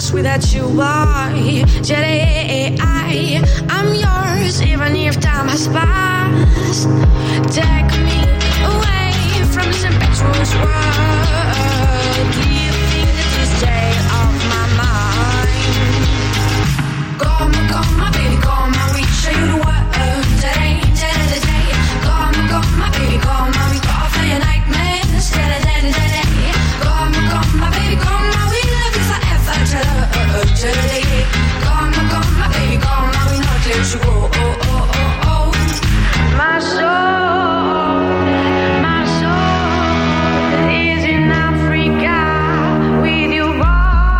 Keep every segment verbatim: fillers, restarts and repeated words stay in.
lost without you, boy. Jedi, I'm yours, even if time has passed. Take me away from this impetuous world. Do you think that you stay off my mind? Come, come, my baby, come, I will show you the world. Today, today, today. Come, come, my baby, come, I will go for your nightmares. Today, today, today. Come, come, my baby, come, I will love you forever. Today, today. Come, come, my baby, come, I will not let you go. Oh, oh, oh, oh. My soul, my soul is in Africa with you, boy.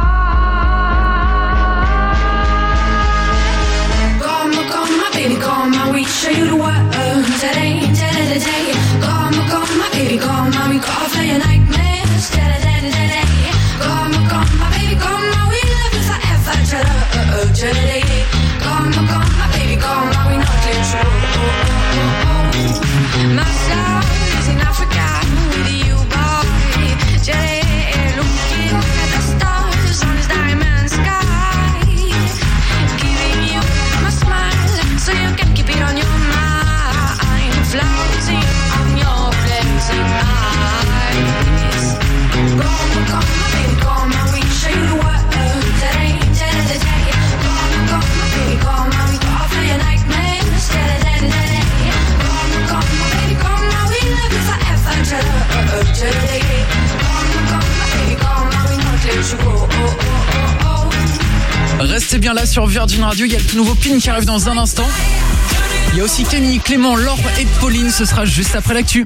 Come, come, my baby, come, I will show you the world. Today, today, today. Come, come, my baby, come, I will go for your nightmares. Today, today, today. Come, come, my baby, come, I will love you forever. Today, today. Come, come, my baby, come, I will not let you go. My soul is in Africa with you, boy. Today, looking at the stars on this diamond sky. Giving you my smile so you can keep it on your mind. Floating on your blazing eyes. Come, come, my baby, come, I will show you the world. Today, today, today. Come, come, my baby, come, I will go for your nightmares. Today, today, today. Come, come, my baby, come, I will love you forever. Today, today. Come, come, my baby, come, I will not let you go. Oh, oh, oh, oh. Restez bien là sur Virgin Radio, il y a le tout nouveau Pin qui arrive dans un instant. Il y a aussi Camille, Clément, Laure et Pauline, ce sera juste après l'actu.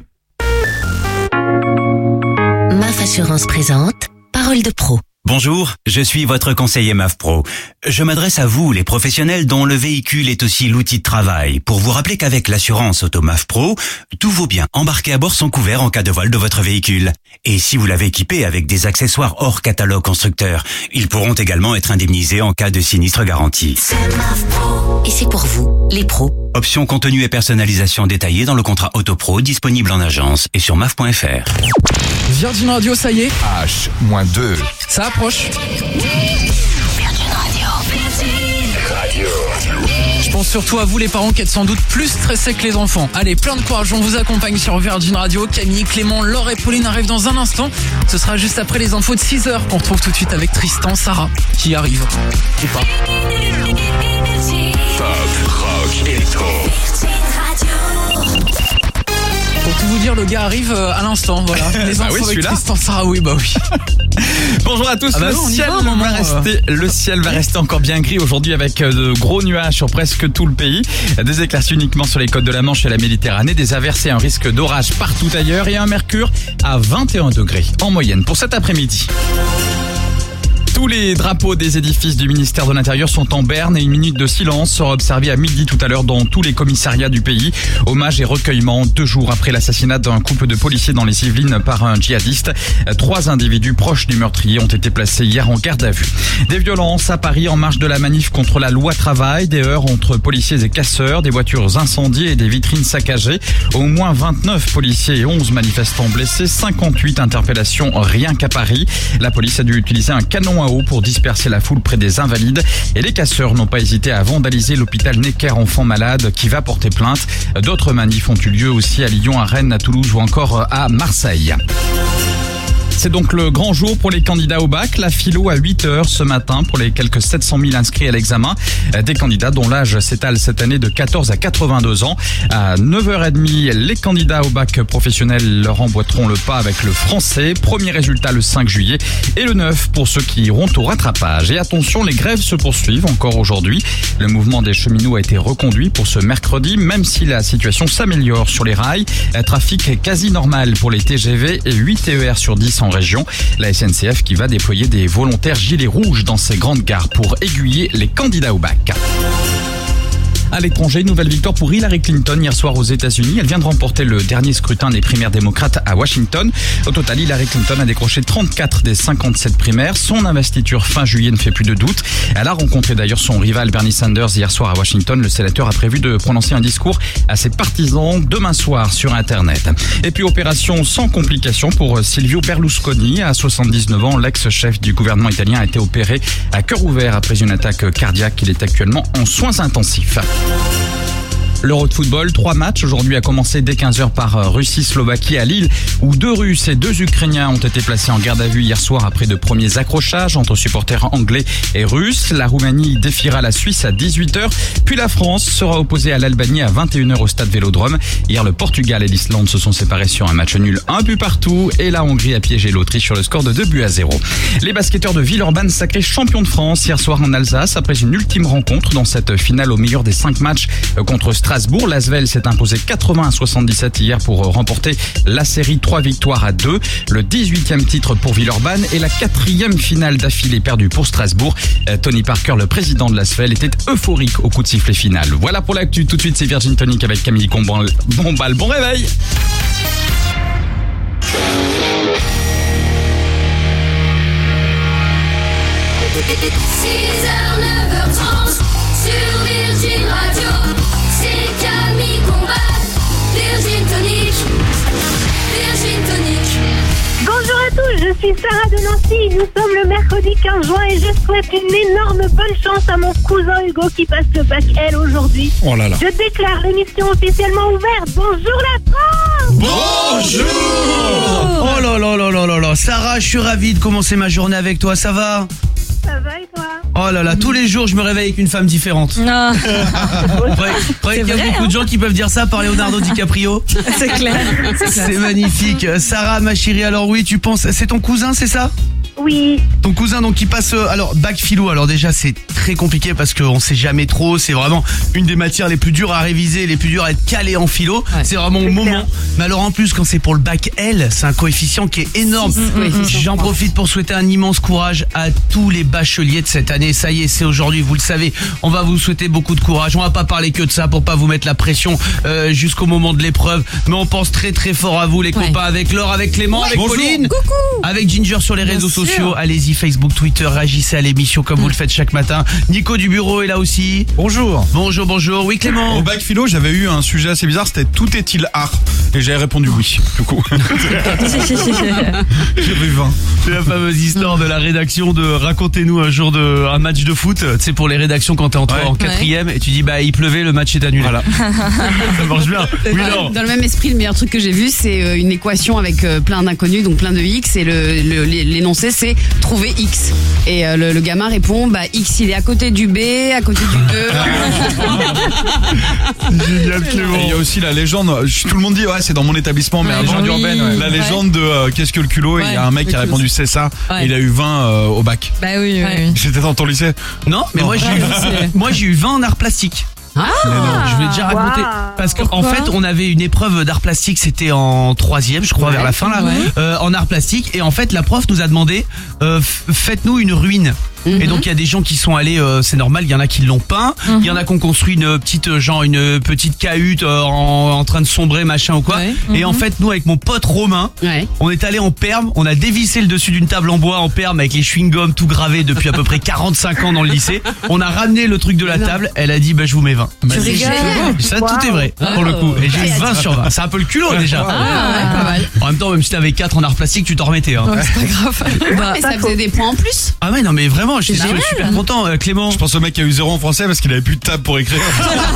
M A F Assurance présente Parole de Pro. Bonjour, je suis votre conseiller M A F Pro. Je m'adresse à vous, les professionnels dont le véhicule est aussi l'outil de travail, pour vous rappeler qu'avec l'assurance auto M A F Pro, tous vos biens embarqués à bord sont couverts en cas de vol de votre véhicule. Et si vous l'avez équipé avec des accessoires hors catalogue constructeur, ils pourront également être indemnisés en cas de sinistre garanti. C'est M A F Pro. Et c'est pour vous, les pros. Options contenu et personnalisation détaillée dans le contrat Auto Pro disponible en agence et sur maf point f r. Virgin Radio, ça y est. H deux. Ça approche. Virgin Radio. Je pense surtout à vous les parents qui êtes sans doute plus stressés que les enfants. Allez, plein de courage, on vous accompagne sur Virgin Radio. Camille, Clément, Laure et Pauline arrivent dans un instant. Ce sera juste après les infos de six heures qu'on retrouve tout de suite avec Tristan, Sarah qui arrive. Ou pas. Pop, rock, électro. Pour tout vous dire, le gars arrive à l'instant, voilà. Les bah infos oui, avec celui-là. Tristan, Sarah, oui, bah oui. Bonjour à tous, Ah bah le, non, on y ciel va, un moment, va rester, le ciel va rester encore bien gris aujourd'hui avec de gros nuages sur presque tout le pays. Des éclaircies uniquement sur les côtes de la Manche et la Méditerranée, des averses et un risque d'orage partout ailleurs et un mercure à vingt et un degrés en moyenne pour cet après-midi. Tous les drapeaux des édifices du ministère de l'Intérieur sont en berne et une minute de silence sera observée à midi tout à l'heure dans tous les commissariats du pays. Hommage et recueillement deux jours après l'assassinat d'un couple de policiers dans les Yvelines par un djihadiste. Trois individus proches du meurtrier ont été placés hier en garde à vue. Des violences à Paris en marge de la manif contre la loi travail, des heurts entre policiers et casseurs, des voitures incendiées et des vitrines saccagées. Au moins vingt-neuf policiers et onze manifestants blessés, cinquante-huit interpellations rien qu'à Paris. La police a dû utiliser un canon à eau pour disperser la foule près des Invalides et les casseurs n'ont pas hésité à vandaliser l'hôpital Necker enfants malades qui va porter plainte. D'autres manifs ont eu lieu aussi à Lyon, à Rennes, à Toulouse ou encore à Marseille. C'est donc le grand jour pour les candidats au bac. La philo à huit heures ce matin pour les quelques sept cent mille inscrits à l'examen. Des candidats dont l'âge s'étale cette année de quatorze à quatre-vingt-deux ans. À neuf heures trente, les candidats au bac professionnel leur emboîteront le pas avec le français. Premier résultat le cinq juillet et le neuf pour ceux qui iront au rattrapage. Et attention, les grèves se poursuivent encore aujourd'hui. Le mouvement des cheminots a été reconduit pour ce mercredi, même si la situation s'améliore sur les rails. Trafic est quasi normal pour les T G V et huit T E R sur dix en région. La S N C F qui va déployer des volontaires gilets rouges dans ces grandes gares pour aiguiller les candidats au bac. À l'étranger, nouvelle victoire pour Hillary Clinton hier soir aux États-Unis. Elle vient de remporter le dernier scrutin des primaires démocrates à Washington. Au total, Hillary Clinton a décroché trente-quatre des cinquante-sept primaires. Son investiture fin juillet ne fait plus de doute. Elle a rencontré d'ailleurs son rival Bernie Sanders hier soir à Washington. Le sénateur a prévu de prononcer un discours à ses partisans demain soir sur Internet. Et puis opération sans complications pour Silvio Berlusconi. À soixante-dix-neuf ans, l'ex-chef du gouvernement italien a été opéré à cœur ouvert après une attaque cardiaque. Il est actuellement en soins intensifs. L'Euro de football, trois matchs. Aujourd'hui a commencé dès quinze heures par Russie-Slovaquie à Lille, où deux Russes et deux Ukrainiens ont été placés en garde à vue hier soir après de premiers accrochages entre supporters anglais et russes. La Roumanie défiera la Suisse à dix-huit heures, puis la France sera opposée à l'Albanie à vingt et une heures au stade Vélodrome. Hier, le Portugal et l'Islande se sont séparés sur un match nul, un but partout, et la Hongrie a piégé l'Autriche sur le score de deux buts à zéro. Les basketteurs de Villeurbanne sacrés champions de France hier soir en Alsace après une ultime rencontre dans cette finale au meilleur des cinq matchs contre Strasbourg. Strasbourg, l'Asvel s'est imposé quatre-vingts à soixante-dix-sept hier pour remporter la série trois victoires à deux. Le dix-huitième titre pour Villeurbanne et la quatrième finale d'affilée perdue pour Strasbourg. Tony Parker, le président de l'Asvel, était euphorique au coup de sifflet final. Voilà pour l'actu. Tout de suite, c'est Virgin Tonic avec Camille Combal. Bon bal, bon réveil. six heures, neuf heures trente sur Virgin Radio. C'est Camille Combal, Virgin Tonic, Virgin Tonic. Bonjour à tous, je suis Sarah de Nancy. Nous sommes le mercredi quinze juin et je souhaite une énorme bonne chance à mon cousin Hugo qui passe le bac L aujourd'hui. Oh là là. Je déclare l'émission officiellement ouverte. Bonjour la France. Bonjour. Oh là là là là là là. Sarah, je suis ravi de commencer ma journée avec toi, ça va ? Ça va et toi ? Oh là là, tous les jours je me réveille avec une femme différente. Non. Vous croyez qu'il y a vrai, beaucoup hein de gens qui peuvent dire ça par Leonardo DiCaprio ? C'est clair. C'est magnifique. Sarah, ma chérie, alors oui, tu penses, c'est ton cousin, c'est ça ? Oui. Ton cousin donc qui passe euh, alors bac philo, alors déjà c'est très compliqué parce qu'on sait jamais trop, c'est vraiment une des matières les plus dures à réviser, les plus dures à être calé en philo, ouais. C'est vraiment au moment clair. Mais alors en plus quand c'est pour le bac L, c'est un coefficient qui est énorme. Mmh, mmh, J'en profite pour souhaiter un immense courage à tous les bacheliers de cette année. Ça y est, c'est aujourd'hui, vous le savez, on va vous souhaiter beaucoup de courage. On va pas parler que de ça pour pas vous mettre la pression euh, jusqu'au moment de l'épreuve, mais on pense très très fort à vous les ouais. copains, avec Laure, avec Clément, ouais. avec Bonjour. Pauline, coucou. Avec Ginger sur les réseaux sociaux. Allez-y, Facebook, Twitter, réagissez à l'émission comme mmh. vous le faites chaque matin. Nico du bureau est là aussi. Bonjour. Bonjour, bonjour. Oui, Clément. Au bac philo, j'avais eu un sujet assez bizarre, c'était tout est-il art ? Et j'avais répondu oui, du coup. J'avais vingt. C'est la fameuse histoire de la rédaction de racontez-nous un jour de un match de foot. Tu sais, pour les rédactions quand t'es en, ouais. en quatrième ouais. et tu dis bah il pleuvait, le match est annulé. Voilà. Ça marche bien. Oui, dans, dans le même esprit, le meilleur truc que j'ai vu, c'est une équation avec plein d'inconnus, donc plein de X, et le, le, l'énoncé c'est trouver X. Et euh, le, le gamin répond bah X il est à côté du B, à côté du deux. Génial, Clément. Il y a aussi la légende, tout le monde dit ouais c'est dans mon établissement, mais ouais, légende urbaine, ouais. La légende de euh, qu'est-ce que le culot, ouais, et il y a un mec qui a répondu c'est ça, ouais. Et il a eu vingt euh, au bac. Bah oui, oui, oui. C'était dans ton lycée ? Non, mais non. moi j'ai eu, moi j'ai eu vingt en art plastique. Ah, non, je vais déjà raconter wow. Parce qu'en en fait on avait une épreuve d'art plastique, c'était en troisième je crois, ouais. vers la fin là, ouais. euh, en art plastique, et en fait la prof nous a demandé euh, faites-nous une ruine. Mm-hmm. Et donc il y a des gens qui sont allés, euh, c'est normal, il y en a qui l'ont peint, il mm-hmm. y en a qui ont construit une petite euh, genre une petite cahute euh, en, en train de sombrer machin ou quoi. Ouais. Mm-hmm. Et en fait nous avec mon pote Romain, ouais. on est allé en perme, on a dévissé le dessus d'une table en bois en perme avec les chewing-gums tout gravés depuis à peu près quarante-cinq ans dans le lycée. On a ramené le truc de la table, elle a dit bah je vous mets vingt. Tu rigoles. Ça wow. tout est vrai oh. pour le coup. Et j'ai eu vingt sur vingt. C'est un peu le culot déjà. Ah, ouais, pas mal. En même temps, même si t'avais quatre en art plastique, tu t'en remettais. Hein. Ouais, c'est pas grave. Bah, mais ça faisait des points en plus. Ah ouais, non mais vraiment, j'étais super content, euh, Clément. Je pense au mec qui a eu zéro en français parce qu'il avait plus de table pour écrire.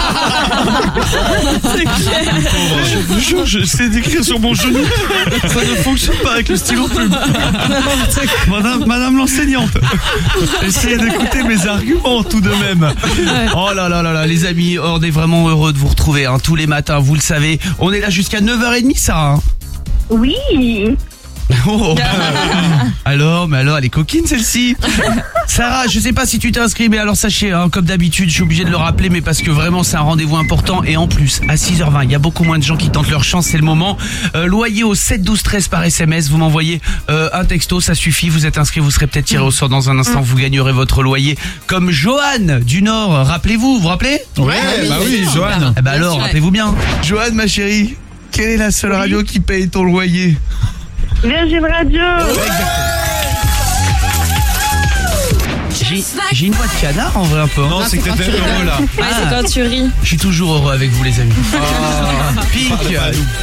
C'est clair. Je vous jure, je sais d'écrire sur mon genou. Ça ne fonctionne pas avec le stylo plume. Madame, Madame l'enseignante, essayez d'écouter mes arguments tout de même. Oh là là là là, les amis, on est vraiment heureux de vous retrouver hein, tous les matins, vous le savez. On est là jusqu'à neuf heures trente, ça hein. Oui. Oh. Alors, mais alors, elle est coquine celle-ci. Sarah, je sais pas si tu t'es inscrit, mais alors sachez, hein, comme d'habitude, je suis obligé de le rappeler, mais parce que vraiment c'est un rendez-vous important. Et en plus, à six heures vingt, il y a beaucoup moins de gens qui tentent leur chance, c'est le moment. Euh, loyer au sept douze treize par S M S, vous m'envoyez euh, un texto, ça suffit, vous êtes inscrit, vous serez peut-être tiré au sort dans un instant, vous gagnerez votre loyer. Comme Johan du Nord, rappelez-vous, vous vous rappelez? Ouais, bah oui, Johan. Eh bah alors, rappelez-vous bien. Johan, ma chérie, quelle est la seule radio qui paye ton loyer? Virgin Radio. J'ai, j'ai une voix de canard en vrai un peu. Non, c'est que t'étais heureux là. Ouais, c'est quand tu ris. Je suis toujours heureux avec vous les amis. Oh, Pink,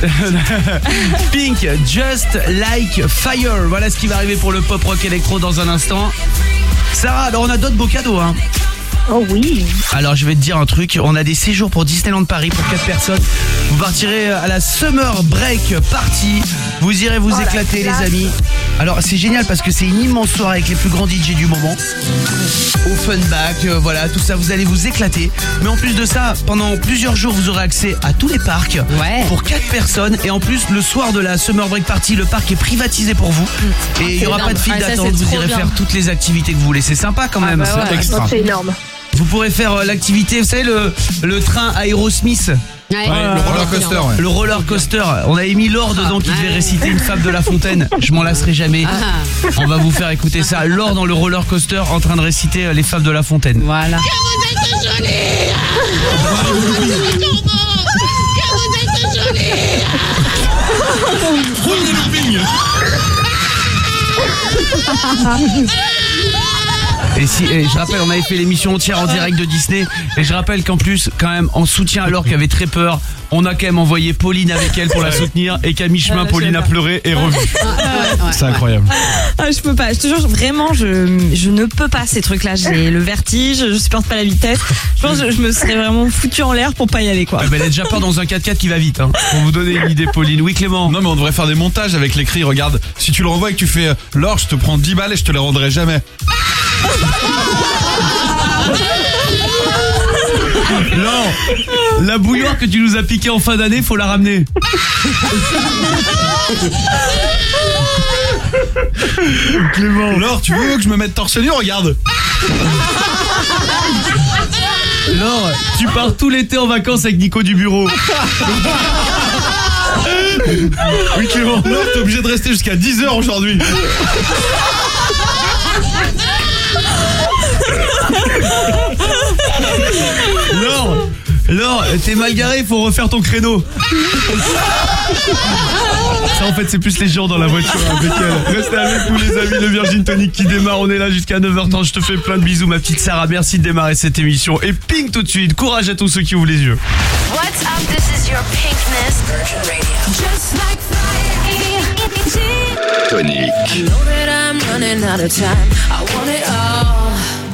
Pink, Just Like Fire. Voilà ce qui va arriver pour le pop rock électro dans un instant. Sarah, alors on a d'autres beaux cadeaux hein. Oh oui. Alors je vais te dire un truc, on a des séjours pour Disneyland Paris pour quatre personnes. Vous partirez à la Summer Break Party. Vous irez vous oh éclater les amis. Alors c'est génial parce que c'est une immense soirée avec les plus grands D J du moment. Au Funback, euh, voilà, tout ça, vous allez vous éclater. Mais en plus de ça, pendant plusieurs jours, vous aurez accès à tous les parcs ouais. pour quatre personnes. Et en plus, le soir de la Summer Break Party, le parc est privatisé pour vous. Et il n'y aura énorme. Pas de file ah, d'attente, vous irez bien. Faire toutes les activités que vous voulez. C'est sympa quand même. Ah bah ouais, c'est, c'est énorme. Vous pourrez faire euh, l'activité, vous savez, le, le train Aerosmith. Ouais, ouais, le roller coaster, ouais. Le roller coaster. On avait mis Laure dedans qui devait réciter une fable de La Fontaine. Je m'en lasserai jamais. Ah. On va vous faire écouter ça. Laure dans le roller coaster en train de réciter les fables de La Fontaine. Voilà. Que vous êtes jolis. Que vous êtes jolis. Roule le looping. Et si, et je rappelle, on avait fait l'émission entière en direct de Disney. Et je rappelle qu'en plus, quand même, en soutien à Laure qui avait très peur, on a quand même envoyé Pauline avec elle pour la soutenir. Et qu'à mi-chemin, Pauline a pleuré et revue. C'est incroyable. Ah, je peux pas, je te jure, vraiment, je, je ne peux pas ces trucs-là. J'ai le vertige, je supporte pas la vitesse. Je pense que je me serais vraiment foutu en l'air pour pas y aller, quoi. Ah, bah, elle a déjà peur dans un quatre-quatre qui va vite, hein. Pour vous donner une idée, Pauline. Oui, Clément. Non, mais on devrait faire des montages avec les cris. Regarde, si tu le renvoies et que tu fais euh, Laure, je te prends dix balles et je te les rendrai jamais. Non, la bouilloire que tu nous as piquée en fin d'année, faut la ramener. Clément. Laure, tu veux que je me mette torse nu? Regarde. Laure, tu pars tout l'été en vacances avec Nico du bureau. Oui, Clément. Laure, t'es obligé de rester jusqu'à dix heures aujourd'hui. Laure, Laure, t'es mal garé, il faut refaire ton créneau. Ça en fait c'est plus les gens dans la voiture avec elle. Restez avec nous les amis, le Virgin Tonic qui démarre, on est là jusqu'à neuf heures trente. Je te fais plein de bisous ma petite Sarah, merci de démarrer cette émission. Et ping tout de suite, courage à tous ceux qui ouvrent les yeux. What's up, this is your Pinkness. Virgin Radio. Just like fire. Tonic. I know that I'm running out of time. I want it all.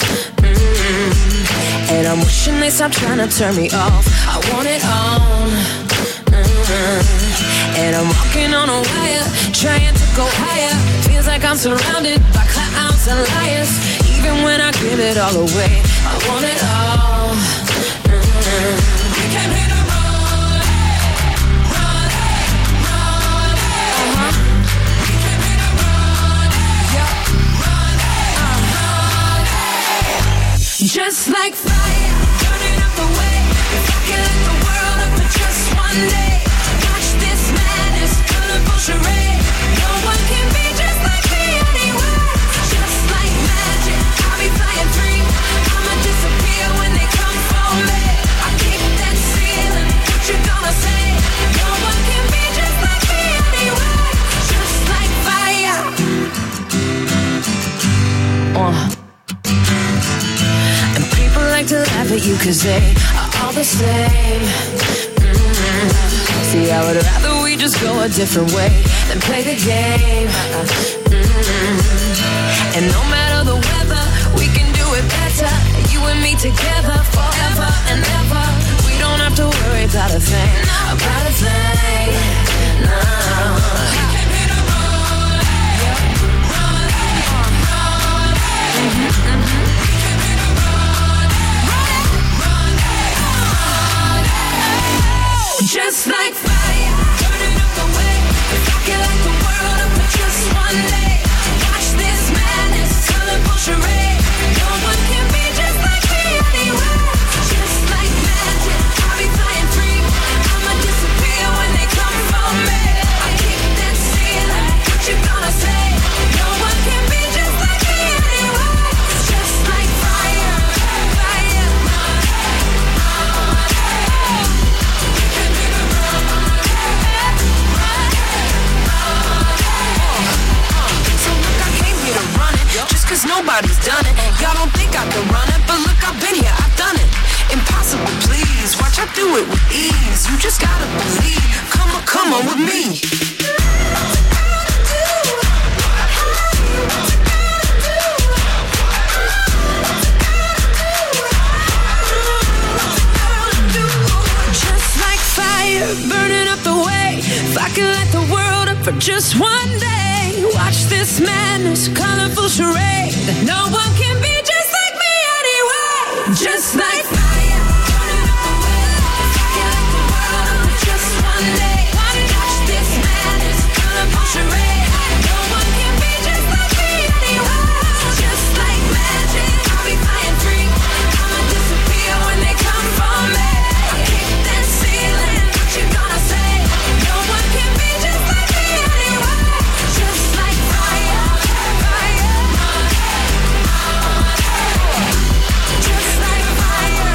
Mm-hmm. And I'm wishing they stop trying to turn me off. I want it all. Mm-hmm. And I'm walking on a wire, trying to go higher. Feels like I'm surrounded by clowns and liars. Even when I give it all away, I want it all. Mm-hmm. We came here to run it, run it, run it. Uh-huh. We came here to run it, yeah, run it, uh, run it. Just like fire, burning up the way. If I can light the world up for just one day. Watch this madness, colorful charade. No one can be just like me anyway. Just like magic, I'll be flying free. I'ma disappear when they come for me. I kick that ceiling, what you gonna say? No one can be just like me anyway. Just like fire. Uh. And people like to laugh at you cause they are all the same. Mm-hmm. See, I would rather we just go a different way than play the game. Mm-hmm. And no matter the weather, we can do it better. You and me together forever and ever. We don't have to worry about a thing, about a thing. No. We came here to run it, run it, run it. Mm-hmm, mm-hmm. We came here to run it, run it, run it. Just like fire, burning up the way. If I can light the world up for just cause nobody's done it. Y'all don't think I can run it, but look, I've been here, I've done it. Impossible, please, watch I do it with ease. You just gotta believe, come on, come on with me. Burning up the way. If I could light the world up for just one day, watch this madness, colorful charade. No one can be just like me anyway. Just like fire, burning up the way. If I could light the world up for just one day, watch this madness, colorful charade. No one can be just like me anyway. Just like magic, I'll be flying free. I'ma disappear when they come for me. I kick that ceiling. You gonna say no one can be just like me anyway. Just like fire, fire. Just like fire.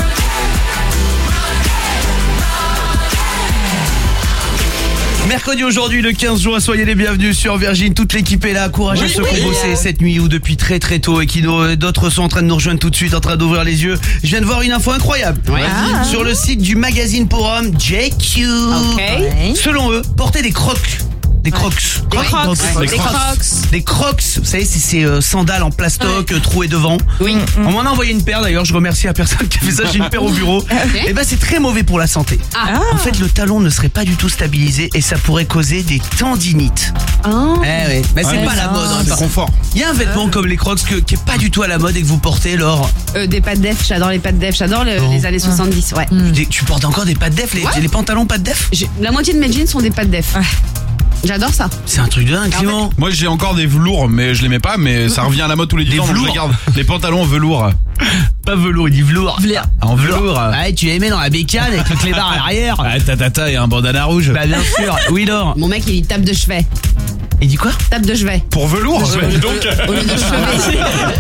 Mercredi aujourd'hui, le quinze juin, soyez les bienvenus sur Virgin. Toute l'équipe est là, courage à ceux qui ont bossé cette nuit ou depuis très très tôt et qui d'autres sont en train de nous rejoindre tout de suite, en train d'ouvrir les yeux. Je viens de voir une info incroyable. Ouais. Ah. Sur le site du magazine pour hommes J Q. Okay. Selon eux, porter des crocs. Des crocs. Des crocs. Des crocs. Des crocs. Vous savez, c'est ces euh, sandales en plastoc ouais. trouées devant. Oui. On m'en a envoyé une paire d'ailleurs. Je remercie la personne qui a fait ça. J'ai une paire au bureau. Okay. Et ben c'est très mauvais pour la santé. Ah. En fait, le talon ne serait pas du tout stabilisé et ça pourrait causer des tendinites. Oh. Eh oui. Mais c'est ouais, pas la mode. Hein, c'est confort. Il y a un vêtement comme les crocs que, qui est pas du tout à la mode et que vous portez, Laure. Euh, des pattes def. J'adore les pattes def. J'adore le, les années soixante-dix. Ouais. Mm. Tu, tu portes encore des pattes def, les, ouais. les pantalons pattes def. La moitié de mes jeans sont des pattes def. Ouais. J'adore ça. C'est un truc de dingue, Clément. En fait, moi j'ai encore des velours, mais je les mets pas, mais ça revient à la mode tous les dix ans. Donc je regarde les pantalons velours. Pas velours, il dit velours. Velours. En velours. Ouais, tu les mets dans la bécane avec le clébard à l'arrière. Ouais, tatata et un bandana rouge. Bah bien sûr. Oui, Laure. Mon mec, il dit tape de chevet. Il dit quoi? Tape de chevet. Pour velours. Bah, dis donc. Au lieu de chevet.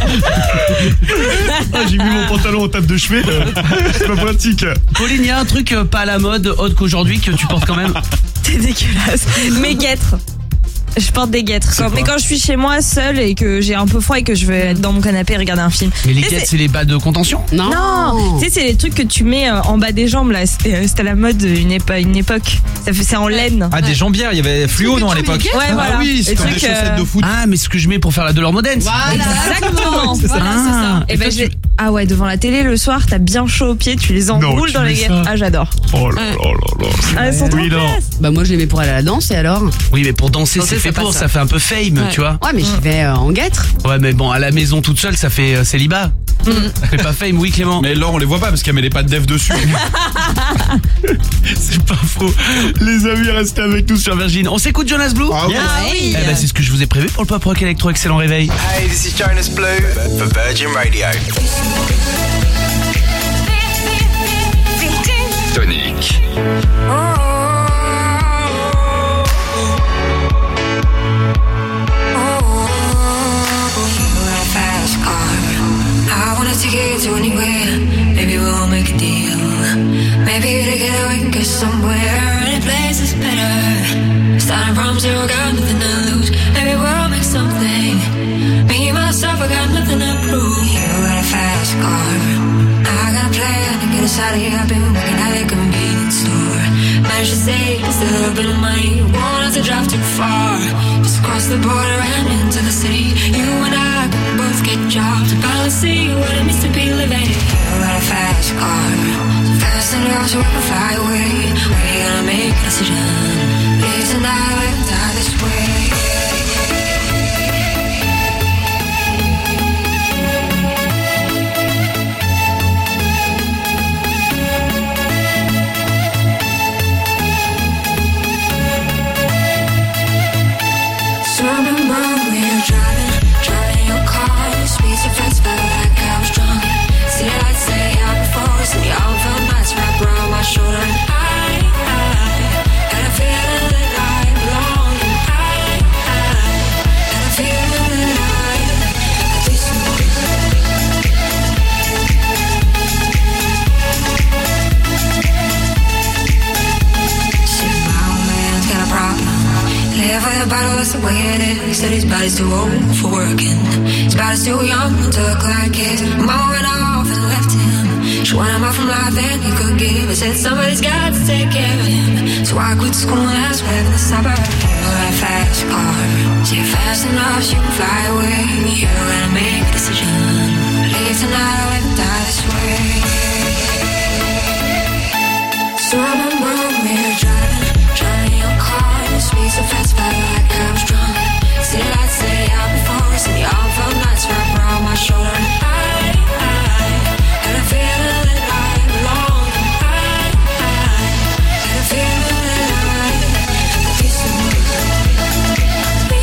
Ah, j'ai mis mon pantalon en tape de chevet. C'est pas pratique. Pauline, il y a un truc pas à la mode, autre qu'aujourd'hui, que tu portes quand même. C'est dégueulasse. Mes guêtres. Je porte des guêtres. Quand, mais quand je suis chez moi seule et que j'ai un peu froid et que je veux être dans mon canapé et regarder un film. Mais les guêtres, c'est les bas de contention? Non. Non. Tu sais, c'est les trucs que tu mets en bas des jambes là. C'était à la mode une, épo- une époque. Ça fait, c'est en laine. Ah, des jambières. Il y avait fluo non à l'époque. Ouais, ah, voilà. oui, c'est comme des chaussettes euh... de foot. Ah, mais ce que je mets pour faire la de leur modèle. Voilà. Exactement. C'est ça. Voilà, c'est ça. Et ben, je... Ah ouais, devant la télé le soir, t'as bien chaud aux pieds, tu les enroules dans les guêtres. Ah, j'adore. Oh là là là là. Ah, elles sont trop oui, classe. Bah moi je les mets pour aller à la danse et alors. Oui, mais pour danser, Danser, c'est fait c'est pas pour, ça. ça fait un peu fame, Ouais. tu vois. Ouais mais j'y vais euh, en guêtre. Ouais, mais bon, à la maison toute seule, ça fait euh, célibat. Mm. Ça fait pas fame, oui, Clément. Mais Laure, on les voit pas parce qu'elle met les pattes def dessus. C'est pas faux. Les amis, restez avec nous sur Virgin. On s'écoute Jonas Blue? Ah oui. Ah oui. Eh ben, c'est ce que je vous ai prévu pour le Pop Rock Electro. Excellent réveil. Hey, this is Jonas Blue for Virgin Radio. Tonic. I wanna take you to anywhere. Maybe we'll make a deal. Maybe together we can get somewhere. Any place is better. Starting from zero, got nothing to lose. Maybe we'll make something. Me, myself, I got nothing to prove. You got a fast car. I got a plan to get us out of here. I've been working at a convenience store. Managed to save just a little bit of money. Won't have to drive too far. Just cross the border and into the city. You and I can both get jobs. Finally see what it means to be living. You got a fast car. So fast enough so we can fly away. We're gonna make a decision. Live tonight, die this way. Something wrong when you're driving, driving your car. Speed so fast, felt like I was drunk. City lights say out before us, and the all felt nights wrapped around my shoulder. And I, I had a feeling that I belonged. And I, I had a feeling that I at least see, my old man's got a problem. Live with a bottle, that's the way it is. Said his body's too old for working. His body's was still young and took like it. Mama went off and left him. She wanted more from life than he could give. I said somebody's got to take care of him. So I quit school and asked where in the suburbs. You know that fast car. See it fast enough, she can fly away. You gotta make a decision. Leave tonight or live and die this way. So I remember we were driving, driving in your car. And the speed so fast, felt like I was drunk. City lights say out before us, and the all felt nice wrapped around my shoulder. And I, I had a feeling that I belonged. I, I had a feeling that I could be someone, be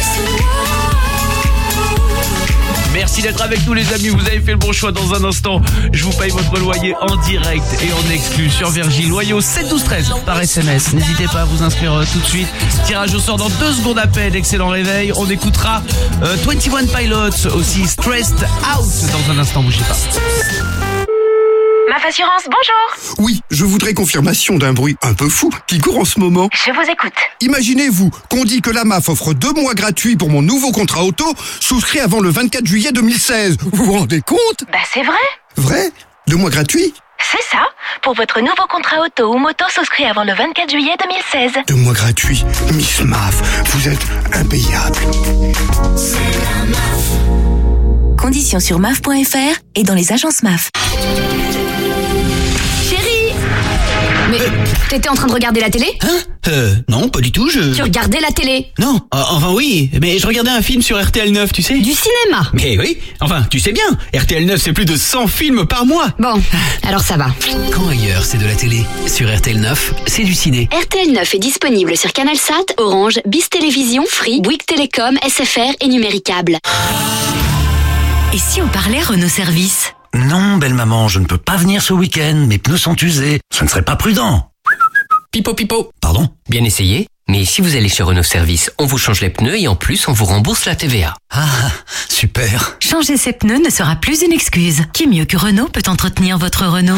someone. Merci d'être avec nous les amis, vous avez fait le bon choix. Dans un instant, je vous paye votre loyer en direct et en exclu sur Virgin. Loyer au sept douze treize par S M S. N'hésitez pas à vous inscrire tout de suite. Tirage au sort dans deux secondes à peine. Excellent réveil. On écoutera euh, vingt et un Pilots, aussi Stressed Out dans un instant, bougez pas. M A F Assurance, bonjour. Oui, je voudrais confirmation d'un bruit un peu fou qui court en ce moment. Je vous écoute. Imaginez-vous qu'on dit que la M A F offre deux mois gratuits pour mon nouveau contrat auto, souscrit avant le vingt-quatre juillet deux mille seize. Vous vous rendez compte? Bah c'est vrai. Vrai? Deux mois gratuits? C'est ça. Pour votre nouveau contrat auto ou moto souscrit avant le vingt-quatre juillet deux mille seize. Deux mois gratuits. Miss M A F, vous êtes impayable. C'est la M A F. Conditions sur M A F point F R et dans les agences M A F. Mais t'étais en train de regarder la télé? Hein? Euh, non, pas du tout, je... Tu regardais la télé? Non, euh, enfin oui, mais je regardais un film sur R T L neuf, tu sais. Du cinéma? Mais oui, enfin, tu sais bien, R T L neuf c'est plus de cent films par mois. Bon, alors ça va. Quand ailleurs c'est de la télé, sur R T L neuf, c'est du ciné. R T L neuf est disponible sur CanalSat, Orange, Bis Télévision, Free, Bouygues Télécom, S F R et Numéricable. Et si on parlait Renault Service? Non, belle maman, je ne peux pas venir ce week-end. Mes pneus sont usés. Ce ne serait pas prudent. Pipo pipo. Pardon? Bien essayé. Mais si vous allez chez Renault Service, on vous change les pneus et en plus, on vous rembourse la T V A. Ah, super. Changer ses pneus ne sera plus une excuse. Qui mieux que Renault peut entretenir votre Renault?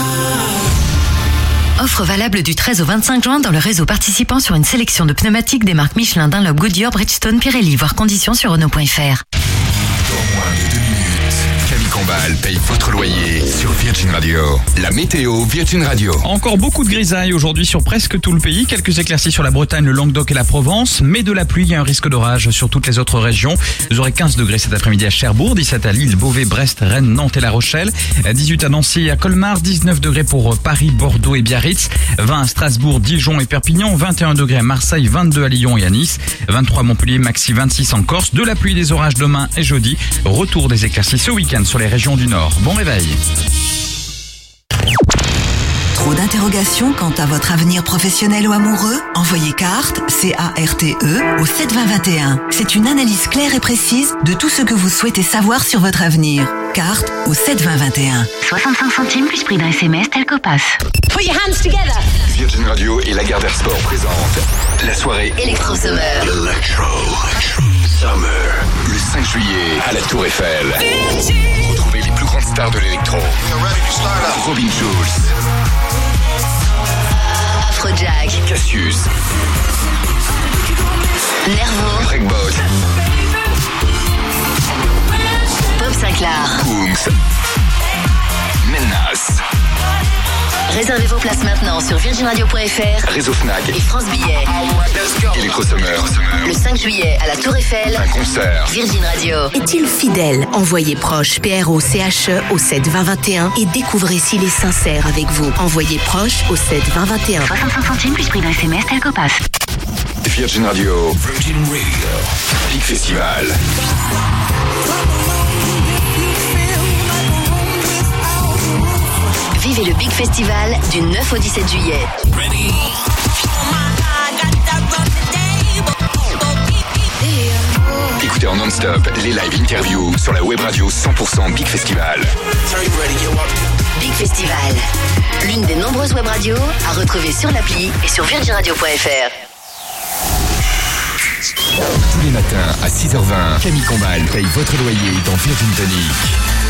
Offre valable du treize au vingt-cinq juin dans le réseau participant sur une sélection de pneumatiques des marques Michelin, Dunlop, Goodyear, Bridgestone, Pirelli. Voir conditions sur Renault point F R. Dans moins de deux minutes, Camille Combal paye votre loyer sur Virgin Radio. La météo Virgin Radio. Encore beaucoup de grisailles aujourd'hui sur presque tout le pays. Quelques éclaircies sur la Bretagne, le Languedoc et la Provence. Mais de la pluie, il y a un risque d'orage sur toutes les autres régions. Vous aurez quinze degrés cet après-midi à Cherbourg, dix-sept à Lille, Beauvais, Brest, Rennes, Nantes et La Rochelle. dix-huit à Nancy et à Colmar, dix-neuf degrés pour Paris, Bordeaux et Biarritz. vingt à Strasbourg, Dijon et Perpignan. vingt et un degrés à Marseille, vingt-deux à Lyon et à Nice. vingt-trois à Montpellier, maxi vingt-six en Corse. De la pluie, des orages demain et jeudi. Retour des éclaircies ce week-end sur les régions du Nord. Bon réveil. Trop d'interrogations quant à votre avenir professionnel ou amoureux? Envoyez carte, C A R T E, au sept vingt vingt et un. C'est une analyse claire et précise de tout ce que vous souhaitez savoir sur votre avenir. Carte au sept vingt vingt et un. soixante-cinq centimes plus prix d'un S M S tel qu'au pass. Put your hands together. Virgin Radio et Lagardère Sport présentent la soirée Electro Summer. Electro Summer. Le cinq juillet à la Tour Eiffel. Retrouvez les plus grandes stars de l'électro. Robin Schulz. Afrojack. Cassius. Nervo. Breakbot. Bob Sinclair. Kungs. Menace. Réservez vos places maintenant sur virgin radio point F R, Réseau Fnac et France Billets. Electro Summer. Le cinq juillet à la Tour Eiffel. Un concert. Virgin Radio. Est-il fidèle? Envoyez proche P R O C H E au sept vingt vingt et un et découvrez s'il est sincère avec vous. Envoyez proche au sept vingt vingt et un. soixante-cinq centimes plus prix d'un S M S tel qu'au pass. Virgin Radio. Virgin Radio. Big Festival. Vivez le Big Festival du neuf au dix-sept juillet. Écoutez en non-stop les live interviews sur la web radio cent pour cent Big Festival. Big Festival, l'une des nombreuses web radios à retrouver sur l'appli et sur virgin radio point F R. Tous les matins à six heures vingt, Camille Combal paye votre loyer dans Virgin Tonic.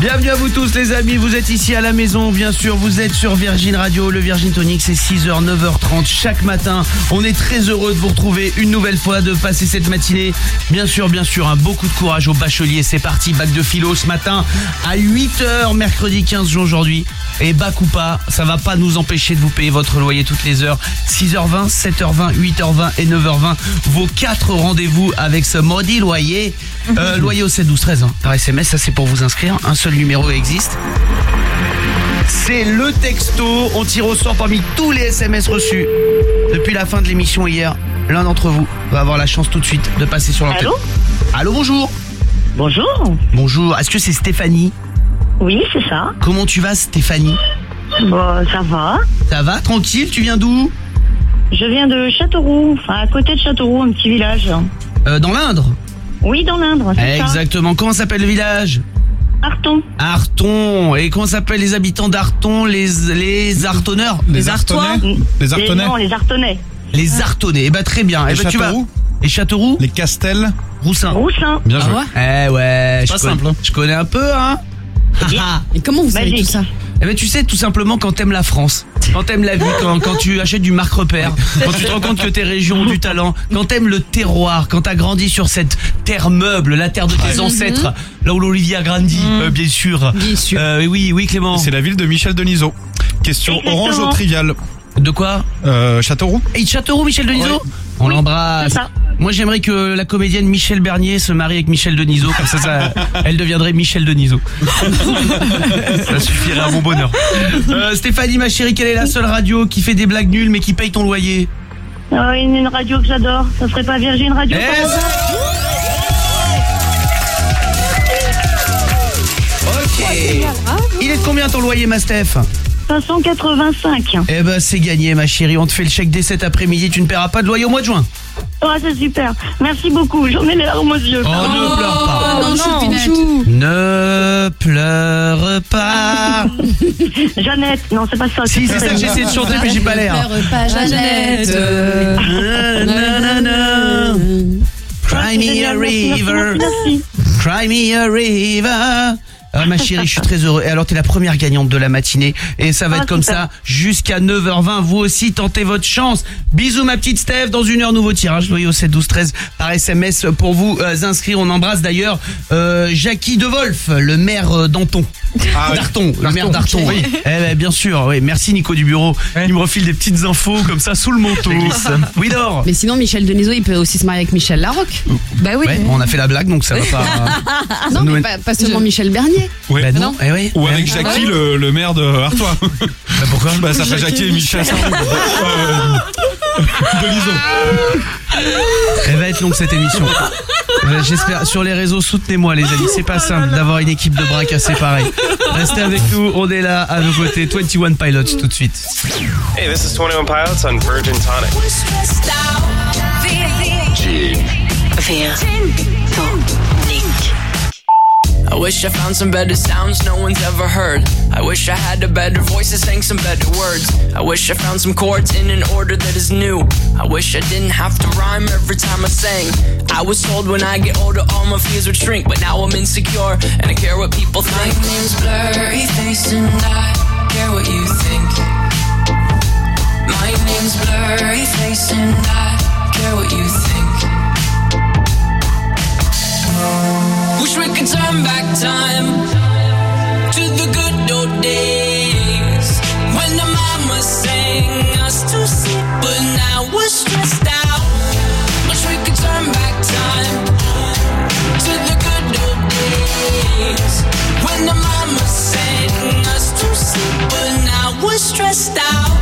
Bienvenue à vous tous les amis, vous êtes ici à la maison, bien sûr, vous êtes sur Virgin Radio, le Virgin Tonic, c'est six heures, neuf heures trente chaque matin. On est très heureux de vous retrouver une nouvelle fois, de passer cette matinée. Bien sûr, bien sûr, un beaucoup de courage aux bacheliers, c'est parti, bac de philo ce matin à huit heures, mercredi quinze juin aujourd'hui. Et bac ou pas, ça va pas nous empêcher de vous payer votre loyer toutes les heures. six heures vingt, sept heures vingt, huit heures vingt et neuf heures vingt. Vos quatre rendez-vous avec ce maudit loyer. Euh, loyer au sept douze treize hein, par S M S, ça c'est pour vous inscrire. Un seul numéro existe. C'est le texto. On tire au sort parmi tous les S M S reçus depuis la fin de l'émission hier. L'un d'entre vous va avoir la chance tout de suite de passer sur l'antenne. Allô ? Allô, bonjour. Bonjour. Bonjour, est-ce que c'est Stéphanie ? Oui, c'est ça. Comment tu vas, Stéphanie ? Bon, ça va. Ça va, tranquille, tu viens d'où ? Je viens de Châteauroux, enfin à côté de Châteauroux, un petit village. Euh, dans l'Indre ? Oui, dans l'Indre, c'est ça. Exactement, comment s'appelle le village ? Arton. Arton. Et comment s'appellent les habitants d'Arton ? Les les Artonneurs ? Les Artonnais ? Les Artonnais ? Non, les Artonnais. Les Artonnais. Eh ben très bien. Les eh ben, tu vas... Châteauroux ? Les Châteauroux ? Les Castels ? Roussin. Roussin. Bien joué. Ah ouais, eh ouais, pas je connais, simple, hein. je connais un peu, hein. Et comment vous savez Magique. tout ça ? Eh ben tu sais, tout simplement quand t'aimes la France, quand t'aimes la vie, quand, quand tu achètes du Marc Repère, quand tu te rends compte que tes régions ont du talent, quand t'aimes le terroir, quand t'as grandi sur cette terre meuble, la terre de tes ancêtres, là où l'Olivier a grandi, euh, bien sûr. Bien sûr. Euh, oui, oui Clément. C'est la ville de Michel Denisot. Question Exactement. orange au trivial. De quoi ? Euh, Châteauroux ? Et Châteauroux, Michel Denisot ? Ouais. On l'embrasse. c'est ça. Moi j'aimerais que la comédienne Michel Bernier se marie avec Michel Denisot, comme ça, ça elle deviendrait Michel Denisot. Ça suffirait à mon bonheur. Euh, Stéphanie ma chérie, quelle est la seule radio qui fait des blagues nulles mais qui paye ton loyer ? Ah, une, une radio que j'adore. Ça serait pas Virgin Radio Eh, par hasard ? Ok. Il est de combien ton loyer ma Steph ? cinq cent quatre-vingt-cinq. Eh ben c'est gagné ma chérie, on te fait le chèque dès cet après-midi, tu ne paieras pas de loyer au mois de juin. Oh, c'est super. Merci beaucoup. J'en ai les larmes aux yeux. Oh, ne pleure pas. non, non, Chou. Ne pleure pas. Jeannette. Non, c'est pas ça. Si, c'est ça que j'essaie de chanter mais j'ai pas l'air. Ne pleure pas, Jeannette. Nanana. Cry me a river. Merci. Cry me a river. Ah ma chérie, je suis très heureux. Et alors t'es la première gagnante de la matinée et ça va Ah, être comme super. ça jusqu'à neuf heures vingt. Vous aussi tentez votre chance. Bisous ma petite Steph, dans une heure nouveau tirage loyer au sept douze treize par S M S pour vous euh, inscrire. On embrasse d'ailleurs euh, Jackie De Wolf, le maire euh, d'Anton. Ah, oui. D'Arton, le maire d'Arton. Oui. Eh ben, bien sûr, oui. Merci Nico du bureau. Il me refile des petites infos comme ça sous le manteau. Oui Laure. Mais sinon, Michel Denisot, il peut aussi se marier avec Michel Larocque. Bah oui. Ouais, on a fait la blague donc ça va pas. Non, nous mais mène- pas, pas seulement Michel Bernier. Ouais. Bah non, eh oui. Ou avec Eh, Jackie, le, le maire de Artois. Bah pourquoi Bah ça fait Jackie et Michel. Euh, Denisot. Elle va être longue cette émission. Euh, J'espère. Sur les réseaux, soutenez-moi les amis. C'est pas simple d'avoir une équipe de bras cassés pareil. Restez avec nous, on est là à nos côtés. vingt et un Pilots tout de suite. Hey, this is twenty-one Pilots on Virgin Tonic. I wish I found some better sounds no one's ever heard. I wish I had a better voice that sang some better words. I wish I found some chords in an order that is new. I wish I didn't have to rhyme every time I sang. I was told when I get older all my fears would shrink, but now I'm insecure and I care what people think. My name's Blurry Face and I care what you think. My name's Blurry Face and I care what you think. Wish we could turn back time to the good old days when the mama sang us to sleep, but now we're stressed out. Wish we could turn back time to the good old days when the mama sang us to sleep, but now we're stressed out.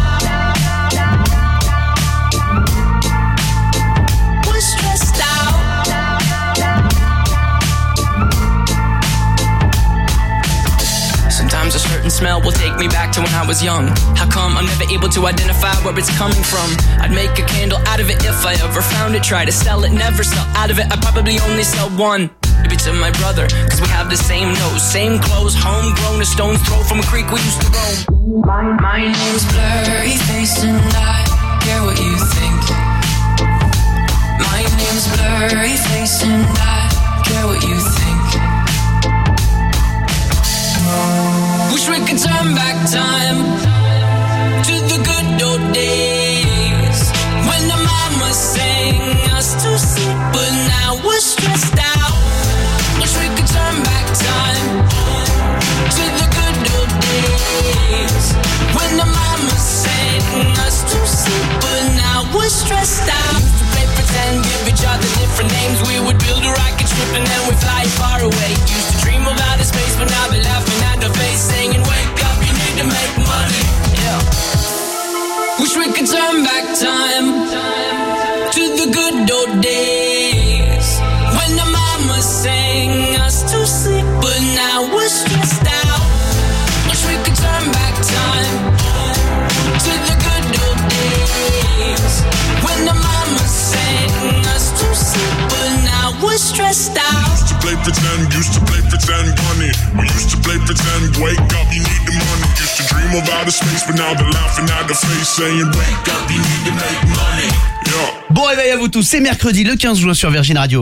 We're stressed out. Sometimes a certain smell will take me back to when I was young. How come I'm never able to identify where it's coming from? I'd make a candle out of it if I ever found it. Try to sell it, never sell out of it. I'd probably only sell one. Maybe to my brother, cause we have the same nose, same clothes, homegrown, a stone's throw from a creek we used to roam. My, my name's Blurry Face and I care what you think. My name's Blurry Face and I care what you think. stressed out. Used to play pretend, give each other different names. We would build a rocket ship and then we fly far away. Used to dream of outer space, but now they're laughing at our face, saying, wake up, you need to make money. Yeah. Wish we could turn back time to the good old days when the mama sang us to sleep, but now we're stressed out. Wish we could turn back time to the good old days when the mama sang us to sleep, but now we're stressed out. Used to play pretend, used to play pretend, bunny. We used to play pretend, wake up, you need the money. Used to dream of outer space, but now they're laughing at the face, saying, wake up, you need to make money. Yeah. Bon réveil à vous tous, c'est mercredi le quinze juin sur Virgin Radio.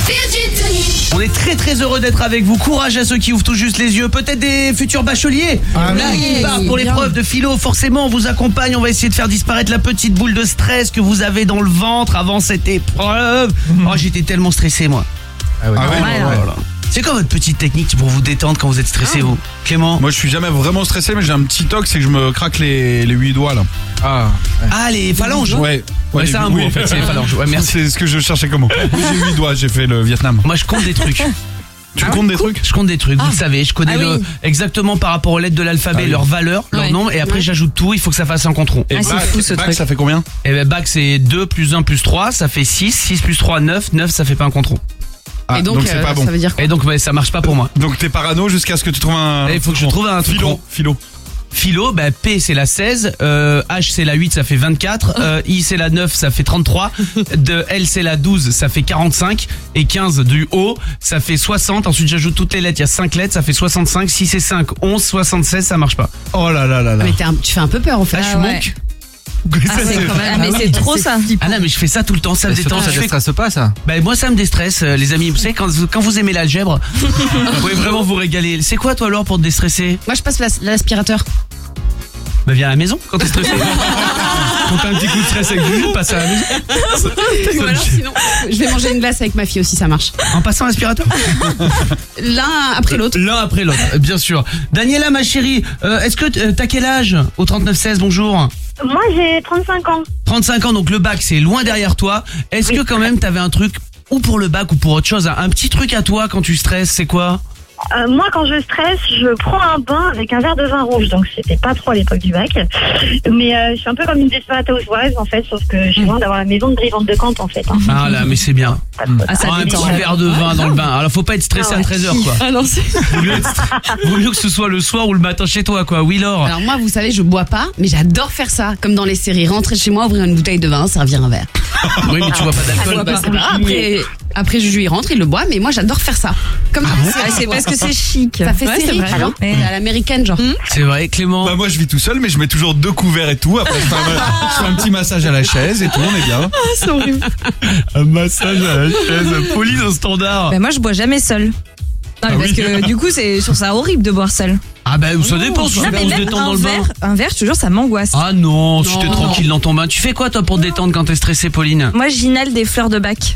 On est très très heureux d'être avec vous. Courage à ceux qui ouvrent tout juste les yeux. Peut-être des futurs bacheliers ah là, oui, qui partent pour l'épreuve de philo. Forcément, on vous accompagne. On va essayer de faire disparaître la petite boule de stress que vous avez dans le ventre avant cette épreuve. Oh, j'étais tellement stressé moi. Ah ouais, ah ouais, ouais, ouais. Voilà. C'est quoi votre petite technique pour vous détendre quand vous êtes stressé, ah. vous Clément? Moi je suis jamais vraiment stressé, mais j'ai un petit toc, c'est que je me craque les, les huit doigts là. Ah, ouais. Ah les phalanges. Ouais. Ouais, ouais c'est un mot oui. en fait, c'est les phalanges. Ouais, merci. C'est ce que je cherchais comment. J'ai huit doigts, j'ai fait le Vietnam. Moi je compte des trucs. Tu ah comptes des trucs? Je compte des trucs, ah. vous le savez, je connais ah, le oui. exactement par rapport aux lettres de l'alphabet, ah, oui. leur valeur, leur ouais. nom, et après ouais. j'ajoute tout, il faut que ça fasse un compte rond. Et ah, bac, fou, ce bac truc. Ça fait combien? Et ben bac c'est deux plus un plus trois, ça fait six, six plus trois, neuf, neuf ça fait pas un compte rond. Ah, et donc, donc c'est euh, pas bon. Ça veut dire quoi? Et donc ouais, ça marche pas pour moi. Donc t'es parano jusqu'à ce que tu trouves un. Il faut que je trouve un truc. Philo. Philo. Philo, bah P c'est la seize, euh, H c'est la huit, ça fait vingt-quatre, euh, I c'est la neuf, ça fait trente-trois, de L c'est la douze, ça fait quarante-cinq, et quinze du O, ça fait soixante, ensuite j'ajoute toutes les lettres, il y a cinq lettres, ça fait soixante-cinq, six et cinq, onze, soixante-seize, ça marche pas. Oh là là là là. Mais t'es un, tu fais un peu peur en fait. Ah, je suis ouais. monk. Ah, c'est quand même, mais c'est trop ça. Ah non mais je fais ça tout le temps, ça me détend. Ça ne déstresse pas ça? Bah moi ça me déstresse les amis, vous savez quand vous, quand vous aimez l'algèbre, vous pouvez vraiment vous régaler. C'est quoi toi Laure pour te déstresser? Moi je passe l'aspirateur. Bah viens à la maison quand t'es stressé. Quand t'as un petit coup de stress avec Julie, passe à la maison. Ou alors sinon, je vais manger une glace avec ma fille aussi, ça marche. En passant l'aspirateur? L'un après l'autre. L'un après l'autre, bien sûr. Daniela ma chérie, euh, est-ce que t'as quel âge au trente-neuf seize? Bonjour. Moi j'ai trente-cinq ans. trente-cinq ans, donc le bac c'est loin derrière toi. Est-ce oui. que quand même t'avais un truc, ou pour le bac ou pour autre chose, un petit truc à toi quand tu stresses, c'est quoi? Euh, moi, quand je stresse, je prends un bain avec un verre de vin rouge. Donc, c'était pas trop à l'époque du bac. Mais euh, je suis un peu comme une Desperate Housewives, en fait, sauf que j'ai besoin d'avoir la maison de Brivante de Camp, en fait. Hein. Ah là, mais c'est bien. Ah, ça oh, un petit verre de vin dans le bain. Alors, faut pas être stressé ah ouais. à treize heures, quoi. Ah non, c'est... Vaut mieux, être... Vaut mieux que ce soit le soir ou le matin chez toi, quoi. Oui, Laure. Alors, moi, vous savez, je bois pas, mais j'adore faire ça. Comme dans les séries. Rentrer chez moi, ouvrir une bouteille de vin, servir un verre. Oui, mais tu bois pas d'alcool. Ah, bah, c'est pas. Après, après, Juju, il rentre, il le boit, mais moi, j'adore faire ça. Comme ah bon ah, c'est parce que c'est chic. Ça fait ouais, série, vrai, genre, à l'américaine, genre. Mmh. C'est vrai, Clément. Bah moi, je vis tout seul, mais je mets toujours deux couverts et tout. Après, je fais un, je fais un petit massage à la chaise et tout, on est bien. Ah, c'est horrible. Un massage à la chaise, Pauline au standard. Bah moi, je bois jamais seul. Non, ah, parce oui. que du coup, c'est, je trouve ça horrible de boire seul. Ah bah ça dépend, je suis bien se détendre dans le verre, bain. Un verre, je te jure, ça m'angoisse. Ah non, non. Tu t'es tranquille dans ton bain. Tu fais quoi toi pour te détendre quand t'es stressée, Pauline? Moi, j'inhale des fleurs de bac.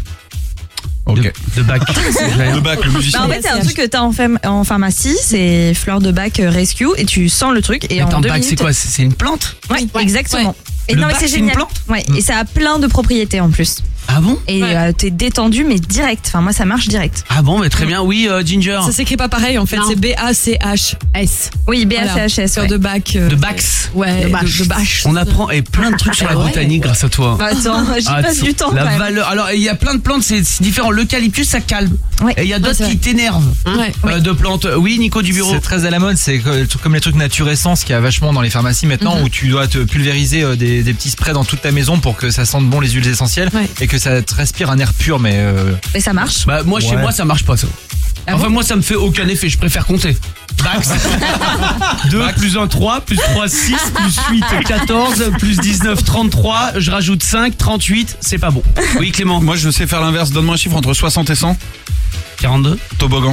Ok. De, de bac. De bac, le musicien. Bah en fait, c'est un truc que t'as en, pharm- en pharmacie, c'est fleurs de bac Rescue, et tu sens le truc. Et Attends, en deux bac, minutes... c'est quoi? C'est une plante? Oui, ouais, exactement. Ouais. Et le non, mais bac, c'est génial. Une plante ouais, mmh. Et ça a plein de propriétés en plus. Ah bon? Et ouais. euh, t'es détendu, mais direct. Enfin, moi, ça marche direct. Ah bon, mais très bien. Oui, euh, Ginger. Ça s'écrit pas pareil, en fait. Non. C'est B A C H S. Oui, B A C H S. Voilà. Ouais. De bac. Euh, de bax. Ouais, de bâche. De, de bâche. On apprend et plein de trucs sur la ouais. botanique grâce à toi. Bah, attends, j'y ah, passe du temps. La quand même. valeur. Alors, il y a plein de plantes, c'est, c'est différent. L'eucalyptus, ça calme. Ouais. Et il y a d'autres ouais, qui t'énervent. Ouais. Euh, de plantes. Oui, Nico du bureau. C'est très à la mode. C'est comme les trucs nature essence qu'il y a vachement dans les pharmacies maintenant, mm-hmm. où tu dois te pulvériser des, des petits sprays dans toute ta maison pour que ça sente bon les huiles essentielles ouais. et que ça te respire un air pur. Mais euh... et ça marche? Bah moi chez ouais. moi ça marche pas ça. Ah enfin bon moi ça me fait aucun effet, je préfère compter. Bax. deux plus un trois, plus trois six, plus huit quatorze, plus dix-neuf trente-trois, je rajoute cinq trente-huit, c'est pas bon. Oui Clément. Moi je sais faire l'inverse, donne-moi un chiffre entre soixante et cent. quarante-deux. Toboggan.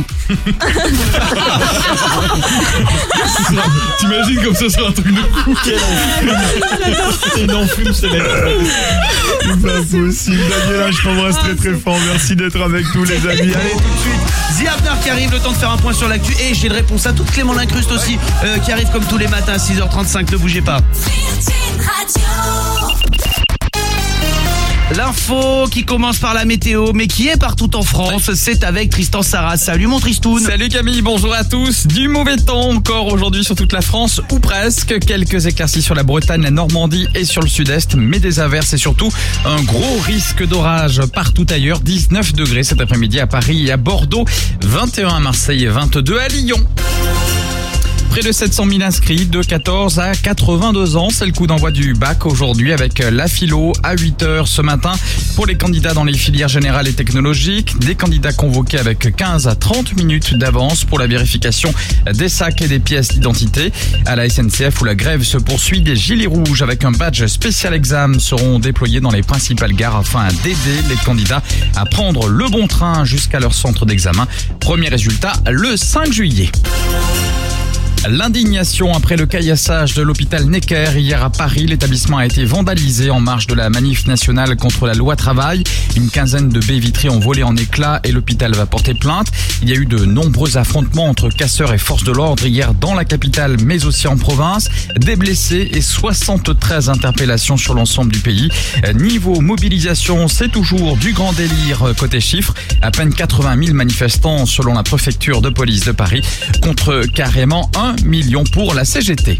T'imagines comme ça sur un truc de fou. Quel enfume célèbre. C'est pas possible. Daniela, je t'embrasse très très fort. Merci d'être avec nous les amis. Allez tout de suite, The After qui arrive, le temps de faire un point sur l'actu. Et j'ai une réponse à toute. Clément Lincruste aussi, euh, qui arrive comme tous les matins à six heures trente-cinq. Ne bougez pas. L'info qui commence par la météo, mais qui est partout en France, c'est avec Tristan Sarraz. Salut mon Tristoun. Salut Camille, bonjour à tous. Du mauvais temps encore aujourd'hui sur toute la France, ou presque. Quelques éclaircies sur la Bretagne, la Normandie et sur le sud-est, mais des averses et surtout un gros risque d'orage partout ailleurs. dix-neuf degrés cet après-midi à Paris et à Bordeaux, vingt et un à Marseille et vingt-deux à Lyon. Près de sept cent mille inscrits de quatorze à quatre-vingt-deux ans. C'est le coup d'envoi du bac aujourd'hui avec la philo à huit heures ce matin pour les candidats dans les filières générales et technologiques. Des candidats convoqués avec quinze à trente minutes d'avance pour la vérification des sacs et des pièces d'identité. À la S N C F où la grève se poursuit, des gilets rouges avec un badge spécial examen seront déployés dans les principales gares afin d'aider les candidats à prendre le bon train jusqu'à leur centre d'examen. Premier résultat le cinq juillet. L'indignation après le caillassage de l'hôpital Necker hier à Paris. L'établissement a été vandalisé en marge de la manif nationale contre la loi travail. Une quinzaine de baies vitrées ont volé en éclats et l'hôpital va porter plainte. Il y a eu de nombreux affrontements entre casseurs et forces de l'ordre hier dans la capitale mais aussi en province. Des blessés et soixante-treize interpellations sur l'ensemble du pays. Niveau mobilisation, c'est toujours du grand délire côté chiffres. À peine quatre-vingt mille manifestants selon la préfecture de police de Paris contre carrément un million pour la C G T.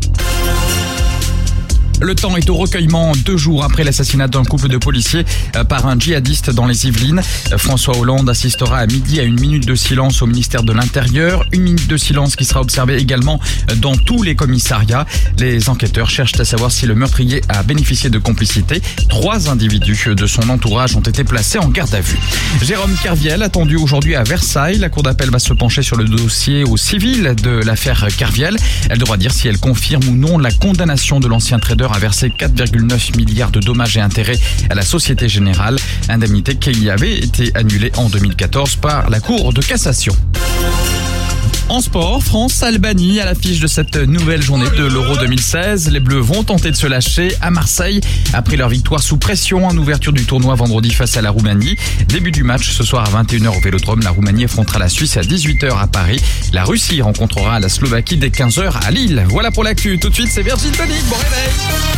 Le temps est au recueillement deux jours après l'assassinat d'un couple de policiers par un djihadiste dans les Yvelines. François Hollande assistera à midi à une minute de silence au ministère de l'Intérieur. Une minute de silence qui sera observée également dans tous les commissariats. Les enquêteurs cherchent à savoir si le meurtrier a bénéficié de complicité. Trois individus de son entourage ont été placés en garde à vue. Jérôme Kerviel attendu aujourd'hui à Versailles. La cour d'appel va se pencher sur le dossier au civil de l'affaire Kerviel. Elle devra dire si elle confirme ou non la condamnation de l'ancien trader a versé quatre virgule neuf milliards de dommages et intérêts à la Société Générale, indemnité qui avait été annulée en deux mille quatorze par la Cour de cassation. En sport, France-Albanie à l'affiche de cette nouvelle journée de l'Euro deux mille seize. Les Bleus vont tenter de se lâcher à Marseille après leur victoire sous pression en ouverture du tournoi vendredi face à la Roumanie. Début du match ce soir à vingt et une heures au Vélodrome. La Roumanie affrontera la Suisse à dix-huit heures à Paris. La Russie rencontrera la Slovaquie dès quinze heures à Lille. Voilà pour l'actu. Tout de suite, c'est Virgin Tonic. Bon réveil.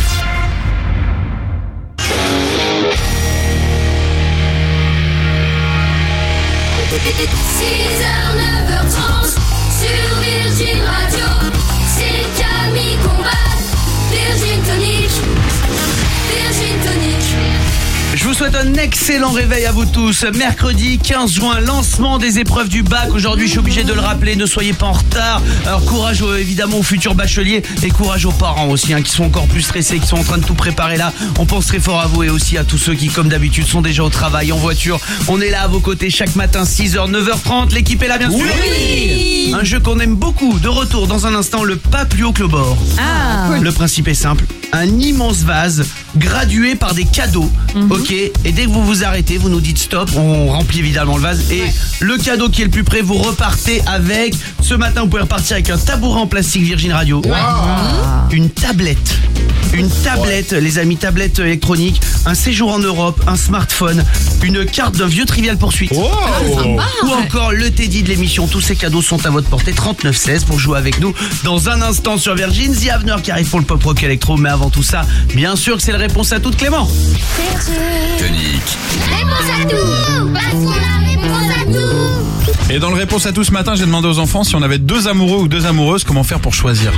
six heures, neuf heures trente sur Virgin Radio, c'est Camille Combat, Virgin Tonic, Virgin Tonic. Je vous souhaite un excellent réveil à vous tous. Mercredi quinze juin, lancement des épreuves du bac. Aujourd'hui, je suis obligé de le rappeler, ne soyez pas en retard. Alors courage aux, évidemment aux futurs bacheliers et courage aux parents aussi hein, qui sont encore plus stressés, qui sont en train de tout préparer là. On pense très fort à vous et aussi à tous ceux qui comme d'habitude sont déjà au travail, en voiture. On est là à vos côtés chaque matin, six heures, neuf heures trente. L'équipe est là bien sûr. Oui. Un jeu qu'on aime beaucoup. De retour dans un instant, le pas plus haut que le bord. Ah. Le principe est simple. Un immense vase gradué par des cadeaux. Mm-hmm. Ok. Et dès que vous vous arrêtez, vous nous dites stop. On remplit évidemment le vase. Et ouais. Le cadeau qui est le plus près, vous repartez avec. Ce matin, vous pouvez repartir avec un tabouret en plastique Virgin Radio. Wow. Une tablette. Une tablette, ouais. Les amis, tablette électronique. Un séjour en Europe. Un smartphone. Une carte d'un vieux Trivial Poursuite. Oh. Ou encore le Teddy de l'émission. Tous ces cadeaux sont à votre portée. trente-neuf seize pour jouer avec nous dans un instant sur Virgin. The Avener qui arrive pour le pop rock électro. Mais avant tout ça, bien sûr que c'est la réponse à tout de Clément. Tonic. Réponse à tout. Parce qu'on a réponse à tout. Et dans le réponse à tout ce matin, j'ai demandé aux enfants si on avait deux amoureux ou deux amoureuses, comment faire pour choisir.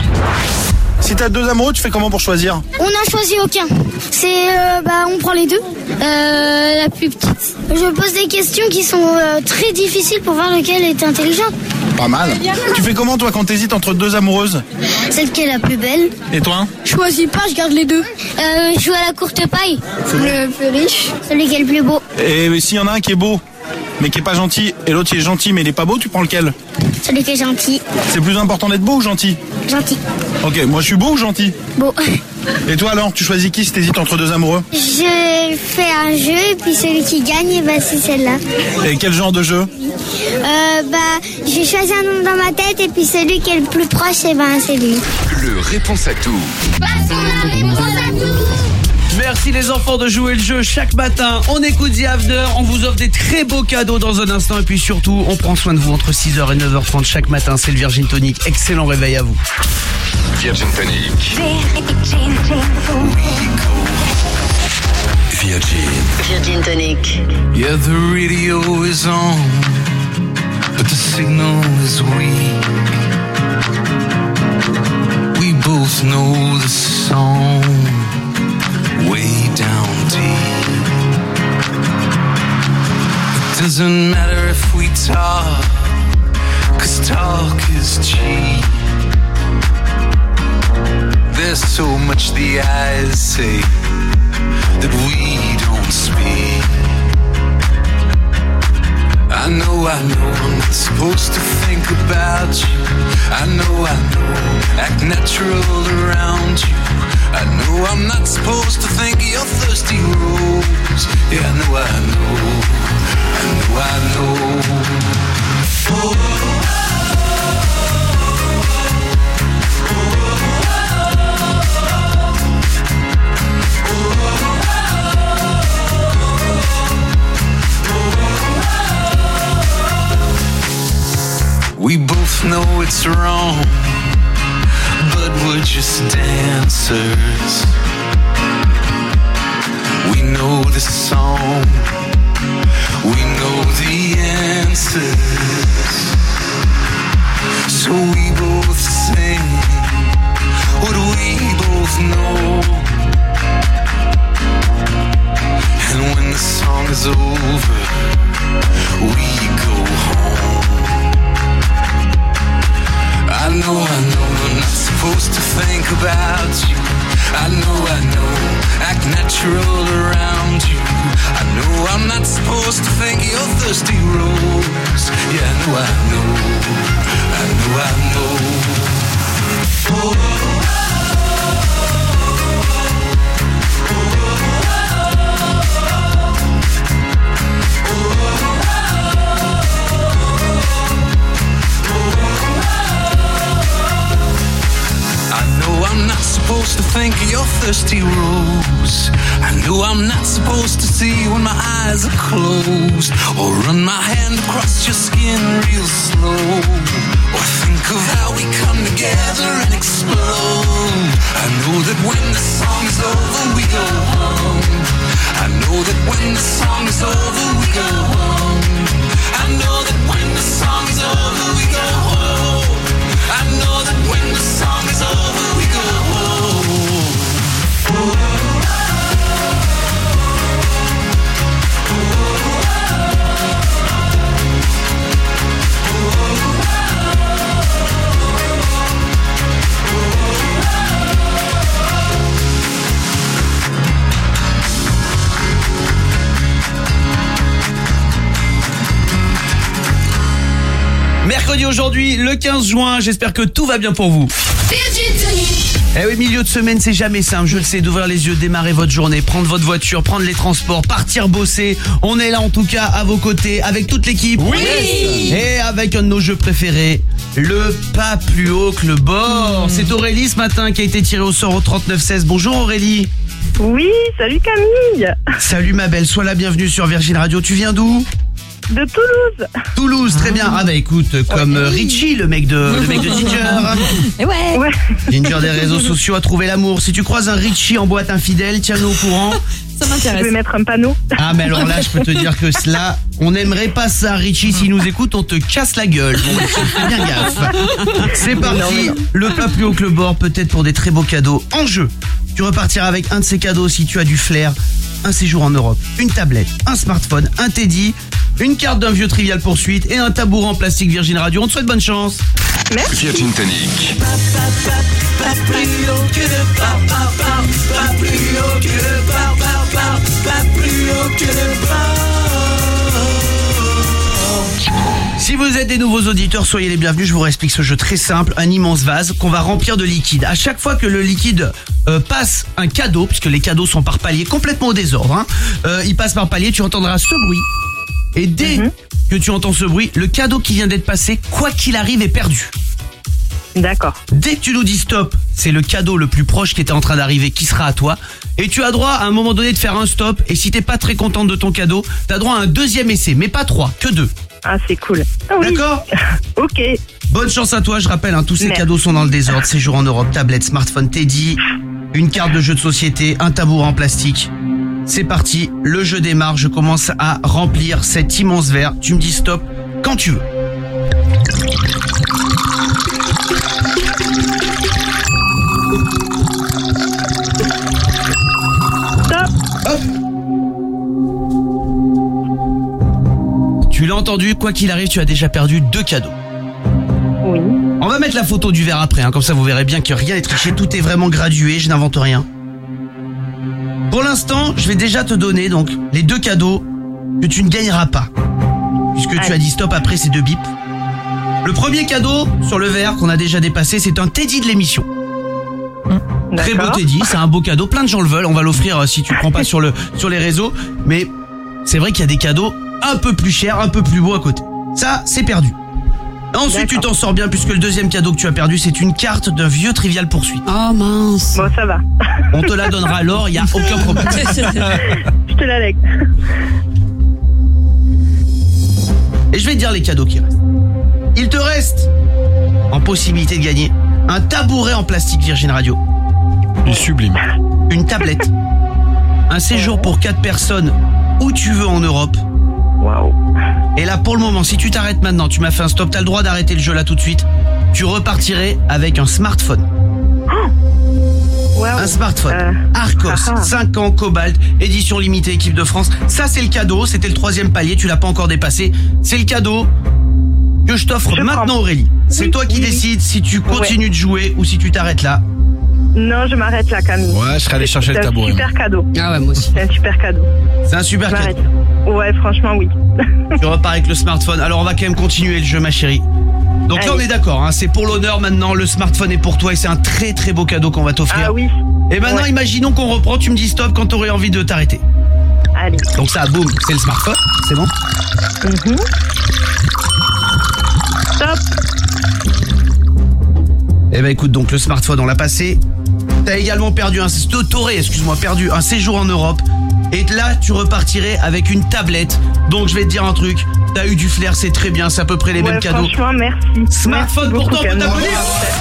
Si t'as deux amoureux, tu fais comment pour choisir? On n'a choisi aucun. C'est euh, bah on prend les deux. Euh, la plus petite. Je pose des questions qui sont euh, très difficiles pour voir lequel est intelligent. Pas mal. Tu fais comment toi quand t'hésites entre deux amoureuses? Celle qui est la plus belle. Et toi? Je choisis pas, je garde les deux. Euh, je joue à la courte paille. Le plus riche. Celui qui est le plus beau. Et s'il y en a un qui est beau mais qui est pas gentil et l'autre qui est gentil mais il est pas beau, tu prends lequel? Celui qui est gentil. C'est plus important d'être beau ou gentil? Gentil. Ok, moi je suis beau ou gentil? Beau. Et toi alors, tu choisis qui si t'hésites entre deux amoureux? Je fais un jeu et puis celui qui gagne, bah, c'est celle-là. Et quel genre de jeu? Euh, bah, j'ai choisi un nom dans ma tête et puis celui qui est le plus proche, et ben, c'est lui. Le réponse à tout. Parce qu'on a réponse à tout. Merci les enfants de jouer le jeu chaque matin. On écoute The Avener, on vous offre des très beaux cadeaux dans un instant. Et puis surtout, on prend soin de vous entre six heures et neuf heures trente chaque matin. C'est le Virgin Tonic. Excellent réveil à vous. Virgin Tonic. Virgin. Virgin Tonic. Yeah, the radio is on, but the signal is weak. We both know the song way down deep. It doesn't matter if we talk, 'cause talk is cheap. There's so much the eyes say that we don't speak. I know, I know I'm not supposed to think about you. I know, I know, act natural around you. I know I'm not supposed to think of your thirsty rose. Yeah, I know, I know, I know, I know. Oh, we both know it's wrong, but we're just dancers. We know the song, we know the answers. So we both sing what we both know. And when the song is over, we go home. I know, I know, I'm not supposed to think about you. I know, I know, act natural around you. I know I'm not supposed to think of your thirsty rose. Yeah, I know, I know, I know, I know. Oh, I'm not supposed to think of your thirsty rose. I know I'm not supposed to see when my eyes are closed, or run my hand across your skin real slow, or think of how we come together and explode. I know that when the song is over we go home. I know that when the song is over we go home. I know that when the song is over we go home. I know that when the song is over we go home. Mercredi aujourd'hui, le quinze juin, j'espère que tout va bien pour vous. Eh oui, milieu de semaine, c'est jamais simple, je le sais, d'ouvrir les yeux, démarrer votre journée, prendre votre voiture, prendre les transports, partir bosser. On est là en tout cas à vos côtés, avec toute l'équipe. Oui. Et avec un de nos jeux préférés, le pas plus haut que le bord. Mmh. C'est Aurélie ce matin qui a été tirée au sort au trente-neuf seize. Bonjour Aurélie. Oui, salut Camille. Salut ma belle, sois la bienvenue sur Virgin Radio. Tu viens d'où ? De Toulouse. Toulouse, très bien. Ah bah écoute, comme ouais. Richie, le mec de le mec de Ginger. Et ouais. ouais. Ginger des réseaux sociaux a trouvé l'amour. Si tu croises un Richie en boîte infidèle, tiens-nous au courant. Ça m'intéresse. Je vais mettre un panneau. Ah mais alors là, je peux te dire que cela, on n'aimerait pas ça. Richie, s'il nous écoute, on te casse la gueule. Bon, fais bien gaffe. C'est parti. Non, non. Le pas plus haut que le bord, peut-être pour des très beaux cadeaux en jeu. Tu repartiras avec un de ces cadeaux si tu as du flair. Un séjour en Europe, une tablette, un smartphone, un Teddy, une carte d'un vieux Trivial Poursuite et un tabouret en plastique Virgin Radio. On te souhaite bonne chance. Merci. Virgin Tonic. Pas plus haut que le bar, bar, bar. Pas plus haut que le bar, bar, bar. Pas plus haut que le bar. Si vous êtes des nouveaux auditeurs, soyez les bienvenus. Je vous explique ce jeu très simple. Un immense vase qu'on va remplir de liquide. À chaque fois que le liquide euh, passe un cadeau, puisque les cadeaux sont par palier, complètement au désordre, hein, euh, il passe par palier, tu entendras ce bruit. Et dès mmh. que tu entends ce bruit, le cadeau qui vient d'être passé, quoi qu'il arrive, est perdu. D'accord. Dès que tu nous dis stop, c'est le cadeau le plus proche qui était en train d'arriver qui sera à toi. Et tu as droit à un moment donné de faire un stop. Et si t'es pas très contente de ton cadeau, t'as droit à un deuxième essai, mais pas trois, que deux. Ah, c'est cool. Ah, oui. D'accord. Ok. Bonne chance à toi, je rappelle, hein, tous ces Merci. cadeaux sont dans le désordre. Séjour en Europe, tablette, smartphone, Teddy, une carte de jeu de société, un tabouret en plastique. c'est parti, le jeu démarre, je commence à remplir cet immense verre. Tu me dis stop quand tu veux. Stop. Hop. Tu l'as entendu, quoi qu'il arrive, tu as déjà perdu deux cadeaux. Oui. On va mettre la photo du verre après, hein, comme ça vous verrez bien que rien n'est triché, tout est vraiment gradué, je n'invente rien. Pour l'instant, je vais déjà te donner donc les deux cadeaux que tu ne gagneras pas. Puisque Allez. tu as dit stop après ces deux bips. Le premier cadeau sur le verre qu'on a déjà dépassé, c'est un Teddy de l'émission. Mmh. Très beau Teddy, c'est un beau cadeau, plein de gens le veulent, on va l'offrir si tu prends pas sur le sur les réseaux. Mais c'est vrai qu'il y a des cadeaux un peu plus chers, un peu plus beaux à côté. Ça, c'est perdu. Ensuite, D'accord. tu t'en sors bien puisque le deuxième cadeau que tu as perdu, c'est une carte d'un vieux Trivial Poursuite. Oh mince. Bon, ça va. On te la donnera alors, il n'y a aucun problème. Je te la lègue. Et je vais te dire les cadeaux qui restent. Il te reste, en possibilité de gagner, un tabouret en plastique Virgin Radio. Il est sublime. Une tablette. Un séjour pour quatre personnes où tu veux en Europe. Waouh. Et là, pour le moment, si tu t'arrêtes maintenant, tu m'as fait un stop, t'as le droit d'arrêter le jeu là tout de suite. Tu repartirais avec un smartphone. Wow. Un smartphone. Euh... Arcos, Ah ah. cinq ans, Cobalt, édition limitée, équipe de France. Ça, c'est le cadeau. C'était le troisième palier, tu l'as pas encore dépassé. C'est le cadeau que je t'offre je maintenant, prends. Aurélie. C'est oui, toi qui oui, décides si tu continues ouais. de jouer ou si tu t'arrêtes là. Non, je m'arrête là, Camille. Ouais, je serais allé chercher le tabouret. C'est un super cadeau. Ah ouais, moi aussi. C'est un super cadeau. C'est un super cadeau. Ouais, franchement, oui. Tu repars avec le smartphone. Alors, on va quand même continuer le jeu, ma chérie. Donc Allez. Là, on est d'accord. Hein, c'est pour l'honneur maintenant. Le smartphone est pour toi et c'est un très très beau cadeau qu'on va t'offrir. Ah oui. Et maintenant, ouais. imaginons qu'on reprend. Tu me dis stop quand t'aurais envie de t'arrêter. Allez. Donc ça, boum, c'est le smartphone. C'est bon. Mm-hmm. Stop. Eh ben écoute, donc le smartphone, on l'a passé. T'as également perdu un... T'aurais, excuse-moi, perdu un séjour en Europe. Et là, tu repartirais avec une tablette. Donc, je vais te dire un truc. T'as eu du flair, c'est très bien. C'est à peu près les ouais, mêmes cadeaux. Franchement, merci. Smartphone merci pour toi, on peut t'applaudir.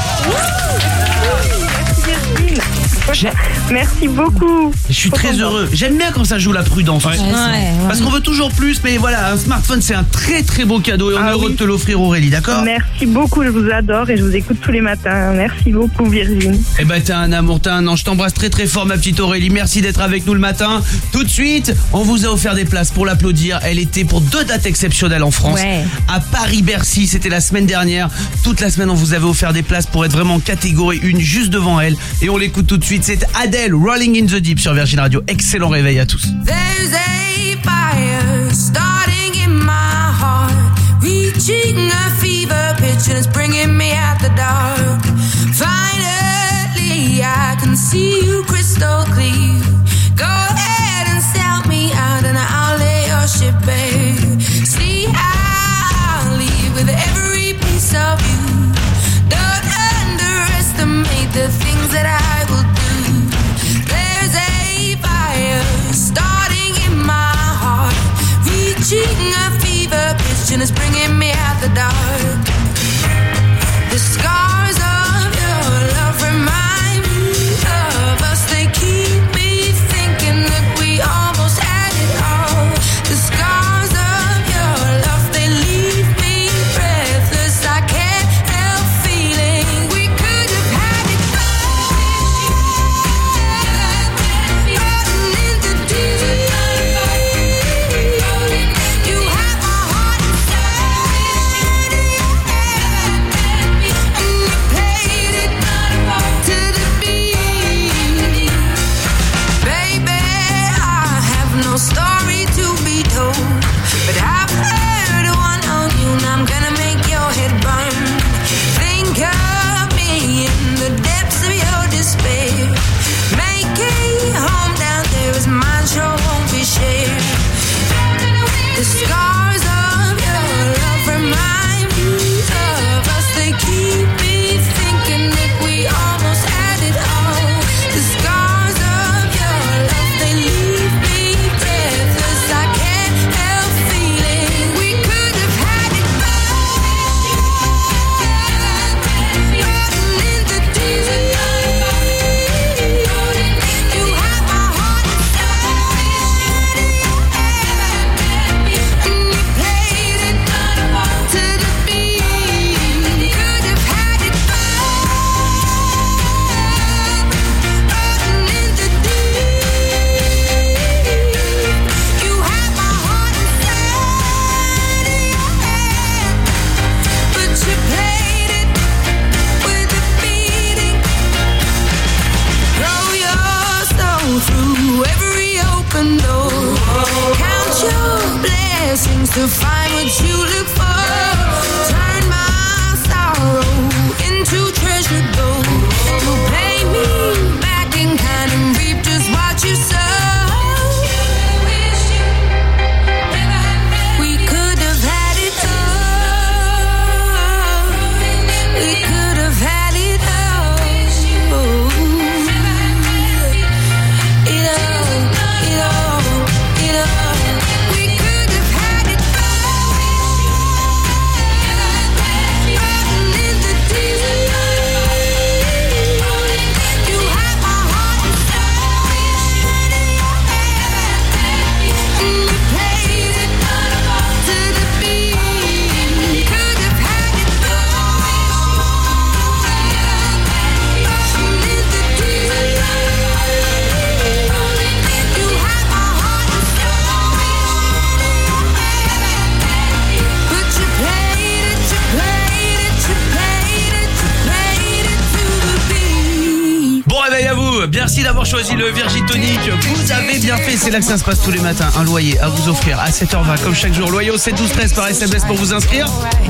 Merci beaucoup. Je suis très heureux. J'aime bien quand ça joue la prudence. Ouais. Ouais, ouais. Parce qu'on veut toujours plus, mais voilà, un smartphone, c'est un très très beau cadeau et on ah est heureux oui. de te l'offrir, Aurélie, d'accord? Merci beaucoup, je vous adore et je vous écoute tous les matins. Merci beaucoup, Virginie. Eh ben, t'es un amour, t'es un ange. Je t'embrasse très très fort, ma petite Aurélie. Merci d'être avec nous le matin. Tout de suite, on vous a offert des places pour l'applaudir. Elle était pour deux dates exceptionnelles en France. Ouais. À Paris-Bercy, c'était la semaine dernière. Toute la semaine, on vous avait offert des places pour être vraiment en catégorie une juste devant elle. Et on l'écoute tout de suite. C'est Adele, Rolling in the Deep sur Virgin Radio. Excellent réveil à tous. There's a fire starting in my heart, reaching a fever pitch and it's bringing me out the dark. Finally, I can see you crystal clear. Go ahead and sell me out and I'll lay your ship bare. See, I'll leave with every piece of you. Don't underestimate the things that I will do. Starting in my heart, reaching a fever pitch and it's bringing me out the dark. The scars of your love remind me of us. They keep me thinking that we almost had it all. The scars of your love, they leave me breathless. I can't seems to find what you look for. Turn my sorrow into treasure gold. You pay me back in kind and reap just what you sow. Merci d'avoir choisi le Virgin Tonic. Vous avez bien fait, c'est là que ça se passe tous les matins. Un loyer à vous offrir à sept heures vingt comme chaque jour. Loyer au sept douze treize par S M S pour vous inscrire.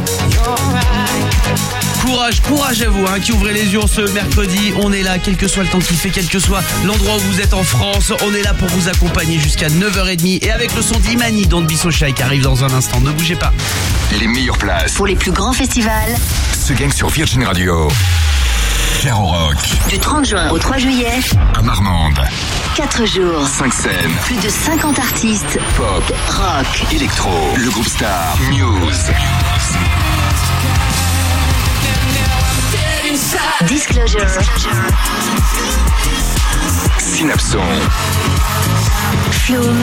Courage, courage à vous hein, qui ouvrez les yeux ce mercredi. On est là, quel que soit le temps qu'il fait, quel que soit l'endroit où vous êtes en France. On est là pour vous accompagner jusqu'à neuf heures trente. Et avec le son d'Imani, Don't Be So Shy qui arrive dans un instant. Ne bougez pas. Les meilleures places pour les plus grands festivals se gagnent sur Virgin Radio. Caro Rock. Du trente juin au trois juillet. À Marmande. quatre jours. cinq scènes. Plus de cinquante artistes. Pop. Rock. Électro. Le groupe Star. Muse. Disclosure. Synapson. Flume.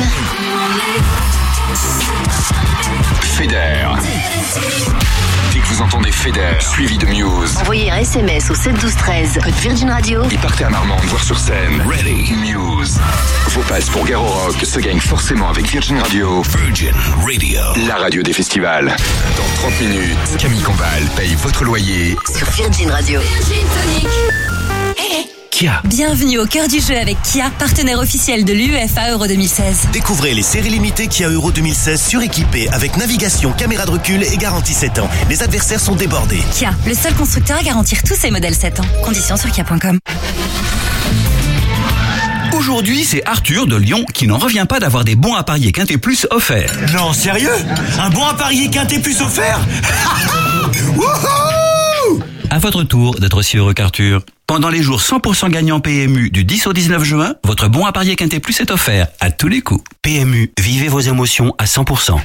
Feder. Dès que vous entendez Feder, suivi de Muse, envoyez un S M S au sept douze treize, code Virgin Radio. Et partez à Marmande voir sur scène. Ready. Muse. Vos passes pour Garo Rock se gagnent forcément avec Virgin Radio. Virgin Radio. La radio des festivals. Dans trente minutes, Camille Combal paye votre loyer sur Virgin Radio. Virgin Tonic. Hey. Kia. Bienvenue au cœur du jeu avec Kia, partenaire officiel de l'U E F A Euro deux mille seize. Découvrez les séries limitées Kia Euro deux mille seize suréquipées avec navigation, caméra de recul et garantie sept ans. Les adversaires sont débordés. Kia, le seul constructeur à garantir tous ses modèles sept ans. Conditions sur kia point com. Aujourd'hui, c'est Arthur de Lyon qui n'en revient pas d'avoir des bons à parier Quintet Plus offerts. Non, sérieux? Un bon à parier Quintet Plus offert? Wouhou! À votre tour d'être aussi heureux qu'Arthur. Pendant les jours cent pour cent gagnants P M U du dix au dix-neuf juin, votre bon à parier Quintet Plus est offert à tous les coups. P M U, vivez vos émotions à cent pour cent.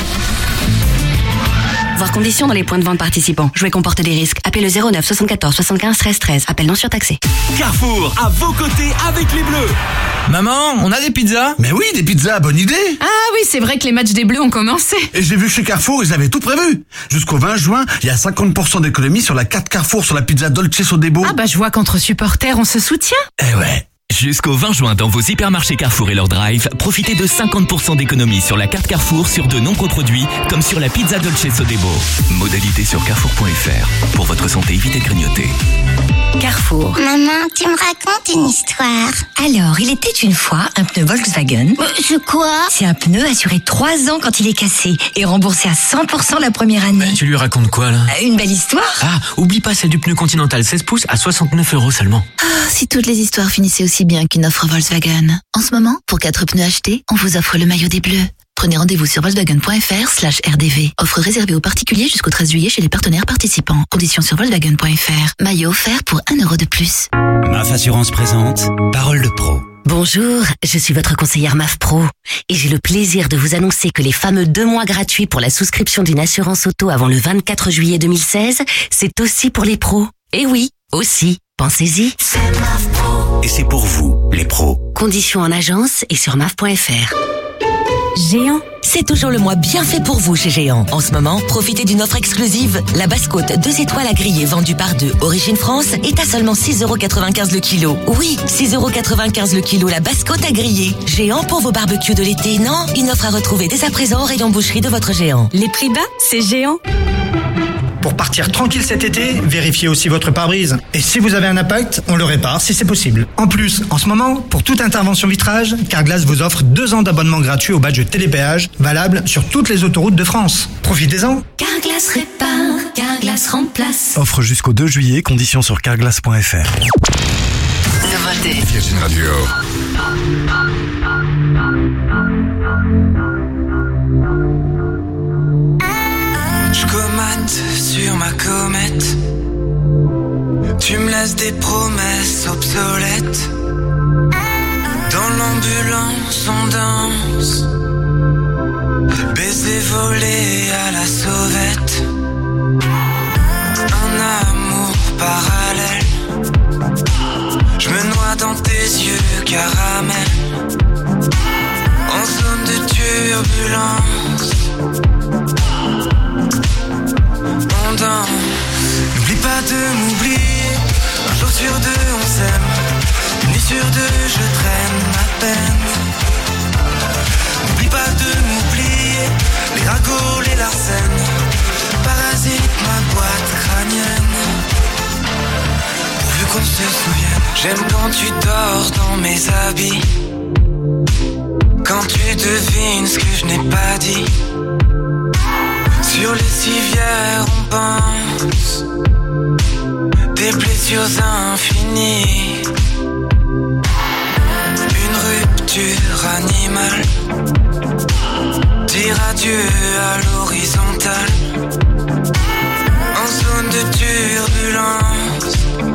Voir conditions dans les points de vente participants. Jouer comporte des risques. Appelez le zéro neuf soixante-quatorze soixante-quinze treize treize. Appel non surtaxé. Carrefour, à vos côtés avec les Bleus. Maman, on a des pizzas? Mais oui, des pizzas, bonne idée. Ah oui, c'est vrai que les matchs des Bleus ont commencé. Et j'ai vu chez Carrefour, ils avaient tout prévu. Jusqu'au vingt juin, il y a cinquante pour cent d'économie sur la carte Carrefour sur la pizza Dolce Sodebo. Ah bah je vois qu'entre supporters, on se soutient. Eh ouais. Jusqu'au vingt juin dans vos hypermarchés Carrefour et leur drive, profitez de cinquante pour cent d'économie sur la carte Carrefour sur de nombreux produits, comme sur la pizza Dolce Sodebo. Modalité sur carrefour point f r. Pour votre santé, évitez de grignoter. Carrefour. Maman, tu me racontes une histoire. Alors, il était une fois un pneu Volkswagen. Euh, c'est quoi? C'est un pneu assuré trois ans quand il est cassé et remboursé à cent pour cent la première année. Bah, tu lui racontes quoi là? Une belle histoire. Ah, oublie pas celle du pneu Continental seize pouces à soixante-neuf euros seulement. Ah, si toutes les histoires finissaient aussi bien qu'une offre Volkswagen. En ce moment, pour quatre pneus achetés, on vous offre le maillot des Bleus. Prenez rendez-vous sur volkswagen point f r slash R D V. Offre réservée aux particuliers jusqu'au treize juillet chez les partenaires participants. Conditions sur volkswagen point f r. Maillot offert pour un euro de plus. M A F Assurance présente Parole de Pro. Bonjour, je suis votre conseillère M A F Pro et j'ai le plaisir de vous annoncer que les fameux deux mois gratuits pour la souscription d'une assurance auto avant le vingt-quatre juillet deux mille seize, c'est aussi pour les pros. Et oui, aussi. Pensez-y. C'est M A F Pro. Et c'est pour vous, les pros. Conditions en agence et sur M A F point f r. Géant, c'est toujours le mois bien fait pour vous chez Géant. En ce moment, profitez d'une offre exclusive. La basse-côte deux étoiles à griller vendue par deux, origine France, est à seulement six euros quatre-vingt-quinze le kilo. Oui, six euros quatre-vingt-quinze le kilo, la basse-côte à griller. Géant pour vos barbecues de l'été, non? Une offre à retrouver dès à présent au rayon boucherie de votre Géant. Les prix bas, c'est Géant. Pour partir tranquille cet été, vérifiez aussi votre pare-brise. Et si vous avez un impact, on le répare si c'est possible. En plus, en ce moment, pour toute intervention vitrage, Carglass vous offre deux ans d'abonnement gratuit au badge télépéage, valable sur toutes les autoroutes de France. Profitez-en. Carglass répare, Carglass remplace. Offre jusqu'au deux juillet, conditions sur carglass point f r. Nouveauté. Virgin Radio. Je comate sur ma comète. Tu me laisses des promesses obsolètes. Dans l'ambulance on danse. Baiser volé à la sauvette. Un amour parallèle. Je me noie dans tes yeux caramel. En zone de turbulence. On danse. N'oublie pas de m'oublier. Un jour sur deux on s'aime. Une nuit sur deux je traîne ma peine. N'oublie pas de m'oublier. Les ragots, les larcènes. Parasite ma boîte crânienne. Pourvu qu'on se souvienne. J'aime quand tu dors dans mes habits. Quand tu devines ce que je n'ai pas dit. Sur les civières on pense. Des blessures infinies. Une rupture animale. Dire adieu à l'horizontale. En zone de turbulence.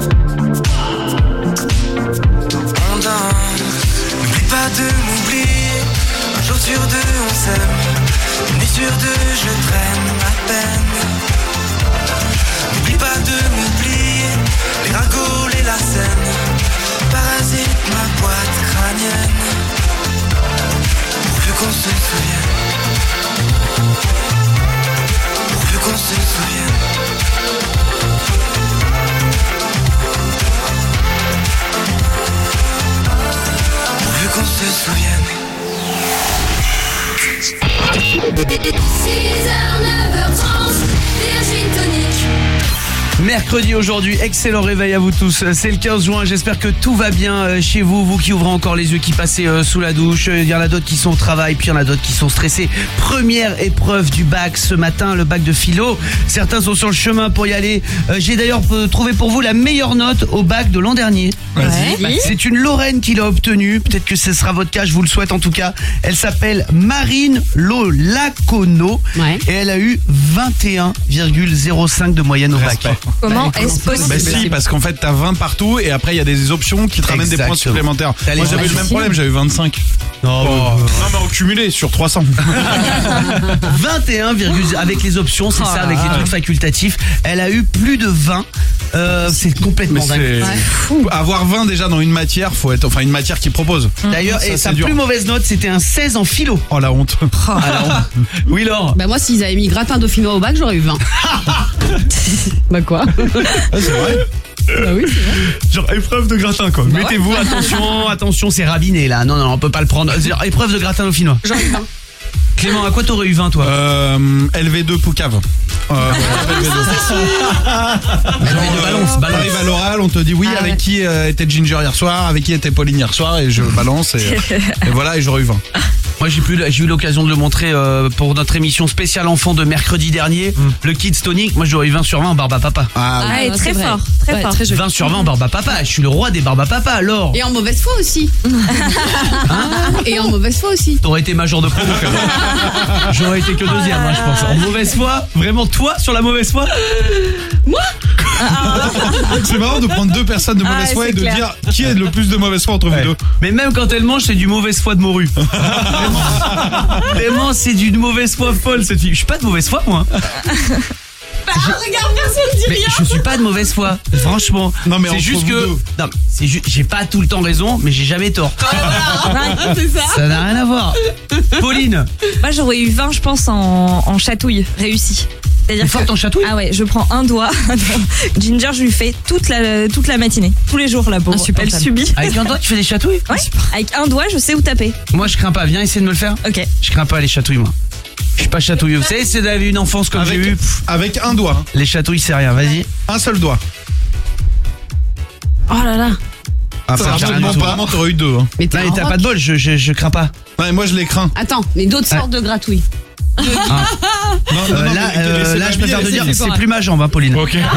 On danse. N'oublie pas de m'oublier. Un jour sur deux on s'aime. Une nuit sur deux je traîne ma peine. N'oublie pas de m'oublier. Les ragots, les larcènes. Parasite ma boîte crânienne. Pourvu qu'on se souvienne. Pourvu qu'on se souvienne. Pourvu qu'on se souvienne. six heures, neuf heures trente, Virgin Tonic. Mercredi aujourd'hui, excellent réveil à vous tous. C'est le quinze juin, j'espère que tout va bien chez vous. Vous qui ouvrez encore les yeux, qui passez sous la douche. Il y en a d'autres qui sont au travail, puis il y en a d'autres qui sont stressés. Première épreuve du bac ce matin, le bac de philo. Certains sont sur le chemin pour y aller. J'ai d'ailleurs trouvé pour vous la meilleure note au bac de l'an dernier. Ouais. C'est une Lorraine qui l'a obtenue. Peut-être que ce sera votre cas, je vous le souhaite en tout cas. Elle s'appelle Marine Lolacono. Ouais. Et elle a eu vingt et un virgule zéro cinq de moyenne au bac. Comment est-ce possible? Bah si, parce qu'en fait t'as vingt partout et après il y a des options qui te ramènent des points supplémentaires. Moi j'avais le même problème, j'avais vingt-cinq. Non, oh. non mais au cumulé sur trois cents. vingt et un, avec les options, c'est oh ça, avec les trucs facultatifs. Elle a eu plus de vingt. Euh, c'est complètement dingue. Ouais. Avoir vingt déjà dans une matière, faut être, enfin une matière qui propose. D'ailleurs, ça, et sa dur. Plus mauvaise note, c'était un seize en philo. Oh la honte. Oh, la honte. Oui Laure. Bah moi s'ils avaient mis gratin dauphinois au bac, j'aurais eu vingt. Bah quoi? Ah, c'est vrai. Bah oui, c'est vrai. Genre épreuve de gratin quoi. Bah mettez-vous, ouais. attention, attention, c'est rabiné là. Non, non, on peut pas le prendre. Épreuve de gratin dauphinois. J'en ai vingt. Clément, à quoi t'aurais eu vingt toi? euh, L V deux Poucave. Euh, L V deux. balance, balance. T'arrives à l'oral, on te dit oui, ah, avec ouais. qui euh, était Ginger hier soir, avec qui était Pauline hier soir, et je balance et, et voilà, et j'aurais eu vingt. Moi j'ai pu, j'ai eu l'occasion de le montrer euh, pour notre émission spéciale enfant de mercredi dernier, mm. le Kids Tonic. Moi j'aurais eu vingt sur vingt en barbe à papa. Ah, ah oui. ah très fort, très ouais, fort. Très vingt sur vingt en barbe à papa. Je suis le roi des barbes à papa alors. Et en mauvaise foi aussi. Hein? Et en mauvaise foi aussi. T'aurais été major de promo quand même. J'aurais été que deuxième, moi je pense. En mauvaise foi, vraiment toi sur la mauvaise foi. Moi. C'est marrant de prendre deux personnes de mauvaise ah, foi et de clair. dire qui est le plus de mauvaise foi entre ouais. vous deux. Mais même quand elle mange, c'est du mauvaise foi de morue. Vraiment, c'est d'une mauvaise foi folle cette fille. Je suis pas de mauvaise foi moi. Bah, regarde, personne dit mais rien. Je suis pas de mauvaise foi, franchement. Non mais c'est juste que non, c'est ju... j'ai pas tout le temps raison, mais j'ai jamais tort. Voilà, c'est ça. Ça n'a rien à voir. Pauline. Moi j'aurais eu vingt je pense en, en chatouille réussi. C'est-à-dire forte en chatouille. Ah ouais, je prends un doigt. Ginger, je lui fais toute la toute la matinée, tous les jours la pauvre. Elle subit. Avec un doigt, tu fais des chatouilles? Ouais. Avec un doigt, je sais où taper. Moi, je crains pas. Viens essayer de me le faire. Ok. Je crains pas les chatouilles, moi. Je suis pas chatouilleux. Vous savez, si vous avez une enfance comme Avec- j'ai eu, pff, Avec un doigt. les chatouilles c'est rien, vas-y. Un seul doigt. Oh là là. Ah, Ça, ça, j'ai rien absolument du tout. pas. Vraiment, t'aurais eu deux. Hein. Mais t'es Non, un mais t'as rock. pas de bol, je, je, je crains pas. Ouais, moi, je les crains. Attends, mais d'autres Ah. sortes de gratouilles. Non, non, Euh, non, là, mais euh, laissez là, ma je vie, préfère te laissez- dire, c'est plus ma jambe, hein, Pauline. Ok. euh,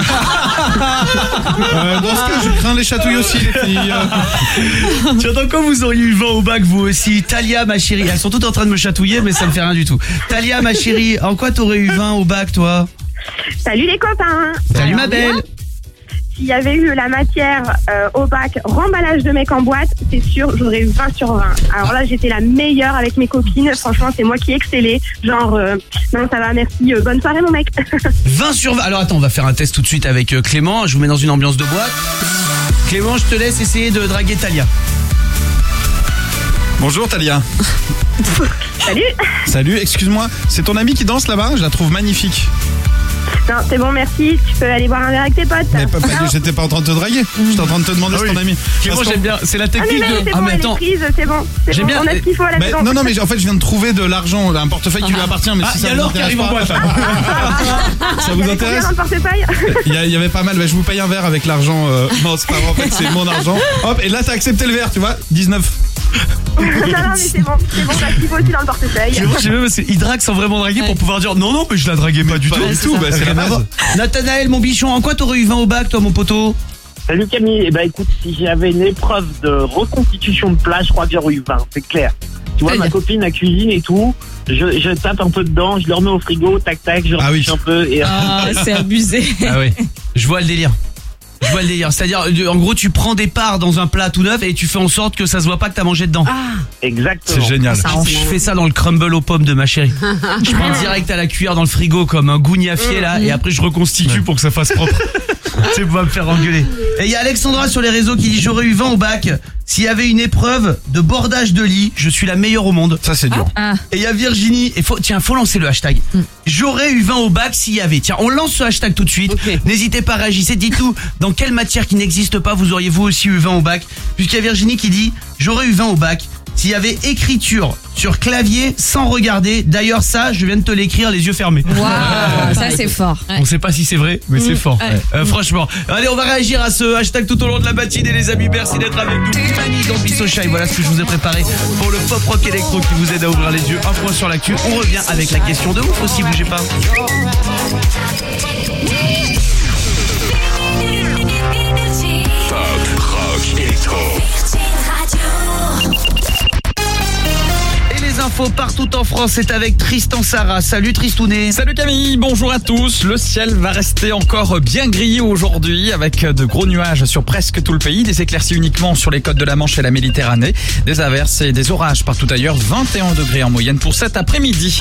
dans ce cas, je crains les chatouilles aussi, les filles. Tiens, donc quand vous auriez eu vingt au bac, vous aussi, Talia, ma chérie, elles sont toutes en train de me chatouiller, mais ça me fait rien du tout. Talia, ma chérie, en quoi t'aurais eu vingt au bac, toi? Salut les copains. Salut Alors, ma belle. moi, s'il y avait eu la matière euh, au bac remballage de mecs en boîte, c'est sûr, j'aurais eu vingt sur vingt. Alors là, j'étais la meilleure avec mes copines. Franchement, c'est moi qui excellais. Genre, euh, non, ça va, merci. euh, bonne soirée, mon mec. vingt sur vingt. Alors attends, on va faire un test tout de suite avec euh, Clément. Je vous mets dans une ambiance de boîte. Clément, je te laisse essayer de draguer Talia. Bonjour, Talia. Salut. Salut, excuse-moi. C'est ton amie qui danse là-bas? Je la trouve magnifique. Non, c'est bon, merci. Tu peux aller boire un verre avec tes potes. Mais pas- pas- Non. j'étais pas en train de te draguer. J'étais en train de te demander Ah si oui. ton ami. Clément, Parce j'aime qu'on- bien. C'est la Ah, mais technique non, de. c'est Ah, bon, mais elle est attends. prise, c'est bon. C'est J'aime bon, bien. on a ce qu'il faut à la Mais maison. non, non, mais en fait, je viens de trouver de l'argent, un portefeuille qui lui appartient. Mais Ah, si il y ça a vous l'or qui intéresse arrive en pas- boîte. Ça Il y vous avait intéresse? combien dans le portefeuille? Il y, a- il y avait pas mal. Bah, je vous paye un verre avec l'argent. euh, Non, c'est pas vrai. En fait, c'est mon argent. Hop, et là, t'as accepté le verre, tu vois. dix-neuf. Non, non, mais c'est bon. C'est bon, t'as ce qu'il faut aussi dans le portefeuille. Clément, j'aime bien parce qu'il drague sans vraiment draguer pour pouvoir dire non, non, mais je la draguais pas du Pas tout. du tout, bah, c'est la base. Nathanaël, mon bichon, en quoi t'aurais eu vingt au bac, toi, mon poteau? Salut Camille, eh ben écoute, si j'avais une épreuve de reconstitution de plat, je crois que j'aurais eu vingt, c'est clair. Tu vois, Très ma bien. copine, la cuisine et tout, je, je tape un peu dedans, je le remets au frigo, tac tac, je Ah oui. retouche un peu et... Ah, c'est abusé. Ah oui. Je vois le délire. Je vois le délire. C'est-à-dire, euh, en gros, tu prends des parts dans un plat tout neuf et tu fais en sorte que ça se voit pas que t'as mangé dedans. Exactement. C'est génial. Ça, Je fais ça dans le crumble aux pommes de ma chérie. Je prends direct à la cuillère dans le frigo comme un gougnafier là et après je reconstitue pour que ça fasse propre. C'est pour pas me faire engueuler. Et il y a Alexandra sur les réseaux qui dit j'aurais eu vingt au bac s'il y avait une épreuve de bordage de lit, je suis la meilleure au monde. Ça, c'est dur. Ah. Et il y a Virginie, et faut, tiens, faut lancer le hashtag. J'aurais eu vingt au bac s'il y avait. Tiens, on lance ce hashtag tout de suite. Ok. N'hésitez pas à réagir. Dites-nous dans quelle matière qui n'existe pas vous auriez vous aussi eu vingt au bac. Puisqu'il y a Virginie qui dit j'aurais eu vingt au bac s'il y avait écriture sur clavier sans regarder. D'ailleurs ça, je viens de te l'écrire les yeux fermés. Waouh, ça c'est fort. On sait pas si c'est vrai, mais c'est fort. Ouais. Euh, franchement. Allez, on va réagir à ce hashtag tout au long de la matinée, les amis. Merci d'être avec nous. Mani dans Bissocha. Et voilà ce que je vous ai préparé pour le pop rock électro qui vous aide à ouvrir les yeux. Un point sur l'actu. On revient avec la question de ouf aussi, bougez pas. Pop, rock, électro. Et les infos partout en France, c'est avec Tristan Sarah. Salut Tristounet. Salut Camille, bonjour à tous. Le ciel va rester encore bien gris aujourd'hui avec de gros nuages sur presque tout le pays, des éclaircies uniquement sur les côtes de la Manche et la Méditerranée, des averses et des orages partout ailleurs, vingt et un degrés en moyenne pour cet après-midi.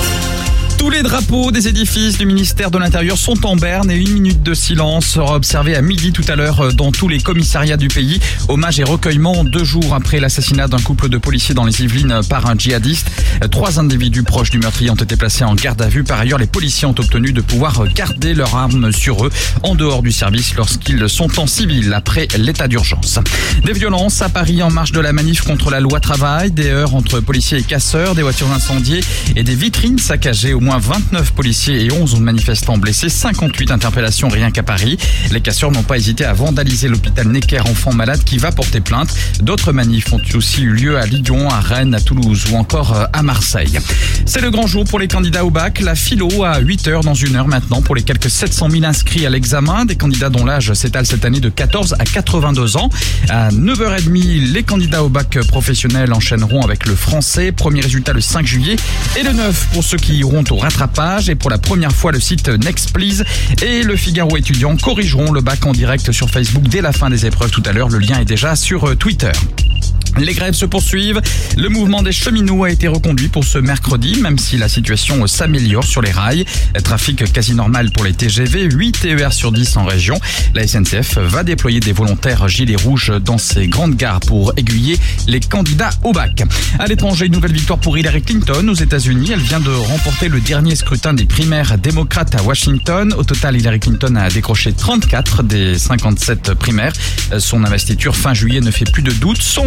Tous les drapeaux des édifices du ministère de l'Intérieur sont en berne et une minute de silence sera observée à midi tout à l'heure dans tous les commissariats du pays. Hommage et recueillement deux jours après l'assassinat d'un couple de policiers dans les Yvelines par un djihadiste. Trois individus proches du meurtrier ont été placés en garde à vue. Par ailleurs, les policiers ont obtenu de pouvoir garder leurs armes sur eux en dehors du service lorsqu'ils sont en civil après l'état d'urgence. Des violences à Paris en marge de la manif contre la loi travail, des heurts entre policiers et casseurs, des voitures incendiées et des vitrines saccagées. Au moins vingt-neuf policiers et onze manifestants blessés, cinquante-huit interpellations rien qu'à Paris. Les casseurs n'ont pas hésité à vandaliser l'hôpital Necker enfant malade qui va porter plainte. D'autres manifs ont aussi eu lieu à Lyon, à Rennes, à Toulouse ou encore à Marseille. C'est le grand jour pour les candidats au bac. La philo à huit heures dans une heure maintenant pour les quelques sept cent mille inscrits à l'examen. Des candidats dont l'âge s'étale cette année de quatorze à quatre-vingt-deux ans. À neuf heures trente, les candidats au bac professionnel enchaîneront avec le français. Premier résultat le cinq juillet et le neuf pour ceux qui iront au rattrapage. Et pour la première fois, le site Next Please et le Figaro étudiant corrigeront le bac en direct sur Facebook dès la fin des épreuves tout à l'heure. Le lien est déjà sur Twitter. Les grèves se poursuivent. Le mouvement des cheminots a été reconduit pour ce mercredi, même si la situation s'améliore sur les rails. Trafic quasi normal pour les T G V, huit T E R sur dix en région. La S N C F va déployer des volontaires gilets rouges dans ces grandes gares pour aiguiller les candidats au bac. À l'étranger, une nouvelle victoire pour Hillary Clinton aux États-Unis. Elle vient de remporter le dernier scrutin des primaires démocrates à Washington. Au total, Hillary Clinton a décroché trente-quatre des cinquante-sept primaires. Son investiture fin juillet ne fait plus de doute. Son rival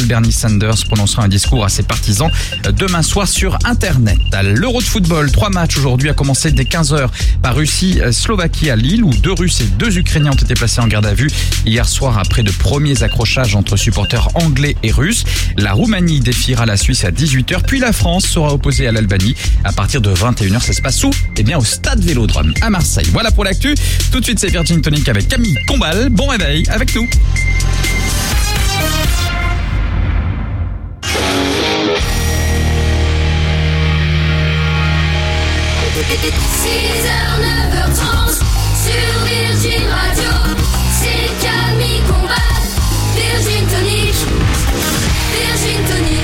libéral Bernie Sanders prononcera un discours à ses partisans demain soir sur Internet. L'Euro de football, trois matchs aujourd'hui, a commencé dès quinze heures par Russie-Slovaquie à Lille, où deux Russes et deux Ukrainiens ont été placés en garde à vue hier soir après de premiers accrochages entre supporters anglais et russes. La Roumanie défiera la Suisse à dix-huit heures, puis la France sera opposée à l'Albanie à partir de vingt et une heures. Ça se passe où ? Eh bien au Stade Vélodrome à Marseille. Voilà pour l'actu. Tout de suite, c'est Virgin Tonic avec Camille Combal. Bon réveil avec nous. six heures, neuf heures trente sur Virgin Radio, c'est Camille Combal, Virgin Tonic, Virgin Tonic.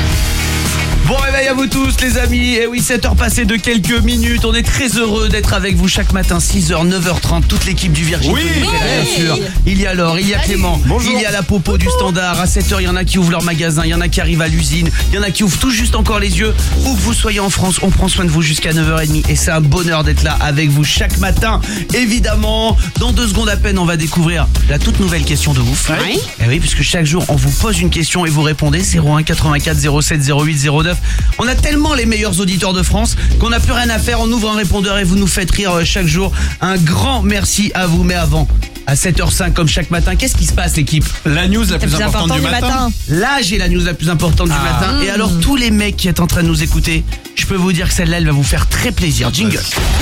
Bon réveil à vous tous les amis. Et oui, sept heures passées de quelques minutes. On est très heureux d'être avec vous chaque matin, six heures, neuf heures trente. Toute l'équipe du Virgin. Oui, Tonic, bien sûr. Il y a Laure, il y a Clément. Bonjour. Il y a la Popo du Standard. À sept heures, il y en a qui ouvrent leur magasin, il y en a qui arrivent à l'usine, il y en a qui ouvrent tout juste encore les yeux. Où que vous soyez en France, on prend soin de vous jusqu'à neuf heures trente. Et c'est un bonheur d'être là avec vous chaque matin. Évidemment, dans deux secondes à peine, on va découvrir la toute nouvelle question de ouf. Oui. Et oui, puisque chaque jour, on vous pose une question et vous répondez. Zéro un quatre-vingt-quatre zéro sept zéro huit zéro neuf. On a tellement les meilleurs auditeurs de France qu'on n'a plus rien à faire. On ouvre un répondeur et vous nous faites rire chaque jour. Un grand merci à vous. Mais avant, à sept heures cinq comme chaque matin, qu'est-ce qui se passe l'équipe? La news la plus, plus importante important du du matin. matin. Là j'ai la news la plus importante du Ah. matin. Et alors tous les mecs qui êtes en train de nous écouter, je peux vous dire que celle-là elle va vous faire très plaisir. Jingle.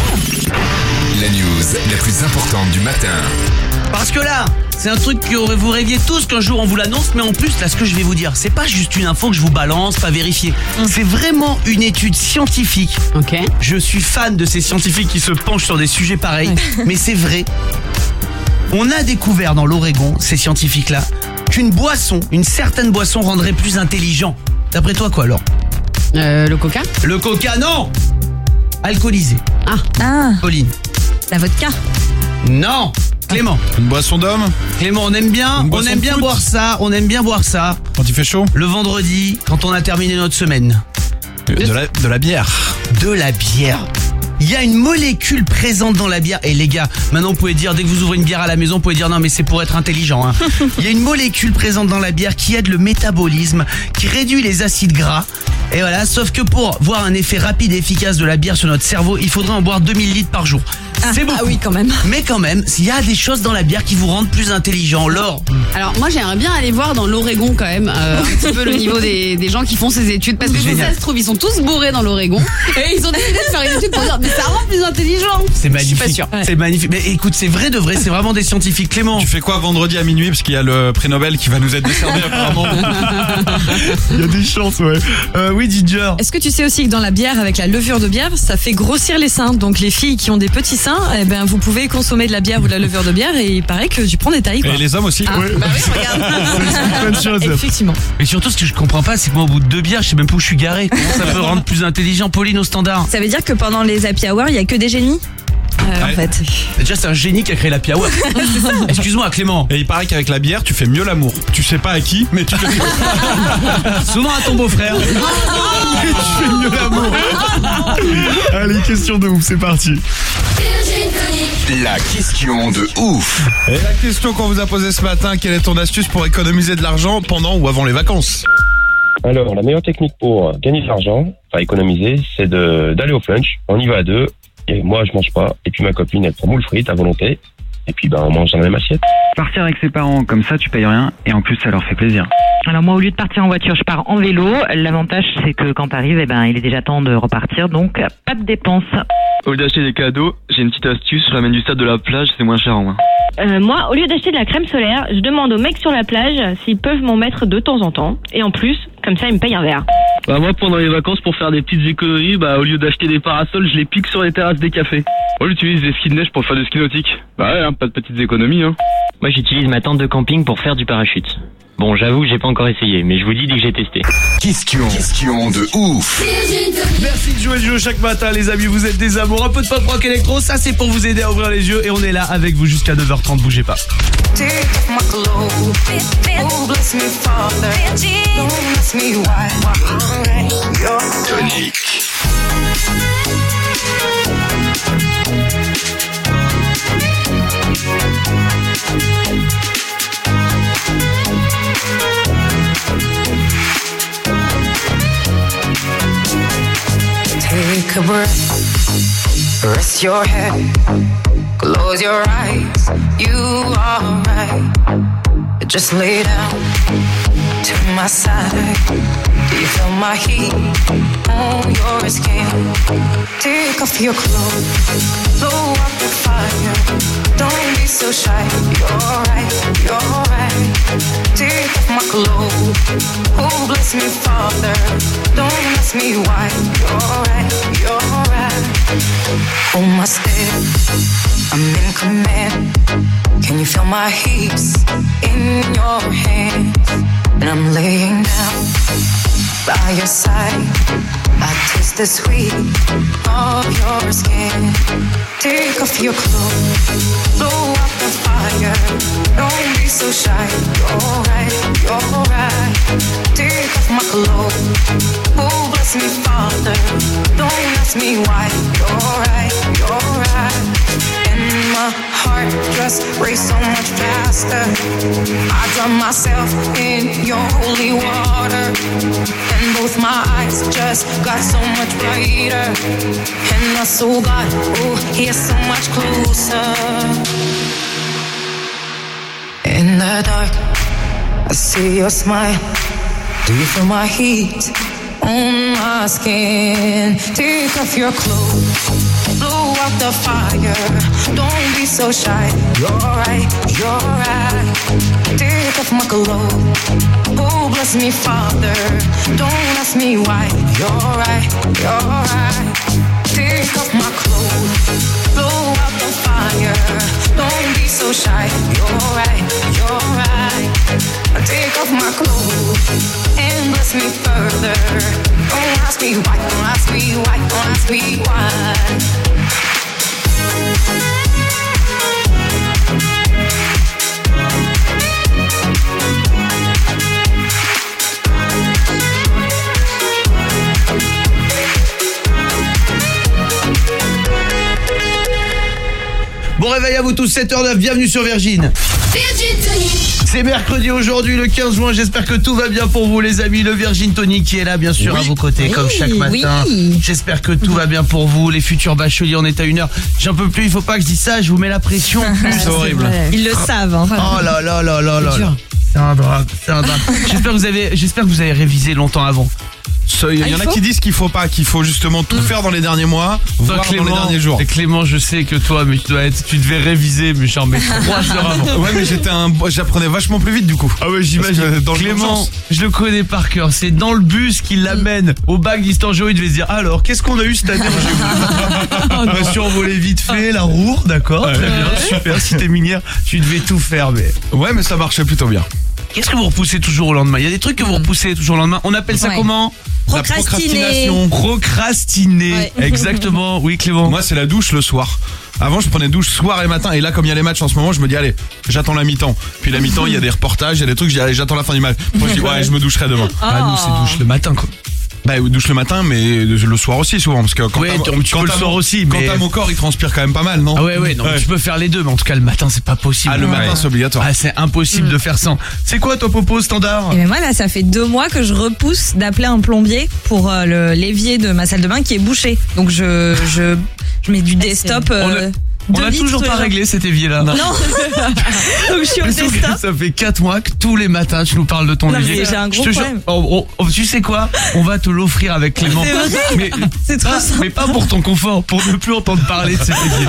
La news la plus importante du matin. Parce que là, c'est un truc que vous rêviez tous qu'un jour on vous l'annonce. Mais en plus, là ce que je vais vous dire, c'est pas juste une info que je vous balance, pas vérifiée. C'est vraiment une étude scientifique. Ok. Je suis fan de ces scientifiques qui se penchent sur des sujets pareils. Mais c'est vrai. On a découvert dans l'Oregon, ces scientifiques-là, qu'une boisson, une certaine boisson rendrait plus intelligent. D'après toi quoi alors? Euh, le coca. Le coca, non. Alcoolisé. Ah. Ah, Pauline. la vodka. Non. Clément. Une boisson d'homme Clément, on aime bien, Une on boisson aime de bien foot. boire ça, on aime bien boire ça. quand il fait chaud. Le vendredi, quand on a terminé notre semaine. De la, de la bière. De la bière. Il y a une molécule présente dans la bière. Et les gars, maintenant vous pouvez dire, dès que vous ouvrez une bière à la maison, vous pouvez dire non mais c'est pour être intelligent. Hein. Il y a une molécule présente dans la bière qui aide le métabolisme, qui réduit les acides gras. Et voilà, sauf que pour voir un effet rapide et efficace de la bière sur notre cerveau, il faudrait en boire deux mille litres par jour. Ah, C'est beaucoup. ah oui, quand même. Mais quand même, il y a des choses dans la bière qui vous rendent plus intelligent. Laure. Alors moi j'aimerais bien aller voir dans l'Oregon quand même euh, un petit peu le niveau des, des gens qui font ces études parce que si Génial. ça se trouve ils sont tous bourrés dans l'Oregon et ils ont décidé de faire une étude pour dire mais ça rend plus intelligent. C'est Je suis pas magnifique. sûre. C'est magnifique. Mais écoute, c'est vrai de vrai, c'est vraiment des scientifiques. Clément. Tu fais quoi vendredi à minuit parce qu'il y a le prix Nobel qui va nous être décerné apparemment. Il y a des chances, ouais. Euh, oui, Ginger. Est-ce que tu sais aussi que dans la bière, avec la levure de bière, ça fait grossir les seins. Donc les filles qui ont des petits seins, eh ben vous pouvez consommer de la bière ou de la levure de bière et il paraît que tu prends des tailles. Quoi. Et les hommes aussi. Ah, bah oui, regarde. Bonne chose. Effectivement. Et surtout, ce que je comprends pas, c'est que moi, au bout de deux bières, je sais même pas où je suis garé. Comment ça peut rendre plus intelligent, Pauline, au standard? Ça veut dire que pendant les happy hour, il y a que des génies. Euh, Ouais. En fait. Déjà, c'est un génie qui a créé la Piawa. Excuse-moi, Clément. Et il paraît qu'avec la bière, tu fais mieux l'amour. Tu sais pas à qui, mais tu fais mieux. Souvent à ton beau-frère. tu fais mieux l'amour. Allez, question de ouf, c'est parti. La question de ouf. Et la question qu'on vous a posée ce matin, quelle est ton astuce pour économiser de l'argent pendant ou avant les vacances? Alors, la meilleure technique pour gagner de l'argent, enfin économiser, c'est de d'aller au flunch. On y va à deux. Et moi, je mange pas. Et puis ma copine, elle prend moule frites à volonté. Et puis, ben, on mange dans la même assiette. Partir avec ses parents, comme ça, tu payes rien. Et en plus, ça leur fait plaisir. Alors moi, au lieu de partir en voiture, je pars en vélo. L'avantage, c'est que quand t'arrives, eh ben, il est déjà temps de repartir, donc pas de dépenses. Au lieu d'acheter des cadeaux, j'ai une petite astuce. Je ramène du sable de la plage, c'est moins cher en moins. Euh, moi, au lieu d'acheter de la crème solaire, je demande aux mecs sur la plage s'ils peuvent m'en mettre de temps en temps. Et en plus, comme ça, ils me payent un verre. Bah moi, pendant les vacances, pour faire des petites économies, bah au lieu d'acheter des parasols, je les pique sur les terrasses des cafés. Moi, j'utilise des skis de neige pour faire du ski nautique. Bah ouais, hein, pas de petites économies, hein. Moi, j'utilise ma tente de camping pour faire du parachute. Bon, j'avoue, j'ai pas encore essayé, mais je vous dis dès que j'ai testé. Question. Question de ouf. Merci de jouer le jeu chaque matin, les amis. Vous êtes des amours. Un peu de pop rock électro, ça c'est pour vous aider à ouvrir les yeux. Et on est là avec vous jusqu'à neuf heures trente. Bougez pas. Tonic. a breath. Rest your head. Close your eyes. You are right. Just lay down to my side. Do you feel my heat on your skin? Take off your clothes, blow up the fire. Don't be so shy. You're right, you're right. Take off my clothes. Oh, bless me, Father. Don't ask me why. You're right, you're right. Hold my step. I'm in command. Can you feel my hips in your hands? And I'm laying down by your side. I taste the sweet of your skin. Take off your clothes, blow up the fire. Don't be so shy. You're right, you're right. Take off my clothes. Oh, bless me, Father. Don't ask me why. You're right, you're right. And my heart just race so much faster. I drown myself in your holy water. And both my eyes just got so much brighter. And my soul got, oh, here so much closer. In the dark, I see your smile. Do you feel my heat on my skin? Take off your clothes, blow out the fire. Don't be so shy. You're right, you're right. Take off my clothes. Oh, bless me, Father. Don't ask me why. You're right, you're right. Take off my clothes, blow out the fire. Don't be so shy. You're right, you're right. Take off my clothes and bless me further. Don't ask me why, don't ask me why, don't ask me why. Bon réveil à vous tous, sept heures neuf, bienvenue sur Virgin. Virgin Tonic. C'est mercredi aujourd'hui, le quinze juin, j'espère que tout va bien pour vous les amis. Le Virgin Tonic qui est là bien sûr oui. à vos côtés oui, comme chaque matin. Oui. J'espère que tout va bien pour vous, les futurs bacheliers, on est à une heure. J'en peux plus, il faut pas que je dise ça, je vous mets la pression. C'est horrible. Ils le savent. Hein. Oh là là là là là. C'est un drame, c'est un drame. J'espère que vous avez, j'espère que vous avez révisé longtemps avant. Il y en a qui disent qu'il faut pas, qu'il faut justement tout faire dans les derniers mois, toi, voire Clément, dans les derniers jours. Et Clément, je sais que toi, mais tu dois être, tu devais réviser, mais genre mais trois heures avant. Ouais, mais j'étais un, j'apprenais vachement plus vite du coup. Ah ouais, j'imagine. Dans Clément, je le connais par cœur. C'est dans le bus qu'il l'amène au bac d'histoire géo. Il devait se dire alors, qu'est-ce qu'on a eu cette année en géo? On a survolé vite fait la Roure, d'accord, ouais, très bien, super. Si t'es minière, tu devais tout faire, mais ouais, mais ça marchait plutôt bien. Qu'est-ce que vous repoussez toujours au lendemain? Il y a des trucs que vous repoussez toujours au lendemain. On appelle ça ouais. comment? Procrastiner. Procrastiner. Ouais. Exactement. Oui, Clément. Moi, c'est la douche le soir. Avant, je prenais douche soir et matin. Et là, comme il y a les matchs en ce moment, je me dis, allez, j'attends la mi-temps. Puis la mi-temps, il y a des reportages, il y a des trucs, je dis, allez, j'attends la fin du match. Moi, je dis, ouais, je me doucherai demain. Oh. Ah, nous, c'est douche le matin, quoi. Bah, douche le matin, mais le soir aussi, souvent. Parce que quand ouais, t'as, tu quand peux t'as le soir mon, aussi. Quand mais... t'as mon corps, il transpire quand même pas mal, non? Ah ouais, ouais, non, ouais. Tu peux faire les deux, mais en tout cas, le matin, c'est pas possible. Ah, le matin, ouais. c'est obligatoire. Ah, c'est impossible mmh. de faire sans. C'est quoi, toi, Popo, standard? Et ben moi, là, ça fait deux mois que je repousse d'appeler un plombier pour euh, le, l'évier de ma salle de bain qui est bouché. Donc, je, je, je mets du desktop. Euh, On a toujours pas réglé cet évier-là. Non. Donc je suis au desktop. Ça fait quatre mois que tous les matins tu nous parles de ton non, évier. Mais j'ai un gros je te problème. Jure, oh, oh, tu sais quoi? On va te l'offrir avec Clément. C'est vrai. Mais, c'est trop pas, mais pas pour ton confort, pour ne plus entendre parler de cet évier.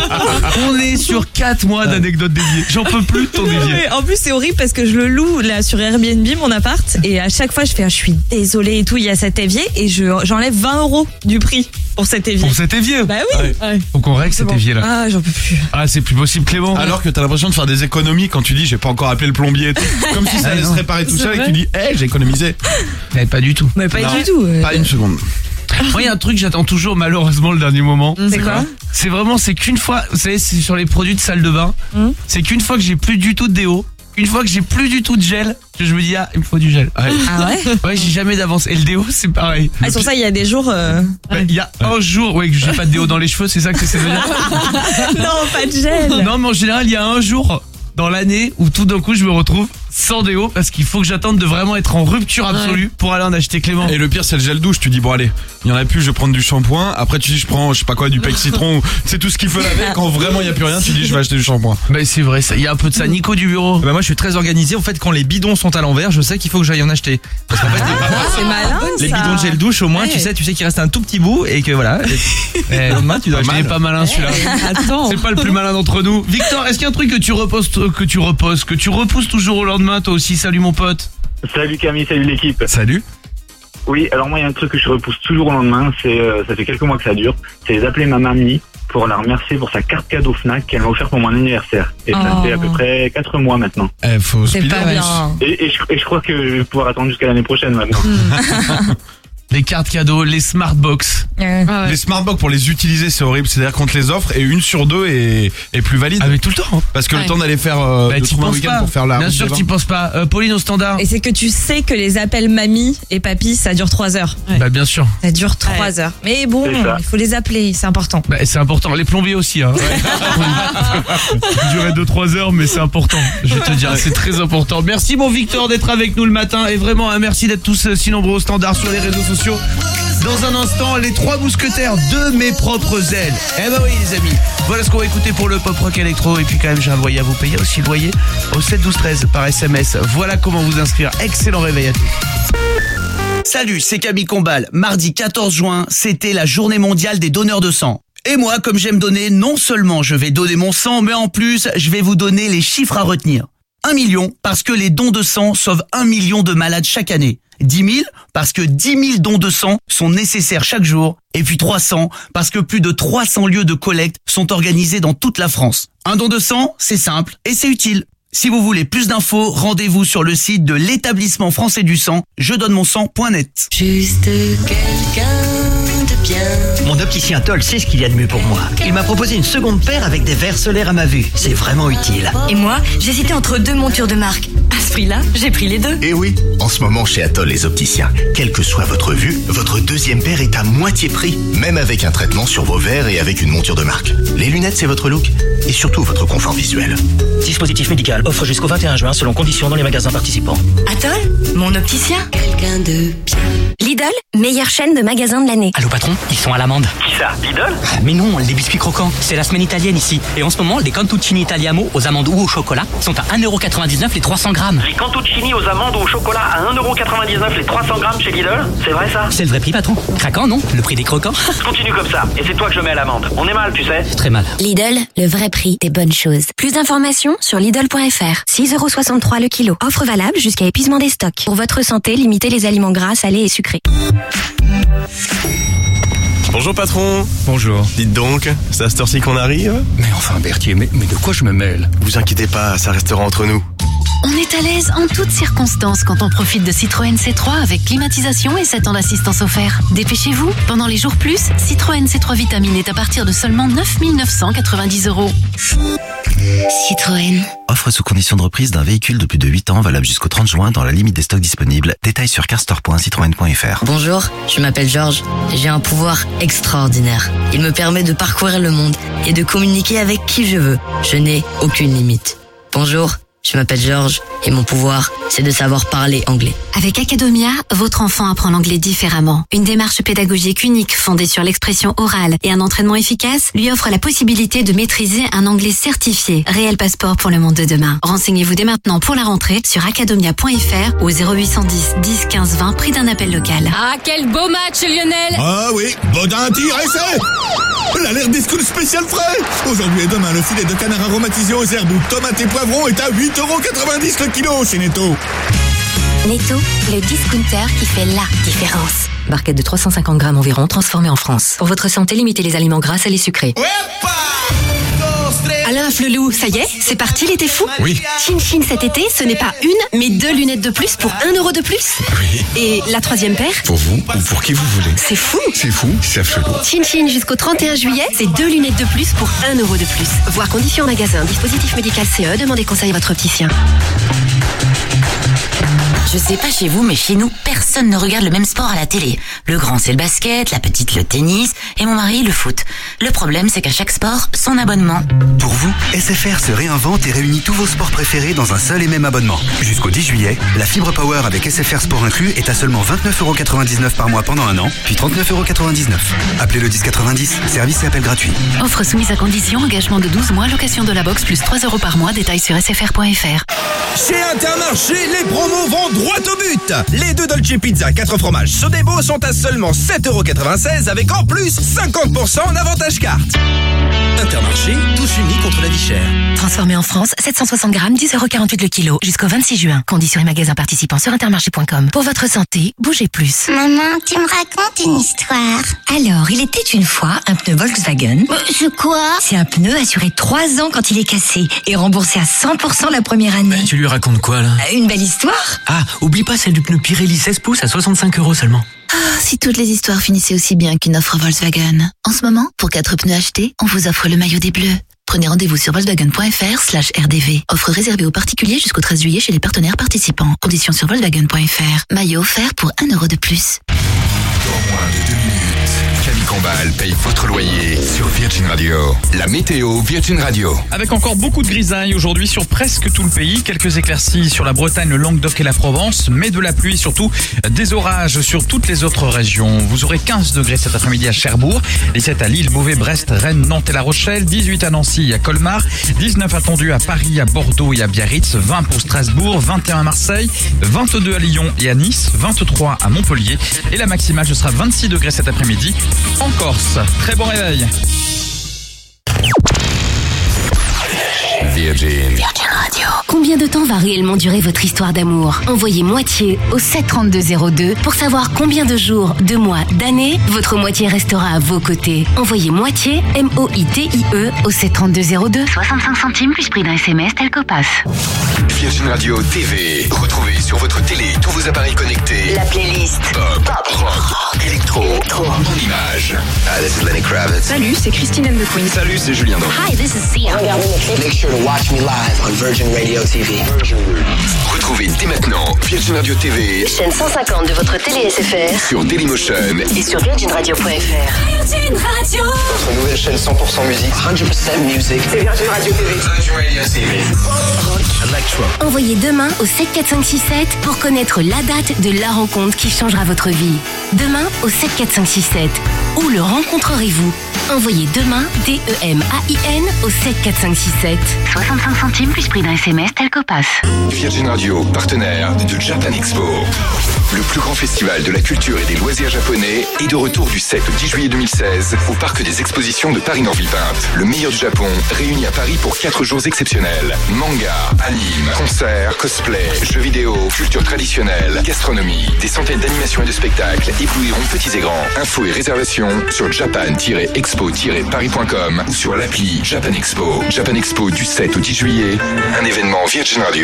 On est sur quatre mois d'anecdotes d'évier. J'en peux plus de ton non, évier. En plus c'est horrible parce que je le loue là sur Airbnb mon appart et à chaque fois je fais ah, je suis désolée et tout, il y a cet évier et je j'enlève vingt euros du prix pour cet évier. Pour cet évier? Bah oui. Ouais. Ouais. Faut qu'on règle cet bon. évier là. Ah j'en peux plus. Ah c'est plus possible Clément. Alors que t'as l'impression de faire des économies quand tu dis j'ai pas encore appelé le plombier et tout. Comme si ça allait ah, se réparer tout seul et que tu dis hé hey, j'ai économisé. Mais pas du tout. Mais pas non, du tout. Euh... Pas une seconde. Moi il y a un truc que j'attends toujours malheureusement le dernier moment. C'est quoi? C'est vraiment c'est qu'une fois, vous savez c'est sur les produits de salle de bain, mmh. c'est qu'une fois que j'ai plus du tout de déo, une fois que j'ai plus du tout de gel, que je me dis ah il me faut du gel. Ouais. Ah ouais? Ouais j'ai jamais d'avance. Et le déo c'est pareil. Ah sur ça il y a des jours. Euh... Bah, il y a ouais. un jour ouais que j'ai pas de déo dans les cheveux, c'est ça que c'est de dire. Non pas de gel. Non mais en général il y a un jour dans l'année où tout d'un coup je me retrouve sans déo parce qu'il faut que j'attende de vraiment être en rupture absolue ouais. pour aller en acheter, Clément. Et le pire c'est le gel douche, tu dis bon allez, il y en a plus, je vais prendre du shampoing, après tu dis je prends je sais pas quoi, du pec citron, c'est tout ce qu'il faut laver, quand vraiment il y a plus rien, tu dis je vais acheter du shampoing. Bah c'est vrai, il y a un peu de ça. Nico du bureau. Bah moi je suis très organisé, en fait quand les bidons sont à l'envers, je sais qu'il faut que j'aille en acheter. Parce qu'en fait ah, c'est malin, les ça. bidons de gel douche au moins ouais. tu sais tu sais qu'il reste un tout petit bout et que voilà. Et, et demain tu dois acheter. Il est pas malin celui-là. Attends. C'est pas le plus malin d'entre nous. Victor, est-ce qu'il y a un truc que tu reposes que tu reposes que tu repousses toujours au lendemain toi aussi? Salut mon pote. Salut Camille, salut l'équipe. Salut. Oui, alors moi il y a un truc que je repousse toujours au lendemain, c'est euh, ça fait quelques mois que ça dure, c'est d'appeler ma mamie pour la remercier pour sa carte cadeau Fnac qu'elle m'a offert pour mon anniversaire. Et oh. ça fait à peu près quatre mois maintenant. Eh, faut c'est pas bien. Et, et, je, et je crois que je vais pouvoir attendre jusqu'à l'année prochaine maintenant. Les cartes cadeaux, les Smartbox. Ouais. Ah ouais. Les Smartbox pour les utiliser c'est horrible, c'est-à-dire qu'on te les offre et une sur deux est, est plus valide. Ah mais tout le temps. Parce que ouais. le temps d'aller faire euh, bah, de trouver un week-end pour faire la. Bien sûr que tu penses pas. Euh, Pauline au standard. Et c'est que tu sais que les appels mamie et papy ça dure trois heures. Ouais. Bah bien sûr. Ça dure trois ouais. heures. Mais bon, il faut les appeler, c'est important. Bah c'est important. Les plombiers aussi. Hein. Ça durait deux trois heures mais c'est important. Je vais te dire, c'est très important. Merci mon Victor d'être avec nous le matin et vraiment un merci d'être tous si nombreux au standard sur les réseaux sociaux. Dans un instant, les trois mousquetaires de mes propres ailes. Eh ben oui les amis, voilà ce qu'on va écouter pour le pop rock électro. Et puis quand même j'ai un loyer à vous payer aussi, le loyer au sept douze treize par S M S. Voilà comment vous inscrire. Excellent réveil à tous. Salut, c'est Camille Combal. Mardi quatorze juin, c'était la journée mondiale des donneurs de sang. Et moi, comme j'aime donner, non seulement je vais donner mon sang, mais en plus, je vais vous donner les chiffres à retenir. Un million, parce que les dons de sang sauvent un million de malades chaque année. dix mille, parce que dix mille dons de sang sont nécessaires chaque jour. Et puis trois cents, parce que plus de trois cents lieux de collecte sont organisés dans toute la France. Un don de sang, c'est simple et c'est utile. Si vous voulez plus d'infos, rendez-vous sur le site de l'établissement français du sang, je donne mon sang point net. Juste quelqu'un de bien. Mon opticien Toll sait ce qu'il y a de mieux pour moi. Il m'a proposé une seconde paire avec des verres solaires à ma vue. C'est vraiment utile. Et moi, j'hésitais entre deux montures de marque. À ce prix-là, j'ai pris les deux. Et oui, en ce moment chez Atoll les opticiens, quelle que soit votre vue, votre deuxième paire est à moitié prix, même avec un traitement sur vos verres et avec une monture de marque. Les lunettes, c'est votre look et surtout votre confort visuel. Dispositif médical, offre jusqu'au vingt et un juin selon conditions dans les magasins participants. Atoll, mon opticien. Quelqu'un de bien. Lidl, meilleure chaîne de magasins de l'année. Allô patron, ils sont à l'amende. Qui ça, Lidl? Mais non, les biscuits croquants, c'est la semaine italienne ici. Et en ce moment, les cantuccini italiano aux amandes ou au chocolat sont à un euro quatre-vingt-dix-neuf les trois cents grammes. Les cantuccini aux amandes ou au chocolat à un euro quatre-vingt-dix-neuf les trois cents grammes chez Lidl? C'est vrai ça? C'est le vrai prix patron. Craquant non? Le prix des croquants. Continue comme ça, et c'est toi que je mets à l'amende. On est mal, tu sais. Très mal. Lidl, le vrai prix des bonnes choses. Plus d'informations sur Lidl point F R. six euros soixante-trois le kilo. Offre valable jusqu'à épuisement des stocks. Pour votre santé, limitez les aliments gras, salés et sucrés. Bonjour patron. Bonjour. Dites donc, c'est à cette heure-ci qu'on arrive? Mais enfin Berthier, mais, mais de quoi je me mêle? Vous inquiétez pas, ça restera entre nous. On est à l'aise en toutes circonstances quand on profite de Citroën C trois avec climatisation et sept ans d'assistance offert. Dépêchez-vous, pendant les jours plus, Citroën C trois Vitamine est à partir de seulement neuf mille neuf cent quatre-vingt-dix euros. Citroën. Offre sous condition de reprise d'un véhicule de plus de huit ans valable jusqu'au trente juin dans la limite des stocks disponibles. Détails sur carstore point citroën point F R. Bonjour, je m'appelle Georges. J'ai un pouvoir extraordinaire. Il me permet de parcourir le monde et de communiquer avec qui je veux. Je n'ai aucune limite. Bonjour. Je m'appelle Georges et mon pouvoir, c'est de savoir parler anglais. Avec Academia, votre enfant apprend l'anglais différemment. Une démarche pédagogique unique fondée sur l'expression orale et un entraînement efficace lui offre la possibilité de maîtriser un anglais certifié. Réel passeport pour le monde de demain. Renseignez-vous dès maintenant pour la rentrée sur academia point F R au zéro huit cent dix dix quinze vingt prix d'un appel local. Ah, quel beau match, Lionel! Ah oui, Baudin tire essai! L'alerte des schools spécial frais! Aujourd'hui et demain, le filet de canard aromatisé aux herbes ou tomates et poivrons est à huit euros quatre-vingt-dix le kilo chez Netto. Netto, le discounter qui fait la différence. Barquette de trois cent cinquante grammes environ, transformée en France. Pour votre santé, limitez les aliments gras, salés, sucrés. Alain Flelou, ça y est, c'est parti l'été fou? Oui. Chin Chin cet été, ce n'est pas une, mais deux lunettes de plus pour un euro de plus. Oui. Et la troisième paire? Pour vous ou pour qui vous voulez. C'est fou. C'est fou, c'est Flelou. Chin Chin jusqu'au trente et un juillet, c'est deux lunettes de plus pour un euro de plus. Voir conditions en magasin, dispositif médical C E, demandez conseil à votre opticien. Je sais pas chez vous, mais chez nous, personne personne ne regarde le même sport à la télé. Le grand c'est le basket, la petite le tennis et mon mari le foot. Le problème c'est qu'à chaque sport, son abonnement. Pour vous, S F R se réinvente et réunit tous vos sports préférés dans un seul et même abonnement. Jusqu'au dix juillet, la fibre Power avec S F R Sport inclus est à seulement vingt-neuf euros quatre-vingt-dix-neuf par mois pendant un an, puis trente-neuf euros quatre-vingt-dix-neuf. Appelez le dix quatre-vingt-dix, service et appel gratuit. Offre soumise à condition, engagement de douze mois, location de la box plus trois euros par mois, détails sur s f r point f r. Chez Intermarché, les promos vont droit au but. Les deux Dolce Pizza quatre fromages Sodebo sont à seulement sept euros quatre-vingt-seize avec en plus cinquante pour cent en avantage carte. Intermarché, tous unis contre la vie chère. Transformé en France, sept cent soixante grammes, dix euros quarante-huit le kilo, jusqu'au vingt-six juin. Conditions et magasins participants sur intermarché point com. Pour votre santé, bougez plus. Maman, tu me racontes une histoire. Alors, il était une fois un pneu Volkswagen. Euh, c'est quoi? C'est un pneu assuré trois ans quand il est cassé et remboursé à cent pour cent la première année. Bah, tu lui racontes quoi, là? Une belle histoire. Ah, oublie pas celle du pneu Pirelli seize pouces à soixante-cinq euros seulement. Ah, si toutes les histoires finissaient aussi bien qu'une offre Volkswagen. En ce moment, pour quatre pneus achetés, on vous offre le maillot des Bleus. Prenez rendez-vous sur volkswagen point f r slash R D V. Offre réservée aux particuliers jusqu'au treize juillet chez les partenaires participants. Conditions sur volkswagen point f r. Maillot offert pour un euro de plus. Dans moins de deux minutes, Camille Combal paye votre loyer sur Virgin Radio. La météo Virgin Radio. Avec encore beaucoup de grisailles aujourd'hui sur presque tout le pays. Quelques éclaircies sur la Bretagne, le Languedoc et la Provence, mais de la pluie, surtout des orages sur toutes les autres régions. Vous aurez quinze degrés cet après-midi à Cherbourg, dix-sept à Lille, Beauvais, Brest, Rennes, Nantes et La Rochelle, dix-huit à Nancy et à Colmar, dix-neuf attendu à Paris, à Bordeaux et à Biarritz, vingt pour Strasbourg, vingt et un à Marseille, vingt-deux à Lyon et à Nice, vingt-trois à Montpellier et la maximale ce sera vingt-six degrés cet après-midi en Corse. Très bon réveil. Virgin. Virgin Radio. Combien de temps va réellement durer votre histoire d'amour? Envoyez moitié au sept trente-deux zéro deux pour savoir combien de jours, de mois, d'années votre moitié restera à vos côtés. Envoyez moitié, M O I T I E, au sept trente-deux zéro deux. soixante-cinq centimes plus prix d'un S M S tel que passe. Virgin Radio T V. Retrouvez sur votre télé tous vos appareils connectés. La playlist Pop, rock, électro, en images. Ah, this is Lenny Kravitz. Salut, c'est Christine and the Queen. Salut, c'est Julien Doré. Hi, this is Sia. Make sure to watch me live on Virgin Radio T V. Retrouvez dès maintenant Virgin Radio T V. Chaîne cent cinquante de votre télé S F R. Sur Dailymotion. Et sur virgin radio point f r. Virgin Radio. Notre nouvelle chaîne cent pour cent musique. cent pour cent music. C'est Virgin Radio T V. Virgin Radio T V. Rock, electro. Envoyez demain au sept quatre cinq six sept pour connaître la date de la rencontre qui changera votre vie. Demain au sept quatre cinq six sept. Où le rencontrerez-vous? Envoyez demain, D E M A I N, au sept quatre cinq six sept. soixante-cinq centimes plus prix d'un S M S tel que passe. Virgin Radio, partenaire de Japan Expo. Le plus grand festival de la culture et des loisirs japonais est de retour du sept au dix juillet deux mille seize au Parc des Expositions de Paris-Nord-Villepinte. Le meilleur du Japon, réuni à Paris pour quatre jours exceptionnels. Manga, anime, concerts, cosplay, jeux vidéo, culture traditionnelle, gastronomie. Des centaines d'animations et de spectacles éblouiront petits et grands. Infos et réservations sur japan tiret expo tiret paris point com ou sur l'appli Japan Expo. Japan Expo du sept au dix juillet, un événement Virgin Radio.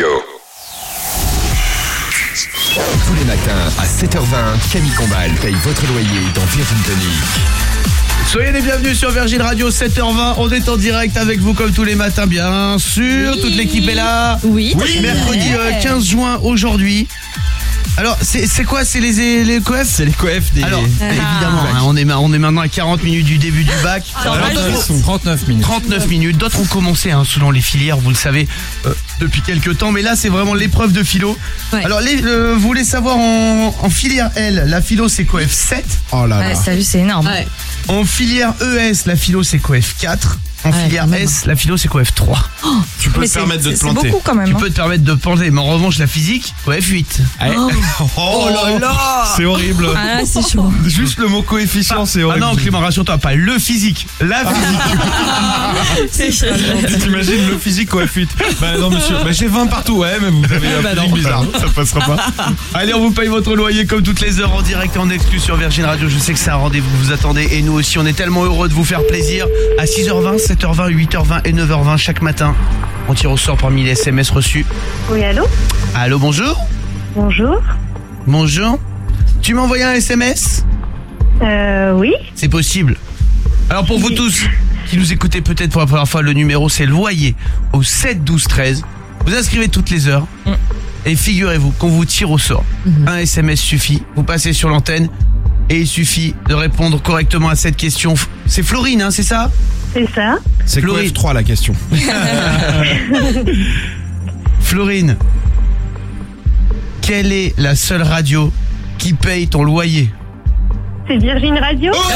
Tous les matins à sept heures vingt, Camille Combal paye votre loyer dans Virgin Tonic. Soyez les bienvenus sur Virgin Radio, sept heures vingt, on est en direct avec vous comme tous les matins, bien sûr, oui. Toute l'équipe est là. Oui. oui. Mercredi euh, quinze juin aujourd'hui. Alors, c'est, c'est quoi? C'est les, les coefs? C'est les coefs des... Alors, ah. évidemment, hein, on, est, on est maintenant à quarante minutes du début du bac. Alors, Alors, trente-neuf minutes. trente-neuf minutes. D'autres ont commencé, hein, selon les filières, vous le savez, euh, depuis quelques temps. Mais là, c'est vraiment l'épreuve de philo. Ouais. Alors, les, euh, vous voulez savoir en, en filière L, la philo, c'est coef sept. Oh là là. Ouais, ça, c'est énorme. Ouais. En filière E S, la philo, c'est coef quatre. En ouais, filière S, la philo, c'est coef trois. Oh, tu peux te permettre de te planter. C'est beaucoup quand même. Tu hein. peux te permettre de te planter, mais en revanche, la physique, coef huit. Oh, oh là là, c'est horrible. Ah là, c'est chaud. Juste le mot coefficient, ah, c'est horrible. Ah non, Clément, rassure-toi, pas le physique, la physique. C'est chaud. T'imagines le physique coef huit? Bah non, monsieur, bah, j'ai vingt partout, ouais, mais vous avez un bah physique bizarre. Ça passera pas. Allez, on vous paye votre loyer comme toutes les heures en direct et en exclu sur Virgin Radio. Je sais que c'est un rendez-vous que vous attendez et nous aussi, on est tellement heureux de vous faire plaisir. À six heures vingt, sept heures vingt, huit heures vingt et neuf heures vingt chaque matin. On tire au sort parmi les S M S reçus. Oui, allô? Allô, bonjour. Bonjour. Bonjour. Tu m'as envoyé un S M S? Euh, oui. C'est possible. Alors pour vous tous qui nous écoutez peut-être pour la première fois, le numéro c'est loyer au sept douze treize. Vous inscrivez toutes les heures. Mm. Et figurez-vous qu'on vous tire au sort. Mm-hmm. Un S M S suffit. Vous passez sur l'antenne et il suffit de répondre correctement à cette question. C'est Florine, hein, c'est ça? C'est ça. C'est quoi F trois la question? Florine, quelle est la seule radio qui paye ton loyer? C'est Virgin Radio. Oh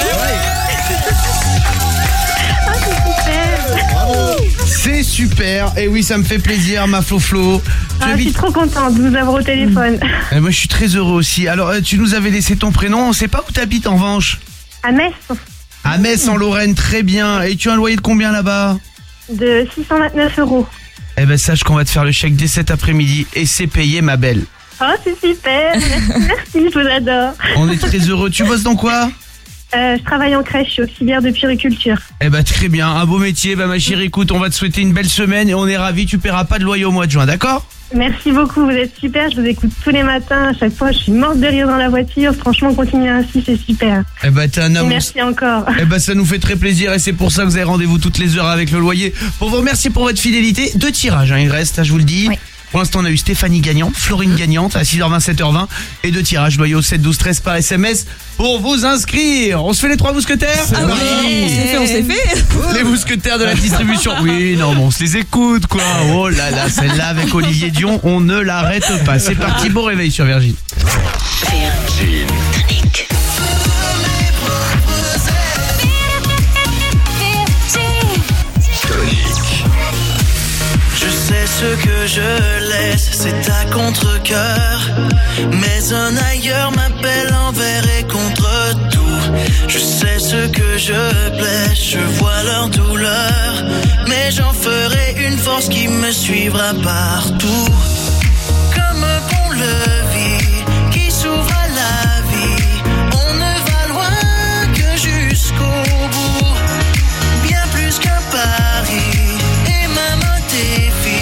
ah, c'est super. Bravo. C'est super. Et oui, ça me fait plaisir, ma Flo-Flo. Ah, je suis trop contente de vous avoir au téléphone. Et moi, je suis très heureux aussi. Alors, tu nous avais laissé ton prénom. On sait pas où t'habites en revanche. À Metz. À Metz, en Lorraine, très bien. Et tu as un loyer de combien là-bas? De six cent vingt-neuf euros. Eh ben, sache qu'on va te faire le chèque dès cet après-midi. Et c'est payé, ma belle. Oh, c'est super. Merci, merci, je vous adore. On est très heureux. Tu bosses dans quoi? euh, Je travaille en crèche, je suis auxiliaire de puériculture. Eh ben, très bien. Un beau métier. Bah, ma chérie, écoute, on va te souhaiter une belle semaine et on est ravis. Tu paieras pas de loyer au mois de juin, d'accord? Merci beaucoup, vous êtes super. Je vous écoute tous les matins. À chaque fois, je suis morte de rire dans la voiture. Franchement, continuez ainsi, c'est super. Eh ben, t'es un amour. Merci encore. Eh ben, ça nous fait très plaisir et c'est pour ça que vous avez rendez-vous toutes les heures avec le loyer. Pour vous remercier pour votre fidélité. Deux tirages, hein, il reste, je vous le dis. Oui. Pour l'instant, on a eu Stéphanie gagnante, Florine gagnante à six heures vingt, sept heures vingt et deux tirages loyaux sept douze treize par S M S pour vous inscrire. On se fait les trois mousquetaires? Ah oui, on s'est fait, on s'est fait. Les mousquetaires de la distribution. Oui, non, bon, on se les écoute, quoi. Oh là là, celle-là avec Olivier Dion, on ne l'arrête pas. C'est parti, bon réveil sur Virgin. Virgin. Ce que je laisse, c'est à contre-cœur. Mais un ailleurs m'appelle envers et contre tout. Je sais ce que je blesse, je vois leur douleur. Mais j'en ferai une force qui me suivra partout. Comme un pont-levis qui s'ouvre à la vie. On ne va loin que jusqu'au bout. Bien plus qu'un pari et même un défi.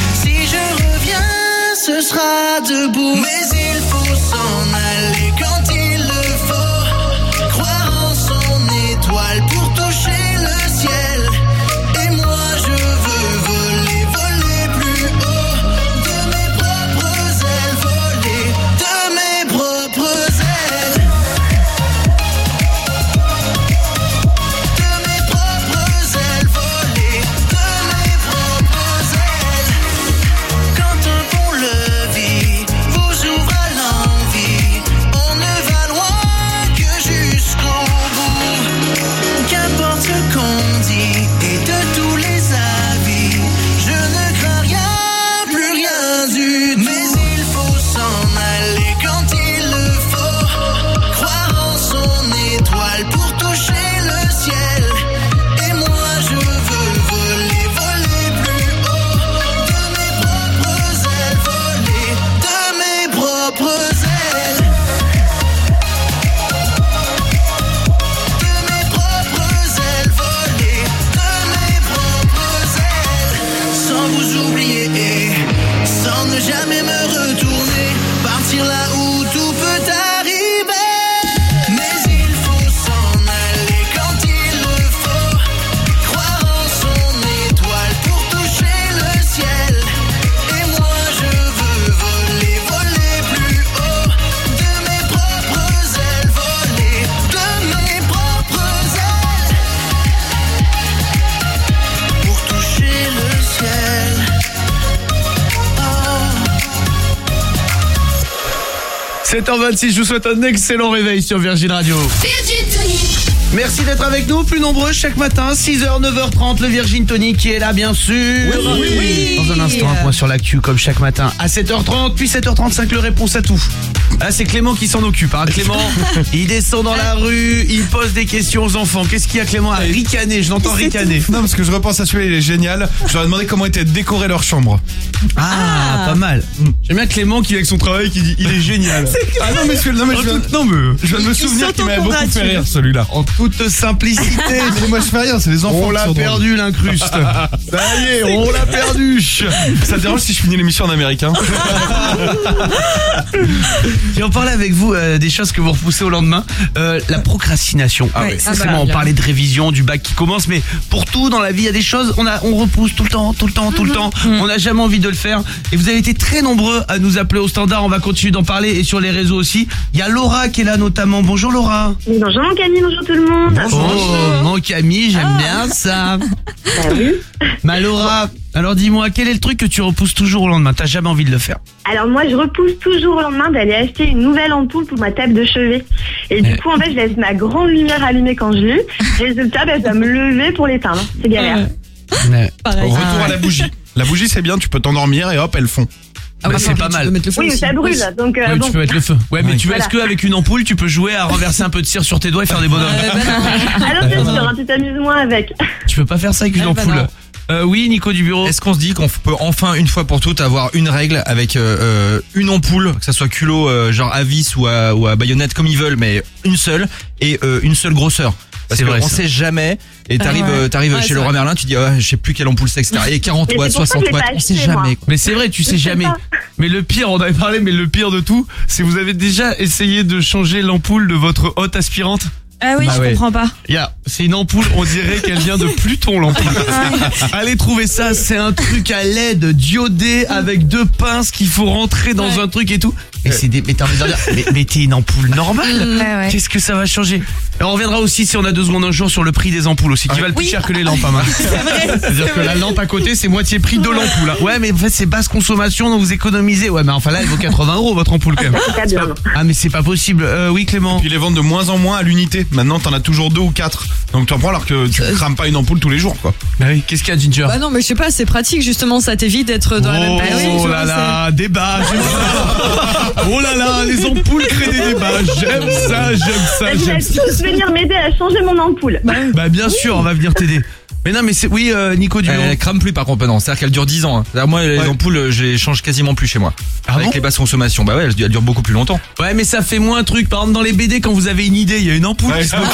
Ce sera debout. Mais il faut s'en aller quand il le faut. Croire en son étoile pour toucher le ciel. Et moi je veux voler, voler plus haut. De mes propres ailes, voler de mes propres ailes. De mes propres ailes, voler de mes propres ailes. Quand un pont le vit, vous ouvre à l'envie. On ne va loin que jusqu'au bout. Qu'importe ce qu'on dit et de tous les avis, je ne crains rien, plus rien du tout. Mais il faut s'en aller quand il le faut. Croire en son étoile pour toucher le ciel. Et moi je veux voler, voler plus haut. De mes propres ailes, voler de mes propres ailes. De mes propres ailes, voler de mes propres ailes. Sans vous oublier et sans ne jamais me retourner. Partir là où tout peut arriver. Mais il faut s'en aller quand il le faut. Croire en son étoile pour toucher le ciel. Et moi je veux voler, voler plus haut. De mes propres ailes, voler de mes propres ailes. Pour toucher le ciel. sept heures vingt-six, je vous souhaite un excellent réveil sur Virgin Radio. Merci d'être avec nous, plus nombreux chaque matin, six heures, neuf heures trente, le Virgin Tonic qui est là bien sûr. Oui, oui. Dans un instant, un point sur l'actu comme chaque matin à sept heures trente, puis sept heures trente-cinq, le réponse à tout. Là, c'est Clément qui s'en occupe, hein. Clément, il descend dans la rue, il pose des questions aux enfants. Qu'est-ce qu'il y a, Clément, à ricaner? Je l'entends ricaner. Non, parce que je repense à celui-là, il est génial. Je leur ai demandé comment était décorée leur chambre. Ah, Ah. pas mal. J'aime bien Clément qui, avec son travail, qui dit il est génial. Ah non, mais, je, non, mais je, viens, non, mais je viens de me Tu souvenir sens qu'il ton m'avait beaucoup congratule. fait rire celui-là. En tout toute simplicité. Mais moi je fais rien, c'est les enfants. On l'a perdu l'incruste. Ça y est, on l'a perdu. Ça te dérange si je finis l'émission en américain? Et on parlait avec vous euh, des choses que vous repoussez au lendemain. Euh, la procrastination. Ah ouais, oui. forcément, Ah bah, on bien. parlait de révision, du bac qui commence, mais pour tout dans la vie, il y a des choses, on, a, on repousse tout le temps, tout le temps, tout le temps. On n'a jamais envie de le faire. Et vous avez été très nombreux à nous appeler au standard. On va continuer d'en parler et sur les réseaux aussi. Il y a Laura qui est là notamment. Bonjour Laura. Bonjour mon Camille, bonjour tout le monde. Oh, mon Camille, j'aime bien ça. Ma Laura, alors dis-moi, quel est le truc que tu repousses toujours au lendemain? T'as jamais envie de le faire? Alors moi je repousse toujours au lendemain d'aller acheter une nouvelle ampoule pour ma table de chevet. Et du coup en fait je laisse ma grande lumière allumée quand je l'ai. Résultat, bah, je dois me lever pour l'éteindre. C'est galère. Au retour à la bougie. La bougie c'est bien, tu peux t'endormir et hop, elles font. Ah bah, c'est pas mal. Oui, mais ça brûle. Donc euh, Ouais, bon. tu peux mettre le feu. Ouais, mais Oui. tu vois, Voilà. est-ce qu'avec une ampoule, tu peux jouer à renverser un peu de cire sur tes doigts et faire des bonhommes? Alors c'est sûr, hein, tu t'amuses moins avec. Tu peux pas faire ça avec une Ah, bah ampoule. non. Euh, oui, Nico du bureau. Est-ce qu'on se dit qu'on peut enfin une fois pour toutes avoir une règle avec euh, euh, une ampoule, que ça soit culot euh, genre à vis ou à, ou à baïonnette comme ils veulent, mais une seule et euh, une seule grosseur. Parce C'est vrai, qu'on ça. sait jamais. Et Ah t'arrives, ouais. euh, t'arrives Ouais, chez c'est Leroy vrai. Merlin, tu dis ouais, je sais plus quelle ampoule c'est, et cetera. Et quarante Mais watts, c'est pour ça que soixante je l'ai watts, pas on sait acheté, jamais. moi. quoi. Mais c'est vrai, tu sais jamais. Mais le pire, on avait parlé, mais le pire de tout, c'est vous avez déjà essayé de changer l'ampoule de votre hotte aspirante? Ah oui, Bah je ouais. comprends pas. Il y a, c'est une ampoule, on dirait qu'elle vient de Pluton, l'ampoule. Allez trouver ça, c'est un truc à L E D diodé avec deux pinces qu'il faut rentrer dans un truc et tout. Et c'est des, mais t'as envie de dire, mais, mais t'es une ampoule normale. Ouais, ouais. Qu'est-ce que ça va changer? Et on reviendra aussi, si on a deux secondes un jour, sur le prix des ampoules aussi, qui valent plus Oui. cher que les lampes, hein, c'est-à-dire que la lampe à côté, c'est moitié prix de l'ampoule. hein. Ouais, mais en fait, c'est basse consommation, donc vous économisez. Ouais, mais enfin là, elle vaut quatre-vingts euros, votre ampoule, quand même. C'est pas- Ah, mais c'est pas possible. Euh, oui, Clément. Puis ils les vendent de moins en moins à l'unité. Maintenant, t'en as toujours deux ou quatre. Donc tu en prends alors que tu crames pas une ampoule tous les jours, quoi. Bah oui, qu'est-ce qu'il y a, Ginger? Bah non, mais je sais pas, c'est pratique justement, ça t'évite d'être dans la même Oh, pièce. oh là là, débat, j'aime ça. Oh là là, les ampoules créent des débats. J'aime ça, j'aime ça, Vous j'aime allez ça. tous venir m'aider à changer mon ampoule. Bah bien sûr, on va venir t'aider. Mais non, mais c'est oui, euh, Nico du bureau. Elle crame plus par contre, non. C'est-à-dire qu'elle dure dix ans. hein. C'est-à-dire, moi, les ampoules, euh, je les change quasiment plus chez moi. Ah Avec bon les basses consommations. Bah ouais, elles, elles durent beaucoup plus longtemps. Ouais, mais ça fait moins truc. Par exemple, dans les B D, quand vous avez une idée, il y a une ampoule qui se moque.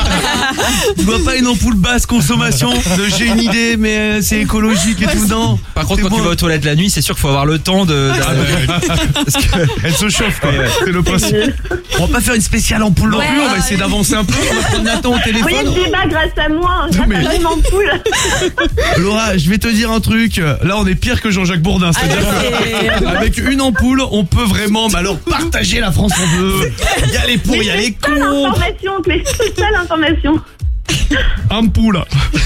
Tu vois pas une ampoule basse consommation de j'ai une idée, mais euh, c'est écologique et tout, non. Par contre, quand tu vas aux toilettes la nuit, c'est sûr qu'il faut avoir le temps de. de- Ah, Parce que elle se chauffe, quoi. Ouais, ouais. C'est le principe. On va pas faire une spéciale ampoule non Ouais, plus, on va ouais. essayer d'avancer un peu. On va prendre Nathan au Vous voyez téléphone. le débat grâce à moi, grâce mais- à mon ampoule. Laura, je vais te dire un truc. Là, on est pire que Jean-Jacques Bourdin. C'est-à-dire Ah, qu'avec une ampoule, on peut vraiment, bah alors, partager la France en deux. Il y a les pour, il y a les C'est ça cons. l'information, Clé, c'est ça l'information. Ampoule.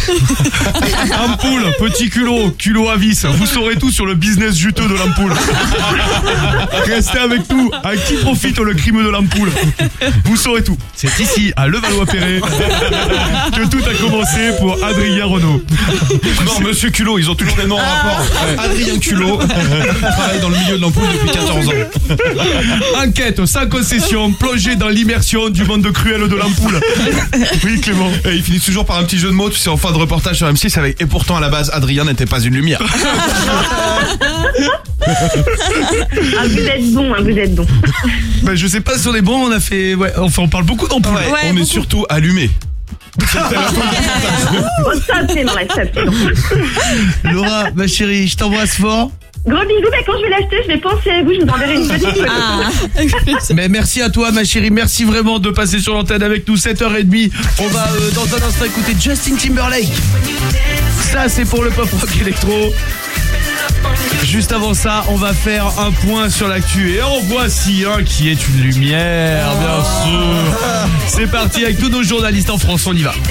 Ampoule, petit culot, culot à vis. Vous saurez tout sur le business juteux de l'ampoule. Restez avec nous. À qui profite le crime de l'ampoule? Vous saurez tout. C'est ici, à Levallois-Perret, que tout a commencé pour Adrien Renaud. Non, monsieur Culot, ils ont toujours les noms en rapport. Ouais. Adrien Culot travaille dans le milieu de l'ampoule depuis quatorze ans. Enquête sans concession, plongée dans l'immersion du monde cruel de l'ampoule. Oui, Clément. Et il finit toujours par un petit jeu de mots, tu sais, en fin de reportage sur M six avec et pourtant à la base Adrien n'était pas une lumière. Ah, vous êtes bon, hein, vous êtes bon. Bah, je sais pas si on est bon, on a fait. Ouais, enfin, on parle beaucoup d'ampoules. Ouais, on est surtout allumé. Au top, c'est vrai, top, c'est bon. Laura, ma chérie, je t'embrasse fort. Gros bisous, bah, quand je vais l'acheter, je vais penser à vous, je vous enverrai une petite photo. Ah. Mais merci à toi, ma chérie. Merci vraiment de passer sur l'antenne avec nous. sept heures trente. On va euh, dans un instant écouter Justin Timberlake. Ça, c'est pour le pop rock électro. Juste avant ça, on va faire un point sur l'actu. Et en voici un qui est une lumière, bien sûr. C'est parti avec tous nos journalistes en France. On y va.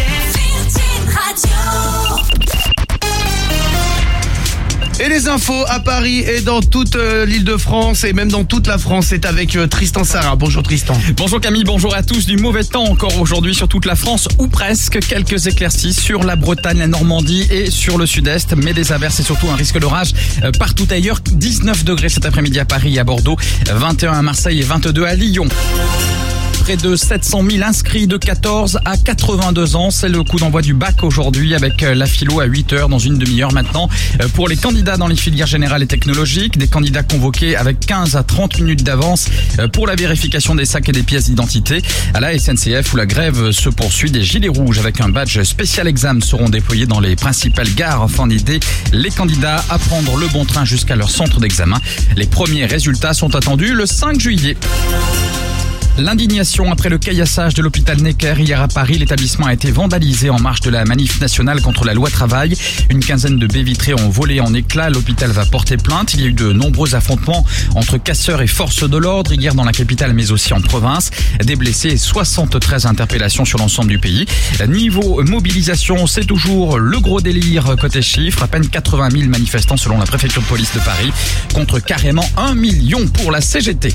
Et les infos à Paris et dans toute euh, l'Île-de-France et même dans toute la France, c'est avec euh, Tristan Sarah. Bonjour Tristan. Bonjour Camille, bonjour à tous. Du mauvais temps encore aujourd'hui sur toute la France, ou presque. Quelques éclaircies sur la Bretagne, la Normandie et sur le sud-est, mais des averses et surtout un risque d'orage euh, partout ailleurs. dix-neuf degrés cet après-midi à Paris et à Bordeaux, vingt et un à Marseille et vingt-deux à Lyon. Près de sept cent mille inscrits de quatorze à quatre-vingt-deux ans. C'est le coup d'envoi du bac aujourd'hui avec la philo à huit heures dans une demi-heure maintenant. Pour les candidats dans les filières générales et technologiques, des candidats convoqués avec quinze à trente minutes d'avance pour la vérification des sacs et des pièces d'identité. À la S N C F où la grève se poursuit, des gilets rouges avec un badge spécial examen seront déployés dans les principales gares afin d'aider les candidats à prendre le bon train jusqu'à leur centre d'examen. Les premiers résultats sont attendus le cinq juillet. L'indignation après le caillassage de l'hôpital Necker hier à Paris. L'établissement a été vandalisé en marge de la manif nationale contre la loi travail. Une quinzaine de baies vitrées ont volé en éclats. L'hôpital va porter plainte. Il y a eu de nombreux affrontements entre casseurs et forces de l'ordre hier dans la capitale mais aussi en province. Des blessés et soixante-treize interpellations sur l'ensemble du pays. Niveau mobilisation, c'est toujours le gros délire côté chiffres. À peine quatre-vingt mille manifestants selon la préfecture de police de Paris contre carrément un million pour la C G T.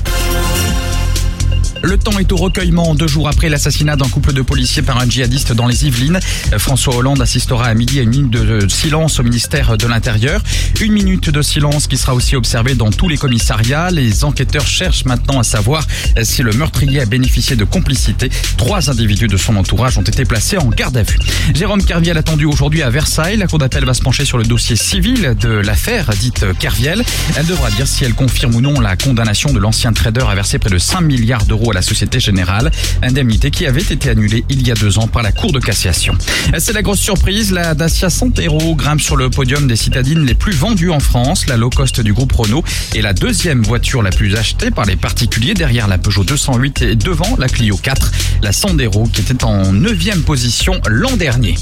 Le temps est au recueillement deux jours après l'assassinat d'un couple de policiers par un djihadiste dans les Yvelines. François Hollande assistera à midi à une minute de silence au ministère de l'Intérieur. Une minute de silence qui sera aussi observée dans tous les commissariats. Les enquêteurs cherchent maintenant à savoir si le meurtrier a bénéficié de complicité. Trois individus de son entourage ont été placés en garde à vue. Jérôme Kerviel attendu aujourd'hui à Versailles. La cour d'appel va se pencher sur le dossier civil de l'affaire dite Kerviel. Elle devra dire si elle confirme ou non la condamnation de l'ancien trader à verser près de cinq milliards d'euros à la Société Générale, indemnité qui avait été annulée il y a deux ans par la Cour de cassation. C'est la grosse surprise, la Dacia Sandero grimpe sur le podium des citadines les plus vendues en France. La low cost du groupe Renault est la deuxième voiture la plus achetée par les particuliers derrière la Peugeot deux cent huit et devant la Clio quatre. La Sandero qui était en neuvième position l'an dernier.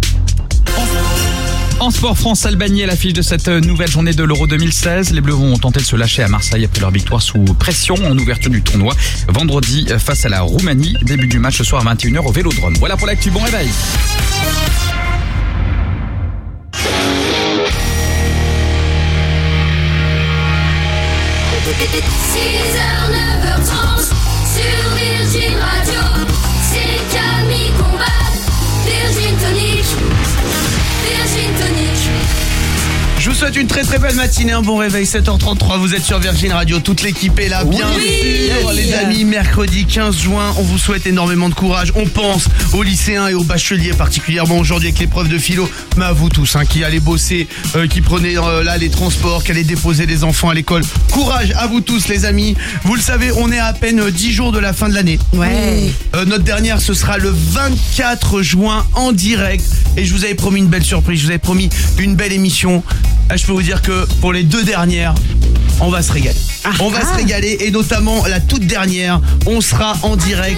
En sport, France-Albanie à l'affiche de cette nouvelle journée de l'Euro deux mille seize. Les Bleus vont tenter de se lâcher à Marseille après leur victoire sous pression en ouverture du tournoi. Vendredi face à la Roumanie. Début du match ce soir à vingt et une heures au Vélodrome. Voilà pour l'actu. Bon réveil. six heures, neuf heures trente sur Virgin Radio. C'est Camille Combat, Virgin Tonic. Virgin Tonic. Je vous souhaite une très très belle matinée, un bon réveil, sept heures trente-trois, vous êtes sur Virgin Radio, toute l'équipe est là, bien oui sûr, les amis, mercredi quinze juin, on vous souhaite énormément de courage, on pense aux lycéens et aux bacheliers particulièrement aujourd'hui avec l'épreuve de philo, mais à vous tous hein, qui allez bosser, euh, qui prenez euh, là les transports, qui allez déposer les enfants à l'école, courage à vous tous les amis, vous le savez, on est à, à peine dix jours de la fin de l'année. Ouais. Euh, notre dernière ce sera le vingt-quatre juin en direct et je vous avais promis une belle surprise, je vous avais promis une belle émission. Je peux vous dire que pour les deux dernières, on va se régaler. Ah, on va ah. se régaler et notamment la toute dernière, on sera en direct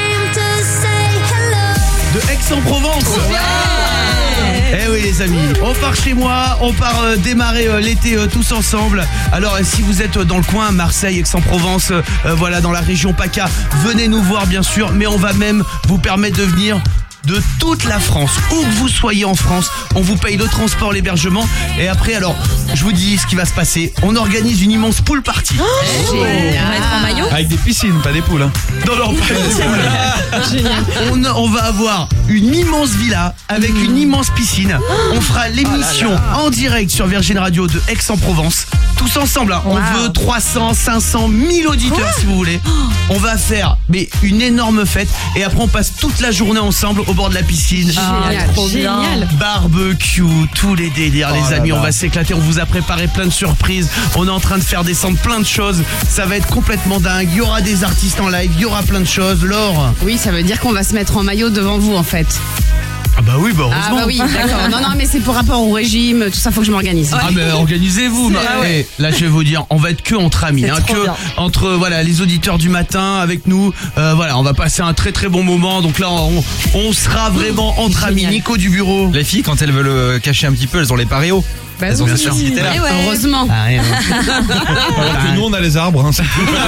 de Aix-en-Provence. Ouais. Eh oui les amis, on part chez moi, on part euh, démarrer euh, l'été euh, tous ensemble. Alors euh, si vous êtes euh, dans le coin, Marseille, Aix-en-Provence, euh, euh, voilà dans la région PACA, venez nous voir bien sûr, mais on va même vous permettre de venir de toute la France, où que vous soyez en France, on vous paye le transport, l'hébergement et après alors, je vous dis ce qui va se passer, on organise une immense pool party. Oh, oh. On va être en maillot avec des piscines, pas des poules hein. Non non, pas des poules. On, on va avoir une immense villa avec mmh. une immense piscine. On fera l'émission oh là là. en direct sur Virgin Radio de Aix-en-Provence. Tous ensemble, hein. Wow. On veut trois cents, cinq cents, mille auditeurs Quoi si vous voulez. On va faire mais une énorme fête et après on passe toute la journée ensemble au bord de la piscine. Génial, trop génial. Barbecue, tous les délires oh les amis, là là. On va s'éclater, on vous a préparé plein de surprises. On est en train de faire descendre plein de choses. Ça va être complètement dingue. Il y aura des artistes en live, il y aura plein de choses. Laure. Oui, ça veut dire qu'on va se mettre en maillot devant vous en fait. Ah bah oui, bah heureusement. Ah bah oui, d'accord. Non, non, mais c'est pour rapport au régime, tout ça, faut que je m'organise. Ah mais organisez-vous. Ah ouais. Hey, là, je vais vous dire, on va être que entre amis, hein, que bien. entre voilà les auditeurs du matin avec nous. Euh, voilà, on va passer un très très bon moment. Donc là, on, on sera vraiment entre amis. Nico du bureau. Les filles, quand elles veulent le cacher un petit peu, elles ont les paréos. Bah elles ont bien sûr. Ouais. Heureusement. Ah, rien. Alors que nous on a les arbres. Hein,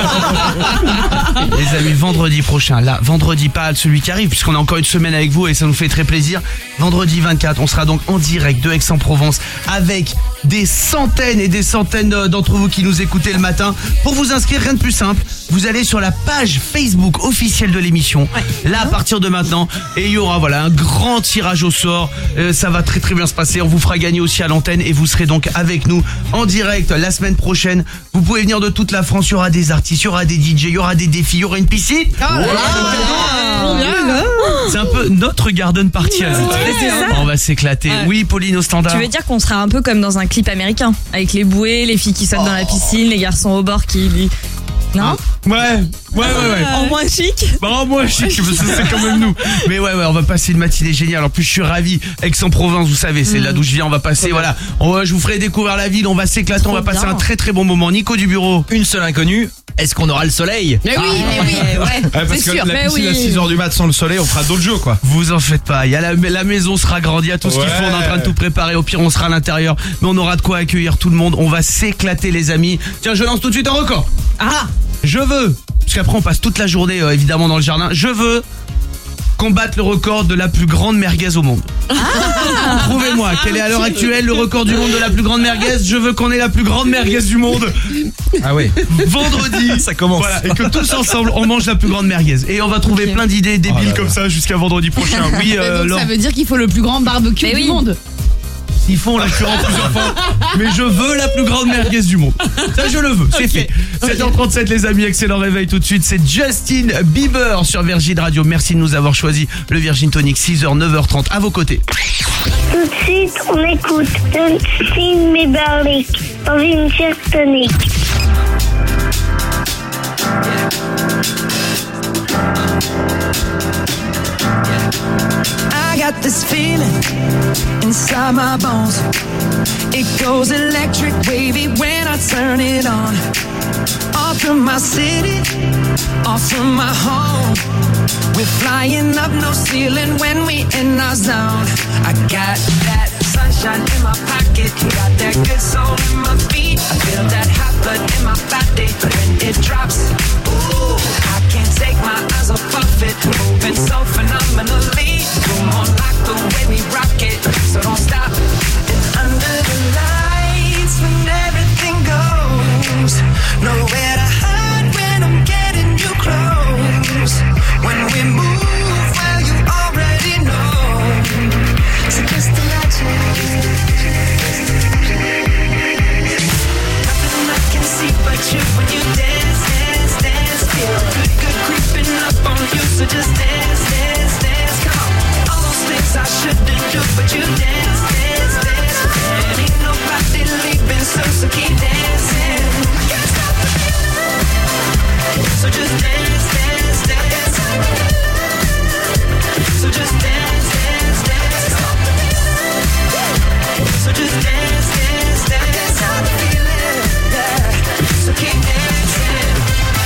les amis, vendredi prochain, là, vendredi pas celui qui arrive, puisqu'on a encore une semaine avec vous et ça nous fait très plaisir. Vendredi vingt-quatre, on sera donc en direct de Aix-en-Provence avec des centaines et des centaines d'entre vous qui nous écoutez le matin. Pour vous inscrire, rien de plus simple, vous allez sur la page Facebook officielle de l'émission, là à partir de maintenant, et il y aura voilà un grand tirage au sort. Euh, ça va très très bien se passer, on vous fera gagner aussi à l'antenne et vous serez donc avec nous en direct la semaine prochaine. Vous pouvez venir de toute la France, il y aura des artistes, il y aura des D J, il y aura des défis, il y aura une piscine. Oh là là, c'est un peu notre garden party à nous. C'est ça. On va s'éclater. Ouais. Oui, Pauline au standard. Tu veux dire qu'on sera un peu comme dans un clip américain, avec les bouées, les filles qui sautent dans la piscine, les garçons au bord qui... Non? Ouais, ouais, ouais, ouais. En moins chic? Bah, en moins chic, parce que c'est quand même nous. Mais ouais, ouais, on va passer une matinée géniale. En plus, je suis ravi. Aix-en-Provence, vous savez, c'est Mmh. là d'où je viens. On va passer, voilà. On va- je vous ferai découvrir la ville. On va s'éclater. On va passer bien. un très très bon moment. Nico du bureau. Une seule inconnue. Est-ce qu'on aura le soleil? Mais oui, mais oui, ouais, parce c'est que sûr. la Mais piscine oui. à six heures du mat sans le soleil, on fera d'autres jeux quoi. Vous en faites pas. Il y a la, la maison sera agrandie, il y a tout ce qu'il Ouais. faut. On est en train de tout préparer. Au pire, on sera à l'intérieur. Mais on aura de quoi accueillir tout le monde. On va s'éclater, les amis. Tiens, je lance tout de suite un record. Ah! Je veux, parce qu'après on passe toute la journée euh, évidemment dans le jardin, je veux qu'on batte le record de la plus grande merguez au monde. Prouvez-moi, quel est à l'heure actuelle le record du monde de la plus grande merguez? Je veux qu'on ait la plus grande merguez du monde. Ah ouais. Vendredi, ça commence. Voilà, et que tous ensemble on mange la plus grande merguez. Et on va trouver plein d'idées débiles Oh là comme là. ça jusqu'à vendredi prochain. Oui, euh, Donc Laure. ça veut dire qu'il faut le plus grand barbecue Mais du oui. monde. Ils font la cure en plusieurs fois. Mais je veux la plus grande merguez du monde. Ça, je le veux. C'est fait. sept heures trente-sept, les amis. Excellent réveil tout de suite. C'est Justin Bieber sur Virgin Radio. Merci de nous avoir choisi le Virgin Tonic. six heures, neuf heures trente. À vos côtés. Tout de suite, on écoute Justin Bieber dans une tonic. I got this feeling inside my bones. It goes electric wavy when I turn it on. Off from my city, off from my home. We're flying up no ceiling when we in our zone. I got that sunshine in my pocket, got that good soul in my feet. I feel that hot blood in my body when it drops. Ooh, I can't take my eyes off of it, moving so phenomenally. Come on, like the way we rock it, so don't stop. And under the lights, when everything goes, nowhere to hide when I'm getting you close. When we move, well, you already know. So just imagine. Nothing I can see but you when you dance, dance, dance. Feel good, good creeping up on you, so just dance, dance, dance. Come on, all those things I shouldn't do, but you dance, dance, dance. And ain't nobody leaving, so so keep dancing. Can't stop the feeling. So just dance, dance, dance. So just dance, dance, dance. So just dance, dance, dance. How the feeling, yeah. So keep dancing.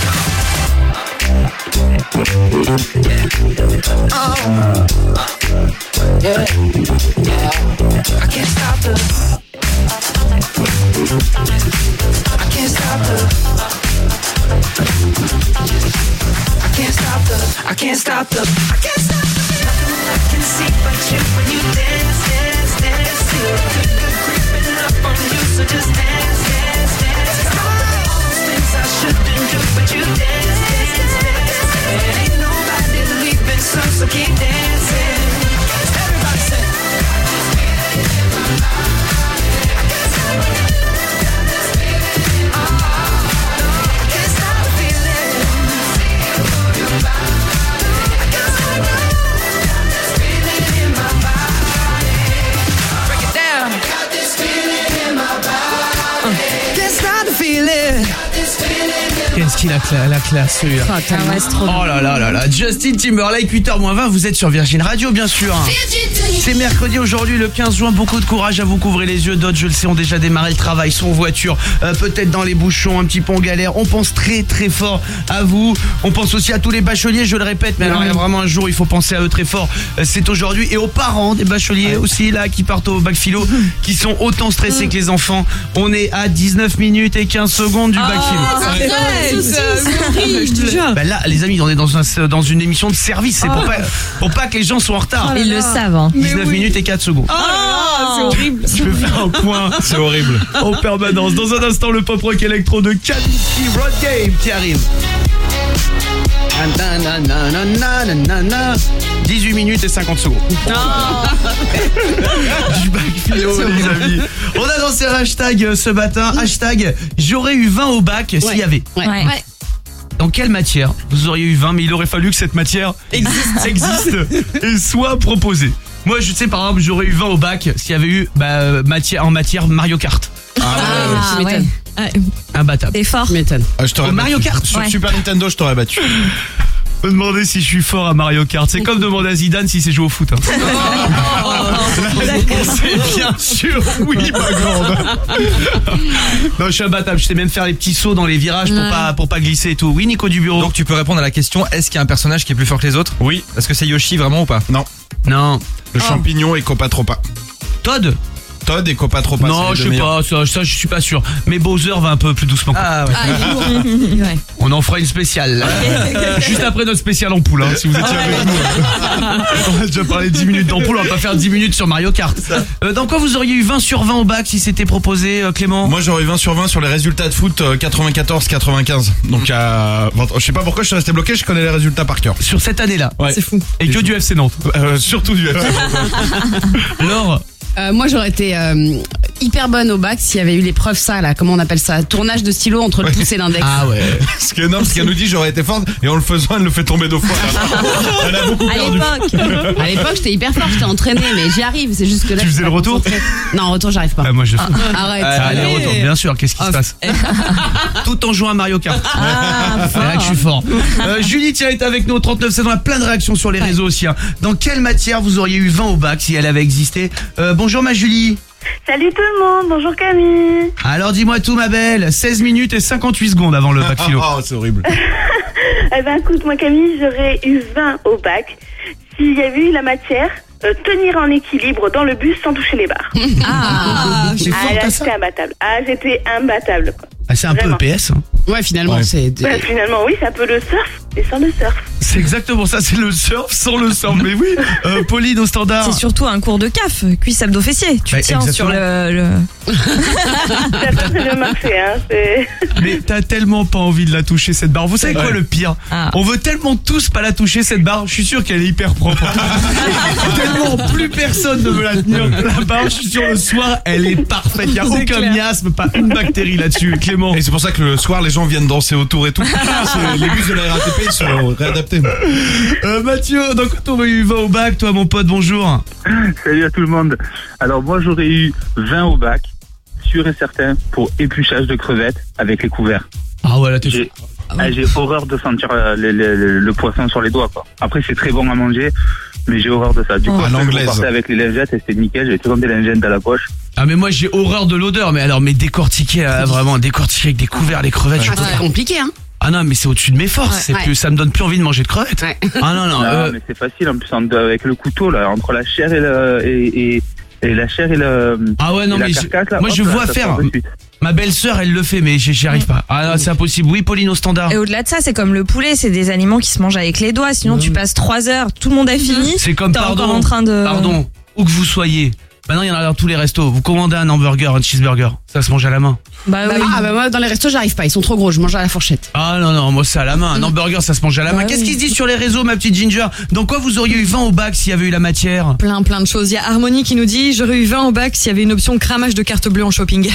Oh, yeah, yeah. I can't stop the. I can't stop the. I can't stop the. I can't stop the. I can't stop the. Nothing I can see but you when you dance, dance, dance. Feel good, good creeping up on you, so just dance, dance, dance. All those things I shouldn't do, but you dance, dance, dance. And ain't nobody leaving, so so keep dancing. Everybody say. Qu'est-ce qu'il a cla- la classe celui-là. Ah, tellement. Ouais, c'est trop Oh là là là là. Justin Timberlake, huit heures moins vingt, vous êtes sur Virgin Radio bien sûr. C'est mercredi aujourd'hui le quinze juin, beaucoup de courage à vous, couvrez les yeux, d'autres je le sais ont déjà démarré le travail, sont en voiture, euh, peut-être dans les bouchons, un petit peu en galère. On pense très très fort à vous, on pense aussi à tous les bacheliers, je le répète, mais alors il y a vraiment un jour il faut penser à eux très fort, Euh, c'est aujourd'hui, et aux parents des bacheliers aussi là qui partent au bac philo, qui sont autant stressés que les enfants. On est à dix-neuf minutes et quinze secondes du bac philo. arrête. C'est horrible. je te jure. Bah là, les amis, on est dans, un, dans une émission de service. C'est pour, pas, pour pas que les gens soient en retard. Oh, ils le savent. Hein. dix-neuf oui. minutes et quatre secondes. Oh, oh c'est horrible. Je vais faire un point. C'est horrible. En permanence. Dans un instant, le pop rock électro de Kavinsky Road Game qui arrive. dix-huit minutes et cinquante secondes. Du bac philo, les amis. On a lancé un hashtag ce matin. Hashtag j'aurais eu vingt au bac s'il y avait. Ouais. Ouais. Ouais. Dans quelle matière vous auriez eu vingt, mais il aurait fallu que cette matière existe, existe et soit proposée. Moi, je sais, par exemple, j'aurais eu vingt au bac s'il y avait eu bah, matière, en matière Mario Kart. Ah, ah ouais. Ouais. Imbattable. T'es fort. Ah, je t'aurais Au Mario battu. Kart. Sur Ouais. Super Nintendo, je t'aurais battu. Me demander si je suis fort à Mario Kart. C'est comme demander à Zidane si c'est joué au foot. Hein. C'est bien sûr, oui, ma grande. Non, je suis imbattable. Je sais même faire les petits sauts dans les virages pour pas pour pas glisser et tout. Oui, Nico du bureau. Donc tu peux répondre à la question, est-ce qu'il y a un personnage qui est plus fort que les autres? Oui. Est-ce que c'est Yoshi vraiment ou pas? Non. Non. Le champignon et Copatropa. Todd. Todd et Copatropa. Non, je sais pas, ça, ça je suis pas sûr. Mais Bowser va un peu plus doucement. Ah ouais. Ah, il est lourd. Ouais. On en fera une spéciale. Juste après notre spéciale ampoule, hein, si vous étiez avec nous. On a déjà parlé dix minutes d'ampoule, on va pas faire dix minutes sur Mario Kart. Euh, dans quoi vous auriez eu vingt sur vingt au bac si c'était proposé, euh, Clément? Moi j'aurais eu vingt sur vingt sur les résultats de foot euh, quatre-vingt-quatorze quatre-vingt-quinze. Donc euh, je sais pas pourquoi je suis resté bloqué, je connais les résultats par cœur. Sur cette année-là. Ouais. C'est fou. Et que du F C Nantes. Euh, surtout du F C. Laure. Euh, moi j'aurais été euh, hyper bonne au bac s'il y avait eu l'épreuve ça là, comment on appelle ça, tournage de stylo entre le Ouais. pouce et l'index. Ah ouais. Parce que non, parce qu'elle nous dit j'aurais été forte et en le faisant elle le fait tomber deux fois. Elle a beaucoup À perdu. l'époque. À l'époque j'étais hyper forte, j'étais entraînée mais j'y arrive, c'est juste que là Tu je suis faisais pas le retour concentrée. Non, en retour j'arrive pas. Ah, moi je fais. Arrête. Allez, allez. retour, bien sûr, qu'est-ce qui se passe? Tout en jouant à Mario Kart. Ah, C'est là que je suis fort. Euh, Julie, tiens, est avec nous au trente-neuf seize. On a plein de réactions sur les réseaux aussi. Hein. Dans quelle matière vous auriez eu vingt au bac si elle avait existé? euh, Bonjour ma Julie. Salut tout le monde, bonjour Camille. Alors dis-moi tout ma belle. seize minutes et cinquante-huit secondes avant le bac philo. Oh, c'est horrible. Eh ben écoute, moi Camille, j'aurais eu vingt au bac s'il y avait eu la matière euh, tenir en équilibre dans le bus sans toucher les barres. Ah, C'est Ah fort là, t'as ça. j'étais imbattable. Ah, j'étais imbattable quoi. Ah, c'est un peu Vraiment. E P S. Hein. Ouais, finalement Ouais. c'est Bah, finalement oui, c'est un peu le surf, mais sans le surf. C'est exactement ça, c'est le surf sans le surf. Mais oui, euh, Pauline au standard. c'est surtout un cours de C A F, cuisse abdos fessiers. Tu Bah, tiens sur exactement. le. le... Ça a pas très bien marché, hein. C'est... Mais t'as tellement pas envie de la toucher cette barre. Vous savez quoi Ouais. le pire? Ah. On veut tellement tous pas la toucher cette barre. Je suis sûr qu'elle est hyper propre. Tellement plus personne ne veut la tenir. La barre, je suis sûr le soir, elle est parfaite. Y a C'est aucun clair. miasme, pas une bactérie là-dessus. Clément. Et c'est pour ça que le soir les gens viennent danser autour et tout. C'est- les bus de la R A T P ils sont réadaptés. Euh, Mathieu, donc t'aurais eu vingt au bac, toi mon pote, bonjour. Salut à tout le monde. Alors moi j'aurais eu vingt au bac, sûr et certain, pour épluchage de crevettes avec les couverts. Ah ouais, là t'es J'ai ah, j'ai horreur de sentir euh, le, le- le- le poisson sur les doigts quoi. Après c'est très bon à manger, mais j'ai horreur de ça. Du coup, Oh, à après, je l'anglaise. repartais avec les lingettes et c'était nickel, j'ai toujours des lingettes à la poche. Ah mais moi j'ai horreur de l'odeur, mais alors mais décortiquer, euh, vraiment décortiquer avec des couverts les crevettes. je Ah, peux c'est pas. compliqué hein. Ah non mais c'est au-dessus de mes forces, Ouais. c'est Ouais. plus, ça me donne plus envie de manger de crevettes. Ouais. Ah non non. Non, euh, mais c'est facile en plus en- avec le couteau là, entre la chair et le et, et, et la chair et le Ah ouais non et la mais je- carcasse, là, moi hop, je là, vois ça faire. sort de suite. Ma belle-sœur elle le fait mais j'y j'y arrive pas. Ah non c'est impossible. Oui Pauline au standard. Et au-delà de ça, c'est comme le poulet, c'est des aliments qui se mangent avec les doigts. Sinon, tu passes trois heures, tout le monde a fini. C'est comme t'es pardon. encore en train de. Pardon. Où que vous soyez. Maintenant il y en a dans tous les restos. Vous commandez un hamburger, un cheeseburger, ça se mange à la main. Bah oui. Ah bah moi dans les restos j'arrive pas, ils sont trop gros, je mange à la fourchette. Ah non non moi c'est à la main. Un hamburger ça se mange à la main. Bah Qu'est-ce oui. qui se dit sur les réseaux ma petite Ginger? Dans quoi vous auriez eu vingt au bac s'il y avait eu la matière? Plein plein de choses. Il y a Harmonie qui nous dit j'aurais eu vingt au bac s'il y avait une option cramage de carte bleue en shopping.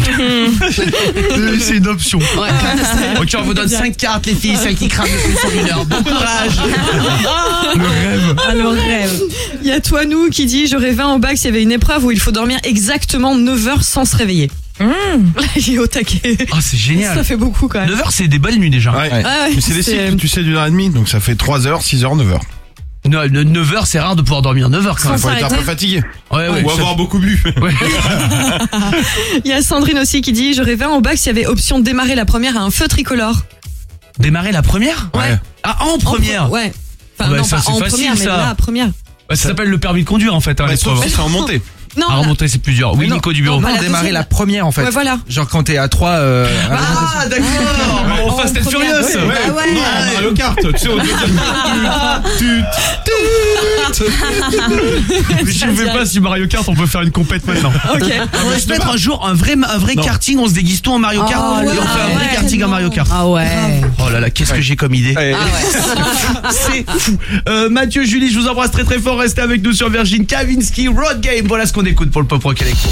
Euh, C'est une option. Ouais. Ok, on vous donne cinq cartes, les filles, celles qui crament le plus sur une heure. Bon courage. Le rêve. Ah, le rêve. Il y a toi nous qui dit j'aurais vingt au bac s'il y avait une épreuve où il faut dormir exactement neuf heures sans se réveiller. Là, il est au taquet. Oh, c'est génial. Ça fait beaucoup quand même. neuf heures, c'est des belles nuits déjà. Ouais. Ah ouais, Mais c'est des c'est- cycles, tu sais, d'une heure et demie, donc ça fait trois heures, six heures, neuf heures. Non, le neuf heures, c'est rare de pouvoir dormir neuf heures quand même. Faut être un peu fatigué. Ouais, ouais, Ou ça- avoir beaucoup bu. Ouais. Il y a Sandrine aussi qui dit j'aurais vingt au bac s'il y avait option de démarrer la première à un feu tricolore. Démarrer la première? Ouais. Ah, en première? En pre- ouais. Enfin, Ah bah, non, ça, pas c'est en facile, première, mais ça. là, première. Bah, ça s'appelle le permis de conduire en fait, hein, Ouais, l'épreuve. sauf si c'est en montée. Non, à remonter, c'est plus dur. Oui, Mais non, Nico du bureau. non, la démarrer deuxième. la première en fait. Ouais, voilà. Genre quand t'es à trois. Euh, Ah, d'accord. En Fast and première. Furious. Ouais, Ouais, ouais. non, en Mario Kart, tu sais, on doit dire tut, tut, tut. Je ne sais pas si Mario Kart, on peut faire une compète maintenant. Ok. On va se mettre un jour un vrai, un vrai Non. karting, on se déguise tout en Mario Kart Ah, et ouais. on fait un vrai Ouais. karting en Mario Kart. Ah ouais. Oh là là, qu'est-ce que j'ai comme idée. Ouais. C'est fou. Euh, Mathieu, Julie, je vous embrasse très très fort. Restez avec nous sur Virgin. Kavinsky, Road Game. Voilà ce qu'on écoute pour le Pop Rock Electro.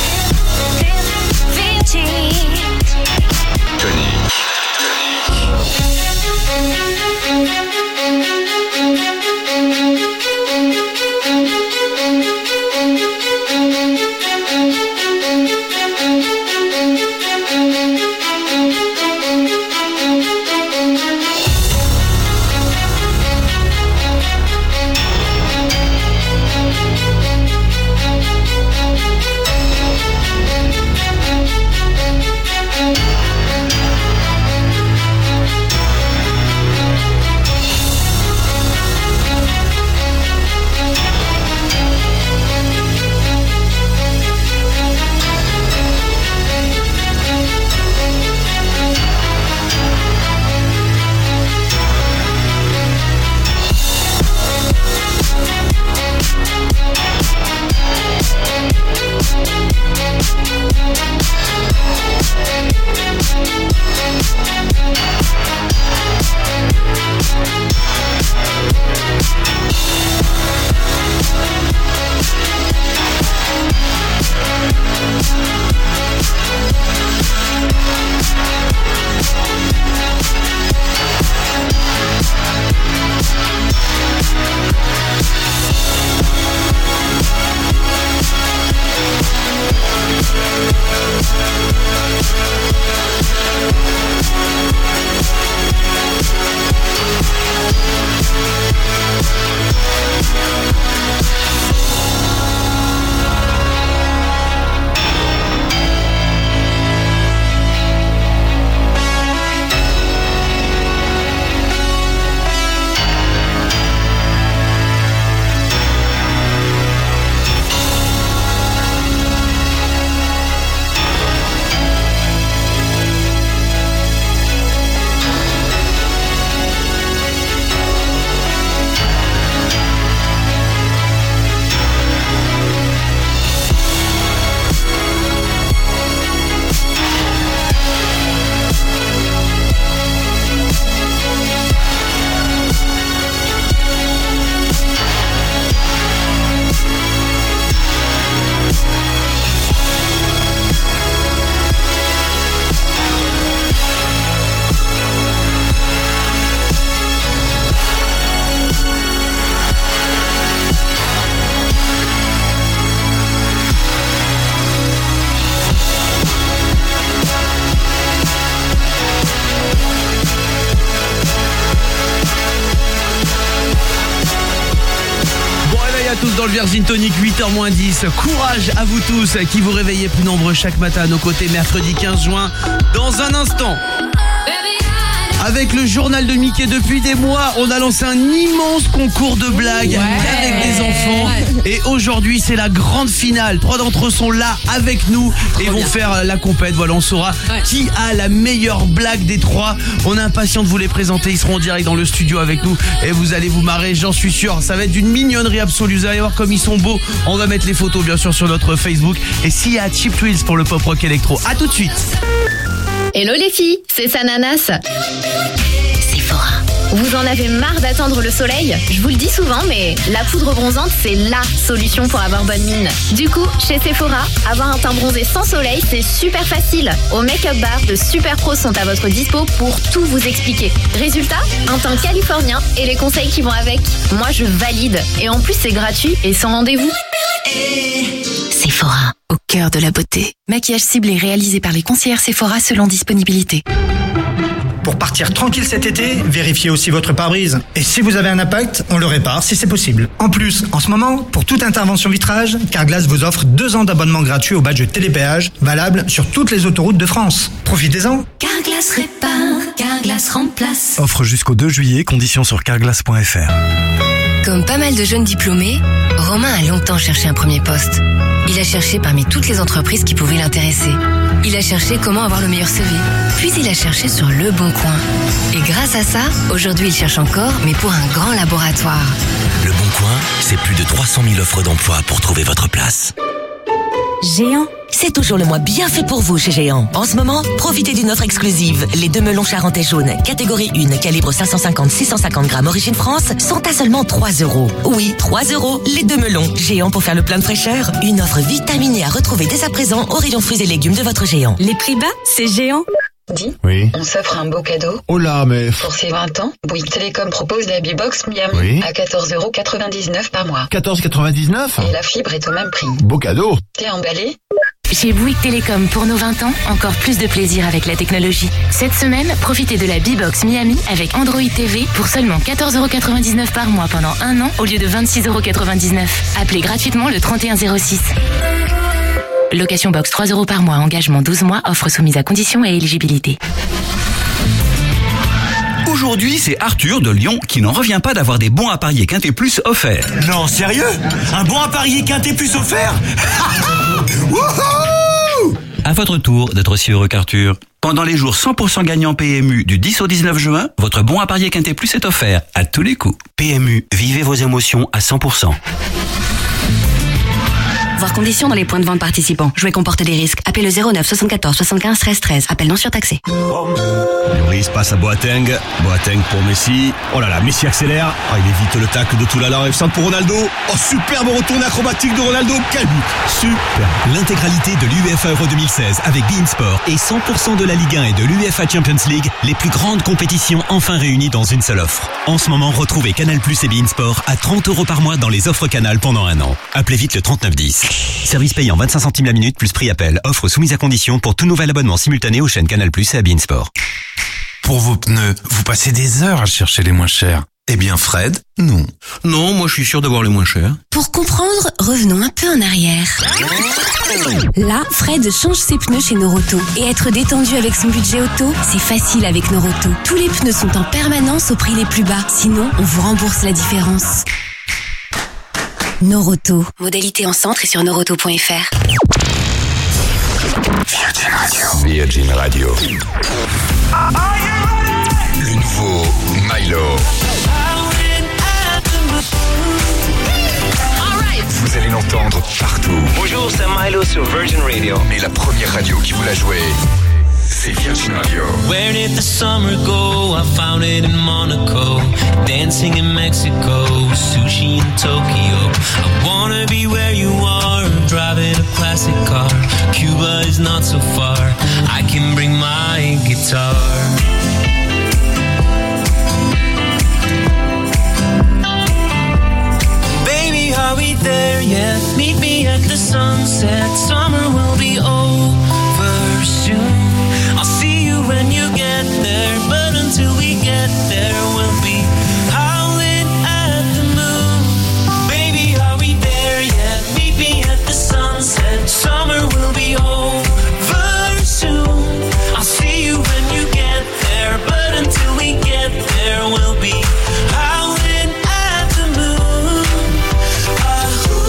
Dans le Virgin Tonic, huit heures moins dix. Courage à vous tous qui vous réveillez plus nombreux chaque matin à nos côtés, mercredi quinze juin. Dans un instant, avec le journal de Mickey, depuis des mois, on a lancé un immense concours de blagues Ouais. avec des enfants. Et aujourd'hui, c'est la grande finale. Trois d'entre eux sont là avec nous et vont faire la compète. Voilà, on saura qui a la meilleure blague des trois. On est impatient de vous les présenter. Ils seront en direct dans le studio avec nous et vous allez vous marrer, j'en suis sûr. Ça va être d'une mignonnerie absolue. Vous allez voir comme ils sont beaux. On va mettre les photos bien sûr sur notre Facebook. Et s'il y a Cheap Thrills pour le Pop Rock Electro, à tout de suite. Hello les filles, c'est Sananas. Sephora. Vous en avez marre d'attendre le soleil? Je vous le dis souvent, mais la poudre bronzante, c'est LA solution pour avoir bonne mine. Du coup, chez Sephora, avoir un teint bronzé sans soleil, c'est super facile. Au Make-up Bar, de super pros sont à votre dispo pour tout vous expliquer. Résultat, un teint californien et les conseils qui vont avec. Moi, je valide. Et en plus, c'est gratuit et sans rendez-vous. Sephora, au cœur de la beauté. Maquillage ciblé réalisé par les conseillères Sephora selon disponibilité. Pour partir tranquille cet été, vérifiez aussi votre pare-brise. Et si vous avez un impact, on le répare si c'est possible. En plus, en ce moment, pour toute intervention vitrage, Carglass vous offre deux ans d'abonnement gratuit au badge télépéage, valable sur toutes les autoroutes de France. Profitez-en. Carglass répare, Carglass remplace. Offre jusqu'au deux juillet, conditions sur carglass point f r. Comme pas mal de jeunes diplômés, Romain a longtemps cherché un premier poste. Il a cherché parmi toutes les entreprises qui pouvaient l'intéresser. Il a cherché comment avoir le meilleur C V. Puis il a cherché sur Le Bon Coin. Et grâce à ça, aujourd'hui il cherche encore, mais pour un grand laboratoire. Le Bon Coin, c'est plus de trois cent mille offres d'emploi pour trouver votre place. Géant, c'est toujours le mois bien fait pour vous chez Géant. En ce moment, profitez d'une offre exclusive. Les deux melons charentais jaunes, catégorie un, calibre cinq cent cinquante à six cent cinquante grammes, origine France, sont à seulement trois euros. Oui, trois euros, les deux melons. Géant pour faire le plein de fraîcheur. Une offre vitaminée à retrouver dès à présent au rayon fruits et légumes de votre Géant. Les prix bas, c'est Géant. Dis, oui. On s'offre un beau cadeau. Oh là, mais... Pour ses vingt ans, Bouygues Télécom propose la B-Box Miami oui. à quatorze euros quatre-vingt-dix-neuf par mois. quatorze quatre-vingt-dix-neuf Et la fibre est au même prix. Beau cadeau. T'es emballé? Chez Bouygues Télécom, pour nos vingt ans, encore plus de plaisir avec la technologie. Cette semaine, profitez de la B-Box Miami avec Android T V pour seulement quatorze euros quatre-vingt-dix-neuf par mois pendant un an au lieu de vingt-six euros quatre-vingt-dix-neuf. Appelez gratuitement le trente et un zéro six. Location box trois euros par mois, engagement douze mois, offre soumise à conditions et éligibilité. Aujourd'hui, c'est Arthur de Lyon qui n'en revient pas d'avoir des bons à parier Quintet Plus offerts. Non, sérieux? Un bon à parier Quintet Plus offert? À votre tour d'être aussi heureux qu'Arthur. Pendant les jours cent pour cent gagnants P M U du dix au dix-neuf juin, votre bon à parier Quintet Plus est offert à tous les coups. P M U, vivez vos émotions à cent pour cent. Voir conditions dans les points de vente participants. Jouer comporte des risques. Appelez le zéro neuf soixante-quatorze soixante-quinze treize treize. Appel non surtaxé. Lloris passe à Boateng. Boateng pour Messi. Oh là là, Messi accélère. Oh, il évite le tacle de Toulala. F cinq pour Ronaldo. Oh, superbe retourné acrobatique de Ronaldo. Quel but. Super. L'intégralité de l'UEFA Euro deux mille seize avec beIN Sport et cent pour cent de la Ligue un et de l'UEFA Champions League, les plus grandes compétitions enfin réunies dans une seule offre. En ce moment, retrouvez Canal Plus et beIN Sport à trente euros par mois dans les offres Canal pendant un an. Appelez vite le trente-neuf dix. Service payant vingt-cinq centimes la minute plus prix appel. Offre soumise à condition pour tout nouvel abonnement simultané aux chaînes Canal Plus et à beIN Sport. Pour vos pneus, vous passez des heures à chercher les moins chers. Eh bien Fred, non. Non, moi je suis sûr d'avoir les moins chers. Pour comprendre, revenons un peu en arrière. Là, Fred change ses pneus chez Noroto. Et être détendu avec son budget auto, c'est facile avec Noroto. Tous les pneus sont en permanence au prix les plus bas. Sinon, on vous rembourse la différence. Noroto. Modalité en centre et sur noroto point f r. Virgin Radio. Virgin Radio. Le nouveau Milo. Vous allez l'entendre partout. Bonjour, c'est Milo sur Virgin Radio. Mais la première radio qui vous l'a joué, c'est Virgin Radio. Where did the summer go? I found it in Monaco. Dancing in Mexico. Sushi in Tokyo. I wanna be where you are. Driving a classic car. Cuba is not so far. I can bring my guitar. Baby, are we there yet? Meet me at the sunset. Summer will be over soon. I'll see you when you get there, but until we get there, we'll be howling at the moon. Baby, are we there yet? Meet me at the sunset. Summer will be over soon. I'll see you when you get there, but until we get there, we'll be howling at the moon. Ah,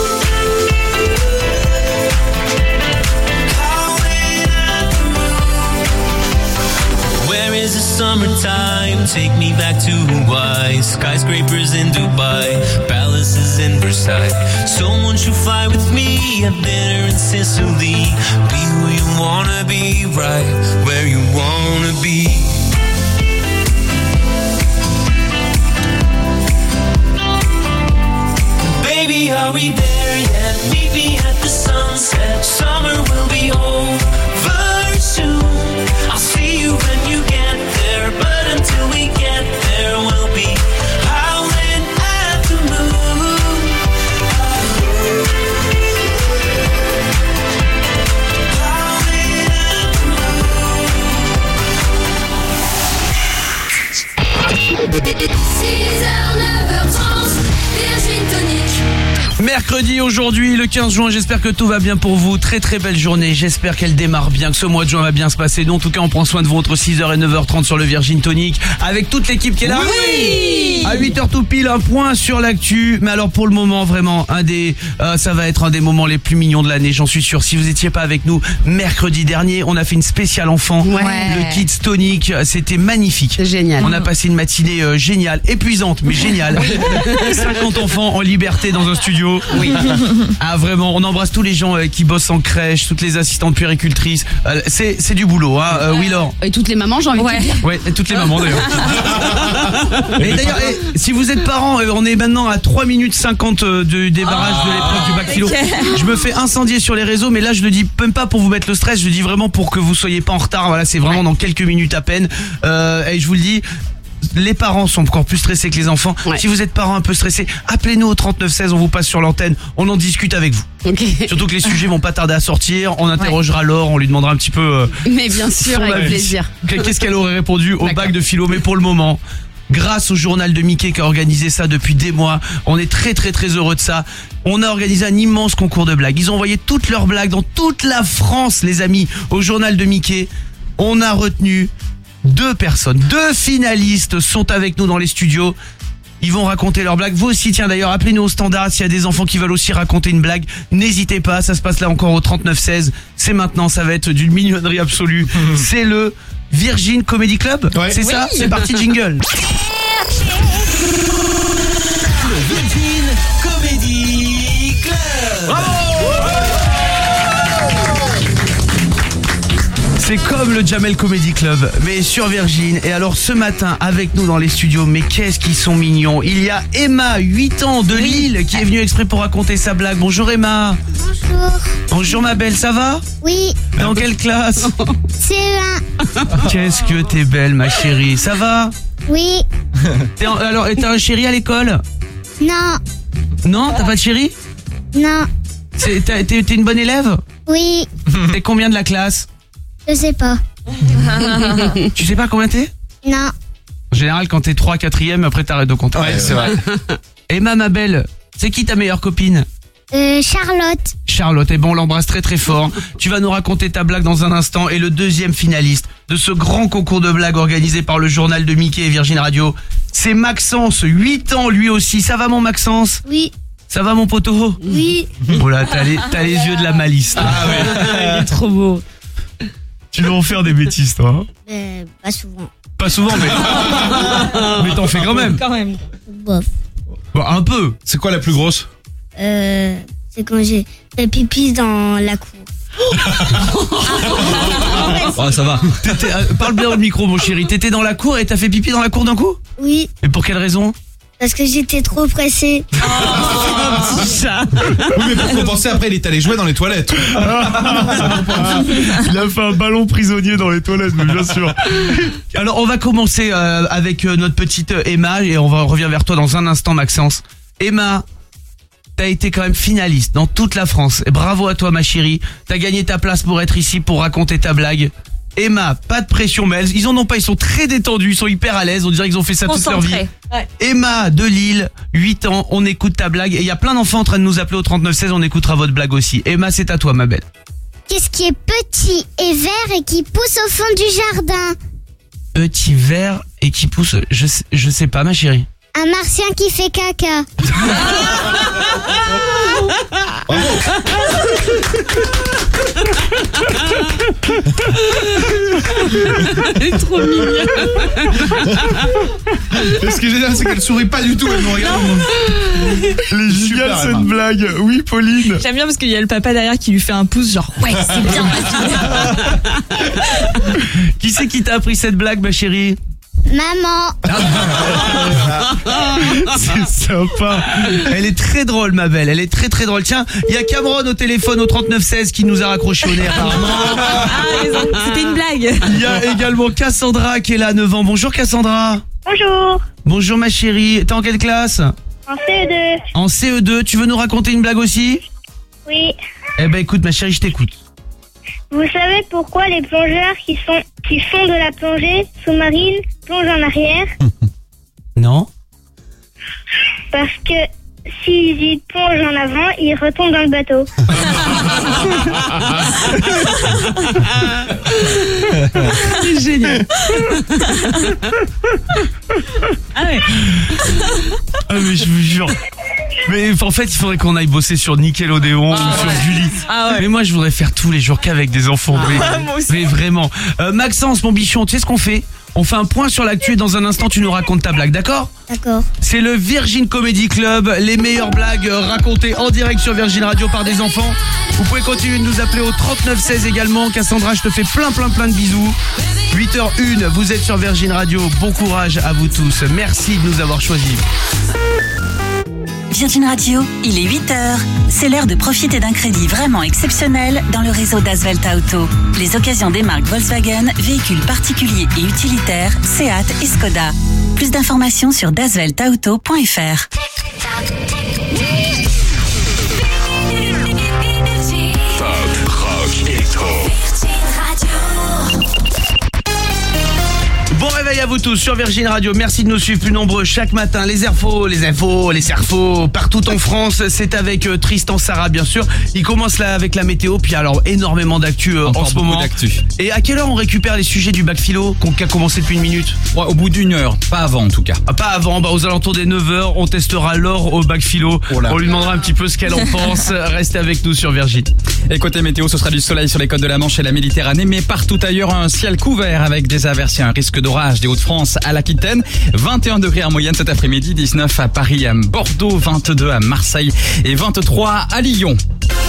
howling at the moon. Where is the summertime? Take me back to Hawaii. Skyscrapers in Dubai, palaces in Versailles. Someone should fly with me. Have dinner in Sicily. Be who you wanna be, right where you wanna be. Baby, are we there yet? Meet me at the sunset. Summer will be over soon. I'll see you when you get there, but until we get there, we'll be howling at the moon. Howling at the moon. six heures, neuf heures trente, Virgin Tonic. Mercredi aujourd'hui, le quinze juin, j'espère que tout va bien pour vous. Très très belle journée, j'espère qu'elle démarre bien, que ce mois de juin va bien se passer. Donc, en tout cas, on prend soin de vous entre six heures et neuf heures trente sur le Virgin Tonic avec toute l'équipe qui est là. Oui. À huit heures tout pile, un point sur l'actu. Mais alors pour le moment, vraiment, un des, euh, ça va être un des moments les plus mignons de l'année, j'en suis sûr. Si vous étiez pas avec nous mercredi dernier, on a fait une spéciale enfant. Ouais. Le Kids Tonic, c'était magnifique. C'est génial. On a passé une matinée euh, géniale, épuisante, mais géniale. cinquante enfants en liberté dans un studio. Oui. Ah vraiment, on embrasse tous les gens euh, qui bossent en crèche, toutes les assistantes puéricultrices. Euh, c'est c'est du boulot, hein, euh, oui Laure. Et toutes les mamans, j'ai envie Ouais. de te dire. Ouais, et toutes les mamans d'ailleurs. Et d'ailleurs, eh, si vous êtes parents, euh, on est maintenant à trois minutes cinquante euh, du débarrage de l'épreuve du bac philo. Je me fais incendier sur les réseaux, mais là je le dis même pas pour vous mettre le stress, je le dis vraiment pour que vous soyez pas en retard. Voilà, c'est vraiment dans quelques minutes à peine. Euh, et je vous le dis, les parents sont encore plus stressés que les enfants. Ouais. Si vous êtes parents un peu stressés, appelez-nous au trente-neuf seize, on vous passe sur l'antenne, on en discute avec vous. Ok. Surtout que les sujets vont pas tarder à sortir, on interrogera Laure, on lui demandera un petit peu euh, Mais bien sûr, son avec avis. plaisir. Qu'est-ce qu'elle aurait répondu au D'accord. bac de philo. Mais pour le moment, grâce au journal de Mickey qui a organisé ça depuis des mois, on est très très très heureux de ça. On a organisé un immense concours de blagues. Ils ont envoyé toutes leurs blagues dans toute la France, les amis, au journal de Mickey. On a retenu deux personnes, deux finalistes sont avec nous dans les studios. Ils vont raconter leurs blagues. Vous aussi, tiens d'ailleurs, appelez-nous au standard s'il y a des enfants qui veulent aussi raconter une blague. N'hésitez pas, ça se passe là encore au trente-neuf seize. C'est maintenant, ça va être d'une mignonnerie absolue. C'est le Virgin Comedy Club. Ouais. C'est ça, c'est parti, jingle. Le Virgin Comedy Club. C'est comme le Jamel Comedy Club, mais sur Virgin. Et alors ce matin, avec nous dans les studios, mais qu'est-ce qu'ils sont mignons. Il y a Emma, huit ans, de Lille, qui est venue exprès pour raconter sa blague. Bonjour Emma. Bonjour. Bonjour ma belle, ça va? Oui, Dans quelle classe? c'est un. Qu'est-ce que t'es belle ma chérie. Ça va? Oui, T'es en- Alors, et t'as un chéri à l'école? non, Non, t'as pas de chéri? non, C'est- T'es t'es- t'es une bonne élève? oui, T'es combien de la classe? je sais pas. Tu sais pas combien t'es? Non, En général, quand t'es trois, quatrième, après t'arrêtes de compter. Ouais, c'est vrai. Emma ma belle, c'est qui ta meilleure copine? euh, Charlotte. Charlotte, et bon, on l'embrasse très très fort. Tu vas nous raconter ta blague dans un instant. Et le deuxième finaliste de ce grand concours de blagues organisé par le journal de Mickey et Virgin Radio, c'est Maxence, huit ans lui aussi. Ça va mon Maxence? Oui, Ça va mon poteau? oui, Oh là, t'as les, t'as les yeux de la malice. toi. Il est trop beau. Tu vas en faire des bêtises toi, hein? euh, pas souvent. Pas souvent, mais, mais t'en fais quand même. Quand même. Bof. Bon, un peu. C'est quoi la plus grosse? Euh, c'est quand j'ai fait pipi dans la cour. Oh, ça va. T'étais- euh, parle bien au micro mon chéri. T'étais dans la cour et t'as fait pipi dans la cour d'un coup? Oui, Et pour quelle raison? parce que j'étais trop pressée. Oui, mais pour compenser, après, il est allé jouer dans les toilettes. Il a fait un ballon prisonnier dans les toilettes, mais bien sûr. Alors, on va commencer euh, avec euh, notre petite euh, Emma et on va revenir vers toi dans un instant, Maxence. Emma, t'as été quand même finaliste dans toute la France. Et bravo à toi, ma chérie. T'as gagné ta place pour être ici pour raconter ta blague. Emma, pas de pression, mais elles- ils en ont pas, ils sont très détendus, ils sont hyper à l'aise, on dirait qu'ils ont fait ça toute leur vie. Concentré. Ouais. Emma de Lille, huit ans, on écoute ta blague et il y a plein d'enfants en train de nous appeler au trente-neuf seize, on écoutera votre blague aussi. Emma, c'est à toi ma belle. Qu'est-ce qui est petit et vert et qui pousse au fond du jardin? Petit vert et qui pousse, je sais, je sais pas ma chérie. Un martien qui fait caca. Elle est trop mignonne. Et ce qui est génial, c'est qu'elle sourit pas du tout, elle nous regarde. Les Super, cette Emma. blague. Oui, Pauline. J'aime bien parce qu'il y a le papa derrière qui lui fait un pouce, genre ouais, c'est bien, vas-y. Qui c'est qui t'a appris cette blague ma chérie? Maman. C'est sympa. Elle est très drôle ma belle, elle est très très drôle. Tiens, il y a Cameron au téléphone au trente-neuf seize qui nous a raccroché au nez apparemment. Ah, les enfants, c'était une blague. Il y a également Cassandra qui est là à neuf ans. Bonjour Cassandra. Bonjour. Bonjour ma chérie. T'es en quelle classe? En C E deux. En C E deux. Tu veux nous raconter une blague aussi? Oui. Eh ben écoute ma chérie, je t'écoute. Vous savez pourquoi les plongeurs qui, sont, qui font de la plongée sous-marine plongent en arrière? Non? Parce que s'ils y plongent en avant, ils retombent dans le bateau. C'est génial. Ah ouais. Ah mais je vous jure. Mais en fait, il faudrait qu'on aille bosser sur Nickelodeon Ah ou sur ouais. Julie. Ah ouais. Mais moi, je voudrais faire tous les jours qu'avec des enfants. Ah mais, ouais, moi aussi. mais vraiment. Euh, Maxence, mon bichon, tu sais ce qu'on fait? On fait un point sur l'actu et dans un instant, tu nous racontes ta blague, d'accord? D'accord. C'est le Virgin Comedy Club, les meilleures blagues euh, racontées en direct sur Virgin Radio par des enfants. Vous pouvez continuer de nous appeler au trente-neuf seize également. Cassandra, je te fais plein plein plein de bisous. huit heures une, vous êtes sur Virgin Radio. Bon courage à vous tous. Merci de nous avoir choisis. Virgin Radio, il est huit heures. C'est l'heure de profiter d'un crédit vraiment exceptionnel dans le réseau d'Asvelt Auto. Les occasions des marques Volkswagen, véhicules particuliers et utilitaires, Seat et Skoda. Plus d'informations sur dasvelt auto point f r. Pop, rock, électro. Bon réveil à vous tous sur Virgin Radio. Merci de nous suivre plus nombreux chaque matin. Les infos, les infos, les cerfos, partout en France. C'est avec euh, Tristan Sarah, bien sûr. Il commence là avec la météo. Puis alors, énormément d'actu euh, en ce moment. Et à quelle heure on récupère les sujets du bac philo qu'on a commencé depuis une minute? Ouais, au bout d'une heure, pas avant en tout cas. Ah, pas avant, bah, aux alentours des neuf heures, on testera Laure au bac philo. Oh là. On lui demandera un petit peu ce qu'elle en pense. Restez avec nous sur Virgin. Et côté météo, ce sera du soleil sur les côtes de la Manche et la Méditerranée, mais partout ailleurs, un ciel couvert avec des averses et un risque d'orage des Hauts-de-France à l'Aquitaine. vingt et un degrés en moyenne cet après-midi, dix-neuf à Paris, à Bordeaux, vingt-deux à Marseille et vingt-trois à Lyon.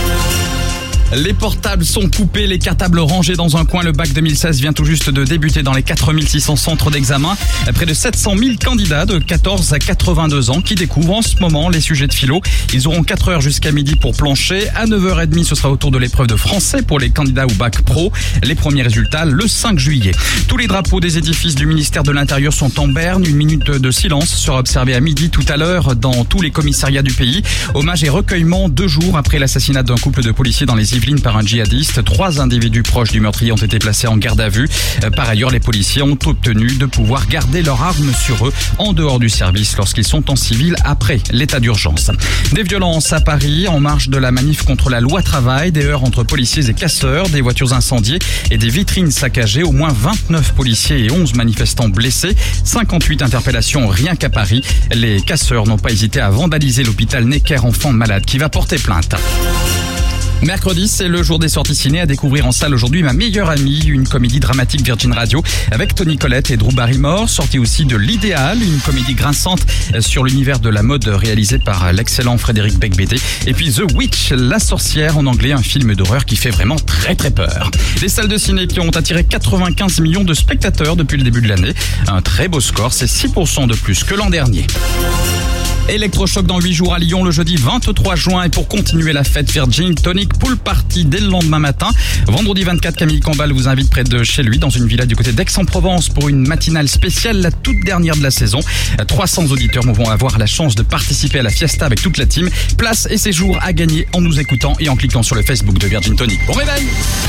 Les portables sont coupés, les cartables rangés dans un coin. Le bac deux mille seize vient tout juste de débuter dans les quatre mille six cents centres d'examen. Près de sept cent mille candidats de quatorze à quatre-vingt-deux ans qui découvrent en ce moment les sujets de philo. Ils auront quatre heures jusqu'à midi pour plancher. À neuf heures trente, ce sera au tour de l'épreuve de français pour les candidats au bac pro. Les premiers résultats le cinq juillet. Tous les drapeaux des édifices du ministère de l'Intérieur sont en berne. Une minute de silence sera observée à midi tout à l'heure dans tous les commissariats du pays. Hommage et recueillement deux jours après l'assassinat d'un couple de policiers dans les Yvelines par un djihadiste. Trois individus proches du meurtrier ont été placés en garde à vue. Par ailleurs, les policiers ont obtenu de pouvoir garder leurs armes sur eux en dehors du service lorsqu'ils sont en civil après l'état d'urgence. Des violences à Paris en marge de la manif contre la loi travail, des heurts entre policiers et casseurs, des voitures incendiées et des vitrines saccagées. Au moins vingt-neuf policiers et onze manifestants blessés. cinquante-huit interpellations rien qu'à Paris. Les casseurs n'ont pas hésité à vandaliser l'hôpital Necker enfant malade qui va porter plainte. Mercredi, c'est le jour des sorties ciné à découvrir en salle aujourd'hui Ma meilleure amie, une comédie dramatique Virgin Radio avec Toni Collette et Drew Barrymore. Sortie aussi de L'Idéal, une comédie grinçante sur l'univers de la mode réalisée par l'excellent Frédéric Becbédé. Et puis The Witch, la sorcière en anglais, un film d'horreur qui fait vraiment très très peur. Les salles de ciné qui ont attiré quatre-vingt-quinze millions de spectateurs depuis le début de l'année. Un très beau score, c'est six pour cent de plus que l'an dernier. Électrochoc dans huit jours à Lyon le jeudi vingt-trois juin et pour continuer la fête Virgin Tonic Pool Party dès le lendemain matin. Vendredi vingt-quatre, Camille Combal vous invite près de chez lui dans une villa du côté d'Aix-en-Provence pour une matinale spéciale, la toute dernière de la saison. trois cents auditeurs vont avoir la chance de participer à la fiesta avec toute la team. Place et séjour à gagner en nous écoutant et en cliquant sur le Facebook de Virgin Tonic. Bon réveil!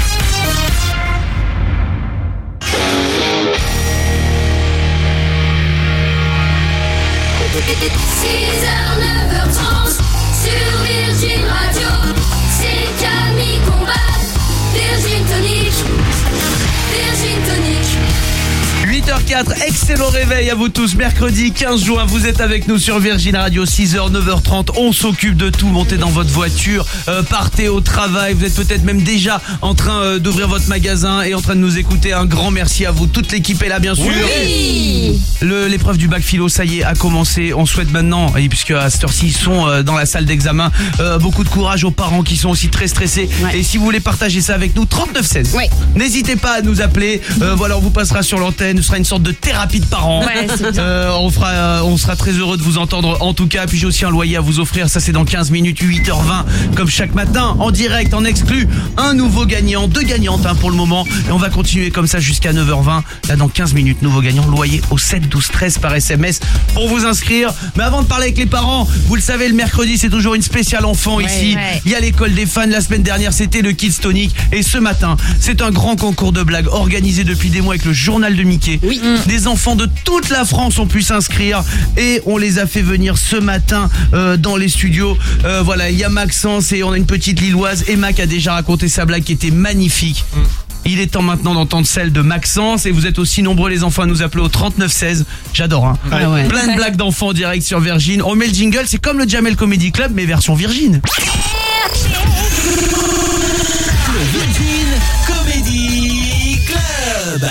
six heures, neuf heures trente sur Virgin Radio, c'est Camille Combal, Virgin Tonic, Virgin Tonic. huit heures quatre, excellent réveil à vous tous. Mercredi quinze juin, vous êtes avec nous sur Virgin Radio, six heures, neuf heures trente. On s'occupe de tout. Montez dans votre voiture, euh, partez au travail. Vous êtes peut-être même déjà en train euh, d'ouvrir votre magasin et en train de nous écouter. Un grand merci à vous. Toute l'équipe est là, bien sûr. Oui. Le, l'épreuve du bac philo, ça y est, a commencé. On souhaite maintenant, et puisque à cette heure-ci, ils sont euh, dans la salle d'examen, euh, beaucoup de courage aux parents qui sont aussi très stressés. Ouais. Et si vous voulez partager ça avec nous, trente-neuf seize. Ouais. N'hésitez pas à nous appeler. Euh, voilà, on vous passera sur l'antenne. Ce sera une sorte de thérapie de parents. Ouais, c'est bien. Euh, on fera, euh, on sera très heureux de vous entendre en tout cas. Puis j'ai aussi un loyer à vous offrir. Ça c'est dans quinze minutes, huit heures vingt, comme chaque matin, en direct, en exclu. Un nouveau gagnant, deux gagnantes hein, pour le moment. Et on va continuer comme ça jusqu'à neuf heures vingt. Là dans quinze minutes, nouveau gagnant, loyer au sept douze treize par S M S pour vous inscrire. Mais avant de parler avec les parents, vous le savez, le mercredi c'est toujours une spéciale enfant ouais, ici. Ouais. Il y a l'école des fans. La semaine dernière c'était le Kids Tonic. Et ce matin, c'est un grand concours de blagues organisé depuis des mois avec le journal de Mickey. Oui. Des enfants de toute la France ont pu s'inscrire et on les a fait venir ce matin euh, dans les studios. Euh, voilà, il y a Maxence et on a une petite Lilloise. Emma qui a déjà raconté sa blague qui était magnifique. Mm. Il est temps maintenant d'entendre celle de Maxence et vous êtes aussi nombreux les enfants à nous appeler au trente-neuf seize. J'adore hein. Ah ouais. Plein de blagues d'enfants en direct sur Virgin. On met le jingle, c'est comme le Jamel Comedy Club mais version Virgin. Le Virgin Comedy Club.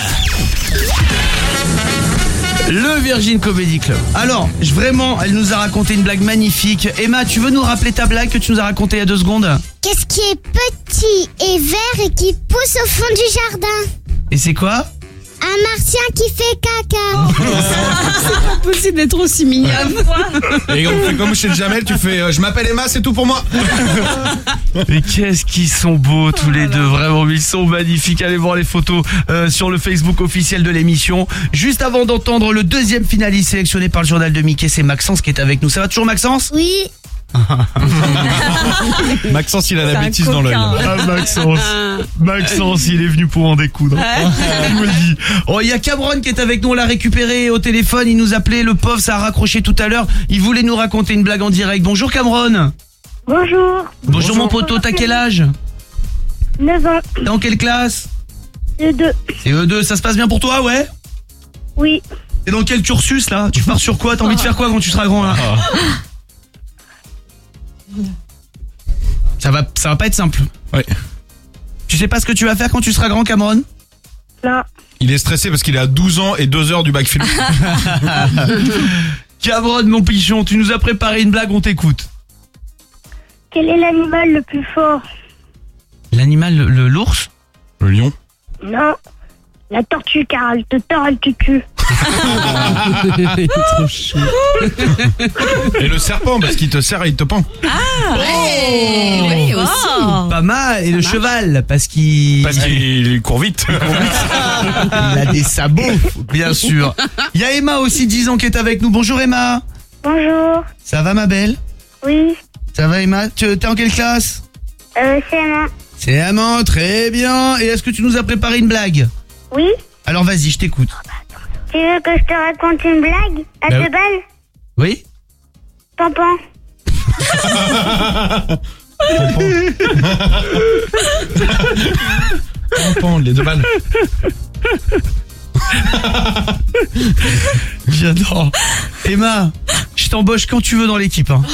Le Virgin Comedy Club. Alors, je- vraiment, elle nous a raconté une blague magnifique. Emma, tu veux nous rappeler ta blague que tu nous as racontée il y a deux secondes? Qu'est-ce qui est petit et vert et qui pousse au fond du jardin? Et c'est quoi? Un martien qui fait caca. C'est pas possible d'être aussi mignonne. Et on fait comme chez le Jamel, tu fais euh, je m'appelle Emma, c'est tout pour moi. Mais qu'est-ce qu'ils sont beaux tous les deux, vraiment, ils sont magnifiques. Allez voir les photos euh, sur le Facebook officiel de l'émission. Juste avant d'entendre le deuxième finaliste sélectionné par le journal de Mickey, c'est Maxence qui est avec nous. Ça va toujours Maxence? Oui. Maxence, il a C'est la un bêtise dans l'œil. coquin. Ah, Maxence, Maxence, il est venu pour en découdre. Je vous le dis. Oh, il y a Cameron qui est avec nous, on l'a récupéré au téléphone, il nous appelait, le pauvre, ça a raccroché tout à l'heure. Il voulait nous raconter une blague en direct. Bonjour Cameron. Bonjour. Bonjour mon poteau, t'as quel âge? neuf ans. T'es en quelle classe? Le deux. C'est E deux, ça se passe bien pour toi, ouais? Oui. T'es dans quel cursus là? Tu pars sur quoi? T'as envie de faire quoi quand tu seras grand là? Ça va, ça va pas être simple. Ouais. Tu sais pas ce que tu vas faire quand tu seras grand, Cameron? Non. Il est stressé parce qu'il est à douze ans et deux heures du bac philo. Cameron, mon pichon, tu nous as préparé une blague, on t'écoute. Quel est l'animal le plus fort? L'animal, le- le- l'ours? Le lion. Non. La tortue, car elle te tord, elle te tue. Trop chou. Et le serpent parce qu'il te serre et il te pend. Oui, aussi. Pas mal. Et le cheval, parce qu'il... Parce qu'il court vite. Il a des sabots, bien sûr. Il y a Emma aussi, dix ans, qui est avec nous. Bonjour Emma. Bonjour. Ça va ma belle? Oui. Ça va Emma? Tu t'es en quelle classe? Euh, c'est Emma. C'est Amand, très bien. Et est-ce que tu nous as préparé une blague? Oui. Alors vas-y, je t'écoute. Tu veux que je te raconte une blague à Bah deux oui. balles? Oui? Pampan. Pampan, les deux balles. J'adore. Emma, je t'embauche quand tu veux dans l'équipe. Hein.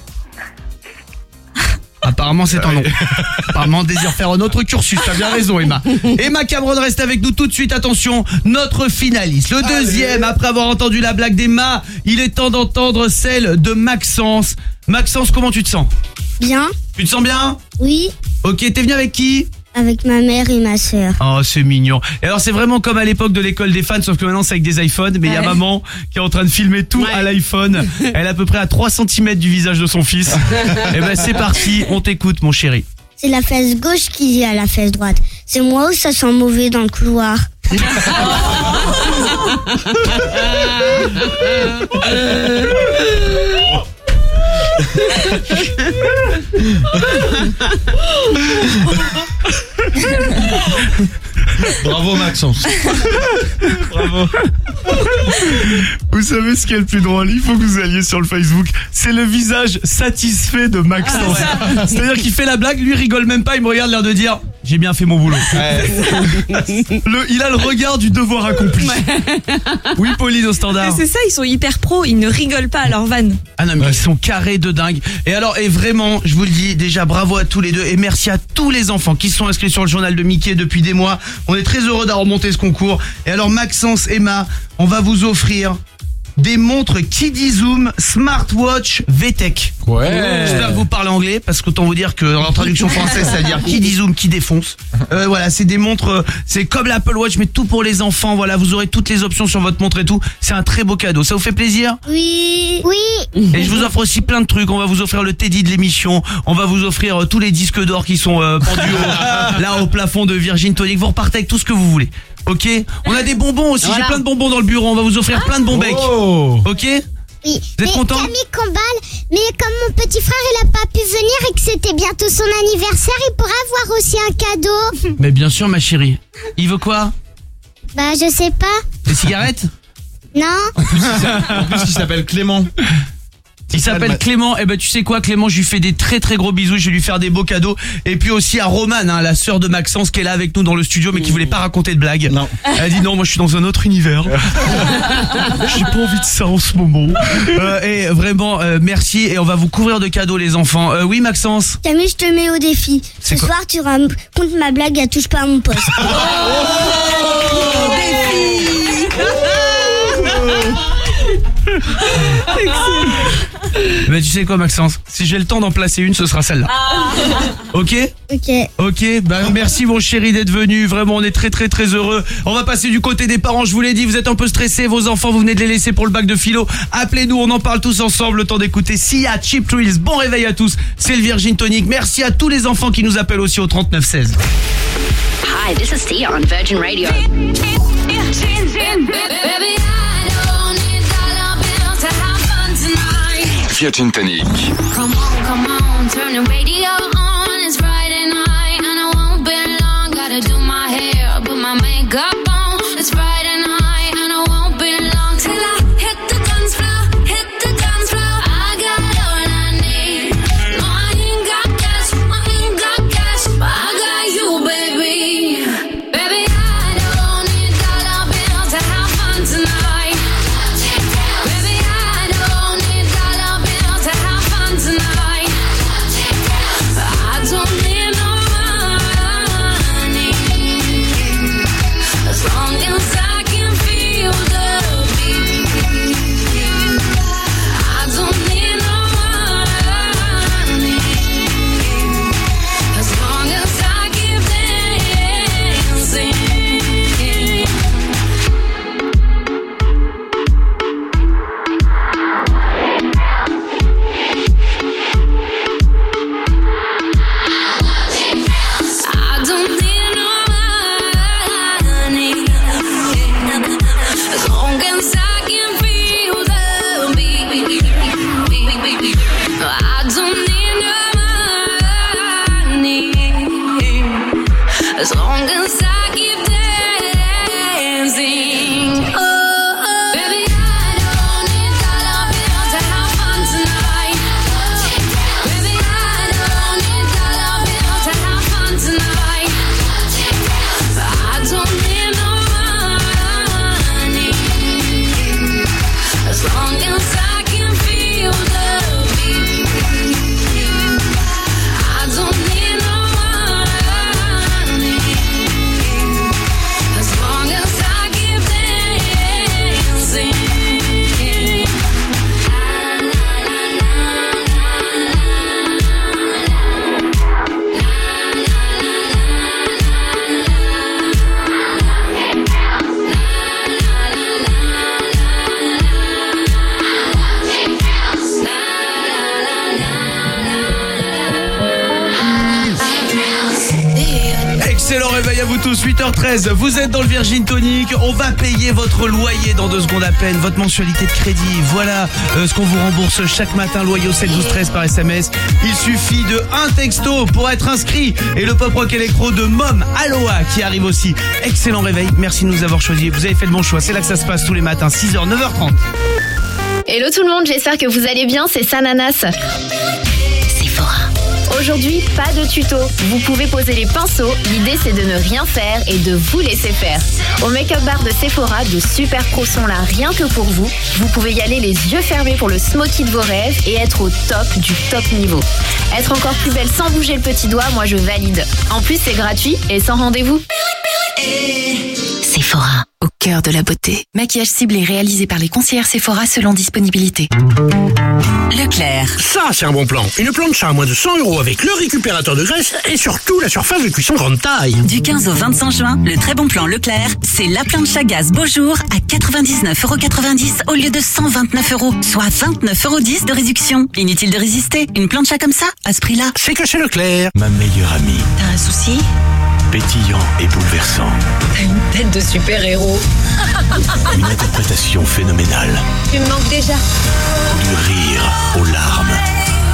Apparemment c'est un nom. Apparemment désire faire un autre cursus. T'as bien raison Emma. Emma Cameron reste avec nous tout de suite. Attention, notre finaliste. Le deuxième, après avoir entendu la blague d'Emma, il est temps d'entendre celle de Maxence. Maxence, comment tu te sens? Bien. Tu te sens bien? Oui. Ok, t'es venu avec qui? Avec ma mère et ma sœur. Oh, c'est mignon. Et alors, c'est vraiment comme à l'époque de l'école des fans, sauf que maintenant, c'est avec des iPhones. Mais il y a Ouais. maman qui est en train de filmer tout à l'iPhone. Elle est à peu près à trois centimètres du visage de son fils. Et ben, c'est parti. On t'écoute, mon chéri. C'est la fesse gauche qui dit à la fesse droite. C'est moi où ça sent mauvais dans le couloir. Bravo Maxence. Bravo. Vous savez ce qui est le plus drôle? Il faut que vous alliez sur le Facebook. C'est le visage satisfait de Maxence. C'est-à-dire qu'il fait la blague, lui rigole même pas, il me regarde l'air de dire j'ai bien fait mon boulot. Le, il a le regard du devoir accompli. Oui, Pauline au standard. Mais c'est ça, ils sont hyper pros, ils ne rigolent pas à leur vanne. Ah non mais ils sont carrés de dingue. Et alors, et vraiment, je vous le dis, déjà bravo à tous les deux et merci à tous les enfants qui se sont inscrits sur le journal de Mickey depuis des mois. On est très heureux d'avoir monté ce concours. Et alors Maxence, Emma, on va vous offrir des montres Kidizoom Smartwatch V Tech. Ouais. J'espère que vous parlez anglais parce qu'autant vous dire que dans la traduction française ça veut dire Kidizoom qui défonce. Euh, voilà, c'est des montres, euh, c'est comme l'Apple Watch mais tout pour les enfants. Voilà, vous aurez toutes les options sur votre montre et tout. C'est un très beau cadeau. Ça vous fait plaisir? Oui. Oui. Et je vous offre aussi plein de trucs. On va vous offrir le Teddy de l'émission. On va vous offrir euh, tous les disques d'or qui sont euh, pendus au, là au plafond de Virgin Tonic. Vous repartez avec tout ce que vous voulez. Ok? On a des bonbons aussi. Voilà. J'ai plein de bonbons dans le bureau. On va vous offrir plein de bons becs. Oh. Ok? Oui. Vous êtes content? Camille Combal, mais comme mon petit frère il a pas pu venir et que c'était bientôt son anniversaire, il pourra avoir aussi un cadeau. Mais bien sûr, ma chérie. Il veut quoi? Bah, je sais pas. Des cigarettes? Non. En plus, il s'appelle Clément. Il s'appelle Clément. Eh ben, tu sais quoi, Clément, je lui fais des très très gros bisous. Je vais lui faire des beaux cadeaux. Et puis aussi à Romane, hein, la sœur de Maxence, qui est là avec nous dans le studio, mais qui voulait pas raconter de blagues. Non. Elle a dit non, moi je suis dans un autre univers. J'ai pas envie de ça en ce moment. Euh, et vraiment, euh, merci. Et on va vous couvrir de cadeaux, les enfants. Euh, oui, Maxence. Camille, je te mets au défi. C'est Ce quoi soir, tu racontes ma blague, elle touche pas à mon poste. Mais tu sais quoi, Maxence, si j'ai le temps d'en placer une, ce sera celle-là. Ok? Ok. Ok, bah merci mon chéri d'être venu. Vraiment, on est très très très heureux. On va passer du côté des parents, je vous l'ai dit, vous êtes un peu stressés, vos enfants, vous venez de les laisser pour le bac de philo. Appelez-nous, on en parle tous ensemble, le temps d'écouter Sia, Cheap Thrills. Bon réveil à tous, c'est le Virgin Tonic. Merci à tous les enfants qui nous appellent aussi au trente-neuf seize. Hi, this is Sia on Virgin Radio. Virgin Tonic. Come on, come on, turn the radio on. It's Friday night and I won't be long. Gotta do my hair, put my makeup on. It's Friday night and I won't be long till I hit the dance floor, hit the dance floor. I got all I need. No, I ain't got cash, I ain't got cash, but I got you, baby. Baby, I don't need dollar bills to have fun tonight. Baby, I don't need dollar bills to have fun tonight. I don't need no money, as long as I can feel the beat. I don't need no money, as long as I keep dancing. I don't need no money, as long as I can feel the beat. I don't need no money, as long as I keep dancing. Oh, oh. Baby, I don't need dollar bills to have fun tonight. Baby, I don't need dollar bills to have fun tonight. I don't need no money, as long as I can feel the beat. I don't need no money, as long as I keep dancing. Excellent réveil à vous tous, huit heures treize. Vous êtes dans le Virgin Tonic. On va payer votre loyer dans deux secondes à peine, votre mensualité de crédit. Voilà euh, ce qu'on vous rembourse chaque matin. Loyer au sept douze treize par S M S. Il suffit de un texto pour être inscrit. Et le pop rock électro de Mom Aloha qui arrive aussi. Excellent réveil. Merci de nous avoir choisis. Vous avez fait le bon choix. C'est là que ça se passe tous les matins, six heures, neuf heures trente. Hello tout le monde, j'espère que vous allez bien, c'est Sananas. Aujourd'hui, pas de tuto. Vous pouvez poser les pinceaux. L'idée, c'est de ne rien faire et de vous laisser faire. Au make-up bar de Sephora, de super pros sont là rien que pour vous. Vous pouvez y aller les yeux fermés pour le smoky de vos rêves et être au top du top niveau. Être encore plus belle sans bouger le petit doigt, moi je valide. En plus, c'est gratuit et sans rendez-vous. Sephora, au cœur de la beauté. Maquillage ciblé réalisé par les conseillères Sephora selon disponibilité. Leclerc. Ça, c'est un bon plan. Une plancha à moins de cent euros avec le récupérateur de graisse et surtout la surface de cuisson grande taille. Du quinze au vingt-cinq juin, le très bon plan Leclerc, c'est la plancha gaz Beaujour à quatre-vingt-dix-neuf euros quatre-vingt-dix au lieu de cent vingt-neuf euros, soit vingt-neuf euros dix de réduction. Inutile de résister, une plancha comme ça, à ce prix-là. C'est que chez Leclerc. Ma meilleure amie. T'as un souci? Pétillant et bouleversant. T'as une tête de super-héros. Une interprétation phénoménale. Tu me manques déjà. Du rire aux larmes.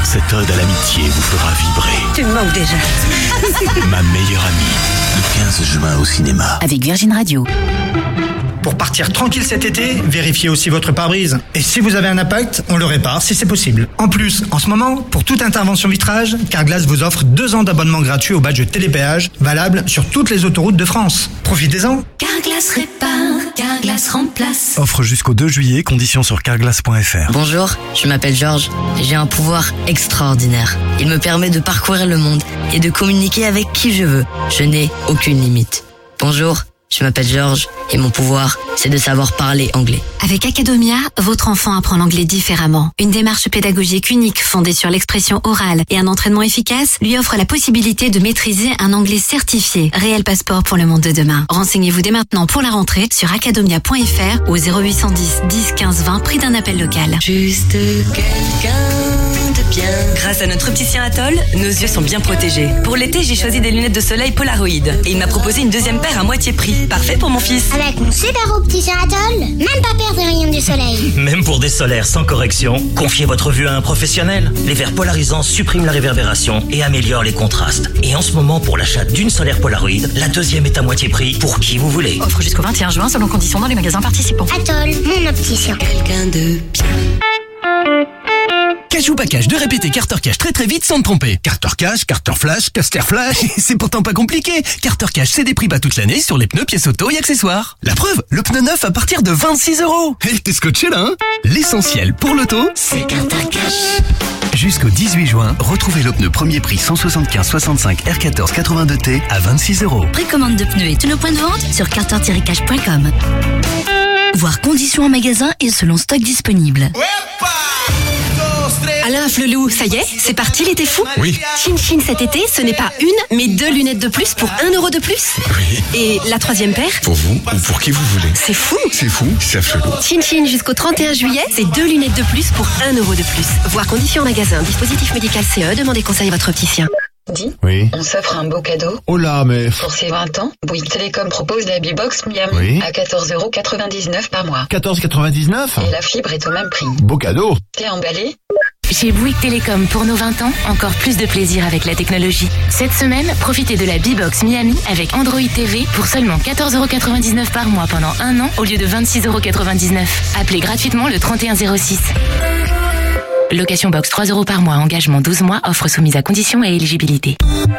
cette ode à l'amitié vous fera vibrer. Tu me manques déjà. Ma meilleure amie, le quinze juin au cinéma. Avec Virgin Radio. Pour partir tranquille cet été, vérifiez aussi votre pare-brise. Et si vous avez un impact, on le répare si c'est possible. En plus, en ce moment, pour toute intervention vitrage, Carglass vous offre deux ans d'abonnement gratuit au badge télépéage, valable sur toutes les autoroutes de France. Profitez-en. Carglass répare, Carglass remplace. Offre jusqu'au deux juillet, conditions sur carglass point f r. Bonjour, je m'appelle Georges. J'ai un pouvoir extraordinaire. Il me permet de parcourir le monde et de communiquer avec qui je veux. Je n'ai aucune limite. Bonjour, je m'appelle Georges et mon pouvoir, c'est de savoir parler anglais. Avec Academia, votre enfant apprend l'anglais différemment. Une démarche pédagogique unique fondée sur l'expression orale et un entraînement efficace lui offre la possibilité de maîtriser un anglais certifié. Réel passeport pour le monde de demain. Renseignez-vous dès maintenant pour la rentrée sur academia point f r ou zéro huit cent dix, dix, quinze, vingt, prix d'un appel local. Juste quelqu'un de bien. Grâce à notre opticien Atoll, nos yeux sont bien protégés. Pour l'été, j'ai choisi des lunettes de soleil Polaroid et il m'a proposé une deuxième paire à moitié prix. Parfait pour mon fils. Avec mon super opticien Atoll, même pas perdre les rayons du soleil. Même pour des solaires sans correction, confiez votre vue à un professionnel. Les verres polarisants suppriment la réverbération et améliorent les contrastes. Et en ce moment, pour l'achat d'une solaire Polaroid, la deuxième est à moitié prix pour qui vous voulez. Offre jusqu'au vingt et un juin selon conditions dans les magasins participants. Atoll, mon opticien. Quelqu'un de bien. Cache ou pas cache, de répéter Carter Cash très très vite sans te tromper. Carter Cash, Carter Flash, Caster Flash, c'est pourtant pas compliqué. Carter Cash, c'est des prix bas toute l'année sur les pneus, pièces auto et accessoires. La preuve, le pneu neuf à partir de vingt-six euros. Hé, t'es scotché là, hein? L'essentiel pour l'auto, c'est Carter Cash. Jusqu'au dix-huit juin, retrouvez le pneu premier prix cent soixante-quinze soixante-cinq R quatorze quatre-vingt-deux T à vingt-six euros. Précommande de pneus et tous nos points de vente sur carter tiret cash point com. Voir conditions en magasin et selon stock disponible. Alain Flelou, ça y est, c'est parti l'été fou? Oui. Chin Chin cet été, ce n'est pas une, mais deux lunettes de plus pour un euro de plus. Oui. Et la troisième paire? Pour vous ou pour qui vous voulez. C'est fou. C'est fou, c'est Flelou. Chin Chin jusqu'au trente et un juillet, c'est deux lunettes de plus pour un euro de plus. Voir conditions en magasin, dispositif médical C E, demandez conseil à votre opticien. Dis, oui. On s'offre un beau cadeau. Oh là, mais... Pour ses vingt ans, Bouygues Télécom propose la B-Box Miami oui. à quatorze euros quatre-vingt-dix-neuf par mois. quatorze quatre-vingt-dix-neuf? Et la fibre est au même prix. Beau cadeau. T'es emballé? Chez Bouygues Télécom pour nos vingt ans, encore plus de plaisir avec la technologie. Cette semaine, profitez de la B-Box Miami avec Android T V pour seulement quatorze euros quatre-vingt-dix-neuf par mois pendant un an au lieu de vingt-six euros quatre-vingt-dix-neuf. Appelez gratuitement le trente et un zéro six. Location box trois euros par mois, engagement douze mois, offre soumise à conditions et éligibilité.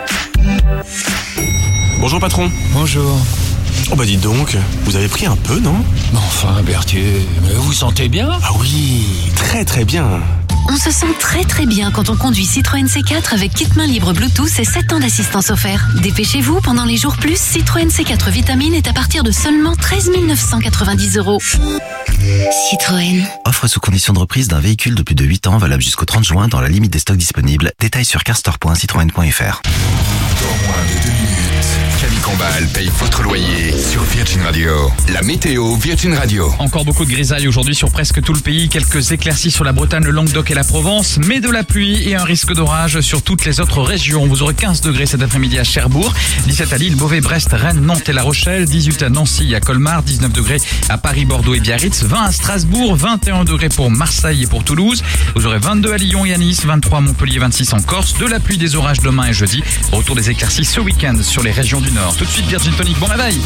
Bonjour patron. Bonjour. Oh bah dites donc, vous avez pris un peu, non? Mais enfin Berthier, mais vous sentez bien? Ah oui, très très bien. On se sent très très bien quand on conduit Citroën C quatre avec kit main libre Bluetooth et sept ans d'assistance offert. Dépêchez-vous, pendant les jours plus, Citroën C quatre Vitamine est à partir de seulement treize mille neuf cent quatre-vingt-dix euros. Citroën. Offre sous condition de reprise d'un véhicule de plus de huit ans valable jusqu'au trente juin dans la limite des stocks disponibles. Détails sur carstore point citroën point f r. Dans moins de deux minutes, Camille Combal paye votre loyer sur Virgin Radio. La météo Virgin Radio. Encore beaucoup de grisailles aujourd'hui sur presque tout le pays. Quelques éclaircies sur la Bretagne, le Languedoc et la Provence, mais de la pluie et un risque d'orage sur toutes les autres régions. Vous aurez quinze degrés cet après-midi à Cherbourg, dix-sept à Lille, Beauvais, Brest, Rennes, Nantes et La Rochelle, dix-huit à Nancy et à Colmar, dix-neuf degrés à Paris, Bordeaux et Biarritz, vingt à Strasbourg, vingt et un degrés pour Marseille et pour Toulouse. Vous aurez vingt-deux à Lyon et à Nice, vingt-trois à Montpellier, vingt-six en Corse. De la pluie, des orages demain et jeudi. Retour des éclaircies ce week-end sur les régions du Nord. Tout de suite, Virgin Tonic, bon réveil.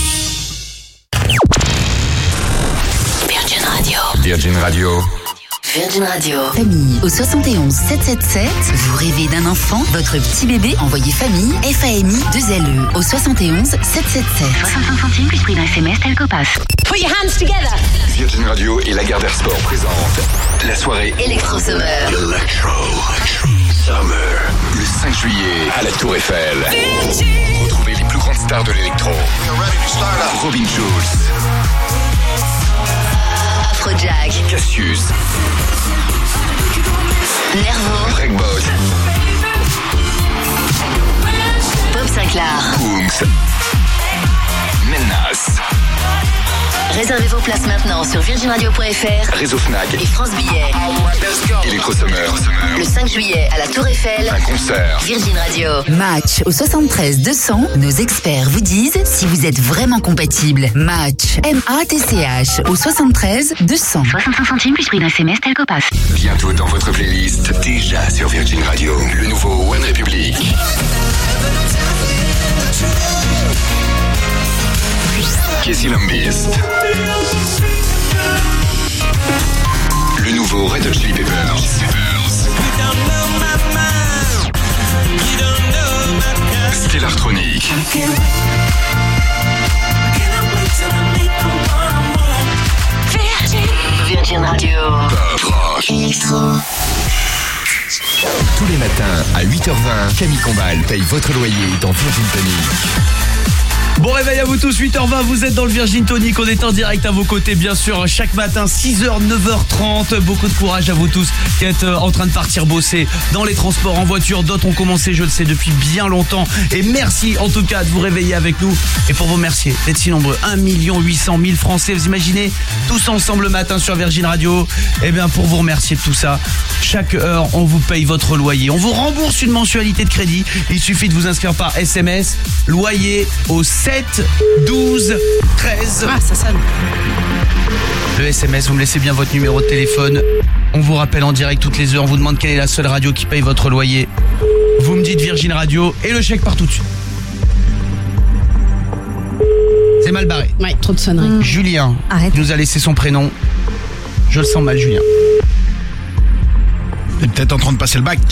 Virgin Radio. Virgin Radio. Virgin Radio. Famille au soixante et onze sept cent soixante-dix-sept. Vous rêvez d'un enfant, votre petit bébé? Envoyez famille F A M I deux L E au soixante et onze sept cent soixante-dix-sept. soixante-cinq centimes plus prix d'un S M S tel Copass. Put your hands together. Virgin Radio et Lagardère Sport présentent la soirée Electro Summer. Electro Summer. Le cinq juillet à la Tour Eiffel. Retrouvez les plus grandes stars de l'électro. Robin Schulz. Afrojack. Cassius. Nervo. Breakbot. Bob Sinclair. Kungs. Menace. Réservez vos places maintenant sur virgin radio point f r, Réseau Fnac et France Billets. Electro Summer. Le cinq juillet à la Tour Eiffel. Un concert. Virgin Radio. Match au soixante-treize deux cents. Nos experts vous disent si vous êtes vraiment compatible. Match. M A T C H au soixante-treize deux cents. soixante-cinq centimes plus prix d'un S M S Telco Pass. Bientôt dans votre playlist, déjà sur Virgin Radio, le nouveau One Republic. Casey Lambist. Le nouveau Red Hot Chili Peppers. Stellartronic. Virgin Radio. Pop Rock. Tous les matins à huit heures vingt, Camille Combal paye votre loyer dans Virgin Tonic. Bon réveil à vous tous, huit heures vingt, vous êtes dans le Virgin Tonic, on est en direct à vos côtés bien sûr chaque matin, six heures, neuf heures trente, beaucoup de courage à vous tous qui êtes en train de partir bosser dans les transports, en voiture, d'autres ont commencé je le sais depuis bien longtemps et merci en tout cas de vous réveiller avec nous et pour vous remercier d'être si nombreux, un million huit cent mille Français, vous imaginez, tous ensemble le matin sur Virgin Radio, et bien pour vous remercier de tout ça, chaque heure on vous paye votre loyer, on vous rembourse une mensualité de crédit, il suffit de vous inscrire par S M S, loyer au sept douze treize. Ah, ça sonne. Le S M S, vous me laissez bien votre numéro de téléphone. On vous rappelle en direct toutes les heures. On vous demande quelle est la seule radio qui paye votre loyer. Vous me dites Virgin Radio et le chèque part tout de suite. C'est mal barré. Ouais, trop de sonneries. Mmh. Julien Arrête. nous a laissé son prénom. Je le sens mal, Julien. Il est peut-être en train de passer le bac.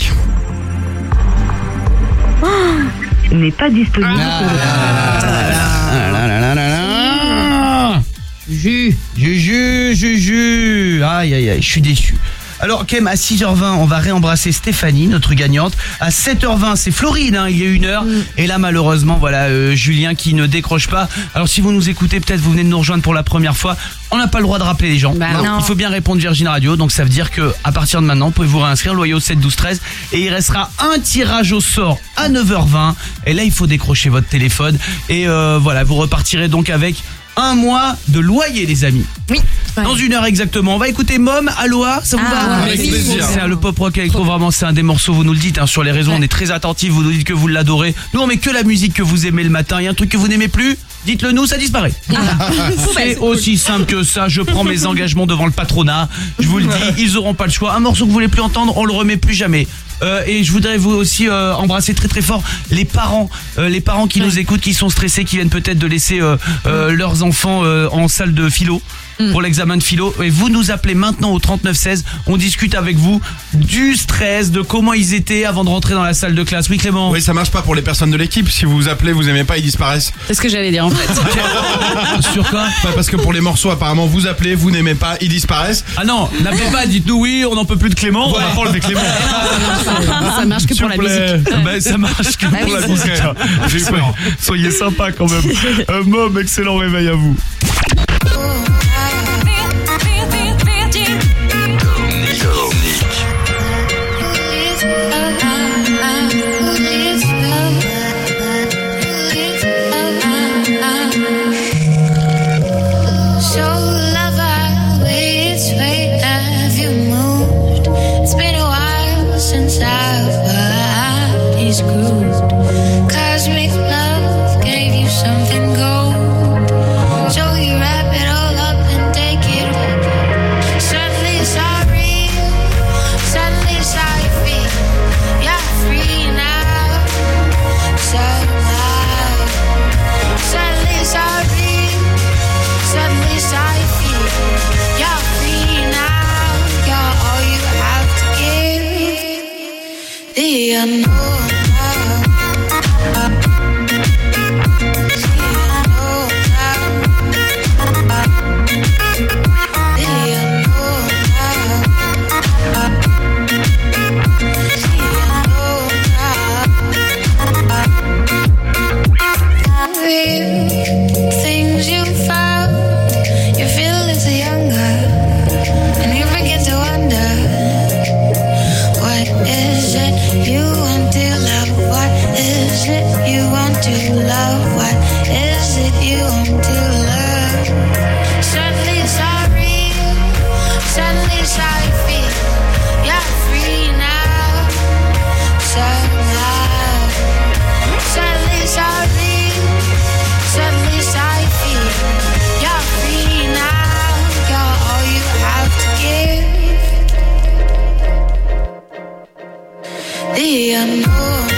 Oh, n'est pas disponible. Ah, là, là, là, là, là, là. Juju, Juju, Juju. Aïe, aïe, aïe, je suis déçu. Alors, Kem, à six heures vingt, on va réembrasser Stéphanie, notre gagnante. À sept heures vingt, c'est Floride, hein, il y a une heure. Mm. Et là, malheureusement, voilà, euh, Julien qui ne décroche pas. Alors, si vous nous écoutez, peut-être vous venez de nous rejoindre pour la première fois. On n'a pas le droit de rappeler les gens. Bah non. Non. Il faut bien répondre Virgin Radio. Donc, ça veut dire que à partir de maintenant, vous pouvez vous réinscrire, loyer au sept douze treize. Et il restera un tirage au sort à neuf heures vingt. Et là, il faut décrocher votre téléphone. Et euh, voilà, vous repartirez donc avec un mois de loyer, les amis. Oui. Ouais. Dans une heure exactement. On va écouter Mom, Aloha, ça vous ah, va? Avec plaisir. C'est le pop rock électro, vraiment, c'est un des morceaux, vous nous le dites, hein, sur les réseaux, ouais. On est très attentifs, vous nous dites que vous l'adorez. Nous, on met que la musique que vous aimez le matin. Il y a un truc que vous n'aimez plus? Dites-le nous, ça disparaît. Ah. C'est aussi simple que ça. Je prends mes engagements devant le patronat. Je vous le dis, ils auront pas le choix. Un morceau que vous voulez plus entendre, on le remet plus jamais. Euh, et je voudrais vous aussi euh, embrasser très très fort les parents, euh, les parents qui ouais. nous écoutent, qui sont stressés, qui viennent peut-être de laisser euh, euh, leurs enfants euh, en salle de philo. Pour l'examen de philo, et vous nous appelez maintenant au trente-neuf seize, on discute avec vous du stress, de comment ils étaient avant de rentrer dans la salle de classe. Oui, Clément? Oui, ça marche pas pour les personnes de l'équipe, si vous vous appelez, vous aimez pas, ils disparaissent. C'est ce que j'allais dire en fait. Sur quoi? Bah, parce que pour les morceaux, apparemment, vous appelez, vous n'aimez pas, ils disparaissent. Ah non, n'appelez pas, dites-nous oui, on n'en peut plus de Clément, ouais. On va pas enlever Clément. Ça marche que pour la musique. Bah, ça marche que ah pour oui, la musique. J'ai peur. Soyez sympa quand même. euh, Mom, excellent réveil à vous. Cosmic love gave you something gold. So you wrap it all up and take it. Suddenly it's all real. Suddenly it's all you feel. You're free now. Somehow. Suddenly it's all real. Suddenly it's all you feel. You're free now. You're all you have to give. The unknown. Things you found, you feel a little younger, and you begin to wonder, what is it you want to love? What is it you want to love? What is it you want to love? So least I feel you're free now. So now, so at least I feel, so at least I feel you're free now. You're all you have to give. The unknown.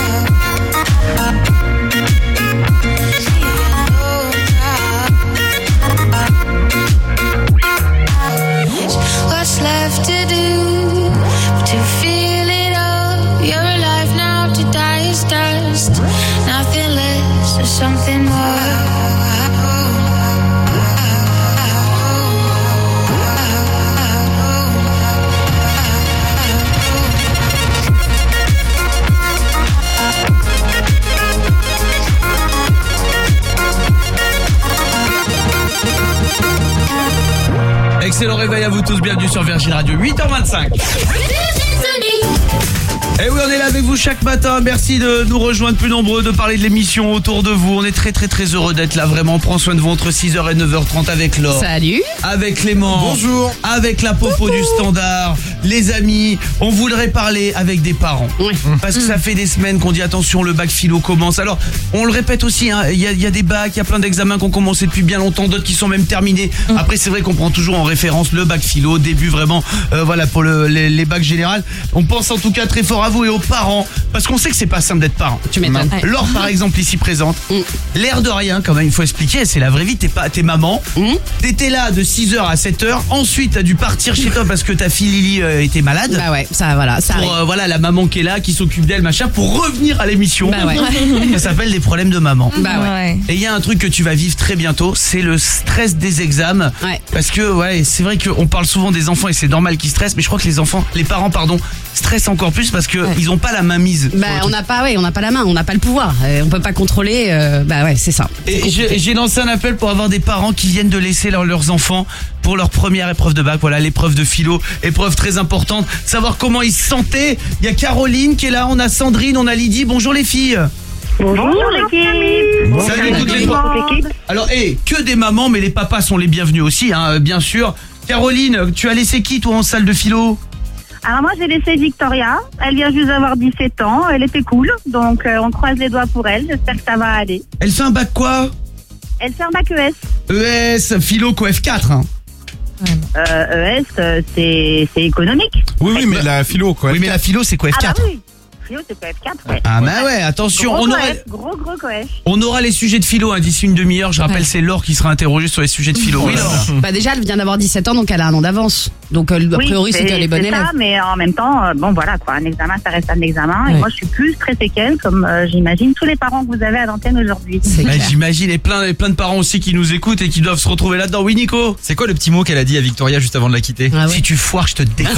What's left to do to feel it all? You're alive now, to die is dust. Nothing less or something more. Excellent réveil à vous tous, bienvenue sur Virgin Radio, huit heures vingt-cinq. Et oui, on est là avec vous chaque matin. Merci de nous rejoindre plus nombreux, de parler de l'émission autour de vous. On est très très très heureux d'être là, vraiment. On prend soin de vous entre six heures et neuf heures trente avec Laure. Salut. Avec Clément. Bonjour. Avec la popo du standard. Les amis, on voudrait parler avec des parents. Oui. Parce que ça fait des semaines qu'on dit attention, le bac philo commence. Alors, on le répète aussi, hein, il y a, y a des bacs, il y a plein d'examens qui ont commencé depuis bien longtemps, d'autres qui sont même terminés. Mm. Après, c'est vrai qu'on prend toujours en référence le bac philo, début vraiment, euh, voilà, pour le, les, les bacs généraux. On pense en tout cas très fort à vous et aux parents, parce qu'on sait que c'est pas simple d'être parent. Tu m'étonnes. Ouais. Laure, par exemple, ici présente, mm. l'air de rien, quand même, il faut expliquer, c'est la vraie vie, t'es pas, t'es maman, mm. t'étais là de six heures à sept heures, ensuite t'as dû partir chez toi parce que ta fille Lily euh, était malade. Bah ouais, ça, voilà, ça pour, euh, voilà, la maman qui est là, qui s'occupe d'elle, machin, pour revenir à l'émission. Bah ouais. Ça s'appelle des problèmes de maman. Bah ouais. Et il y a un truc que tu vas vivre très bientôt, c'est le stress des examens. Ouais. Parce que, ouais, c'est vrai qu'on parle souvent des enfants et c'est normal qu'ils stressent, mais je crois que les enfants, les parents, pardon, stressent encore plus parce que ouais. ils ont pas la main mise. Bah, on n'a pas, ouais, on n'a pas la main, on n'a pas le pouvoir. Euh, on peut pas contrôler, euh, bah ouais, c'est ça. Et j'ai, j'ai lancé un appel pour avoir des parents qui viennent de laisser leur, leurs enfants pour leur première épreuve de bac, voilà, l'épreuve de philo, épreuve très importante, savoir comment ils se sentaient. Il y a Caroline qui est là, on a Sandrine, on a Lydie. Bonjour les filles. Bonjour l'équipe. Bon, salut toutes les trois. Alors, hé, hey, que des mamans, mais les papas sont les bienvenus aussi, hein, bien sûr. Caroline, tu as laissé qui toi en salle de philo ? Alors moi j'ai laissé Victoria, elle vient juste d'avoir dix-sept ans, elle était cool, donc euh, on croise les doigts pour elle, j'espère que ça va aller. Elle fait un bac quoi ? Elle fait un bac E S. E S, philo, co F quatre, hein. Euh, E S, euh, c'est, c'est économique. Oui, oui, mais la philo, quoi. Oui, mais la philo, c'est quoi F quatre ? Ah bah oui, philo, c'est quoi F quatre, ouais. Ah bah ouais, attention, gros on aura... coef, gros gros coef. On aura les sujets de philo hein, d'ici une demi-heure. Je rappelle, ouais. c'est Laure qui sera interrogée sur les sujets de philo. Oui, Laure. Bah déjà, elle vient d'avoir dix-sept ans, donc elle a un an d'avance. Donc euh, a priori, oui, c'est, c'est qu'elle est bonne c'est élève. Ça, mais en même temps, euh, bon voilà quoi, un examen, ça reste un examen. Ouais. Et moi, je suis plus stressée qu'elle, comme euh, j'imagine tous les parents que vous avez à l'antenne aujourd'hui. Bah, j'imagine, et plein, et plein de parents aussi qui nous écoutent et qui doivent se retrouver là-dedans. Oui, Nico. C'est quoi le petit mot qu'elle a dit à Victoria juste avant de la quitter ? Ah ouais. Si tu foires, je te défonce.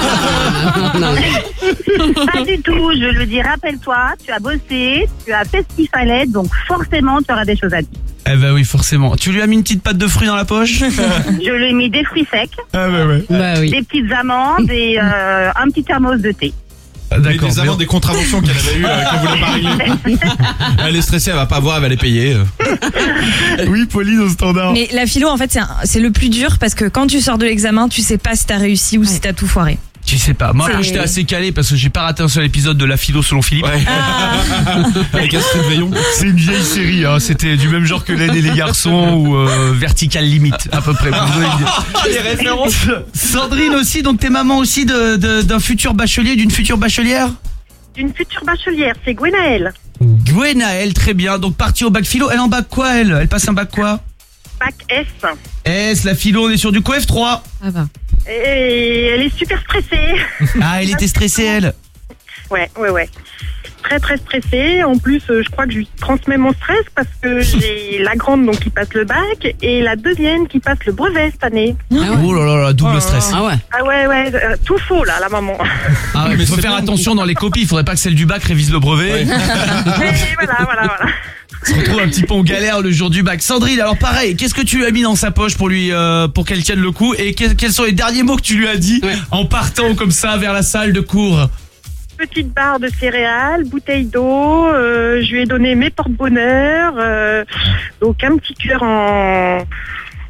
Pas du tout, je lui dis, rappelle-toi, tu as bossé, tu as fait ce qu'il fallait, donc forcément, tu auras des choses à dire. Eh ben oui, forcément. Tu lui as mis une petite pâte de fruits dans la poche ? Je lui ai mis des fruits secs, ah bah ouais. Bah oui. des petites amandes et euh, un petit thermos de thé. Ah, d'accord, des amendes, des contraventions qu'elle avait eues, euh, qu'elle voulait pas régler. Elle est stressée, elle va pas voir, elle va les payer. Oui, Pauline au standard. Mais la philo, en fait, c'est, un, c'est le plus dur parce que quand tu sors de l'examen, tu sais pas si t'as réussi ou ouais. si t'as tout foiré. Tu sais pas. Moi, c'est... j'étais assez calé parce que j'ai pas raté un seul épisode de la philo selon Philippe. Ouais. Ah. Avec Astrid Veillon. C'est une vieille série, hein. C'était du même genre que L'aide et les garçons ou euh, Vertical Limit, à peu près. Les références. Sandrine aussi, donc t'es maman aussi de, de, d'un futur bachelier, d'une future bachelière ? D'une future bachelière, c'est Gwenaëlle. Gwenaëlle, très bien. Donc partie au bac philo. Elle en bac quoi, elle ? Elle passe un bac quoi ? Bac S. S, la philo, on est sur du co F trois. Ça va. Et elle est super stressée. Ah, elle était stressée, elle. Ouais, ouais, ouais. Très, très stressée. En plus, je crois que je lui transmets mon stress parce que j'ai la grande donc qui passe le bac et la deuxième qui passe le brevet cette année. Ah ouais. Oh là là là, double stress. Ah ouais. Ah ouais, ouais, euh, tout faux là, la maman. Ah ouais, mais il faut faire attention dans les copies. Il faudrait pas que celle du bac révise le brevet. Ouais. Mais voilà, voilà, voilà. On se retrouve un petit peu en galère le jour du bac. Sandrine, alors pareil, qu'est-ce que tu lui as mis dans sa poche pour lui, euh, pour qu'elle tienne le coup et quels, quels sont les derniers mots que tu lui as dit ouais. en partant comme ça vers la salle de cours? Petite barre de céréales, bouteille d'eau, euh, je lui ai donné mes porte-bonheur, euh, donc un petit cœur en,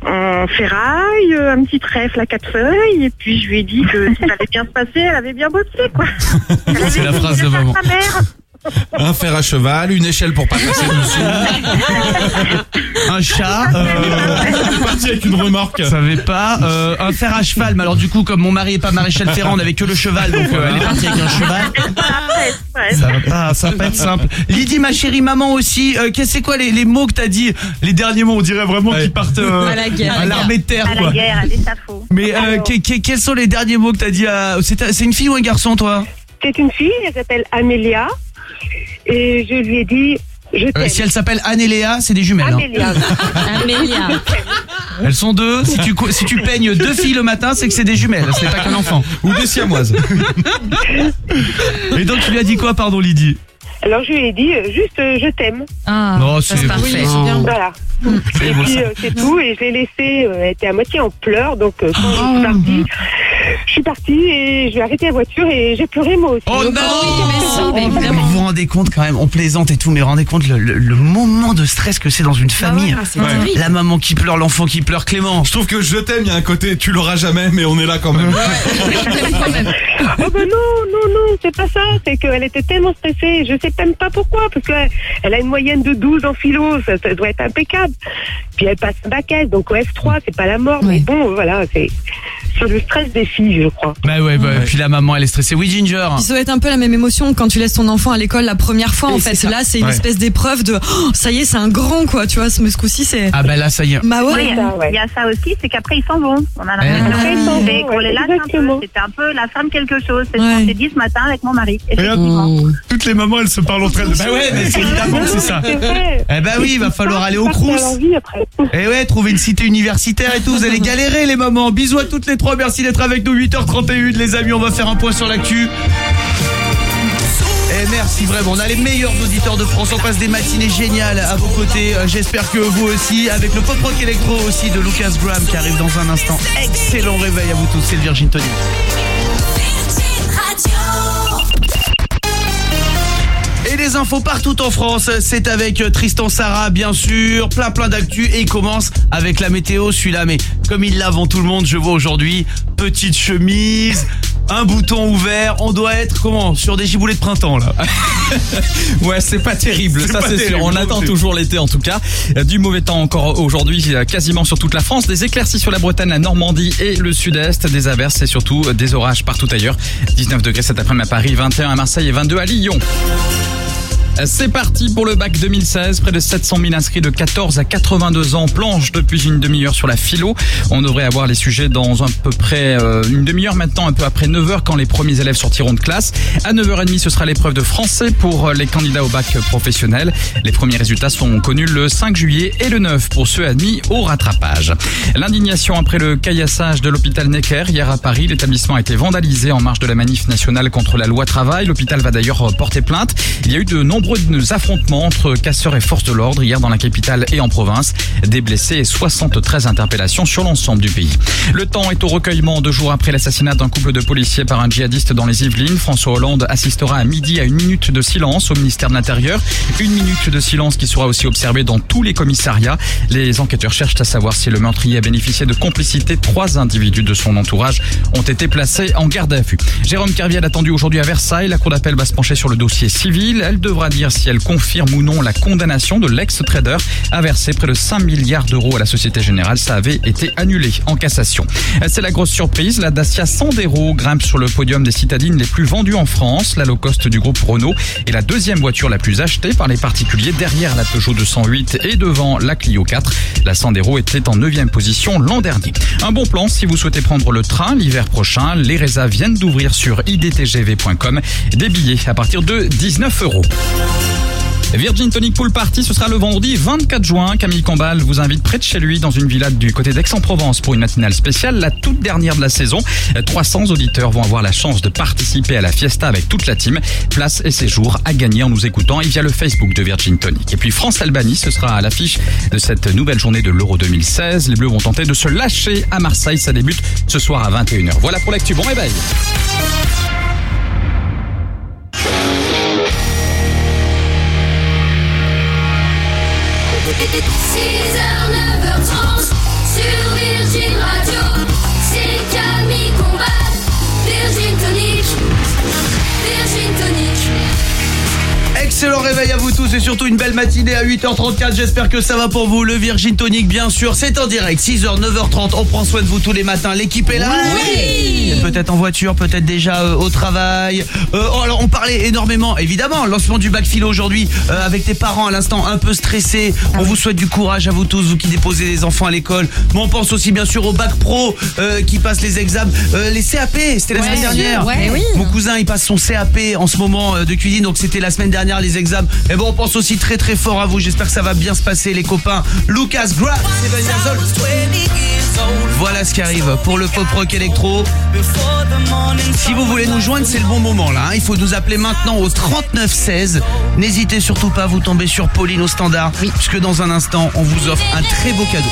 en ferraille, euh, un petit trèfle à quatre feuilles, et puis je lui ai dit que si ça allait bien se passer, elle avait bien bossé, quoi. C'est la phrase de maman. Sa mère. Un fer à cheval, une échelle pour pas passer dessous. Un chat. Euh... parti avec une remorque. Je savais pas. Euh, un fer à cheval. Mais alors du coup, comme mon mari est pas maréchal Ferrand, on avait que le cheval, donc euh, elle est partie avec un cheval. Ça va pas, ça va pas être simple. Lydie, ma chérie maman aussi. Euh, qu'est-ce c'est quoi les, les mots que t'as dit? Les derniers mots, on dirait vraiment ouais. qu'ils partent euh, à la guerre, à l'armée de terre, à quoi. la guerre, à l'échafaud. Mais euh, que, que, quels sont les derniers mots que t'as dit à... C'est, c'est une fille ou un garçon, toi? C'est une fille. Elle s'appelle Amélia. Et je lui ai dit, je t'aime. Euh, si elle s'appelle Anne et Léa, c'est des jumelles. Amélia. Hein. Amélia. Elles sont deux. Si tu, si tu peignes deux filles le matin, c'est que c'est des jumelles. C'est pas qu'un enfant. Ou des siamoises. Et donc, tu lui as dit quoi, pardon, Lydie? Alors, je lui ai dit, euh, juste, euh, je t'aime. Ah, non, c'est, c'est parfait. Oh. Voilà. C'est et beau, puis, ça. euh, c'est tout. Et je l'ai laissée, euh, elle était à moitié en pleurs. Donc, euh, quand je suis partie, je suis partie et je vais arrêter la voiture et j'ai pleuré moi aussi. Oh donc, non, euh, mais évidemment. Vous vous rendez compte quand même, on plaisante et tout, mais vous vous rendez compte le, le, le moment de stress que c'est dans une famille. ouais, c'est terrible. La maman qui pleure, l'enfant qui pleure, Clément. Je trouve que je t'aime, il y a un côté tu l'auras jamais, mais on est là quand même. Oh ben non, non, non, c'est pas ça. C'est qu'elle était tellement stressée. Je sais même pas pourquoi, parce qu'elle elle a une moyenne de douze en philo, ça, ça doit être impeccable. Puis elle passe un bac S, donc au F trois, c'est pas la mort, mais bon, voilà, c'est, c'est le stress des filles, je crois. Bah ouais, bah, Ouais. puis la maman elle est stressée. Oui, Ginger. Puis ça doit être un peu la même émotion quand tu laisses ton enfant à l'école la première fois. Et En c'est fait, ça. là, c'est une Ouais. espèce d'épreuve de oh, ça y est, c'est un grand quoi. Tu vois, ce, ce coup-ci, c'est. Ah bah là ça y est. Bah ouais. Oui, ça, ouais. Il y a ça aussi, c'est qu'aaprès ils s'en vont. On a Eh. l'impression Après, ils s'en qu'ils- vont, qu'on ouais, les lâche un peu. exactement. C'était un peu la fin de quelque chose. C'est ce Ouais. qu'on s'est dit ce matin avec mon mari. Regarde, Effectivement. toutes les mamans elles se parlent entre elles. Bah ouais, mais c'est évidemment que c'est ça. C'est vrai. Eh bah oui, il va falloir aller au Parce qu'elle a Crous. envie après. Et ouais, trouver une cité universitaire et tout, vous allez galérer les mamans. Bisous à toutes les trois, merci d'être avec nous. huit heures trente et un les amis, on va faire un point sur l'actu. Et merci vraiment, on a les meilleurs auditeurs de France, on passe des matinées géniales à vos côtés. Euh, J'espère que vous aussi, avec le pop rock électro aussi de Lucas Graham qui arrive dans un instant. Excellent réveil à vous tous, c'est le Virgin Tonic. Et les infos partout en France, c'est avec Tristan Sarah bien sûr, plein plein d'actu et il commence avec la météo, celui-là mais comme il l'a avant tout le monde, je vois aujourd'hui, petite chemise, un bouton ouvert, on doit être comment sur des giboulées de printemps là. Ouais, c'est pas terrible, C'est ça pas c'est terrible, sûr. On non, attend c'est- toujours l'été en tout cas. Euh, Du mauvais temps encore aujourd'hui, euh, quasiment sur toute la France. Des éclaircies sur la Bretagne, la Normandie et le sud-est. Des averses et surtout euh, des orages partout ailleurs. dix-neuf degrés cet après-midi à Paris, vingt et un à Marseille et vingt-deux à Lyon. C'est parti pour le bac deux mille seize. Près de sept cent mille inscrits de quatorze à quatre-vingt-deux ans planchent depuis une demi-heure sur la philo. On devrait avoir les sujets dans à peu près euh, une demi-heure maintenant, un peu après neuf heures quand les premiers élèves sortiront de classe. À neuf heures trente, ce sera l'épreuve de français pour les candidats au bac professionnel. Les premiers résultats sont connus le cinq juillet et le neuf pour ceux admis au rattrapage. L'indignation après le caillassage de l'hôpital Necker hier à Paris. L'établissement a été vandalisé en marge de la manif nationale contre la loi travail. L'hôpital va d'ailleurs porter plainte. Il y a eu de nombreux affrontements entre casseurs et forces de l'ordre hier dans la capitale et en province. Des blessés et soixante-treize interpellations sur l'ensemble du pays. Le temps est au recueillement deux jours après l'assassinat d'un couple de policiers par un djihadiste dans les Yvelines. François Hollande assistera à midi à une minute de silence au ministère de l'Intérieur. Une minute de silence qui sera aussi observée dans tous les commissariats. Les enquêteurs cherchent à savoir si le meurtrier a bénéficié de complicité. Trois individus de son entourage ont été placés en garde à vue. Jérôme Kerviel attendu aujourd'hui à Versailles. La cour d'appel va se pencher sur le dossier civil. Elle devra dire si elle confirme ou non la condamnation de l'ex-trader à verser près de cinq milliards d'euros à la Société Générale. Ça avait été annulé en cassation. C'est la grosse surprise. La Dacia Sandero grimpe sur le podium des citadines les plus vendues en France. La low cost du groupe Renault est la deuxième voiture la plus achetée par les particuliers derrière la Peugeot deux cent huit et devant la Clio quatre. La Sandero était en neuvième position l'an dernier. Un bon plan si vous souhaitez prendre le train l'hiver prochain. Les résas viennent d'ouvrir sur i d t g v point com. Des billets à partir de dix-neuf euros. Virgin Tonic Pool Party, ce sera le vendredi vingt-quatre juin. Camille Combal vous invite près de chez lui dans une villa du côté d'Aix-en-Provence pour une matinale spéciale, la toute dernière de la saison. trois cents auditeurs vont avoir la chance de participer à la fiesta avec toute la team. Place et séjour à gagner en nous écoutant et via le Facebook de Virgin Tonic. Et puis France-Albanie, ce sera à l'affiche de cette nouvelle journée de l'Euro deux mille seize. Les Bleus vont tenter de se lâcher à Marseille. Ça débute ce soir à vingt et une heures. Voilà pour l'actu. Bon réveil. six heures, neuf heures trente sur Virgin Radio, c'est Camille Combal. Virgin Tonic, Virgin Tonic. Excellent réveil à vous tous et surtout une belle matinée à huit heures trente-quatre. J'espère que ça va pour vous. Le Virgin Tonic, bien sûr, c'est en direct. six heures, neuf heures trente. On prend soin de vous tous les matins. L'équipe est là. Oui. Peut-être en voiture, peut-être déjà euh, au travail. Euh, oh, alors on parlait énormément, évidemment, lancement du bac philo aujourd'hui euh, avec tes parents à l'instant un peu stressés. Ah on oui. vous souhaite du courage à vous tous, vous qui déposez les enfants à l'école. Mais on pense aussi bien sûr au bac pro euh, qui passe les examens, euh, les C A P. C'était la Ouais, semaine dernière. ouais, oui. Mon cousin il passe son C A P en ce moment euh, de cuisine, donc c'était la semaine dernière les examens. Et bon, on pense aussi très très fort à vous. J'espère que ça va bien se passer, les copains. Lucas Graham, Seven Years Old. Voilà ce qui arrive pour le pop rock électro. Si vous voulez nous joindre, c'est le bon moment là. hein. Il faut nous appeler maintenant au trente-neuf seize. N'hésitez surtout pas à vous tomber sur Pauline au standard, oui. puisque dans un instant, on vous offre un très beau cadeau.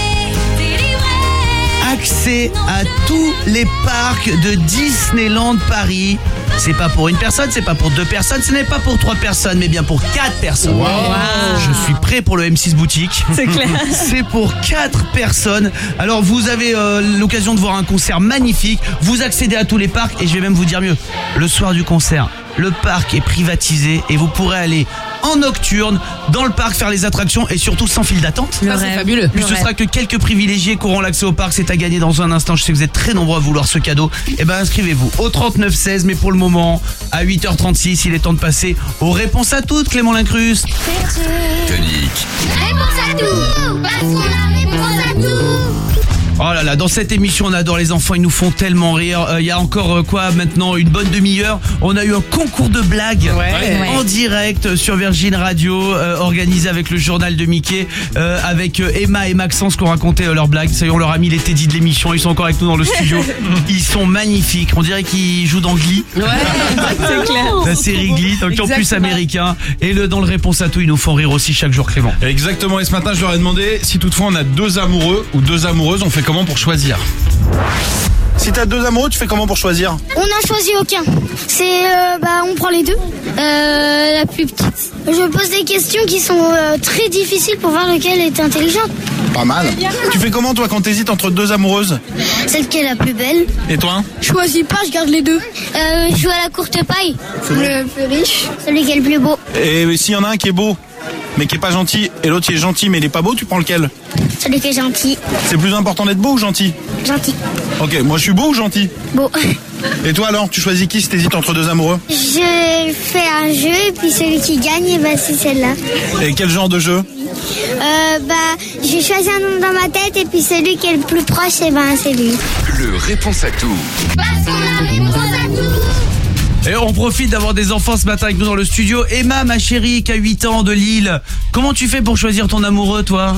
Accès à tous les parcs de Disneyland Paris. C'est pas pour une personne, c'est pas pour deux personnes, ce n'est pas pour trois personnes, mais bien pour quatre personnes. Wow. Je suis prêt pour le M six boutique. C'est clair. C'est pour quatre personnes. Alors vous avez euh, l'occasion de voir un concert magnifique. Vous accédez à tous les parcs et je vais même vous dire mieux. Le soir du concert, le parc est privatisé et vous pourrez aller en nocturne dans le parc faire les attractions et surtout sans file d'attente. Ça, c'est fabuleux. Puis ce sera que quelques privilégiés qui auront l'accès au parc. C'est à gagner dans un instant. Je sais que vous êtes très nombreux à vouloir ce cadeau. Et ben inscrivez-vous au trente-neuf seize. Mais pour le moment, à huit heures trente-six, il est temps de passer aux réponses à toutes. Clément Lincruste. Tonic. Réponse à tout. Parce qu'on a réponse à tout. Oh là là, dans cette émission, on adore les enfants, ils nous font tellement rire. Il euh, y a encore euh, quoi maintenant, une bonne demi-heure, on a eu un concours de blagues Ouais. en direct sur Virgin Radio, euh, organisé avec le journal de Mickey, euh, avec euh, Emma et Maxence qui ont raconté euh, leurs blagues. Ça y est, on leur a mis les Teddy de l'émission, ils sont encore avec nous dans le studio. Ils sont magnifiques, on dirait qu'ils jouent dans Glee. Ouais, c'est clair. La série Glee, donc en plus Exactement. américain. Et le, dans le réponse à tout, ils nous font rire aussi chaque jour, Clément. Exactement, et ce matin je leur ai demandé si toutefois on a deux amoureux ou deux amoureuses, on fait comment pour choisir? Si t'as deux amoureux, tu fais comment pour choisir? On n'a choisi aucun. C'est, euh, bah, on prend les deux. Euh, la plus petite. Je pose des questions qui sont euh, très difficiles pour voir lequel est intelligente. Pas mal. Tu fais comment toi quand t'hésites entre deux amoureuses? Celle qui est la plus belle. Et toi? Je choisis pas, je garde les deux. Euh, je joue à la courte paille. Le plus riche. Celui qui est le plus beau. Et s'il y en a un qui est beau, mais qui est pas gentil, et l'autre qui est gentil mais il est pas beau, tu prends lequel? Celui qui est gentil. C'est plus important d'être beau ou gentil? Gentil. Ok, moi je suis beau ou gentil? Beau. Et toi alors, tu choisis qui si t'hésites entre deux amoureux? Je fais un jeu et puis celui qui gagne, eh ben, c'est celle-là. Et quel genre de jeu? Euh, bah, je choisis un nom dans ma tête et puis celui qui est le plus proche, eh ben, c'est lui. Le réponse à tout. Parce qu'on a réponse à tout. Et on profite d'avoir des enfants ce matin avec nous dans le studio. Emma, ma chérie, qui a huit ans de Lille. Comment tu fais pour choisir ton amoureux, toi?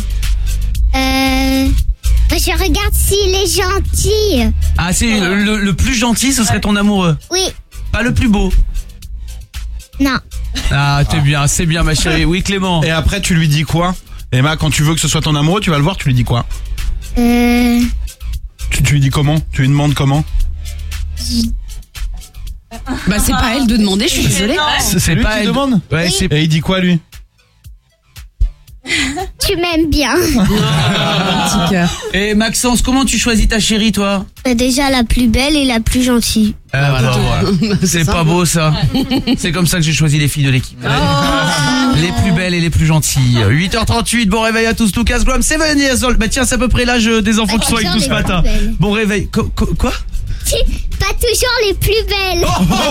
Euh, bah, je regarde s'il est gentil. Ah, c'est le, le- le plus gentil, ce serait ton amoureux. Oui. Pas le plus beau. Non. Ah, t'es bien, c'est bien, ma chérie. Oui, Clément. Et après tu lui dis quoi? Emma, quand tu veux que ce soit ton amoureux, tu vas le voir, tu lui dis quoi? Euh, Tu, tu lui dis comment? Tu lui demandes comment? Bah, c'est pas à elle de demander, je suis désolée. C'est c'est lui pas qui elle. demande? Ouais, Oui. c'est Et il dit quoi lui? tu m'aimes bien. Petit cœur. Et Maxence, comment tu choisis ta chérie, toi? Bah, déjà la plus belle et la plus gentille. Ah, bah, voilà. C'est pas beau, ça. C'est comme ça que j'ai choisi les filles de l'équipe. Les plus belles et les plus gentilles. huit heures trente-huit, bon réveil à tous. Lucas Graham, Seven Years Old. Bah tiens, c'est à peu près l'âge des enfants qui sont avec nous ce matin. Bon réveil. Co- co- quoi? Pas toujours les plus belles.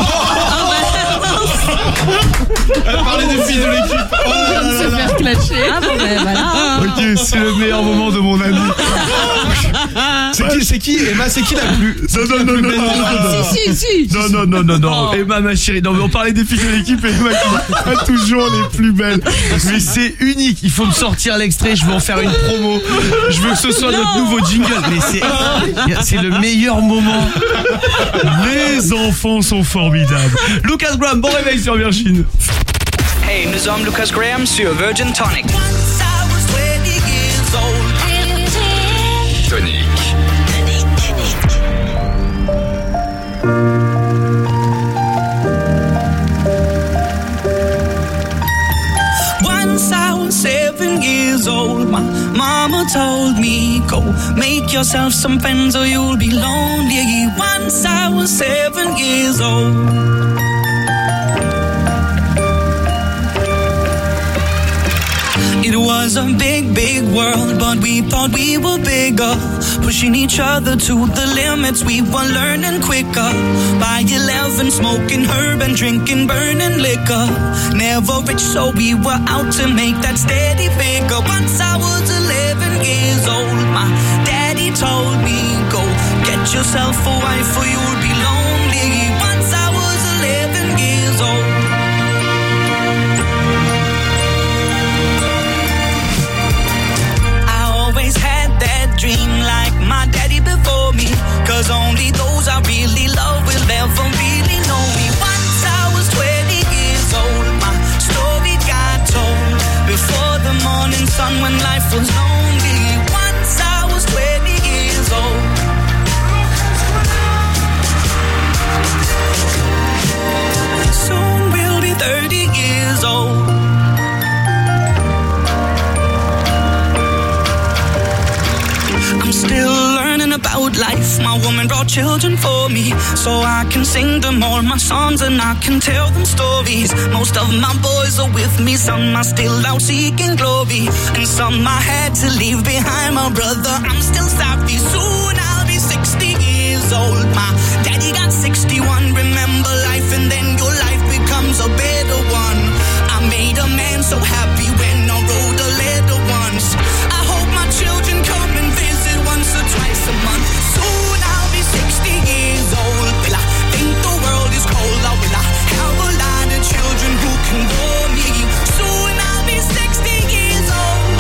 Elle parlait des filles de l'équipe. Oh là là Se là là. faire clasher. Ah, bon, ben, voilà. Ok, c'est le meilleur moment de mon ami. C'est qui, c'est qui? Emma, c'est qui la plus? Non, non, non, non, non, non. Si, si, si. Non, non, non, non, non. Emma, ma chérie. Non, mais on parlait des filles de l'équipe et Emma qui a toujours les plus belles. Mais c'est unique. Il faut me sortir l'extrait. Je veux en faire une promo. Je veux que ce soit notre nouveau jingle. Mais c'est, c'est le meilleur moment. Les enfants sont formidables. Lucas Graham, bon réveil sur Virgin. Hey, nous sommes Lucas Graham sur Virgin Tonic. Tonic. Once I was seven years old, my Mama told me, go make yourself some friends or you'll be lonely. Once I was seven years old. It was a big, big world, but we thought we were bigger. Pushing each other to the limits, we were learning quicker. By eleven, smoking herb and drinking burning liquor. Never rich, so we were out to make that steady figure. Once I was eleven years old, my daddy told me, go get yourself a wife or you'll be lonely. Once I was eleven years old. Dream like my daddy before me, cause only those I really love will ever really know me. Once I was twenty years old, my story got told before the morning sun when life was lonely. Once I was twenty years old. Soon we'll be thirty years old. I'm still learning about life. My woman brought children for me, so I can sing them all my songs and I can tell them stories. Most of my boys are with me, some are still out seeking glory, and some I had to leave behind. My brother, I'm still sorry. Soon I'll be sixty years old. My daddy got sixty-one. Remember life and then your life becomes a better one. I made a man so happy when I wrote a letter once. I hope my children come and visit once or twice a month. Soon I'll be sixty years old. Will I think the world is cold, or will I have a lot of children who can bore me? Soon I'll be sixty years old.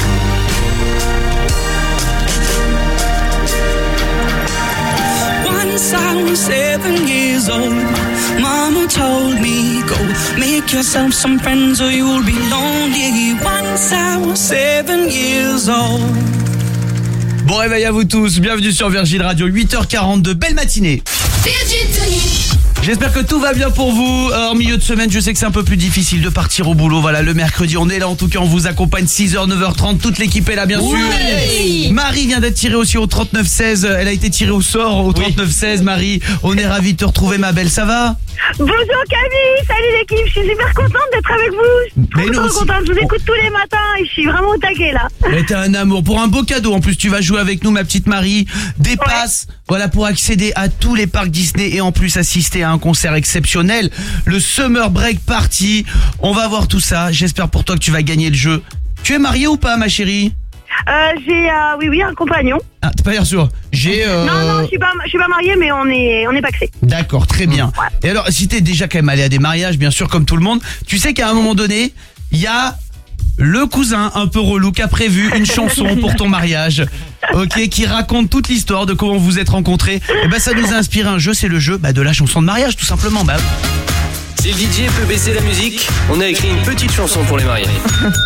Once I was seven years old. Mama told me, go make yourself some friends or you'll be lonely. Once I was seven years old. Bon réveil à vous tous, bienvenue sur Virgin Radio, huit heures quarante-deux, belle matinée. J'espère que tout va bien pour vous. Euh, en milieu de semaine, je sais que c'est un peu plus difficile de partir au boulot. Voilà, le mercredi, on est là. En tout cas, on vous accompagne six heures, neuf heures trente. Toute l'équipe est là, bien sûr. Oui. Marie vient d'être tirée aussi au trente-neuf seize. Elle a été tirée au sort au trente-neuf seize. Marie, on est ravis de te retrouver, ma belle. Ça va? Bonjour Camille, salut l'équipe, je suis super contente d'être avec vous. Mais nous Trop aussi. contente, je vous écoute tous les matins et je suis vraiment au taquet là. Mais t'es un amour. Pour un beau cadeau, en plus, tu vas jouer avec nous, ma petite Marie. Des passes, voilà, pour accéder à tous les parcs Disney et en plus assister à un concert exceptionnel, le Summer Break Party. On va voir tout ça. J'espère pour toi que tu vas gagner le jeu. Tu es mariée ou pas, ma chérie? Euh, j'ai, euh, oui, oui, un compagnon. Ah, t'es pas bien sûr. J'ai. Euh... Non, non, je suis pas, je suis pas mariée, mais on est, on est paxés. D'accord, très bien. Ouais. Et alors, si t'es déjà quand même allé à des mariages, bien sûr, comme tout le monde, tu sais qu'à un moment donné, il y a le cousin un peu relou qui a prévu une chanson pour ton mariage, ok, qui raconte toute l'histoire de comment vous êtes rencontrés. Et ben, ça nous a inspiré un jeu, c'est le jeu bah, de la chanson de mariage, tout simplement. Bah. Si le D J peut baisser la musique, on a écrit une petite chanson pour les mariés.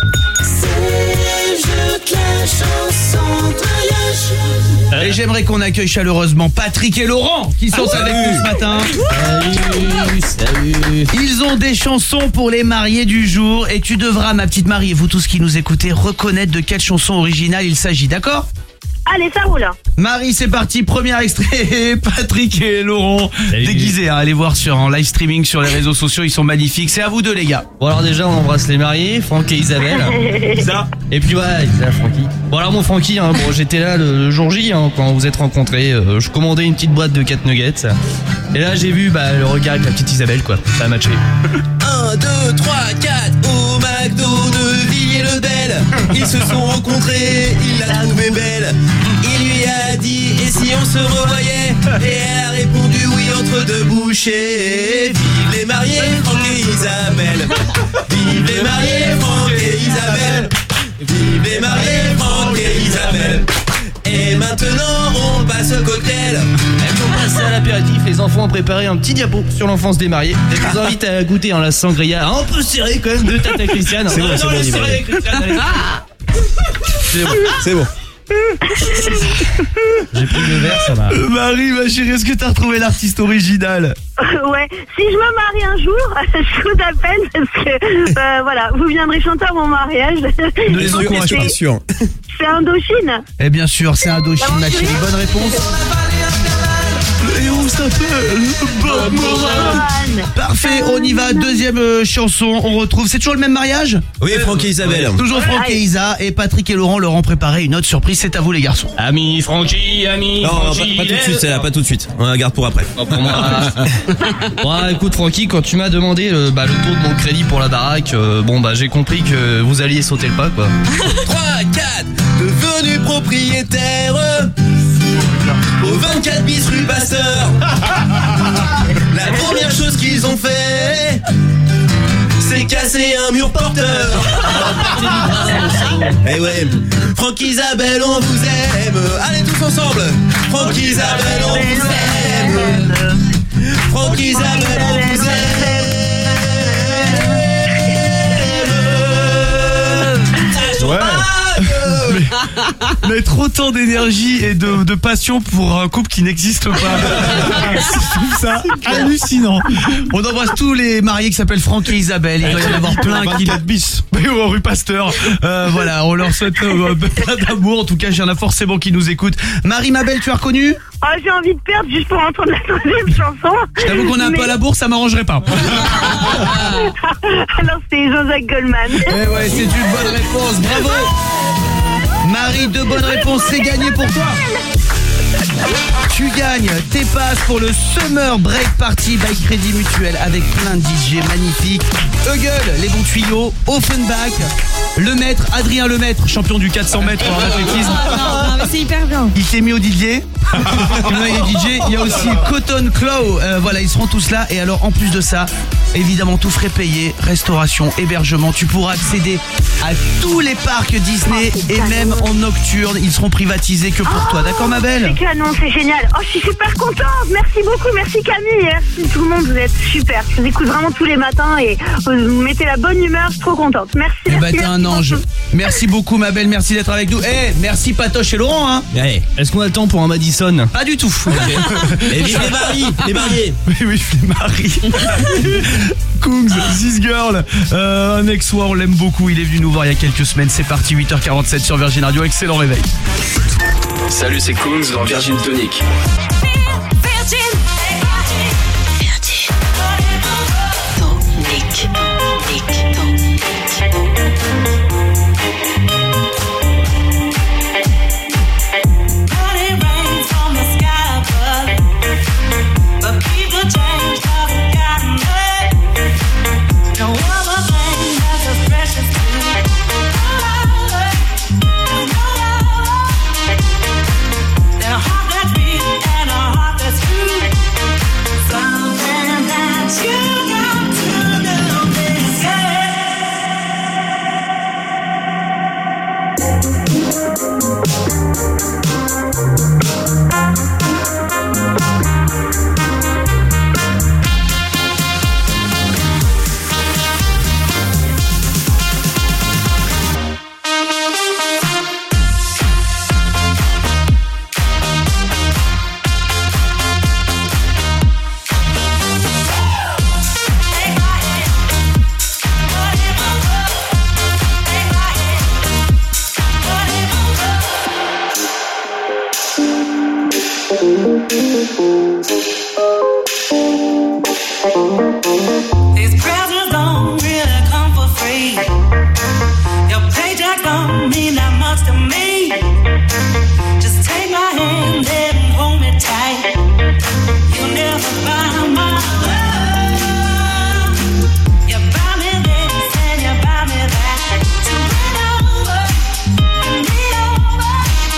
Et j'aimerais qu'on accueille chaleureusement Patrick et Laurent qui sont ah, avec salut. nous ce matin. Salut, salut. Ils ont des chansons pour les mariés du jour et tu devras, ma petite Marie, et vous tous qui nous écoutez, reconnaître de quelle chanson originale il s'agit, d'accord ? Allez, ça roule. Marie, c'est parti, premier extrait. Patrick et Laurent déguisés, hein, allez voir sur en live streaming sur les réseaux sociaux, ils sont magnifiques. C'est à vous deux, les gars. Bon, alors déjà, on embrasse les mariés, Franck et Isabelle. Ça. Et puis ouais, Isa, Francky. Bon, alors mon Francky, hein, bon, j'étais là le, le jour J, hein, quand vous êtes rencontrés. Euh, je commandais une petite boîte de quatre nuggets. Et là, j'ai vu bah, le regard avec la petite Isabelle, quoi. Ça a matché. un, deux, trois, quatre, au McDo de Villiers-le-Bel. Ils se sont rencontrés, il l'a trouvée belle. Il lui a dit, et si on se revoyait? Et elle a répondu oui entre deux bouchées. Vive les mariés, Franck et Isabelle. Vive les mariés, Franck et Isabelle. Vive les mariés, Franck et Isabelle. Et maintenant on passe au cocktail. Et puis on passe à l'apéritif. Les enfants ont préparé un petit diapo sur l'enfance des mariés. Et je vous invite à goûter en la sangria un peu serré quand même de Tata Christiane. C'est bon, c'est bon, serré, Christiane, allez. C'est bon, c'est bon. J'ai pris le verre, ça va. Euh, Marie, ma chérie, est-ce que t'as retrouvé l'artiste original? Ouais, si je me marie un jour, je vous appelle parce que, euh, voilà, vous viendrez chanter à mon mariage. Ne les encourage pas. Sûr. C'est Indochine. Eh bien sûr, c'est Indochine, ma chérie. Bonne réponse. Et on s'appelle Bob Moran. Parfait, on y va. Deuxième euh, chanson, on retrouve. C'est toujours le même mariage? Oui, Franck et Isabelle. Toujours Franck et Isa. Et Patrick et Laurent leur ont préparé une autre surprise. C'est à vous, les garçons. Ami Francky, ami Non, non, pas, Francky. pas tout de suite, celle-là, pas tout de suite. On la garde pour après. Oh, pour moi. Ouais, écoute Francky, quand tu m'as demandé euh, bah, le taux de mon crédit pour la baraque, euh, bon bah j'ai compris que vous alliez sauter le pas quoi. trois, quatre, devenu propriétaire au vingt-quatre bis rue Pasteur. La première chose qu'ils ont fait, c'est casser un mur porteur. Eh ouais, Franck Isabelle, on vous aime. Allez tous ensemble. Franck Isabelle, on vous aime. Franck Isabelle, on vous aime. Ouais. mais, mettre autant d'énergie et de, de passion pour un couple qui n'existe pas. Je trouve ça hallucinant. On embrasse tous les mariés qui s'appellent Franck et Isabelle. Il doit y en avoir plein qui... vingt-quatre bis. Rue Pasteur. Euh, voilà, on leur souhaite euh, plein d'amour. En tout cas, il y en a forcément qui nous écoutent. Marie, ma belle, tu as reconnu? Oh, j'ai envie de perdre juste pour entendre la troisième chanson. Je t'avoue qu'on est un Mais- peu à la bourse, ça m'arrangerait pas. Alors, c'est Jean-Jacques Goldman. Eh ouais, c'est une bonne réponse. Bravo. Marie, deux bonnes réponses, c'est gagné pour toi. Tu gagnes tes passes pour le Summer Break Party by Crédit Mutuel avec plein de D J magnifiques. Hugel, les bons tuyaux, Offenbach, Le Maître, Adrien Le Maître, champion du quatre cents mètres en athlétisme. Non, non, mais c'est hyper bien. Il s'est mis au D J. Il est D J. Il y a aussi Cotton Claw. Euh, voilà, ils seront tous là. Et alors, en plus de ça, évidemment, tout frais payé, restauration, hébergement. Tu pourras accéder à tous les parcs Disney et même en nocturne. Ils seront privatisés que pour toi. D'accord, ma belle? C'est canon, c'est génial. Oh, je suis super contente. Merci beaucoup. Merci Camille. Merci tout le monde. Vous êtes super. Je vous écoute vraiment tous les matins et vous me mettez la bonne humeur. Je suis trop contente. Merci. Eh bah, merci, t'es un merci ange. beaucoup. Merci beaucoup, ma belle. Merci d'être avec nous. Eh, merci Patoche et Laurent, hein. Ouais. Est-ce qu'on a le temps pour un Madison? Pas du tout. Et vive les maris, les mariés. Oui, oui, les maris. Kungs, This Girl, euh, un ex-soi, on l'aime beaucoup. Il est venu nous voir il y a quelques semaines. C'est parti, huit heures quarante-sept sur Virgin Radio. Excellent réveil. Salut, c'est Kungs dans Virgin Tonic. These presents don't really come for free. Your paycheck don't mean that much to me. Just take my hand and hold me tight. You'll never buy my love. You buy me this and you buy me that. To win over, win me over.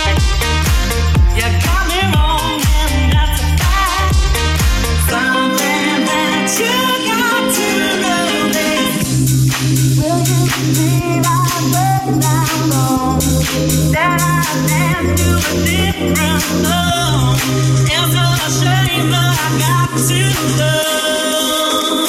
You got me wrong and that's a fact. Something that you got to know this. Will you believe I was not wrong? That I danced to a different song. It's a shame, but I got to know.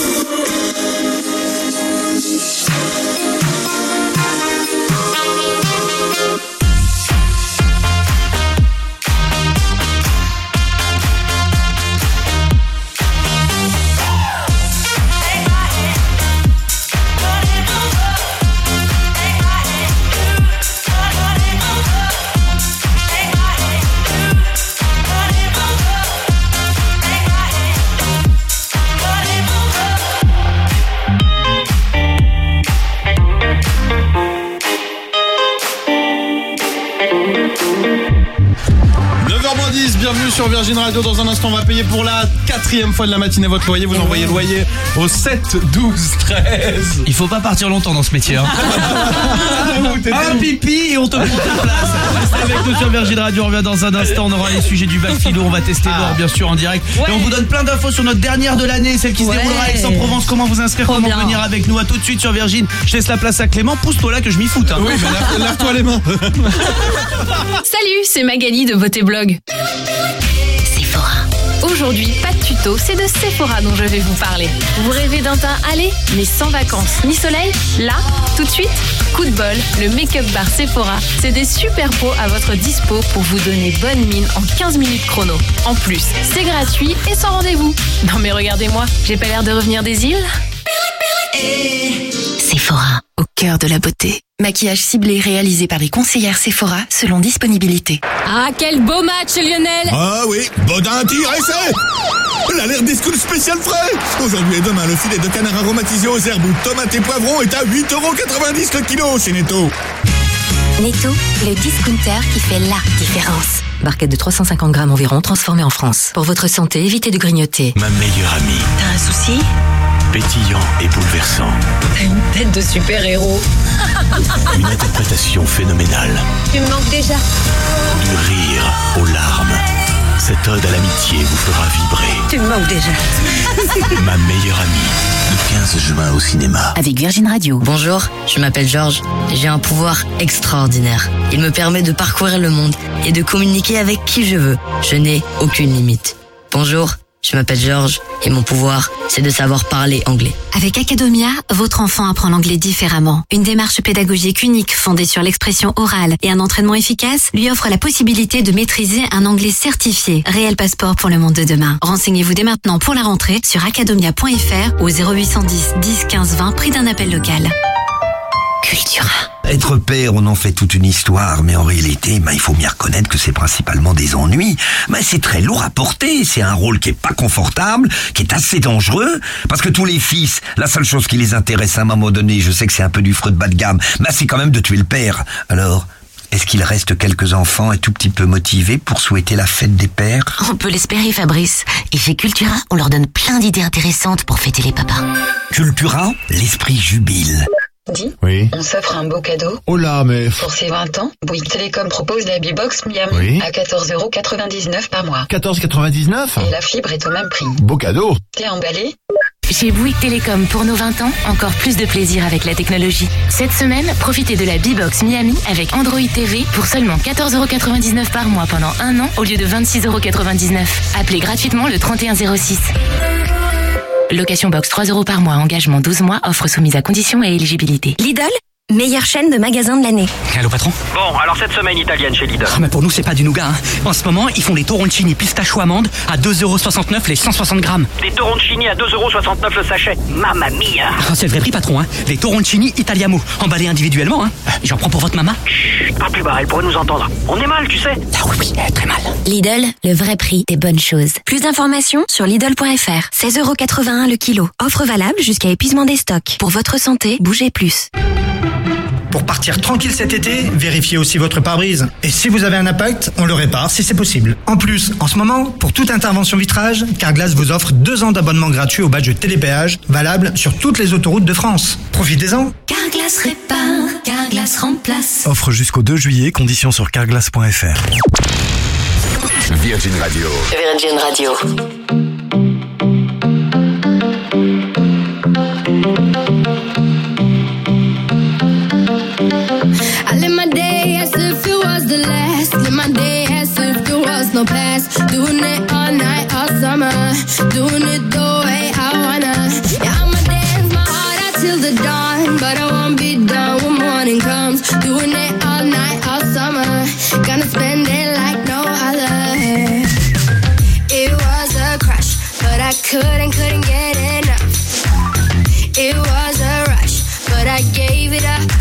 bienvenue sur Virgin Radio. Dans un instant, on va payer pour la quatrième fois de la matinée votre loyer. Vous envoyez loyer au sept douze treize. Il faut pas partir longtemps dans ce métier. Hein. Un pipi et on te prend ta place. Restez avec nous sur Virgin Radio. On revient dans un instant. On aura les sujets du bac philo. On va tester l'or, bien sûr, en direct. Ouais. Et on vous donne plein d'infos sur notre dernière de l'année, celle qui ouais. se déroulera à Aix-en-Provence. Comment vous inscrire, Trop comment bien. venir avec nous. À tout de suite sur Virgin. Je laisse la place à Clément. Pousse-toi là que je m'y foute. Hein. Oui, mais lave-toi les mains. Salut, c'est Magali de Beauté Blog. Sephora. Aujourd'hui, pas de tuto, c'est de Sephora dont je vais vous parler. Vous rêvez d'un teint allé, mais sans vacances ni soleil? Là, tout de suite, coup de bol, le make-up bar Sephora, c'est des super pots à votre dispo pour vous donner bonne mine en quinze minutes chrono. En plus, c'est gratuit et sans rendez-vous. Non mais regardez-moi, j'ai pas l'air de revenir des îles? Sephora, au cœur de la beauté. Maquillage ciblé réalisé par les conseillères Sephora selon disponibilité. Ah, quel beau match, Lionel! Ah oui, Baudin tire essai! L'alerte des schools spécial frais! Aujourd'hui et demain, le filet de canard aromatisé aux herbes ou tomates et poivrons est à huit euros quatre-vingt-dix le kilo chez Netto. Netto, le discounter qui fait la différence. Barquette de trois cent cinquante grammes environ transformée en France. Pour votre santé, évitez de grignoter. Ma meilleure amie. T'as un souci? Pétillant et bouleversant. T'as une tête de super-héros. Une interprétation phénoménale. Tu me manques déjà. Du rire aux larmes. Cette ode à l'amitié vous fera vibrer. Tu me manques déjà. Ma meilleure amie. Le quinze juin au cinéma. Avec Virgin Radio. Bonjour, je m'appelle Georges. J'ai un pouvoir extraordinaire. Il me permet de parcourir le monde et de communiquer avec qui je veux. Je n'ai aucune limite. Bonjour. Je m'appelle Georges et mon pouvoir, c'est de savoir parler anglais. Avec Academia, votre enfant apprend l'anglais différemment. Une démarche pédagogique unique fondée sur l'expression orale et un entraînement efficace lui offre la possibilité de maîtriser un anglais certifié. Réel passeport pour le monde de demain. Renseignez-vous dès maintenant pour la rentrée sur academia point f r au zéro huit cent dix dix quinze vingt, prix d'un appel local. Cultura. Être père, on en fait toute une histoire, mais en réalité, ben, il faut bien reconnaître que c'est principalement des ennuis. Ben, c'est très lourd à porter, c'est un rôle qui est pas confortable, qui est assez dangereux, parce que tous les fils, la seule chose qui les intéresse à un moment donné, je sais que c'est un peu du freud bas de gamme, ben, c'est quand même de tuer le père. Alors, est-ce qu'il reste quelques enfants un tout petit peu motivés pour souhaiter la fête des pères? On peut l'espérer, Fabrice. Et chez Cultura, on leur donne plein d'idées intéressantes pour fêter les papas. Cultura, l'esprit jubile. Dis, oui. On s'offre un beau cadeau. Oh là, mais... Pour ses vingt ans, Bouygues Télécom propose la B-Box Miami oui. à quatorze euros quatre-vingt-dix-neuf par mois. quatorze euros quatre-vingt-dix-neuf? Et la fibre est au même prix. Beau cadeau. T'es emballé? Chez Bouygues Télécom, pour nos vingt ans, encore plus de plaisir avec la technologie. Cette semaine, profitez de la B-Box Miami avec Android T V pour seulement quatorze euros quatre-vingt-dix-neuf par mois pendant un an au lieu de vingt-six euros quatre-vingt-dix-neuf. Appelez gratuitement le trente et un zéro six. Location box trois euros par mois, engagement douze mois, offre soumise à conditions et éligibilité. Lidl, meilleure chaîne de magasins de l'année. Allô patron? Bon, alors cette semaine italienne chez Lidl. Oh, mais pour nous c'est pas du nougat. Hein. En ce moment, ils font les toroncini pistachio amande à deux euros soixante-neuf les cent soixante grammes. Des toroncini à deux euros soixante-neuf le sachet. Mamma mia. Oh, c'est le vrai prix patron. Hein. Les toroncini Italiamo, emballés individuellement. Hein. J'en prends pour votre maman. Chut, pas plus bas, elle pourrait nous entendre. On est mal, tu sais. Ah oui, oui, très mal. Lidl, le vrai prix des bonnes choses. Plus d'informations sur Lidl point f r. seize euros quatre-vingt-un le kilo. Offre valable jusqu'à épuisement des stocks. Pour votre santé, bougez plus. Pour partir tranquille cet été, vérifiez aussi votre pare-brise. Et si vous avez un impact, on le répare si c'est possible. En plus, en ce moment, pour toute intervention vitrage, Carglass vous offre deux ans d'abonnement gratuit au badge télépéage, valable sur toutes les autoroutes de France. Profitez-en. Carglass répare, Carglass remplace. Offre jusqu'au deux juillet, conditions sur carglass point f r. Virgin Radio. Virgin Radio. I live my day as if it was the last. Live my day as if there was no past. Doing it all night, all summer. Doing it the way I wanna. Yeah, I'ma dance my heart out till the dawn. But I won't be done when morning comes. Doing it all night, all summer. Gonna spend it like no other. It was a crush, but I couldn't, couldn't get enough. It was a rush, but I gave it up.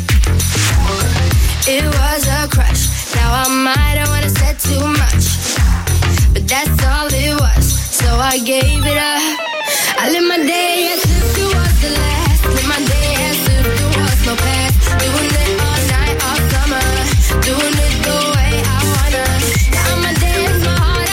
It was a crush. Now I might have wanna said too much, but that's all it was. So I gave it up. I live my day as if it was the last. Live my day as if there was no past. Doing it all night, all summer. Doing it the way I wanna. Now I'ma dance my heart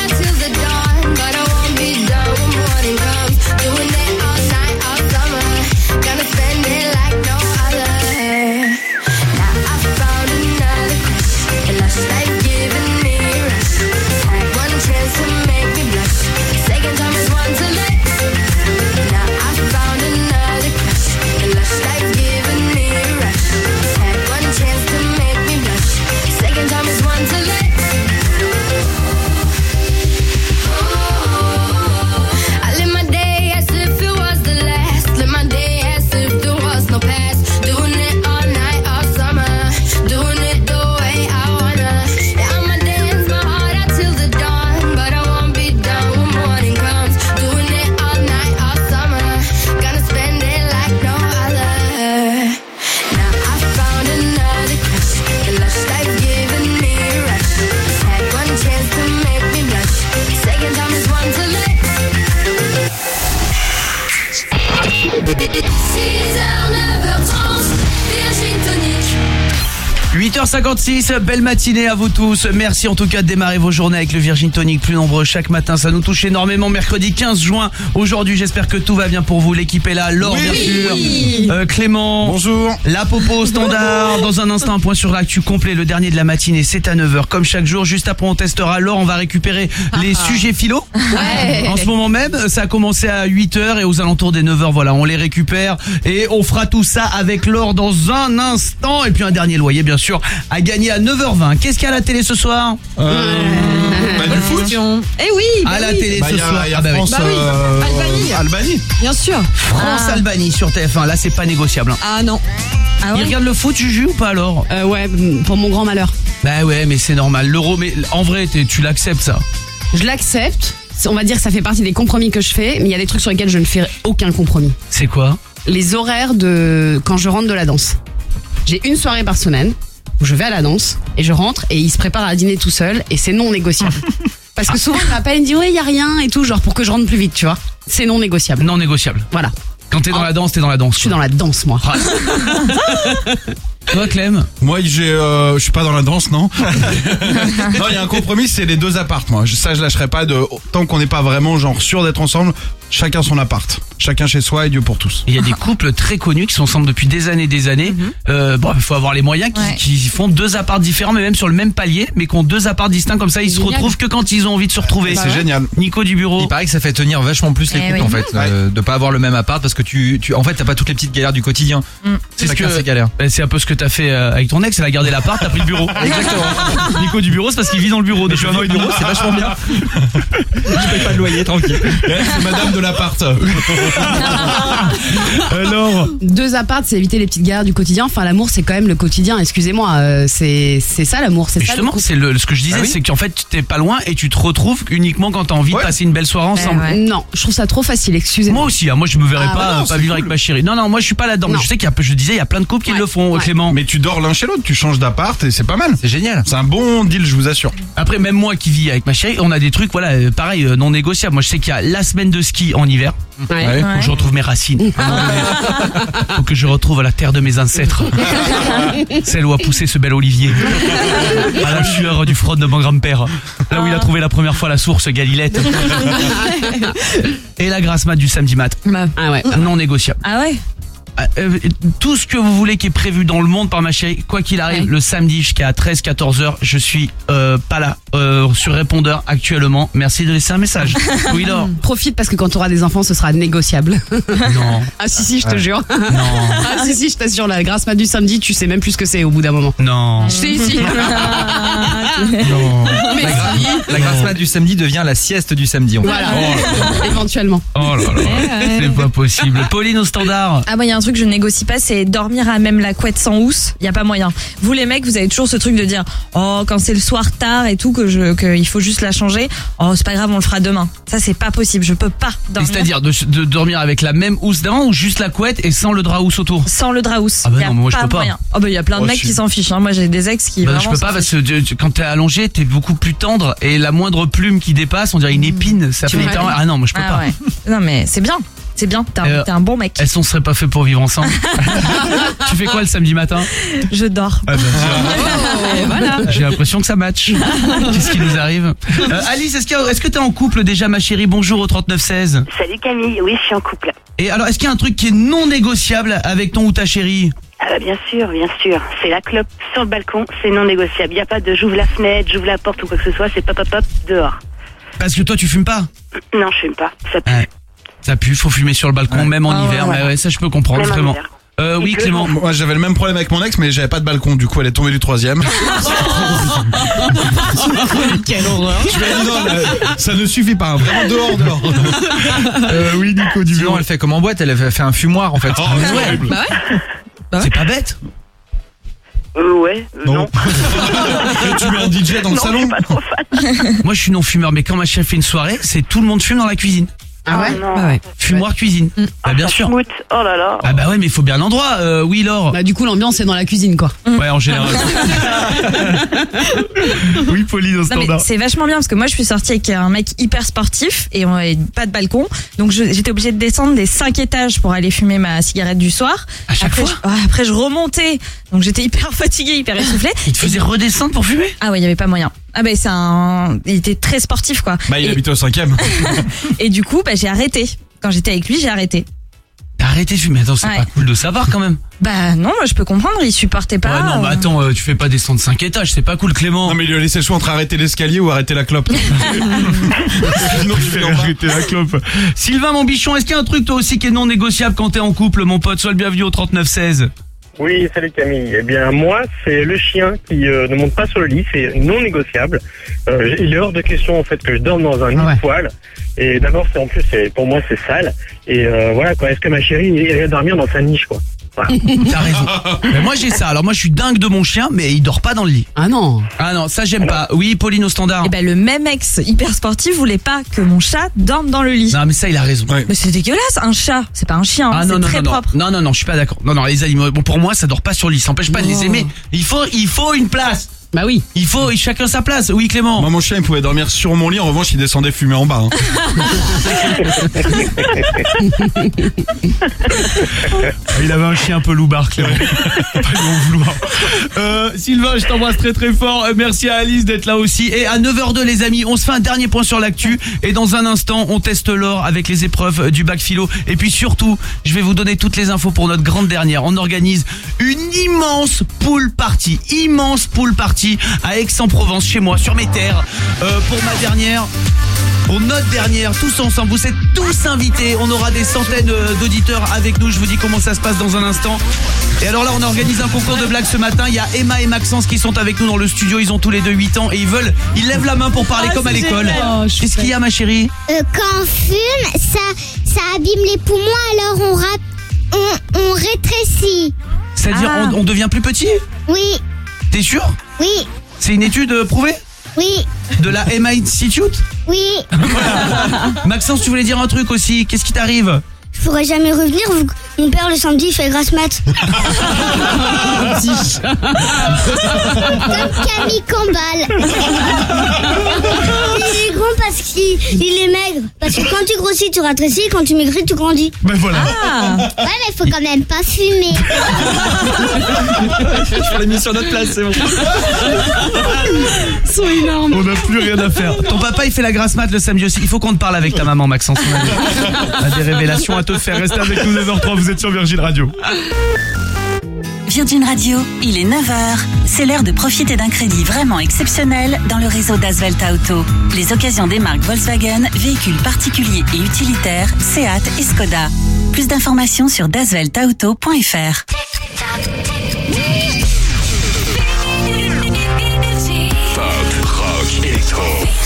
six heures, neuf heures trente, Virgin Tonic. huit heures cinquante-six, belle matinée à vous tous. Merci en tout cas de démarrer vos journées avec le Virgin Tonic, plus nombreux chaque matin. Ça nous touche énormément. Mercredi quinze juin. Aujourd'hui, j'espère que tout va bien pour vous. L'équipe est là. Laure, Oui. bien sûr. Euh, Clément. Bonjour. La Popo au standard. Dans un instant, un point sur l'actu complet. Le dernier de la matinée, c'est à neuf heures. Comme chaque jour, juste après, on testera. Laure, on va récupérer les sujets philo. Ouais. En ce moment même, ça a commencé à huit heures et aux alentours des neuf heures, voilà, on les récupère et on fera tout ça avec Laure dans un instant. Et puis un dernier loyer, bien sûr, à gagner à neuf heures vingt. Qu'est-ce qu'il y a à la télé ce soir? Euh, bah, du foot. Eh oui, bah À la oui. télé Bah, ce il y a, soir. il y a Ah bah oui. France, Bah oui. euh, Albanie. Albanie. Bien sûr. France-Albanie sur T F un. Là, c'est pas négociable. hein. Ah non. Ah Il ouais regarde le foot, Juju, ou pas alors? Euh, ouais, pour mon grand malheur. Bah ouais, mais c'est normal. L'euro, mais en vrai, t'es- tu l'acceptes ça? Je l'accepte. On va dire que ça fait partie des compromis que je fais, mais il y a des trucs sur lesquels je ne fais aucun compromis. C'est quoi? Les horaires de quand je rentre de la danse. J'ai une soirée par semaine où je vais à la danse et je rentre et il se prépare à dîner tout seul et c'est non négociable. Parce que souvent il m'appelle, il me dit ouais, il y a rien et tout, genre pour que je rentre plus vite, tu vois. C'est non négociable. Non négociable. Voilà. Quand t'es dans la danse, t'es dans la danse. Je suis dans la danse moi. Toi, Clem? Moi, j'ai, euh, je suis pas dans la danse, non. Non, il y a un compromis, c'est les deux appartes. Moi, ça, je lâcherai pas. De tant qu'on n'est pas vraiment genre sûr d'être ensemble, chacun son appart, chacun chez soi et Dieu pour tous. Il y a des couples très connus qui sont ensemble depuis des années, des années. Euh, bon, il faut avoir les moyens, qui, Ouais. qui font deux apparts différents, mais même sur le même palier, mais qui ont deux apparts distincts comme ça. Ils se Génial. retrouvent que quand ils ont envie de se retrouver. C'est génial. Nico du bureau. Il paraît que ça fait tenir vachement plus les Eh couples oui. en fait, euh, de pas avoir le même appart parce que tu, tu en fait t'as pas toutes les petites galères du quotidien. C'est ce Chacun que ses galères. ben, c'est un peu ce que t'as fait euh, avec ton ex. Elle a gardé l'appart, t'as pris le bureau. Exactement. Nico du bureau, c'est parce qu'il vit dans le bureau. Depuis un an et demi. C'est vachement bien. Je paye pas de loyer, tranquille. Ouais, c'est Madame de l'appart. Alors, Deux apparts, c'est éviter les petites galères du quotidien. Enfin, l'amour, c'est quand même le quotidien. Excusez-moi, euh, c'est c'est ça l'amour, c'est ça. le justement, couple. c'est le, ce que je disais, Ah oui c'est qu'en fait, t'es pas loin et tu te retrouves uniquement quand t'as envie Ouais. de passer une belle soirée ensemble. ouais. Non, je trouve ça trop facile. Excusez-moi. Moi aussi, hein, moi je me verrais Ah, pas, bah non, euh, pas c'est vivre avec ma chérie. Non, non, moi je suis pas là-dedans. Non. Je sais qu'il y a, je disais, il y a plein de couples qui Ouais, le font, ouais. Clément. Mais tu dors l'un chez l'autre, tu changes d'appart et c'est pas mal. C'est génial. C'est un bon deal, je vous assure. Après, même moi qui vis avec ma chérie, on a des trucs, voilà, euh, pareil, euh, non négociables. Moi je sais qu'il y a la semaine de ski en hiver. Ouais. Ouais. Faut que je retrouve mes racines. À un moment donné, faut que je retrouve la terre de mes ancêtres. Celle où a poussé ce bel olivier. À la sueur du front de mon grand-père. Là où il a trouvé la première fois la source Galilette. Et la grasse mat du samedi mat. Ah ouais. Non négociable. Ah ouais Euh, tout ce que vous voulez qui est prévu dans le monde par ma chérie, quoi qu'il arrive, Ouais. le samedi jusqu'à treize quatorze heures, je suis euh, pas là, euh, sur répondeur actuellement. Merci de laisser un message. Oui, Laure. Profite parce que quand tu auras des enfants, ce sera négociable. Non. Ah si si, je te Ouais. jure. Non. Ah si si, je t'assure, la grasse mat du samedi, tu sais même plus ce que c'est au bout d'un moment. Non. Si si. Non. Mais La, gra- si. la grasse mat du samedi devient la sieste du samedi. En fait. Voilà. Éventuellement. Oh là là. C'est pas possible. Pauline au standard. Ah bah il y a un truc que je négocie pas, c'est dormir à même la couette sans housse. Il y a pas moyen. Vous les mecs, vous avez toujours ce truc de dire oh quand c'est le soir tard et tout que je que il faut juste la changer. Oh c'est pas grave, on le fera demain. Ça c'est pas possible. Je peux pas dormir. C'est-à-dire de, de dormir avec la même housse d'avant ou juste la couette et sans le drap housse autour? Sans le drap housse. Ah bah Y a non, mais moi, je peux pas. moyen. Oh bah il y a plein de Oh, mecs si. qui s'en fichent. Hein. Moi j'ai des ex qui Bah, vraiment je peux s'en pas parce fichent. que tu- quand t'es allongé, t'es beaucoup plus tendre et la moindre plume qui dépasse, on dirait une épine. Ça Tu fait vois. littéralement- Ah non, moi je peux Ah pas. ouais. Non mais c'est bien. C'est bien, t'es un, Euh, t'es un bon mec. Est-ce qu'on serait pas fait pour vivre ensemble? Tu fais quoi le samedi matin? Je dors. Ah bah, tiens. Et voilà. J'ai l'impression que ça match. Qu'est-ce qui nous arrive? euh, Alice, est-ce, qu'il y a- est-ce que t'es en couple déjà, ma chérie? Bonjour au trente-neuf seize. Salut Camille, oui, je suis en couple. Et alors, est-ce qu'il y a un truc qui est non négociable avec ton ou ta chérie? Ah bah bien sûr, bien sûr. C'est la clope sur le balcon, c'est non négociable. Il n'y a pas de j'ouvre la fenêtre, j'ouvre la porte ou quoi que ce soit, c'est pop pop pop dehors. Parce que toi, tu fumes pas? Non, je fume pas, ça pue. Ouais. Ça pue, faut fumer sur le balcon, même en Ah, hiver. ouais. Ouais, ouais, ça je peux comprendre, Même en vraiment. hiver. Euh, oui, Clément. Moi, j'avais le même problème avec mon ex, mais j'avais pas de balcon. Du coup, elle est tombée du troisième. Quelle horreur. Je lui ai dit non, là, ça ne suffit pas. hein. Vraiment dehors, dehors. Euh, oui, Nico du Sinon, elle fait comme en boîte, elle fait un fumoir en fait. Oh, c'est horrible. Bah ouais. Bah ouais. C'est pas bête. Euh, ouais, euh, non. Tu mets un D J dans le non, je salon? suis pas trop fan. Moi, je suis non fumeur, mais quand ma chef fait une soirée, c'est tout le monde fume dans la cuisine. Ah ouais, non. bah ouais. Fumoir cuisine. Mm. Bah bien sûr. Schmout. Oh là là. Ah bah ouais, mais il faut bien l'endroit. Euh, oui, Laure. Bah du coup l'ambiance est dans la cuisine quoi. Ouais, en général. Oui, Pauline au Non, mais standard. c'est vachement bien parce que moi je suis sortie avec un mec hyper sportif et on avait pas de balcon, donc je- j'étais obligée de descendre des cinq étages pour aller fumer ma cigarette du soir. À chaque après, fois je, ouais, après je remontais, donc j'étais hyper fatiguée, hyper essoufflée. Il te faisait redescendre pour fumer? Ah ouais, il y avait pas moyen. Ah bah c'est un, il était très sportif quoi. Bah, il et, habite au cinquième. et du coup bah j'ai arrêté. Quand j'étais avec lui, j'ai arrêté. T'as arrêté de fumer? Attends, c'est Ouais. pas cool de savoir quand même. Bah non, moi je peux comprendre, il supportait pas. Ouais, non, bah euh, attends, euh, tu fais pas descendre cinq étages, c'est pas cool, Clément. Non, mais il lui a laissé le choix entre arrêter l'escalier ou arrêter la clope. Sinon, tu fais en bas. arrêter la clope. Sylvain, mon bichon, est-ce qu'il y a un truc toi aussi qui est non négociable quand t'es en couple, mon pote? Sois le bienvenu au trente-neuf seize. Oui, salut Camille. Eh bien, moi, c'est le chien qui euh, ne monte pas sur le lit, c'est non négociable. Euh, il est hors de question en fait que je dorme dans un nid de poil. Et d'abord, c'est en plus, c'est pour moi, c'est sale. Et euh, voilà quoi. Est-ce que ma chérie irait dormir dans sa niche quoi? Voilà. T'as raison. Mais moi j'ai ça. Alors moi je suis dingue de mon chien, mais il dort pas dans le lit. Ah non. Ah non, ça j'aime pas. Oui, Pauline au standard. Et ben le même ex hyper sportif voulait pas que mon chat dorme dans le lit. Non mais ça il a raison. Mais c'est dégueulasse, un chat, c'est pas un chien, Ah c'est non non très non, propre. non non non non, je suis pas d'accord. Non non, les animaux, bon pour moi ça dort pas sur le lit, ça empêche pas de les Oh. aimer. Il faut il faut une place. Bah oui. Il faut chacun sa place. Oui Clément. Moi, mon chien, il pouvait dormir sur mon lit. En revanche, il descendait fumer en bas. Hein. Il avait un chien un peu loupard, Clément. Pas lui en vouloir. Euh, Sylvain, je t'embrasse très très fort. Euh, Merci à Alice d'être là aussi. Et à neuf heures deux les amis, on se fait un dernier point sur l'actu. Et dans un instant, on teste l'or avec les épreuves du bac philo. Et puis surtout, je vais vous donner toutes les infos pour notre grande dernière. On organise une immense pool party. Immense pool party à Aix-en-Provence, chez moi, sur mes terres. Euh, pour ma dernière... Pour notre dernière, tous ensemble, vous êtes tous invités. On aura des centaines euh, d'auditeurs avec nous. Je vous dis comment ça se passe dans un instant. Et alors là, on organise un concours de blagues ce matin. Il y a Emma et Maxence qui sont avec nous dans le studio. Ils ont tous les deux huit ans et ils veulent, ils lèvent la main pour parler Ah, comme à c'est l'école. génial. Oh, je Qu'est-ce qu'il y a, ma chérie? Euh, quand on fume, ça, ça abîme les poumons, alors on, rap, on, on rétrécit. C'est-à-dire, Ah. on, on devient plus petit? Oui, T'es sûr? oui, C'est une étude euh, prouvée? oui, De la M I Institute? oui. Maxence, tu voulais dire un truc aussi. Qu'est-ce qui t'arrive? Je pourrais jamais revenir vu que mon père le samedi il fait grasse mat. Comme Camille Combal. Il est grand parce qu'il il est maigre. Parce que quand tu grossis, tu rétrécis. Quand tu maigris, tu grandis. Ben voilà. Ouais, mais faut quand même pas fumer. Je l'ai mis sur notre place, c'est bon. Ils sont énormes. On n'a plus rien à faire. Ton papa, il fait la grasse mat le samedi aussi. Il faut qu'on te parle avec ta maman, Maxence. On a des, on a des révélations à te faire. Restez avec nous, neuf heures trois, vous êtes sur Virgin Radio. Virgin Radio, il est neuf heures. C'est l'heure de profiter d'un crédit vraiment exceptionnel dans le réseau d'Asvelt Auto. Les occasions des marques Volkswagen, véhicules particuliers et utilitaires, Seat et Skoda. Plus d'informations sur dasvelt auto point f r. Pop, rock, électro.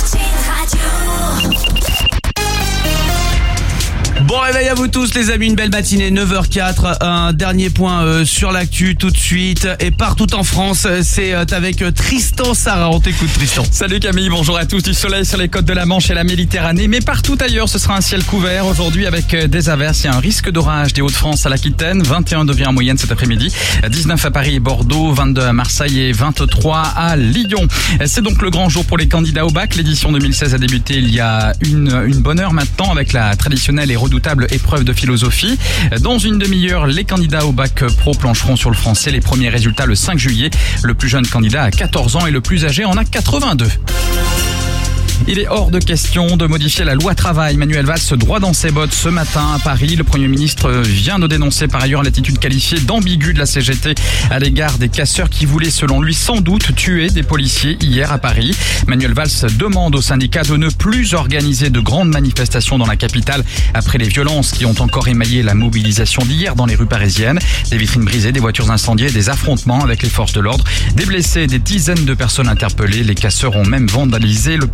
Bon réveil à vous tous les amis, une belle matinée, neuf heures quatre, un dernier point euh, sur l'actu tout de suite et partout en France, c'est euh, avec euh, Tristan Sarah, on t'écoute Tristan. Salut Camille, bonjour à tous, du soleil sur les côtes de la Manche et la Méditerranée, mais partout ailleurs ce sera un ciel couvert aujourd'hui avec euh, des averses, il y a un risque d'orage des Hauts-de-France à l'Aquitaine, vingt et un degrés en moyenne cet après-midi, dix-neuf à Paris et Bordeaux, vingt-deux à Marseille et vingt-trois à Lyon. C'est donc le grand jour pour les candidats au bac, l'édition deux mille seize a débuté il y a une, une bonne heure maintenant avec la traditionnelle et redoutable épreuve de philosophie. Dans une demi-heure, les candidats au bac pro plancheront sur le français. Les premiers résultats le cinq juillet. Le plus jeune candidat a quatorze ans et le plus âgé en a quatre-vingt-deux. Il est hors de question de modifier la loi travail. Manuel Valls droit dans ses bottes ce matin à Paris. Le Premier ministre vient de dénoncer par ailleurs l'attitude qualifiée d'ambiguë de la C G T à l'égard des casseurs qui voulaient selon lui sans doute tuer des policiers hier à Paris. Manuel Valls demande aux syndicats de ne plus organiser de grandes manifestations dans la capitale après les violences qui ont encore émaillé la mobilisation d'hier dans les rues parisiennes. Des vitrines brisées, des voitures incendiées, des affrontements avec les forces de l'ordre, des blessés, des dizaines de personnes interpellées. Les casseurs ont même vandalisé l'hôpital Necker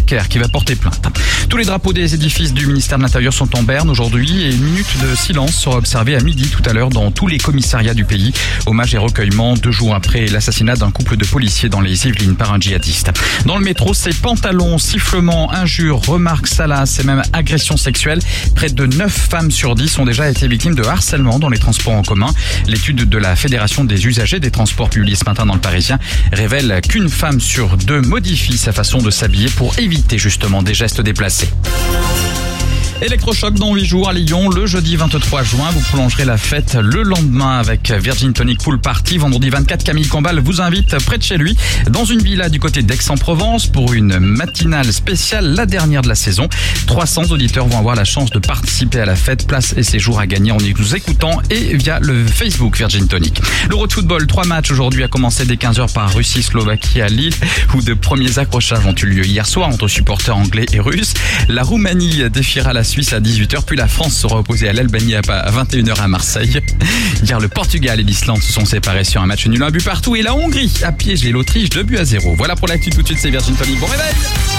Necker qui va porter plainte. Tous les drapeaux des édifices du ministère de l'Intérieur sont en berne aujourd'hui et une minute de silence sera observée à midi tout à l'heure dans tous les commissariats du pays. Hommage et recueillement deux jours après l'assassinat d'un couple de policiers dans les Yvelines par un djihadiste. Dans le métro, c'est pantalons, sifflements, injures, remarques salaces et même agressions sexuelles. Près de neuf femmes sur dix ont déjà été victimes de harcèlement dans les transports en commun. L'étude de la Fédération des usagers des transports publiés ce matin dans le Parisien révèle qu'une femme sur deux modifie sa façon de s'habiller pour éviter justement des gestes déplacés. Électrochoc dans huit jours à Lyon, le jeudi vingt-trois juin. Vous prolongerez la fête le lendemain avec Virgin Tonic Pool Party. Vendredi vingt-quatre, Camille Combal vous invite près de chez lui dans une villa du côté d'Aix-en-Provence pour une matinale spéciale, la dernière de la saison. trois cents auditeurs vont avoir la chance de participer à la fête. Place et séjour à gagner en nous écoutant et via le Facebook Virgin Tonic. L'Euro de football, trois matchs aujourd'hui à commencer dès quinze heures par Russie, Slovaquie à Lille où de premiers accrochages ont eu lieu hier soir entre supporters anglais et russes. La Roumanie défiera la Suisse à dix-huit heures, puis la France sera opposée à l'Albanie à vingt et une heures à Marseille. Hier, le Portugal et l'Islande se sont séparés sur un match nul, un but partout, et la Hongrie a piégé l'Autriche deux buts à zéro. Voilà pour l'actu, tout de suite c'est Virgin Tonic. Bon réveil.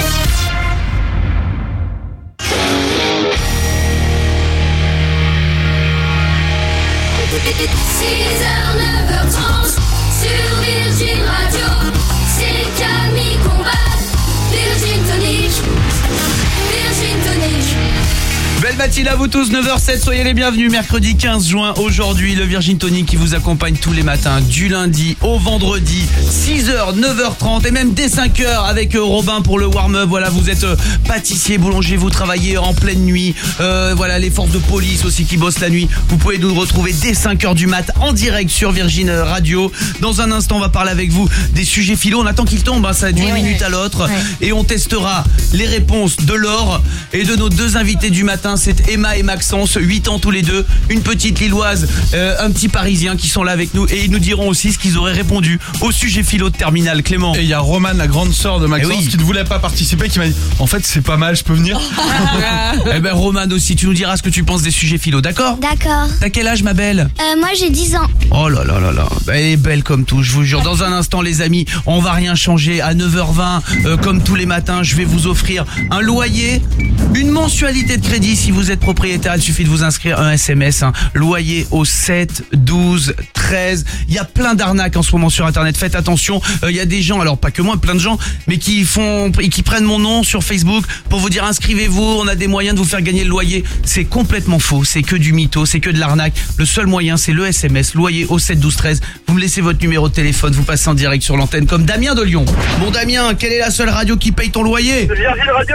six heures, neuf heures trente sur Virgin Radio, c'est Camille Combal, Virgin Tonic, Virgin Tonic. Belle matinée à vous tous, neuf heures sept, soyez les bienvenus. Mercredi quinze juin, aujourd'hui, le Virgin Tonic qui vous accompagne tous les matins, du lundi au vendredi, six heures, neuf heures trente et même dès cinq heures avec euh, Robin pour le warm-up. Voilà, vous êtes euh, pâtissier, boulanger, vous travaillez en pleine nuit. Euh, voilà, les forces de police aussi qui bossent la nuit. Vous pouvez nous retrouver dès cinq heures du mat en direct sur Virgin Radio. Dans un instant, on va parler avec vous des sujets philo. On attend qu'ils tombent, hein, ça d'une minute à l'autre. Ouais. Et on testera les réponses de Laure et de nos deux invités du matin. C'est Emma et Maxence, huit ans tous les deux, une petite Lilloise, euh, un petit Parisien qui sont là avec nous et ils nous diront aussi ce qu'ils auraient répondu au sujet philo de terminale. Clément. Et il y a Romane, la grande sœur de Maxence, oui, qui ne voulait pas participer, qui m'a dit en fait c'est pas mal, je peux venir. Eh ben Romane aussi, tu nous diras ce que tu penses des sujets philo, d'accord? D'accord. T'as quel âge ma belle? Euh, moi j'ai dix ans. Oh là là là là, elle est belle comme tout, je vous jure. Dans un instant les amis, on va rien changer. À neuf heures vingt, euh, comme tous les matins, je vais vous offrir un loyer, une mensualité de crédit. Si vous êtes propriétaire, il suffit de vous inscrire un S M S, hein. Loyer au sept, douze, treize. Il y a plein d'arnaques en ce moment sur internet. Faites attention, il euh, y a des gens, alors pas que moi, plein de gens, mais qui font et qui prennent mon nom sur Facebook pour vous dire inscrivez-vous, on a des moyens de vous faire gagner le loyer. C'est complètement faux, c'est que du mytho, c'est que de l'arnaque. Le seul moyen, c'est le S M S, loyer au sept, douze, treize. Vous me laissez votre numéro de téléphone, vous passez en direct sur l'antenne comme Damien de Lyon. Bon Damien, quelle est la seule radio qui paye ton loyer? Virgin Radio.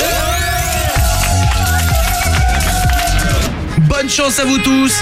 Bonne chance à vous tous.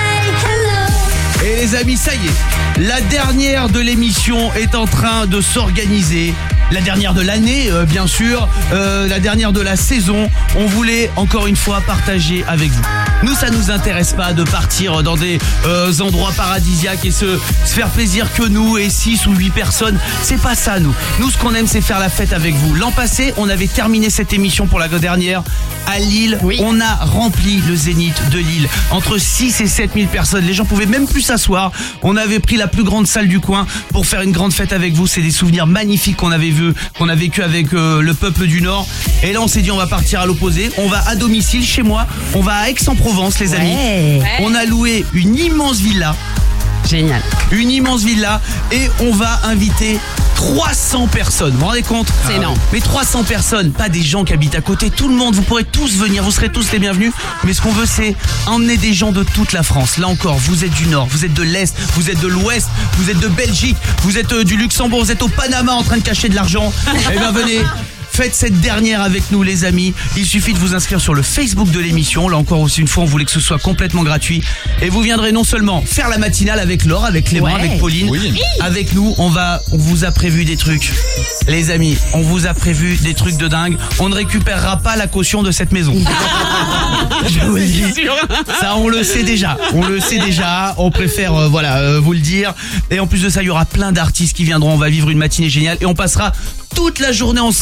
Et les amis, ça y est, la dernière de l'émission est en train de s'organiser. La dernière de l'année, euh, bien sûr, euh, la dernière de la saison. On voulait encore une fois partager avec vous. Nous, ça nous intéresse pas de partir dans des euh, endroits paradisiaques et se, se faire plaisir que nous et six ou huit personnes. C'est pas ça, nous. Nous, ce qu'on aime, c'est faire la fête avec vous. L'an passé, on avait terminé cette émission pour la dernière à Lille. Oui. On a rempli le Zénith de Lille. Entre six et sept mille personnes. Les gens pouvaient même plus s'asseoir. On avait pris la plus grande salle du coin pour faire une grande fête avec vous. C'est des souvenirs magnifiques qu'on avait vus, qu'on a vécu avec euh, le peuple du Nord. Et là, on s'est dit, on va partir à l'opposé. On va à domicile chez moi. On va à Aix-en-Provence, les amis. Ouais. On a loué une immense villa. Génial. Une immense villa. Et on va inviter trois cents personnes. Vous vous rendez compte? C'est énorme. Mais trois cents personnes, pas des gens qui habitent à côté. Tout le monde, vous pourrez tous venir. Vous serez tous les bienvenus. Mais ce qu'on veut, c'est emmener des gens de toute la France. Là encore, vous êtes du Nord, vous êtes de l'Est, vous êtes de l'Ouest, vous êtes de Belgique, vous êtes euh, du Luxembourg, vous êtes au Panama en train de cacher de l'argent. Eh bien, venez. Faites cette dernière avec nous les amis. Il suffit de vous inscrire sur le Facebook de l'émission. Là encore aussi une fois on voulait que ce soit complètement gratuit. Et vous viendrez non seulement faire la matinale avec Laure, avec Clément, ouais. avec Pauline. Oui. Avec nous on va, on vous a prévu des trucs. Les amis, on vous a prévu des trucs de dingue. On ne récupérera pas la caution de cette maison. Je vous le dis. Ça on le sait déjà. On le sait déjà. On préfère euh, voilà euh, vous le dire. Et en plus de ça il y aura plein d'artistes qui viendront. On va vivre une matinée géniale. Et on passera toute la journée ensemble au bord de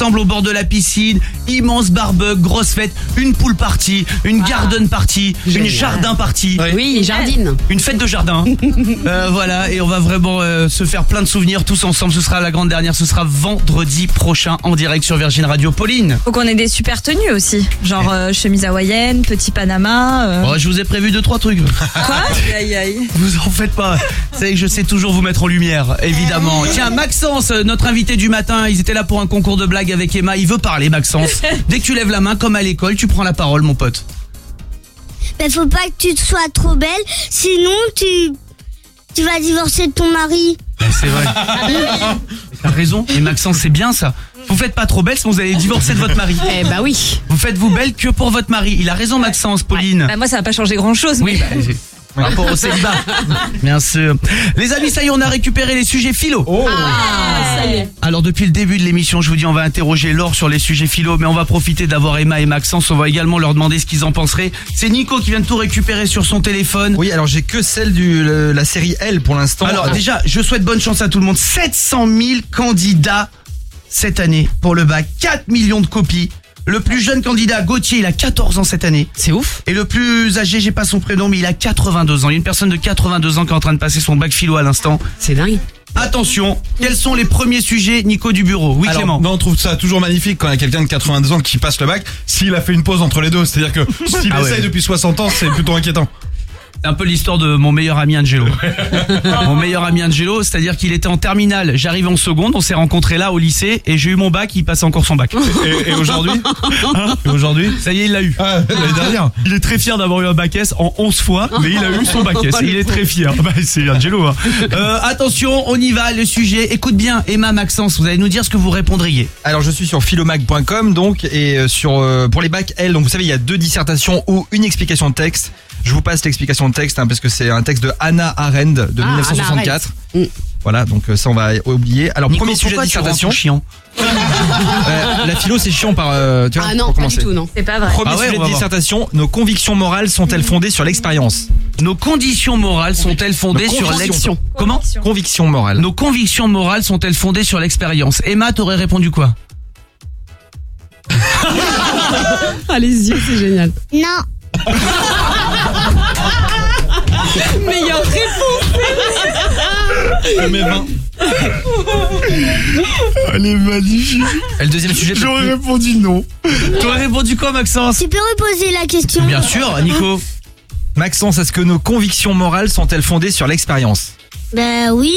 de la piscine, immense barbecue, grosse fête, une pool party, une garden party, Génial. une jardin party. Oui, jardine. Une fête de jardin. euh, voilà, et on va vraiment euh, se faire plein de souvenirs tous ensemble. Ce sera la grande dernière, ce sera vendredi prochain en direct sur Virgin Radio. Pauline. Faut qu'on ait des super tenues aussi. Genre euh, chemise hawaïenne, petit Panama. Euh... Oh, je vous ai prévu deux trois trucs. Quoi? Aïe aïe. Vous en faites pas. Vous savez que je sais toujours vous mettre en lumière, évidemment. Tiens, Maxence, notre invité du matin, ils étaient là pour un concours de blagues avec Emma. Il veut parler, Maxence. Dès que tu lèves la main, comme à l'école, tu prends la parole, mon pote. Mais faut pas que tu sois trop belle, sinon tu, tu vas divorcer de ton mari. Ben, c'est vrai. T'as raison. Et Maxence, c'est bien ça. Vous faites pas trop belle, sinon vous allez divorcer de votre mari. Eh bah oui. Vous faites vous belle que pour votre mari. Il a raison, Maxence, Pauline. Bah moi ça va pas changer grand chose. Oui, bah, c'est- par rapport au célibat. Bien sûr. Les amis, ça y est, on a récupéré les sujets philo. Ah, ça y est. Alors depuis le début de l'émission, je vous dis, on va interroger Laure sur les sujets philo, mais on va profiter d'avoir Emma et Maxence. On va également leur demander ce qu'ils en penseraient. C'est Nico qui vient de tout récupérer sur son téléphone. Oui, alors j'ai que celle de la série L pour l'instant. Alors déjà, je souhaite bonne chance à tout le monde. sept cent mille candidats cette année pour le bac. quatre millions de copies. Le plus jeune candidat, Gauthier, il a quatorze ans cette année. C'est ouf. Et le plus âgé, j'ai pas son prénom, mais il a quatre-vingt-deux ans. Il y a une personne de quatre-vingt-deux ans qui est en train de passer son bac philo à l'instant. C'est dingue. Attention, quels sont les premiers sujets, Nico, du bureau? Oui, Alors, Clément. ben, on trouve ça toujours magnifique quand il y a quelqu'un de quatre-vingt-deux ans qui passe le bac, s'il a fait une pause entre les deux. C'est-à-dire que s'il Ah ouais. essaye depuis soixante ans, c'est plutôt inquiétant. C'est un peu l'histoire de mon meilleur ami Angelo. Mon meilleur ami Angelo, c'est-à-dire qu'il était en terminale, j'arrive en seconde, on s'est rencontrés là au lycée et j'ai eu mon bac, il passe encore son bac. Et, et aujourd'hui Hein Et aujourd'hui Ça y est, il l'a eu. Ah, l'année dernière. Il est très fier d'avoir eu un bac S en onze fois, mais il a eu son bac S. Et il est très fier. Bah, c'est Angelo. Hein. Euh, attention, on y va, le sujet. Écoute bien, Emma, Maxence, vous allez nous dire ce que vous répondriez. Alors je suis sur philomag point com donc et euh, sur euh, pour les bacs L, donc vous savez il y a deux dissertations ou une explication de texte. Je vous passe l'explication de texte hein, parce que c'est un texte de Hannah Arendt de Ah, mille neuf cent soixante-quatre. Hannah Arendt. Voilà, donc euh, ça on va oublier. Alors Nico, premier sujet de pourquoi tu rends dissertation. tout chiant Euh, la philo c'est chiant par euh, tu vois, Ah non, pour pas commencer. du tout, non. C'est pas vrai. Premier Ah ouais, sujet on de va voir. dissertation, nos convictions morales sont-elles fondées sur l'expérience? Nos conditions morales sont-elles fondées Nos sur convictions. l'expérience? Comment Convictions morales. Nos convictions morales sont-elles fondées sur l'expérience? Emma, t'aurais répondu quoi? Ah, les yeux, c'est génial. Non. Meilleure réponse. Mais vingt. Elle est magnifique. Et le deuxième sujet. J'aurais répondu non. T'aurais répondu quoi, Maxence? Tu peux reposer la question? Bien sûr, Nico. Maxence, est-ce que nos convictions morales sont-elles fondées sur l'expérience? Ben oui.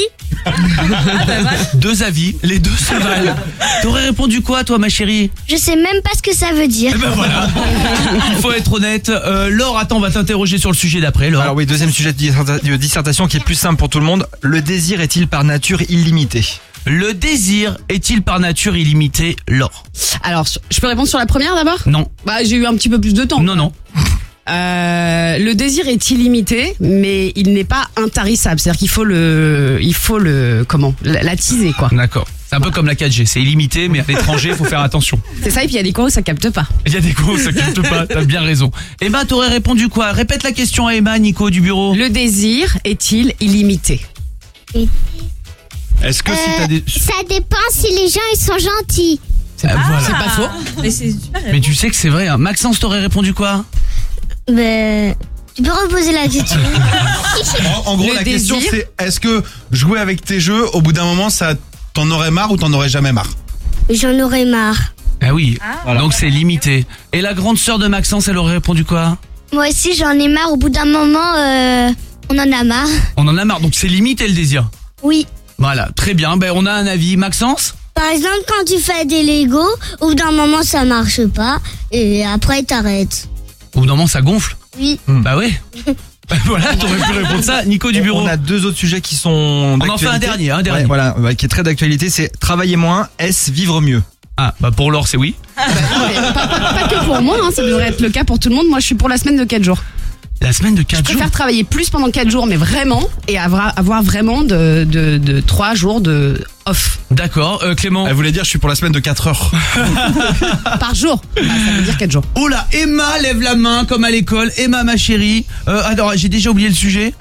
Deux avis, les deux se valent. T'aurais répondu quoi, toi, ma chérie? Je sais même pas ce que ça veut dire. Eh ben voilà. Il faut être honnête. Euh, Laure, attends, on va t'interroger sur le sujet d'après, Laure. Alors oui, deuxième sujet de disserta- de dissertation qui est plus simple pour tout le monde. Le désir est-il par nature illimité? Le désir est-il par nature illimité, Laure? Alors, je peux répondre sur la première d'abord? Non. Bah, j'ai eu un petit peu plus de temps. Non, non. Euh, le désir est illimité, mais il n'est pas intarissable. C'est-à-dire qu'il faut le, il faut le, comment, l'attiser, quoi. D'accord. C'est un peu comme la quatre G, c'est illimité, mais à l'étranger, il faut faire attention. C'est ça, et puis il y a des cours où ça capte pas. Il y a des cours, ça capte pas, t'as bien raison. Emma, t'aurais répondu quoi? Répète la question à Emma, Nico, du bureau. Le désir est-il illimité? Est-ce que si Euh, t'as des... Ça dépend si les gens ils sont gentils. Euh, voilà. C'est pas faux. Mais c'est super. Mais tu sais que c'est vrai, hein. Maxence, t'aurais répondu quoi? Ben, tu peux reposer la question. En, en gros, Le la question désir. c'est est-ce que jouer avec tes jeux, au bout d'un moment, ça t'en aurais marre ou t'en aurais jamais marre? J'en aurais marre. Ah oui, donc c'est limité. Et la grande sœur de Maxence, elle aurait répondu quoi? Moi aussi, j'en ai marre. Au bout d'un moment, euh, on en a marre. On en a marre, donc c'est limité le désir. Oui. Voilà, très bien, ben on a un avis. Maxence? Par exemple, quand tu fais des Lego, au bout d'un moment, ça marche pas. Et après, t'arrêtes. Au bout d'un moment, ça gonfle. Oui. Bah ouais. Bah voilà, t'aurais pu répondre ça. Nico du bureau. On a deux autres sujets qui sont On en fait un d'actualité. dernier, un dernier. Ouais, voilà, ouais, qui est très d'actualité, c'est travailler moins, est-ce vivre mieux? Ah, bah pour Laure, c'est oui. Pas, pas- pas que pour moi, hein, ça devrait être le cas pour tout le monde. Moi, je suis pour la semaine de quatre jours. La semaine de Je quatre jours. préfère travailler plus pendant quatre jours, mais vraiment, et avoir, avoir vraiment de, de, de trois jours de off D'accord, euh, Clément. Elle voulait dire je suis pour la semaine de quatre heures. par jour. Bah, ça veut dire quatre jours. Oh là, Emma lève la main comme à l'école. Emma, ma chérie. Euh, alors, j'ai déjà oublié le sujet.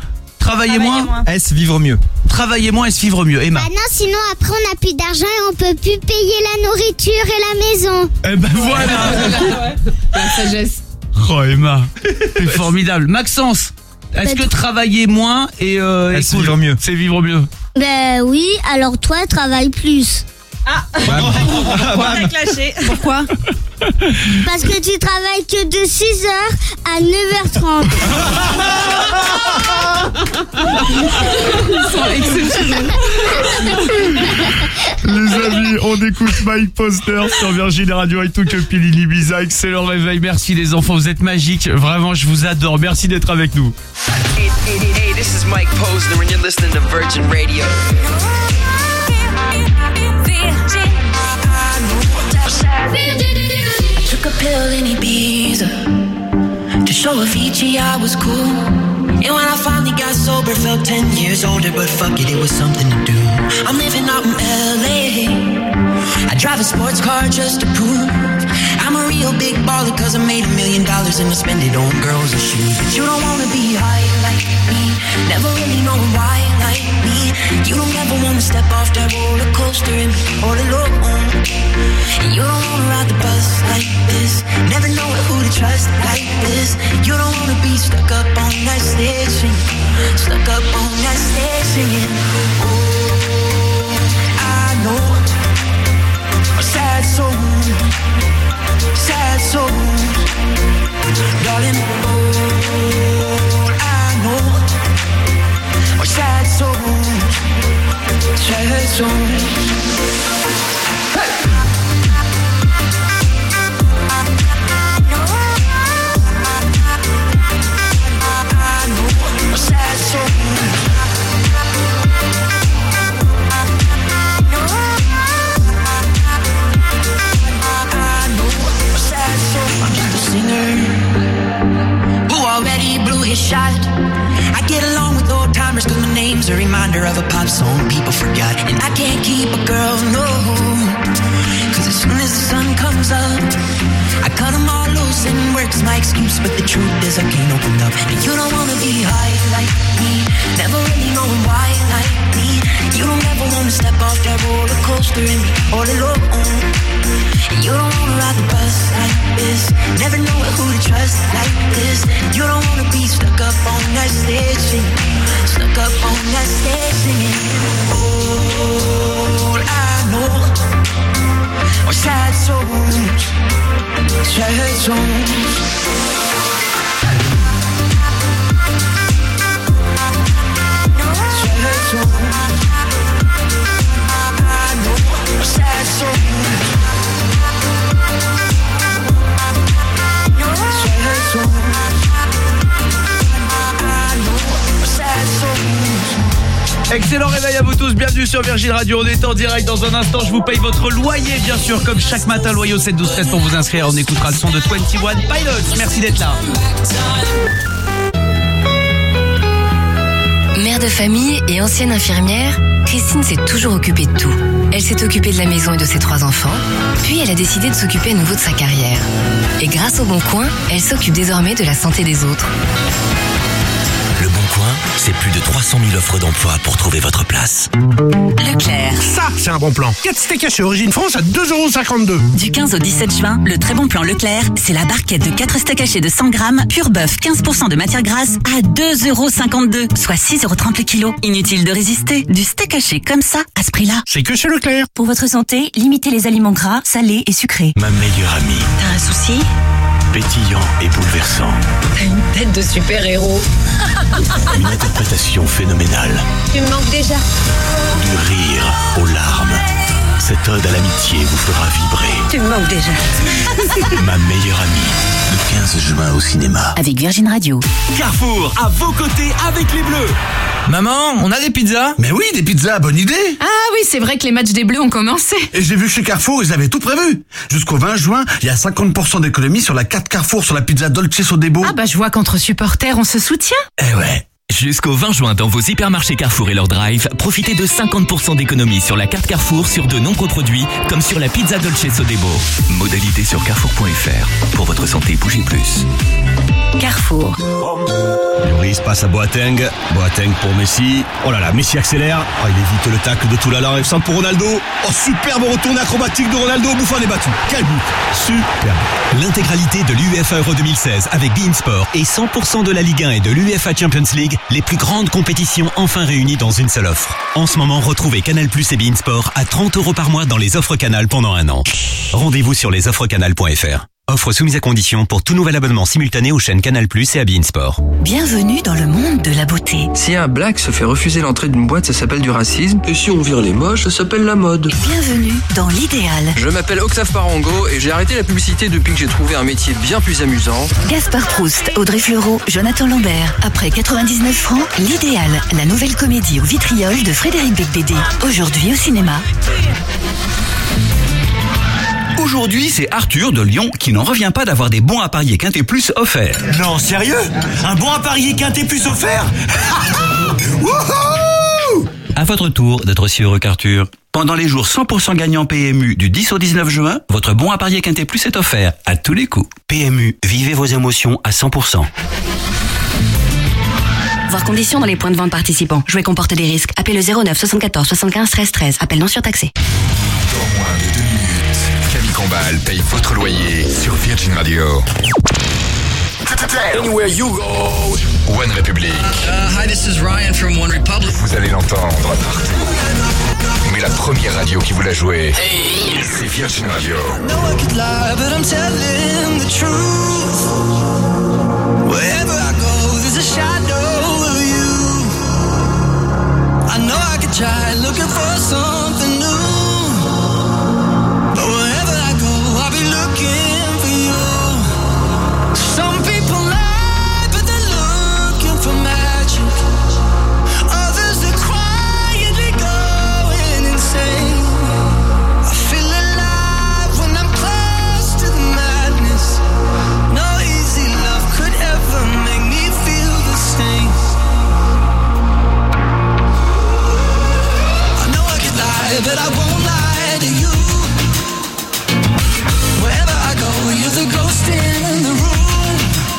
Travailler moins. Est-ce vivre mieux? Travailler moins, est-ce vivre mieux? Emma. Ah non, sinon après on n'a plus d'argent et on peut plus payer la nourriture et la maison. Eh ben voilà. La sagesse. Oh Emma, c'est formidable. Maxence, est-ce que travailler moins et euh, est-ce vivre mieux? C'est vivre mieux. Ben oui, alors toi travaille plus. Ah, Pourquoi t'as clashé. Pourquoi? Parce que tu travailles que de six heures à neuf heures trente. Ils sont exceptionnels. Les amis, on écoute Mike Poster sur Virgin Radio avec tout que Pili Ibiza. Excellent réveil. Merci les enfants, vous êtes magiques. Vraiment, je vous adore. Merci d'être avec nous. Hey, hey, hey, this is Mike Posner and you're listening to Virgin Radio. I took a pill in Ibiza to show Avicii I was cool. And when I finally got sober, felt ten years older, but fuck it, it was something to do. I'm living out in L A. I drive a sports car just to prove I'm a real big baller, cause I made a million dollars and I spend it on girls and shoes. But you don't wanna be high like me, never really know why like me. You don't ever wanna step off that roller coaster and be all alone. And you don't wanna ride the bus like this, never know who to trust like this. You don't wanna be stuck up on that stage singing, stuck up on that stage singing. Oh, I know a sad soul, sad soul, darling. Oh, I know a sad soul, sad soul. Who already blew his shot. I get along with old timers cause my name's a reminder of a pop song people forgot. And I can't keep a girl, no, cause as soon as the sun comes up I cut them all loose and work's my excuse. But the truth is I can't open up. And you don't wanna be high like me, never really knowing why like me. You don't ever wanna step off that roller coaster and be all alone. And you don't wanna ride the bus like this, never know who to trust like this. You don't wanna be stuck up on that stage singing, stuck up on that stage singing. All I know are sad songs, sad songs. Sad songs. I know a sad songs. Excellent réveil à vous tous, bienvenue sur Virgin Radio. On est en direct dans un instant, je vous paye votre loyer bien sûr, comme chaque matin, loyer au sept douze treize pour vous inscrire. On écoutera le son de vingt et un Pilots, merci d'être là. Mère de famille et ancienne infirmière, Christine s'est toujours occupée de tout. Elle s'est occupée de la maison et de ses trois enfants, puis elle a décidé de s'occuper à nouveau de sa carrière. Et grâce au Bon Coin, elle s'occupe désormais de la santé des autres. Le Bon Coin, c'est plus de trois cent mille offres d'emploi pour trouver votre place. Leclerc. Ça, c'est un bon plan. quatre steaks hachés Origine France à deux euros cinquante-deux. Du quinze au dix-sept juin, le très bon plan Leclerc, c'est la barquette de quatre steaks hachés de cent grammes, pur bœuf, quinze pour cent de matière grasse à deux euros cinquante-deux, soit six euros trente le kilo. Inutile de résister, du steak haché comme ça, à ce prix-là. C'est que chez Leclerc. Pour votre santé, limitez les aliments gras, salés et sucrés. Ma meilleure amie. T'as un souci? Pétillant et bouleversant. T'as une tête de super-héros. Une interprétation phénoménale. Tu me manques déjà. Du rire aux larmes. Cette ode à l'amitié vous fera vibrer. Tu me manques déjà. Ma meilleure amie. Le quinze juin au cinéma. Avec Virgin Radio. Carrefour, à vos côtés avec les Bleus. Maman, on a des pizzas? Mais oui, des pizzas, bonne idée. Ah oui, c'est vrai que les matchs des Bleus ont commencé. Et j'ai vu chez Carrefour, ils avaient tout prévu. Jusqu'au vingt juin, il y a cinquante pour cent d'économie sur la carte Carrefour sur la pizza Dolce Sodebo. Ah bah je vois qu'entre supporters, on se soutient. Eh ouais. Jusqu'au vingt juin dans vos hypermarchés Carrefour et leur drive, profitez de cinquante pour cent d'économie sur la carte Carrefour sur de nombreux produits, comme sur la pizza Dolce Sodebo. Modalité sur carrefour point f r. Pour votre santé, bougez plus. Carrefour. Lloris passe à Boateng. Boateng pour Messi. Oh là là, Messi accélère. Oh, il évite le tacle de Toulala. Et centre pour Ronaldo. Oh, superbe retourné acrobatique de Ronaldo. Buffon est battu. Quel but. Superbe. L'intégralité de l'UEFA Euro deux mille seize avec beIN Sport et cent pour cent de la Ligue un et de l'UEFA Champions League, les plus grandes compétitions enfin réunies dans une seule offre. En ce moment, retrouvez Canal Plus et beIN Sport à trente euros par mois dans les offres Canal pendant un an. Rendez-vous sur les offres canal point f r. Offre soumise à condition pour tout nouvel abonnement simultané aux chaînes Canal Plus et à beIN Sport. Bienvenue dans le monde de la beauté. Si un black se fait refuser l'entrée d'une boîte, ça s'appelle du racisme. Et si on vire les moches, ça s'appelle la mode. Bienvenue dans l'idéal. Je m'appelle Octave Parango et j'ai arrêté la publicité depuis que j'ai trouvé un métier bien plus amusant. Gaspard Proust, Audrey Fleurot, Jonathan Lambert. Après quatre-vingt-dix-neuf francs, l'idéal. La nouvelle comédie au vitriol de Frédéric Becbédé. Aujourd'hui au cinéma. Aujourd'hui, c'est Arthur de Lyon qui n'en revient pas d'avoir des bons à parier Quintet Plus offerts. Non, sérieux? Un bon à parier Quintet Plus offert? Wouhou! À votre tour d'être aussi heureux qu'Arthur. Pendant les jours cent pour cent gagnants P M U du dix au dix-neuf juin, votre bon à parier Quintet Plus est offert à tous les coups. P M U, vivez vos émotions à cent pour cent. Voir conditions dans les points de vente participants. Jouer comporte des risques. Appelez le zéro neuf soixante-quatorze soixante-quinze treize treize. Appel non surtaxé. Dans moins de deux minutes, Camille Combal paye votre loyer sur Virgin Radio. Anywhere you go. One Republic. Uh, hi, this is Ryan from One Republic. Vous allez l'entendre partout. Mais la première radio qui vous l'a joué, hey, c'est Virgin Radio. No, I could lie, but I'm telling the truth. Wherever I go, there's a shadow of you. I know I could try looking for something new, but wherever I go, I'll be looking for you. Some people lie, but they're looking for magic. Others are quietly going insane. I feel alive when I'm close to the madness. No easy love could ever make me feel the same. I know I could lie, but I won't lie to you. Wherever I go, you're the ghost in the room.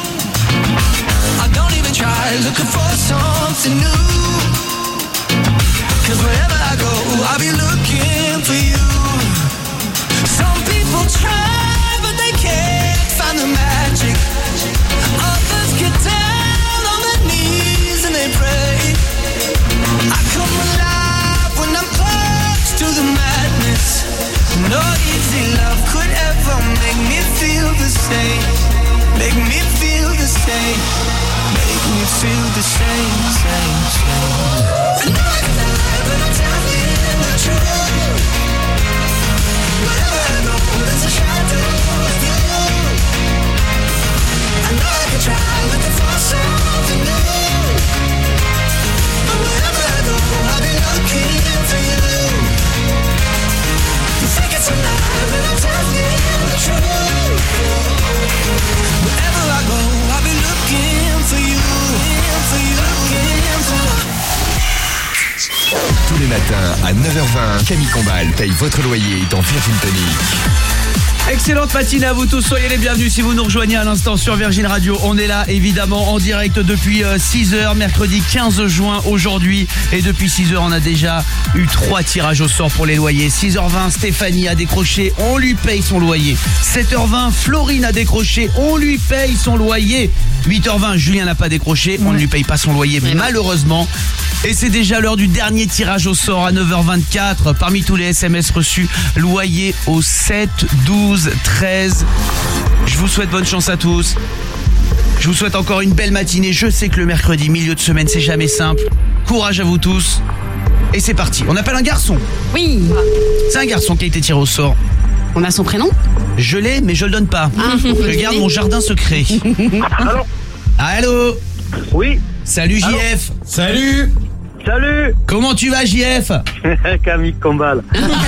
I don't even try looking for something new, 'cause wherever I go, I'll be looking for you. Some people try, but they can't find the magic. Others get down on their knees and they pray. I come alive when I'm close to the madness. No easy love could ever make me feel the same. Make me feel the same. Make me feel the same, same, same. I know I can lie, but I'm telling the truth. Wherever I go, there's a shadow of you. I know I can try looking for something new, but wherever I go, I'll be looking for you. You think it's a lie, but I'm telling the truth. Wherever I go, I'll be looking for you, for you, looking for you. Tous les matins à neuf heures vingt, Camille Combal paye votre loyer dans Virgin Tonic. Excellente matinée à vous tous, soyez les bienvenus si vous nous rejoignez à l'instant sur Virgin Radio. On est là évidemment en direct depuis six heures, mercredi quinze juin aujourd'hui. Et depuis six heures, on a déjà eu trois tirages au sort pour les loyers. six heures vingt, Stéphanie a décroché, on lui paye son loyer. sept heures vingt, Florine a décroché, on lui paye son loyer. huit heures vingt, Julien n'a pas décroché, on ne lui paye pas son loyer malheureusement. Et c'est déjà l'heure du dernier tirage au sort à neuf heures vingt-quatre. Parmi tous les S M S reçus, loyer au sept, douze, treize. Je vous souhaite bonne chance à tous. Je vous souhaite encore une belle matinée. Je sais que le mercredi, milieu de semaine, c'est jamais simple. Courage à vous tous. Et c'est parti. On appelle un garçon. Oui. C'est un garçon qui a été tiré au sort. On a son prénom? Je l'ai, mais je le donne pas. Ah, je garde mon jardin secret. Allô? Allô? Oui. Salut J F. Salut. Salut. Comment tu vas J F? Camille Combal.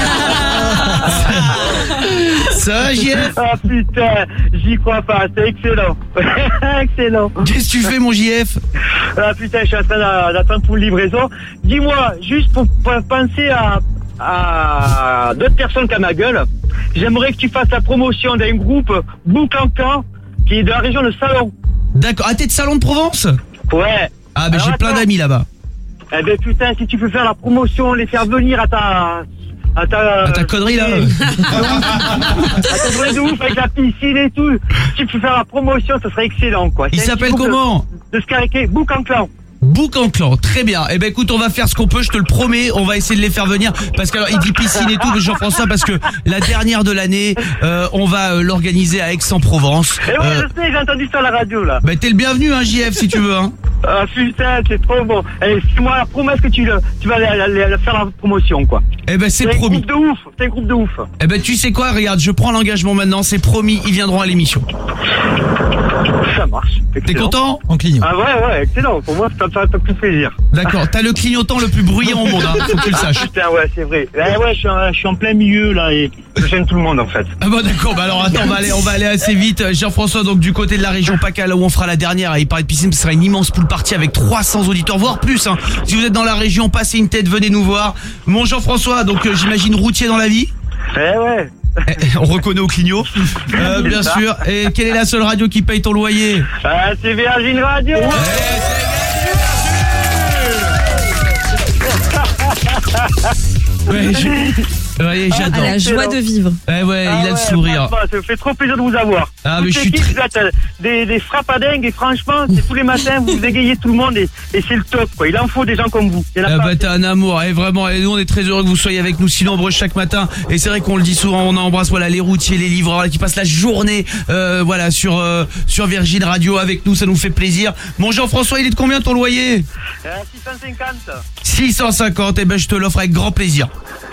Ça J F? Ah putain, j'y crois pas, c'est excellent. Excellent. Qu'est-ce que tu fais mon J F? Ah putain, je suis en train d'attendre pour une livraison. Dis-moi, juste pour penser à, à d'autres personnes qu'à ma gueule, j'aimerais que tu fasses la promotion d'un groupe Boucancan qui est de la région de Salon. D'accord. Ah, t'es de Salon de Provence? Ouais. Ah, ben j'ai Alors, plein attends. d'amis là-bas. Eh ben putain, si tu peux faire la promotion, les faire venir à ta... À ta, À ta connerie là. à ta journée de ouf avec la piscine et tout. Si tu peux faire la promotion, ça serait excellent, quoi. Il C'est un s'appelle petit bouc comment? De, de se cariquer, Bouc en clan. Bouc en clan, très bien. Eh ben écoute, on va faire ce qu'on peut, je te le promets, on va essayer de les faire venir parce que alors il dit piscine et tout, mais Jean-François, parce que la dernière de l'année, euh, on va euh, l'organiser à Aix-en-Provence. Et ouais, Euh, je sais, j'ai entendu ça à la radio, là. bah t'es le bienvenu, hein, J F, si tu veux. Hein. Ah putain, c'est trop bon. Et moi la promesse que tu, le, tu vas la, la- la- faire la promotion, quoi. Eh ben c'est C'est un promis. groupe de ouf, c'est un groupe de ouf. Eh ben tu sais quoi, regarde, je prends l'engagement maintenant, c'est promis, ils viendront à l'émission. Ça marche. T'es Excellent. content? En clignot. Ah ouais, ouais, excellent. Pour moi, ça me fait plus plaisir. D'accord, t'as le clignotant le plus bruyant au monde, hein, faut que tu le saches. Putain, ouais, c'est vrai. Ouais, ouais, je suis, en, je suis en plein milieu, là, et je gêne tout le monde, en fait. Ah bon d'accord, bah alors attends, on va aller, on va aller assez vite. Jean-François, donc du côté de la région PACA, là où on fera la dernière, il parlait de piscine, ce sera une immense pool party avec trois cents auditeurs, voire plus. Hein. Si vous êtes dans la région, passez une tête, venez nous voir. Mon Jean-François, donc euh, j'imagine routier dans la vie. Eh ouais. Eh, on reconnaît au clignot, euh, C'est bien ça. sûr. Et quelle est la seule radio qui paye ton loyer? Ah, c'est Virgin Radio. Ouais, je- ouais, j'adore. Ah, la joie de vivre. Eh ouais, Ah il a le ouais, sourire. franchement, Ça me fait trop plaisir de vous avoir. Ah, Toute mais je suis l'équipe, très- vous êtes, euh, des, des frappes à dingue et franchement, c'est tous les matins, vous égayez tout le monde et, et c'est le top, quoi. Il en faut des gens comme vous. Il y en a Ah pas bah assez. t'es un amour, et vraiment, et nous on est très heureux que vous soyez avec nous si nombreux chaque matin. Et c'est vrai qu'on le dit souvent, on embrasse voilà les routiers, les livreurs là, qui passent la journée euh, voilà sur euh, sur Virgin Radio avec nous, ça nous fait plaisir. Mon Jean-François, il est de combien ton loyer? Euh, six cent cinquante. six cent cinquante, et ben je te l'offre avec grand plaisir.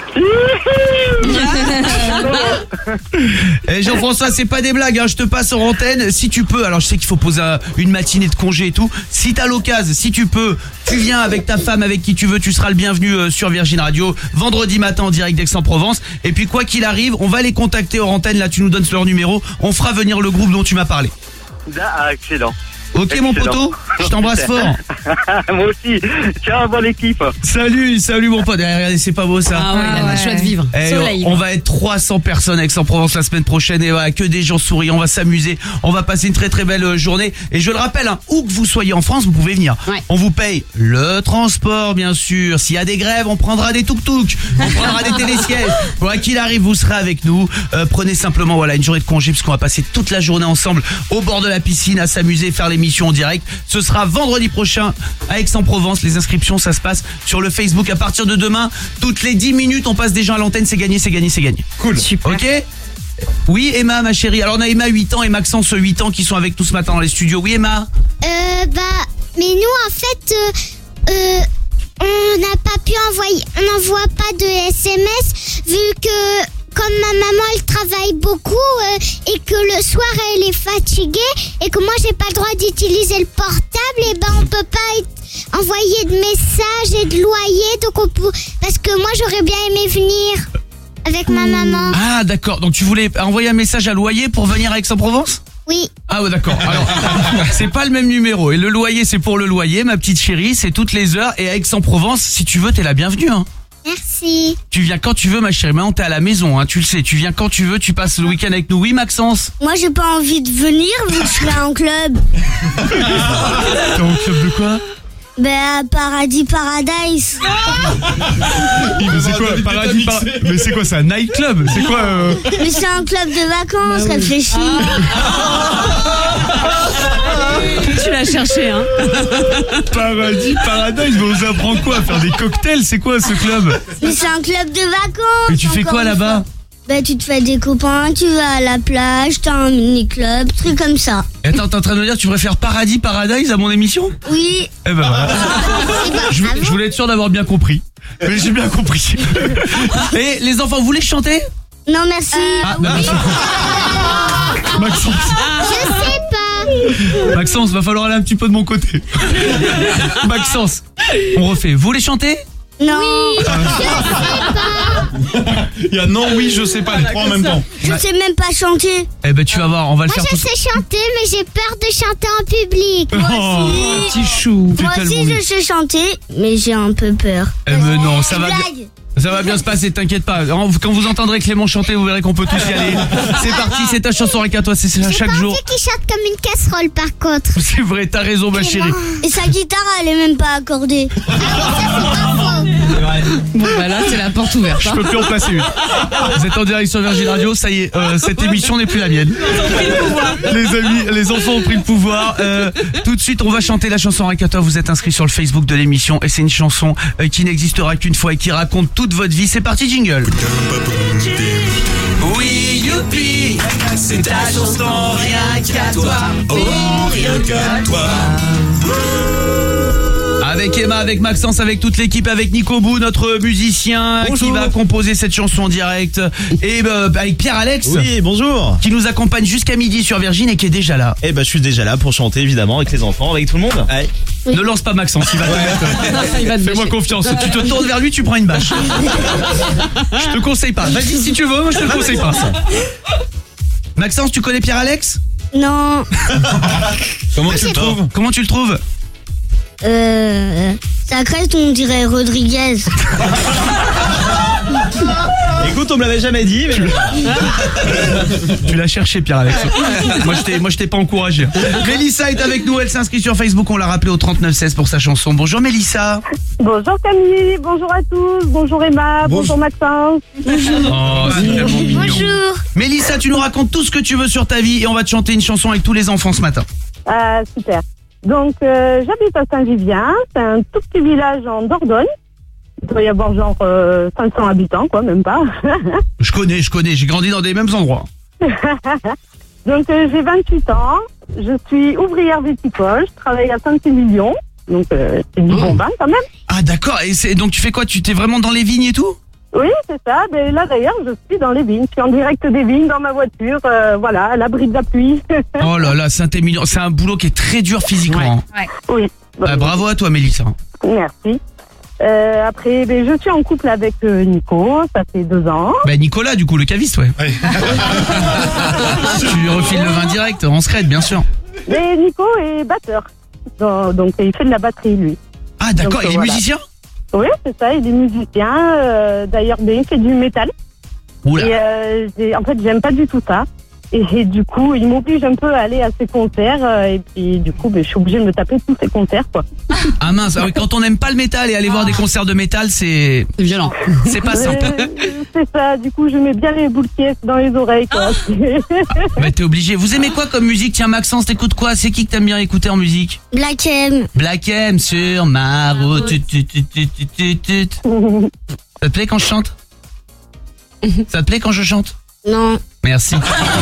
Et Jean-François, c'est pas des blagues, hein, je te passe en antenne, si tu peux, alors je sais qu'il faut poser un- une matinée de congé et tout, si t'as l'occasion, si tu peux, tu viens avec ta femme, avec qui tu veux, tu seras le bienvenu euh, sur Virgin Radio, vendredi matin en direct d'Aix-en-Provence, et puis quoi qu'il arrive, on va les contacter en antenne, là tu nous donnes leur numéro, on fera venir le groupe dont tu m'as parlé. Ah, excellent. Ok mon Excellent. poteau, je t'embrasse fort. Moi aussi. Ciao, bonne équipe. Salut, salut mon pote. Eh, regardez, c'est pas beau ça. Ah ouais, il a la joie de vivre. Eh, Soleil. on va être trois cents personnes à Aix-en-Provence la semaine prochaine et voilà, que des gens souriants, on va s'amuser, on va passer une très très belle euh, journée et je le rappelle, hein, où que vous soyez en France, vous pouvez venir. Ouais. On vous paye le transport bien sûr, s'il y a des grèves, on prendra des tuk-tuk, on prendra des télésièges. Quoi qu'il arrive, vous serez avec nous. Euh, prenez simplement voilà une journée de congé parce qu'on va passer toute la journée ensemble au bord de la piscine à s'amuser, faire l'émission en direct. Ce sera vendredi prochain à Aix-en-Provence. Les inscriptions, ça se passe sur le Facebook à partir de demain. Toutes les dix minutes, on passe des gens à l'antenne. C'est gagné, c'est gagné, c'est gagné. Cool. Super. Ok? Oui, Emma, ma chérie. Alors, on a Emma, huit ans, et Maxence, huit ans, qui sont avec nous ce matin dans les studios. Oui, Emma? Euh, bah, mais nous, en fait, euh, euh, on n'a pas pu envoyer, on n'envoie pas de S M S, vu que, comme ma maman, elle travaille beaucoup, euh, et que le soir, elle est fatiguée, et que moi, j'ai pas le droit d'utiliser le portable, et ben, on peut pas être- envoyer de messages et de loyer, donc on peut, parce que moi, j'aurais bien aimé venir avec ma maman. Ah, d'accord. Donc, tu voulais envoyer un message à loyer pour venir à Aix-en-Provence? Oui. Ah ouais, d'accord. Alors, c'est pas le même numéro. Et le loyer, c'est pour le loyer, ma petite chérie. C'est toutes les heures. Et à Aix-en-Provence, si tu veux, t'es la bienvenue, hein. Merci. Tu viens quand tu veux, ma chérie. Maintenant, t'es à la maison, hein. Tu le sais. Tu viens quand tu veux. Tu passes le week-end avec nous. Oui, Maxence? Moi, j'ai pas envie de venir, vu que je suis en club. T'es en club de quoi? Ben, Paradis Paradise. Mais c'est quoi, paradis, par- mais c'est quoi, c'est un nightclub? C'est quoi, euh... Mais c'est un club de vacances, réfléchis. Tu l'as cherché, hein. Paradis, Paradise, mais on nous apprend quoi? À faire des cocktails? C'est quoi ce club? Mais c'est un club de vacances. Et tu fais encore quoi une là-bas? fois. Ben, tu te fais des copains, tu vas à la plage, t'as un mini-club, truc comme ça. Et attends, t'es en train de me dire que tu préfères Paradis, Paradise à mon émission? Oui. Eh ben voilà. Je, je voulais être sûr d'avoir bien compris. Mais j'ai bien compris. Et les enfants, vous voulez chanter? Non, merci. Ah, bah, merci. Maxence. Je sais pas. Maxence, va falloir aller un petit peu de mon côté. Maxence, on refait. Vous voulez chanter? Non. Oui. Il y a non, oui, je sais pas, les trois en même temps. Je sais même pas chanter. Eh ben tu vas voir, on va le Moi, faire je tout. sais chanter, mais j'ai peur de chanter en public. Oh, petit chou. Moi aussi, je sais chanter, mais j'ai un peu peur. Eh ben non, ça Une va bien. blague. Ça va bien se passer, t'inquiète pas. Quand vous entendrez Clément chanter, vous verrez qu'on peut tous y aller. C'est parti, c'est ta chanson rien qu'à toi, c'est ça chaque jour. C'est qui chante comme une casserole par contre. C'est vrai, t'as raison ma chérie. Et sa guitare, elle est même pas accordée. Bon bah là c'est la porte ouverte. Je peux plus en placer une. Vous êtes en direct sur Virgin Radio, ça y est, euh, cette émission n'est plus la mienne. Les amis, les enfants ont pris le pouvoir. Euh, tout de suite, on va chanter la chanson rien qu'à toi. Vous êtes inscrits sur le Facebook de l'émission et c'est une chanson euh, qui n'existera qu'une fois et qui raconte toute votre vie. C'est parti, jingle. Oui, youpi, c'est ta chanson, rien qu'à toi. Oh, rien qu'à toi. Avec Emma, avec Maxence, avec toute l'équipe, avec Nico Bou, notre musicien. Bonjour. Qui va composer cette chanson en direct. Et euh, avec Pierre-Alex. Oui, bonjour. Qui nous accompagne jusqu'à midi sur Virgin et qui est déjà là. Eh ben, je suis déjà là pour chanter évidemment avec les enfants, avec tout le monde. Ouais. Oui. Ne lance pas Maxence, il va te mettre. Fais-moi confiance. Tu te tournes vers lui, tu prends une bâche. Je te conseille pas. Vas-y si tu veux, moi je te conseille pas. Maxence, tu connais Pierre-Alex? Non. Comment tu le trouves? Comment tu le trouves? Euh... Sa crête, on dirait Rodriguez. Écoute, on me l'avait jamais dit, mais... Tu l'as cherché, Pierre-Alex. Moi, je t'ai, moi, je t'ai pas encouragé. Mélissa est avec nous, elle s'inscrit sur Facebook, on l'a rappelé au trente-neuf seize pour sa chanson. Bonjour Mélissa. Bonjour Camille, bonjour à tous, bonjour Emma, bonjour, bonjour Maxence. Oh, c'est tellement mignon. Bonjour. Mélissa, tu nous racontes tout ce que tu veux sur ta vie et on va te chanter une chanson avec tous les enfants ce matin. Ah, super. Donc, euh, j'habite à Saint-Vivien, c'est un tout petit village en Dordogne. Il doit y avoir genre euh, cinq cents habitants, quoi, même pas. Je connais, je connais, j'ai grandi dans des mêmes endroits. Donc, euh, j'ai vingt-huit ans, je suis ouvrière viticole, je travaille à Saint-Émilion, donc euh, c'est du bon bain quand même. Ah d'accord, et c'est, donc tu fais quoi? Tu t'es vraiment dans les vignes et tout? Oui, c'est ça. Mais là, d'ailleurs, je suis dans les vignes. Je suis en direct des vignes dans ma voiture. Euh, voilà, à l'abri de la pluie. Oh là là, Saint-Émilion. C'est un boulot qui est très dur physiquement. Ouais. Oui. Bah, bravo à toi, Mélissa. Merci. Euh, après, ben, je suis en couple avec euh, Nico. Ça fait deux ans. Bah, Nicolas, du coup, le caviste, ouais. ouais. Tu lui refiles le vin direct, en secret, bien sûr. Mais Nico est batteur. Donc, donc il fait de la batterie, lui. Ah, d'accord. Donc, il est voilà. musicien? Oui, c'est ça, il est musicien. Euh, d'ailleurs, ben, il fait du métal. Oula. Et euh, j'ai, en fait, j'aime pas du tout ça. Et, et du coup, il m'oblige un peu à aller à ses concerts. Euh, et puis, du coup, ben, je suis obligée de me taper tous ses concerts, quoi. Ah mince, alors, quand on n'aime pas le métal et aller ah. voir des concerts de métal, c'est... C'est violent. C'est pas simple. Euh, c'est ça, du coup, je mets bien les boules de caisse dans les oreilles, quoi. Ah. Bah, t'es obligé. Vous aimez quoi comme musique? Tiens, Maxence, t'écoutes quoi? C'est qui que t'aimes bien écouter en musique? Black M. Black M sur ma route. Ça te plaît quand je chante? Ça te plaît quand je chante? Non. Merci.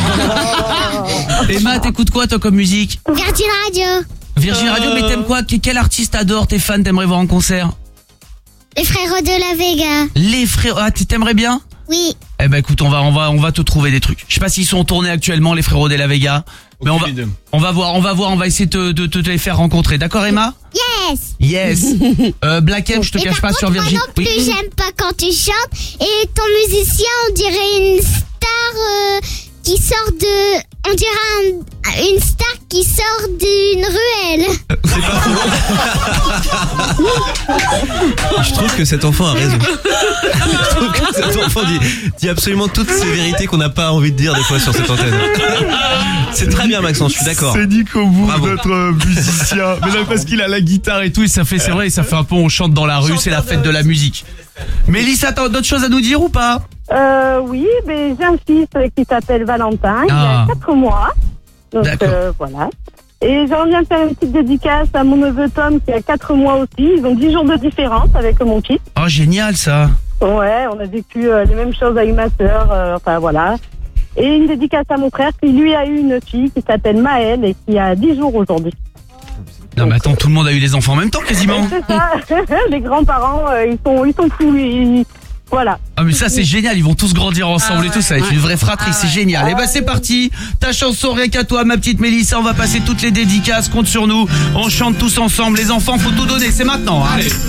Emma, t'écoutes quoi toi comme musique? Virgin Radio. Virgin Radio, mais t'aimes quoi? Quel artiste adore tes fans, t'aimerais voir en concert? Les Frérots de la Vega. Les Frérots, ah t'aimerais bien? Oui. Eh ben écoute, on va on va on va te trouver des trucs. Je sais pas s'ils sont en tournée actuellement, les Frérots de la Vega, mais on va on va voir, on va voir, on va essayer de te, de te les faire rencontrer. D'accord Emma? Yes. Yes. euh, Black M, je te et cache pas contre, sur Virgin. Moi non plus, oui. J'aime pas quand tu chantes et ton musicien, on dirait une star euh, qui sort de, on dirait un, une star qui sort d'une ruelle. C'est pas faux. Je trouve que cet enfant a raison. Je trouve que cet enfant dit, dit absolument toutes ces vérités qu'on n'a pas envie de dire des fois sur cette antenne. C'est très bien Maxence, je suis d'accord. C'est Nico Bou, notre musicien. Mais là parce qu'il a la guitare et tout, et ça fait, c'est vrai, ça fait un peu on chante dans la rue, c'est la fête de la musique. Mélissa, t'as d'autres choses à nous dire ou pas? Euh, oui, mais j'ai un fils qui s'appelle Valentin, ah. il a quatre mois. Donc euh, voilà. Et j'aimerais bien faire une petite dédicace à mon neveu Tom qui a quatre mois aussi. Ils ont dix jours de différence avec mon fils. Oh génial ça. Ouais, on a vécu euh, les mêmes choses avec ma sœur, euh, enfin voilà. Et une dédicace à mon frère qui lui a eu une fille qui s'appelle Maëlle et qui a dix jours aujourd'hui. Non mais attends, tout le monde a eu les enfants en même temps quasiment. C'est ça, les grands-parents euh, ils sont ils sont fous, ils... Voilà. Ah mais ça c'est génial, ils vont tous grandir ensemble ah, et tout, ça va être une vraie fratrie, ah, c'est génial. Ah, et bah c'est parti, ta chanson rien qu'à toi ma petite Mélissa, on va passer toutes les dédicaces, compte sur nous, on chante tous ensemble, les enfants faut tout donner, c'est maintenant. Hein. Allez.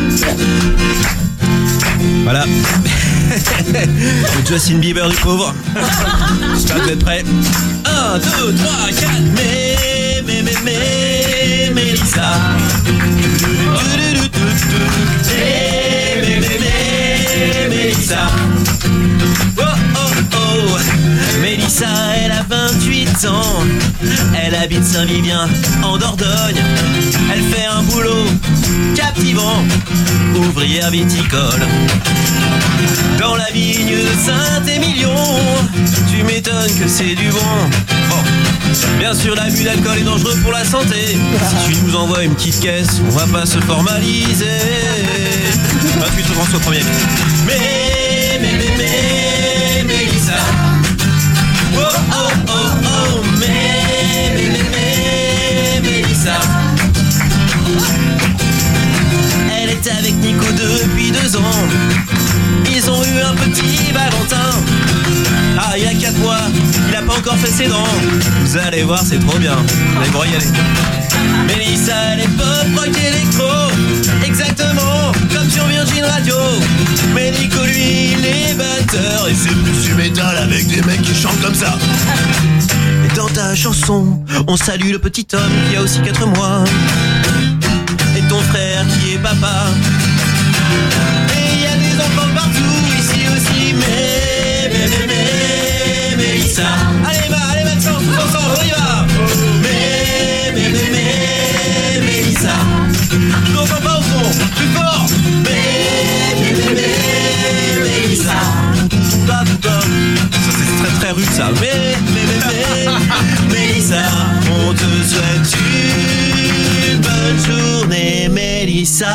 Voilà. Le Justin Bieber du pauvre. J'espère que vous êtes prêts. un, deux, trois, quatre, mais, mais, mais, mais, Mélissa. Mais, mais, mais, dix-huit ans. Elle habite Saint-Vivien en Dordogne. Elle fait un boulot captivant, ouvrière viticole. Dans la vigne de Saint-Émilion, tu m'étonnes que c'est du bon. Oh. Bien sûr, l'abus d'alcool est dangereux pour la santé. Si tu nous envoies une petite caisse, on va pas se formaliser. vingt-huit François premier. Mais, mais, mais, mais, Mélissa. Oh, oh, oh, oh, mais, mais, mais, mais, Mélissa. Elle est avec Nico depuis deux ans. Ils ont eu un petit Valentin. Ah, il y a quatre mois, il a pas encore fait ses dents. Vous allez voir, c'est trop bien. Vous allez pouvoir y aller. Mélissa, elle est pop rock électro. Exactement, comme sur Virgin Radio. Mais Nico, lui, il est batteur. Et c'est plus du métal avec des mecs qui chantent comme ça. Et dans ta chanson, on salue le petit homme qui a aussi quatre mois. Et ton frère qui est papa. Et il y a des enfants partout, ici aussi. Mais, mais, mais, mais, Mélissa. Allez, va, allez, Maxence, tous ensemble, on y va. Mais, mais, mais, mais, Mélissa. Je n'entends pas au fond, plus fort. Mais, mais, mais, mais, Mélissa. Ça, c'est très, très rude, ça. Mais, mais, mais, mais, Mélissa. On te souhaite une bonne journée, Mélissa.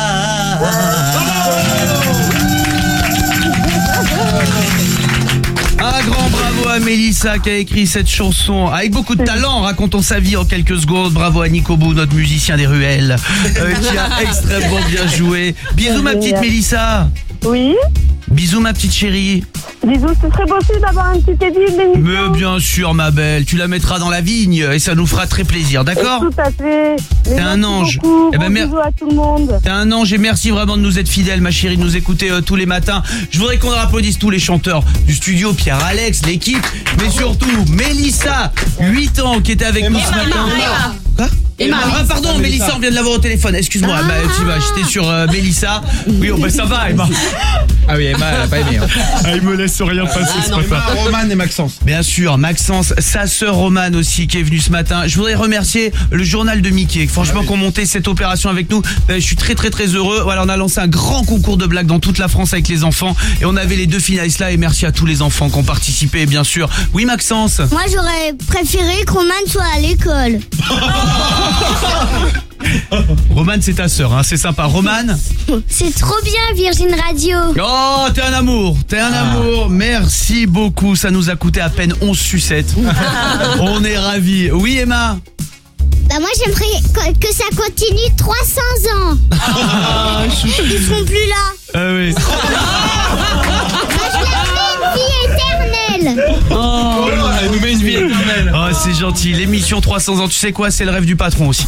Un grand bravo à Mélissa qui a écrit cette chanson avec beaucoup de talent, racontant sa vie en quelques secondes. Bravo à Nico Bou, notre musicien des ruelles, euh, qui a extrêmement bien joué. Bisous ma petite Mélissa. Oui. Bisous ma petite chérie. Bisous, ce serait possible d'avoir un petit édit d'émission. Mais bien sûr ma belle, tu la mettras dans la vigne et ça nous fera très plaisir, d'accord? Tout à fait. T'es un ange. Beaucoup. Eh ben, Bon mer- bisous à tout le monde. T'es un ange et merci vraiment de nous être fidèles ma chérie, de nous écouter euh, tous les matins. Je voudrais qu'on applaudisse tous les chanteurs du studio, Pierre Alex, l'équipe, mais surtout Mélissa, huit ans, qui était avec nous ce matin. Quoi? Emma, Ah pardon, Mélissa, on vient de l'avoir au téléphone. Excuse-moi, bah, tu vois, j'étais sur euh, Mélissa. Oui, oh, bah, ça va, Emma. Ah oui, Emma, elle a pas aimé. Hein. Ah, il me laisse rien passer Ah, ce non, matin. Emma, Romane et Maxence. Bien sûr, Maxence, sa sœur Romane aussi qui est venue ce matin. Je voudrais remercier le journal de Mickey, franchement, Ah oui. qui ont monté cette opération avec nous. Euh, Je suis très très très heureux. Voilà, on a lancé un grand concours de blagues dans toute la France avec les enfants et on avait les deux finalistes là et merci à tous les enfants qui ont participé, bien sûr. Oui, Maxence. Moi, j'aurais préféré que Roman soit à l'école. Romane, c'est ta sœur, hein, c'est sympa. Romane. C'est trop bien, Virgin Radio. Oh, t'es un amour, t'es un amour. Merci beaucoup, ça nous a coûté à peine onze sucettes. On est ravis. Oui, Emma. Bah moi, j'aimerais que- que ça continue trois cents ans. Ils seront plus là. Ah oui. Moi, je leur mets une vie éternelle. Oh, elle nous met une vie éternelle. Oh, c'est gentil. L'émission trois cents ans, tu sais quoi, c'est le rêve du patron aussi.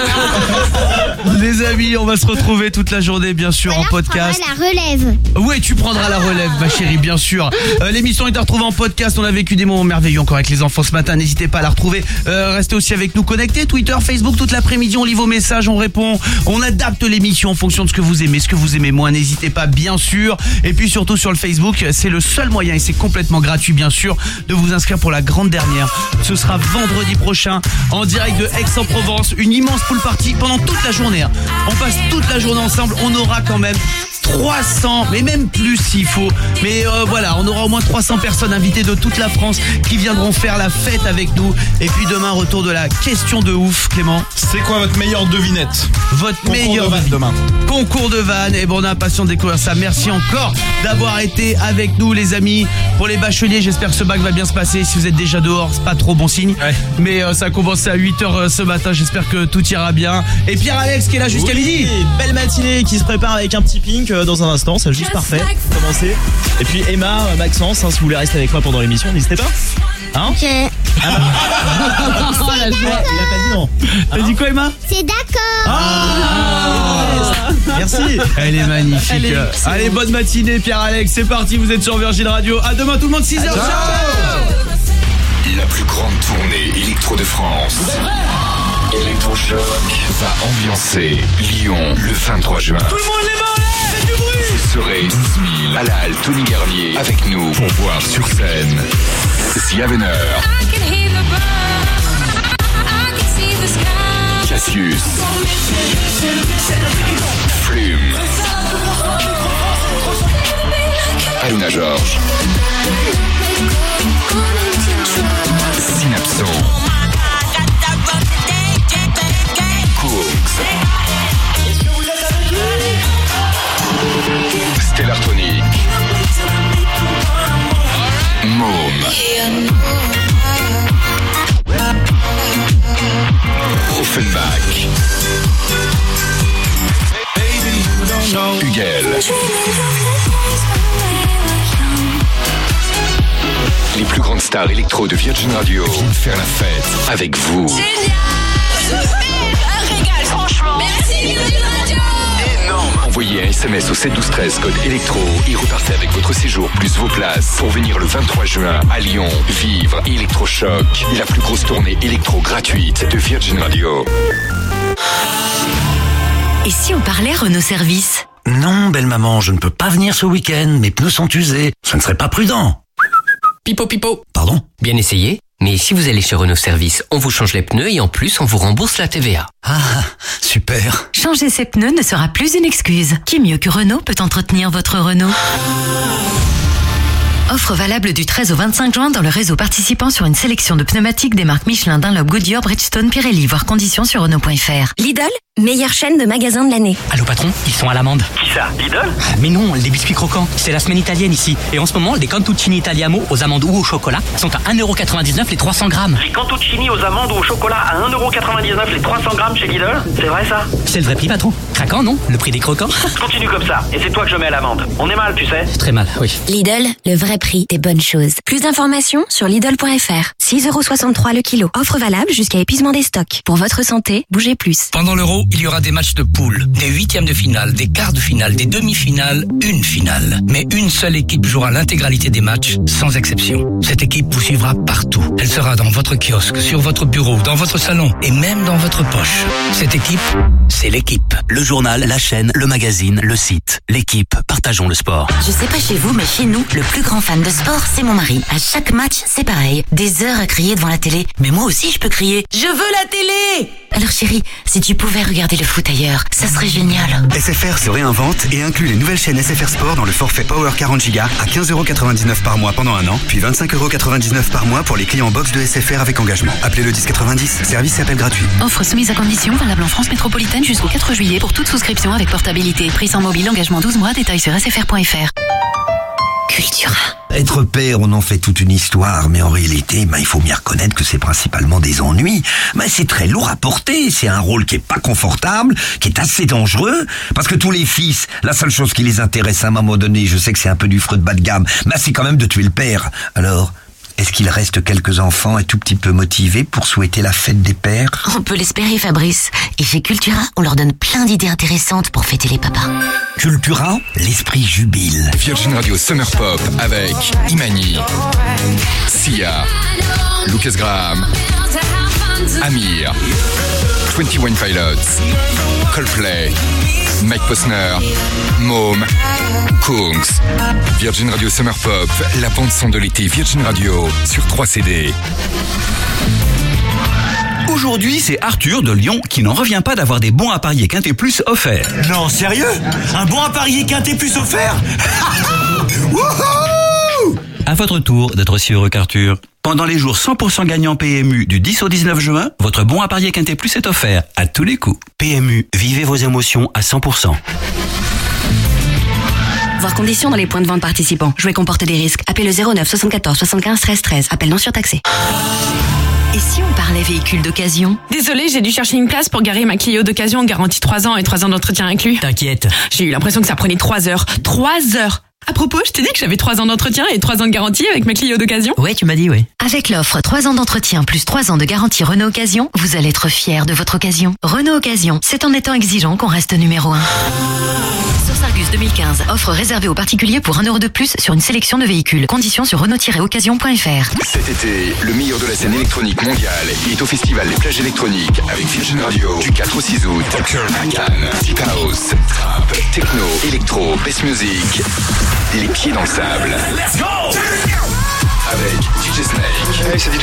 Les amis, on va se retrouver toute la journée, bien sûr, en podcast. La relève. Oui, tu prendras la relève, ma chérie, bien sûr. Euh, L'émission est à retrouver en podcast. On a vécu des moments merveilleux encore avec les enfants ce matin. N'hésitez pas à la retrouver. Euh, restez aussi avec nous connectés. Twitter, Facebook, toute l'après-midi. On lit vos messages, on répond. On adapte l'émission en fonction de ce que vous aimez, ce que vous aimez moins. N'hésitez pas, bien sûr. Et puis surtout sur le Facebook, c'est le seul moyen et c'est complètement gratuit, bien sûr, de vous inscrire pour la grande dernière. Ce sera vendredi prochain en direct de Aix-en-Provence. Une immense pool party pendant toute la journée. hein. On passe toute la journée ensemble. On aura quand même trois cents, mais même plus s'il faut. Mais euh, voilà, on aura au moins trois cents personnes invitées de toute la France qui viendront faire la fête avec nous. Et puis demain, retour de la question de ouf, Clément. C'est quoi votre meilleure devinette? Votre Concours meilleure de vanne demain. Concours de vannes. Et bon, on est impatient de découvrir ça. Merci encore d'avoir été avec nous, les amis. Pour les bacheliers, j'espère que ce bac va bien se passer. Si vous êtes déjà dehors, c'est pas trop bon signe. Ouais. Mais euh, ça a commencé à huit heures euh, ce matin. J'espère que tout ira bien. Et Pierre Alex qui est là jusqu'à Oui, midi. Belle matinée qui se prépare avec un petit pink euh, dans un instant, c'est juste parfait pour commencer. Et puis Emma, euh, Maxence, hein, si vous voulez rester avec moi pendant l'émission, n'hésitez pas. Hein Ok. Ah bah. Oh, la joie. Il a pas dit non. T'as dit quoi, Emma? C'est d'accord. Ah, merci. Elle est magnifique. Elle est excellente. Allez, bonne matinée, Pierre Alex. C'est parti, vous êtes sur Virgin Radio. À demain, tout le monde, six heures. La plus grande tournée électro de France. Electrochoc va ambiancer Lyon le vingt-trois juin. Tout le monde les mains en l'air, faites du bruit. Vous serez douze mille à la halle Tony Garnier avec nous pour voir sur scène The Avener, Cassius, Flume, Aluna George, Synapson, Cooks, Stellartonic, Môme, Offenbach, Hugel. Les plus grandes stars électro de Virgin Radio viennent faire la fête avec vous. Génial, super, régal, franchement. Merci Virgin Radio. Énorme. Envoyez un S M S au sept douze treize code électro et repartez avec votre séjour plus vos places pour venir le vingt-trois juin à Lyon vivre Electrochoc, la plus grosse tournée électro gratuite de Virgin Radio. Et si on parlait Renault Service? Non, belle maman, je ne peux pas venir ce week-end. Mes pneus sont usés. Ce ne serait pas prudent. Pipo pipo. Pardon? Bien essayé. Mais si vous allez chez Renault Service, on vous change les pneus et en plus on vous rembourse la T V A. Ah, super. Changer ses pneus ne sera plus une excuse. Qui mieux que Renault peut entretenir votre Renault? Offre valable du treize au vingt-cinq juin dans le réseau participant sur une sélection de pneumatiques des marques Michelin, Dunlop, Goodyear, Bridgestone, Pirelli. Voir conditions sur Renault point F R. Lidl, meilleure chaîne de magasins de l'année. Allô patron, ils sont à l'amende. Qui ça, Lidl? Mais non, les biscuits croquants. C'est la semaine italienne ici. Et en ce moment, les cantuccini Italiamo aux amandes ou au chocolat sont à un euro quatre-vingt-dix-neuf les trois cents grammes. Les cantuccini aux amandes ou au chocolat à un euro quatre-vingt-dix-neuf les trois cents grammes chez Lidl? C'est vrai ça? C'est le vrai prix patron. Craquant non? Le prix des croquants? Continue comme ça, et c'est toi que je mets à l'amende. On est mal, tu sais. Très mal, oui. Lidl, le vrai prix des bonnes choses. Plus d'informations sur Lidl point F R. six euros soixante-trois le kilo. Offre valable jusqu'à épuisement des stocks. Pour votre santé, bougez plus. Pendant l'Euro, il y aura des matchs de poule, des huitièmes de finale, des quarts de finale, des demi-finales, une finale. Mais une seule équipe jouera l'intégralité des matchs, sans exception. Cette équipe vous suivra partout. Elle sera dans votre kiosque, sur votre bureau, dans votre salon et même dans votre poche. Cette équipe, c'est l'équipe. Le journal, la chaîne, le magazine, le site. L'équipe, partageons le sport. Je sais pas chez vous, mais chez nous, le plus grand fan de sport, c'est mon mari. À chaque match, c'est pareil. Des heures à crier devant la télé. Mais moi aussi, je peux crier. Je veux la télé! Alors chérie, si tu pouvais regarder le foot ailleurs, ça serait génial. S F R se réinvente et inclut les nouvelles chaînes S F R Sport dans le forfait Power quarante gigas à quinze euros quatre-vingt-dix-neuf par mois pendant un an, puis vingt-cinq euros quatre-vingt-dix-neuf par mois pour les clients box de S F R avec engagement. Appelez le dix quatre-vingt-dix, service et appel gratuit. Offre soumise à condition, valable en France métropolitaine jusqu'au quatre juillet pour toute souscription avec portabilité. Prix sans mobile, engagement douze mois, détails sur S F R point F R. Cultura. Être père, on en fait toute une histoire, mais en réalité, ben, il faut bien reconnaître que c'est principalement des ennuis. Ben, c'est très lourd à porter, c'est un rôle qui est pas confortable, qui est assez dangereux, parce que tous les fils, la seule chose qui les intéresse à un moment donné, je sais que c'est un peu du fruit de bas de gamme, ben, c'est quand même de tuer le père. Alors, est-ce qu'il reste quelques enfants un tout petit peu motivés pour souhaiter la fête des pères? On peut l'espérer, Fabrice. Et chez Cultura, on leur donne plein d'idées intéressantes pour fêter les papas. Cultura, l'esprit jubile. Virgin Radio Summer Pop avec Imani, Sia, Lucas Graham, Amir, vingt et un Pilots, Coldplay, Mike Posner, Môme, Kungs. Virgin Radio Summer Pop, la bande son de l'été Virgin Radio sur trois C D. Aujourd'hui, c'est Arthur de Lyon qui n'en revient pas d'avoir des bons à parier Quintet Plus offerts. Non, sérieux? Un bon à parier Quintet Plus offert? À votre tour d'être aussi heureux qu'Arthur. Pendant les jours cent pour cent gagnants P M U du dix au dix-neuf juin, votre bon à parier Quintet Plus est offert à tous les coups. P M U, vivez vos émotions à cent pour cent. Voir conditions dans les points de vente participants. Jouer comporte des risques. Appelez le zéro neuf soixante-quatorze soixante-quinze treize treize. Appel non surtaxé. Et si on parlait véhicule d'occasion? Désolée, j'ai dû chercher une place pour garer ma Clio d'occasion, garantie trois ans et trois ans d'entretien inclus. T'inquiète. J'ai eu l'impression que ça prenait trois heures. trois heures! À propos, je t'ai dit que j'avais trois ans d'entretien et trois ans de garantie avec ma Clio d'occasion? Ouais, tu m'as dit, ouais. Avec l'offre trois ans d'entretien plus trois ans de garantie Renault Occasion, vous allez être fiers de votre occasion. Renault Occasion, c'est en étant exigeant qu'on reste numéro un. Source Argus deux mille quinze, offre réservée aux particuliers pour un euro de plus sur une sélection de véhicules. Conditions sur Renault occasion point F R. Cet été, le meilleur de la scène électronique mondiale est au festival des plages électroniques avec Virgin Radio du quatre au six août. À Cannes, Deep House, Trap, Techno, Electro, Bass Music, les pieds dans le sable. Let's go! Avec D J Snake. Hey, c'est D J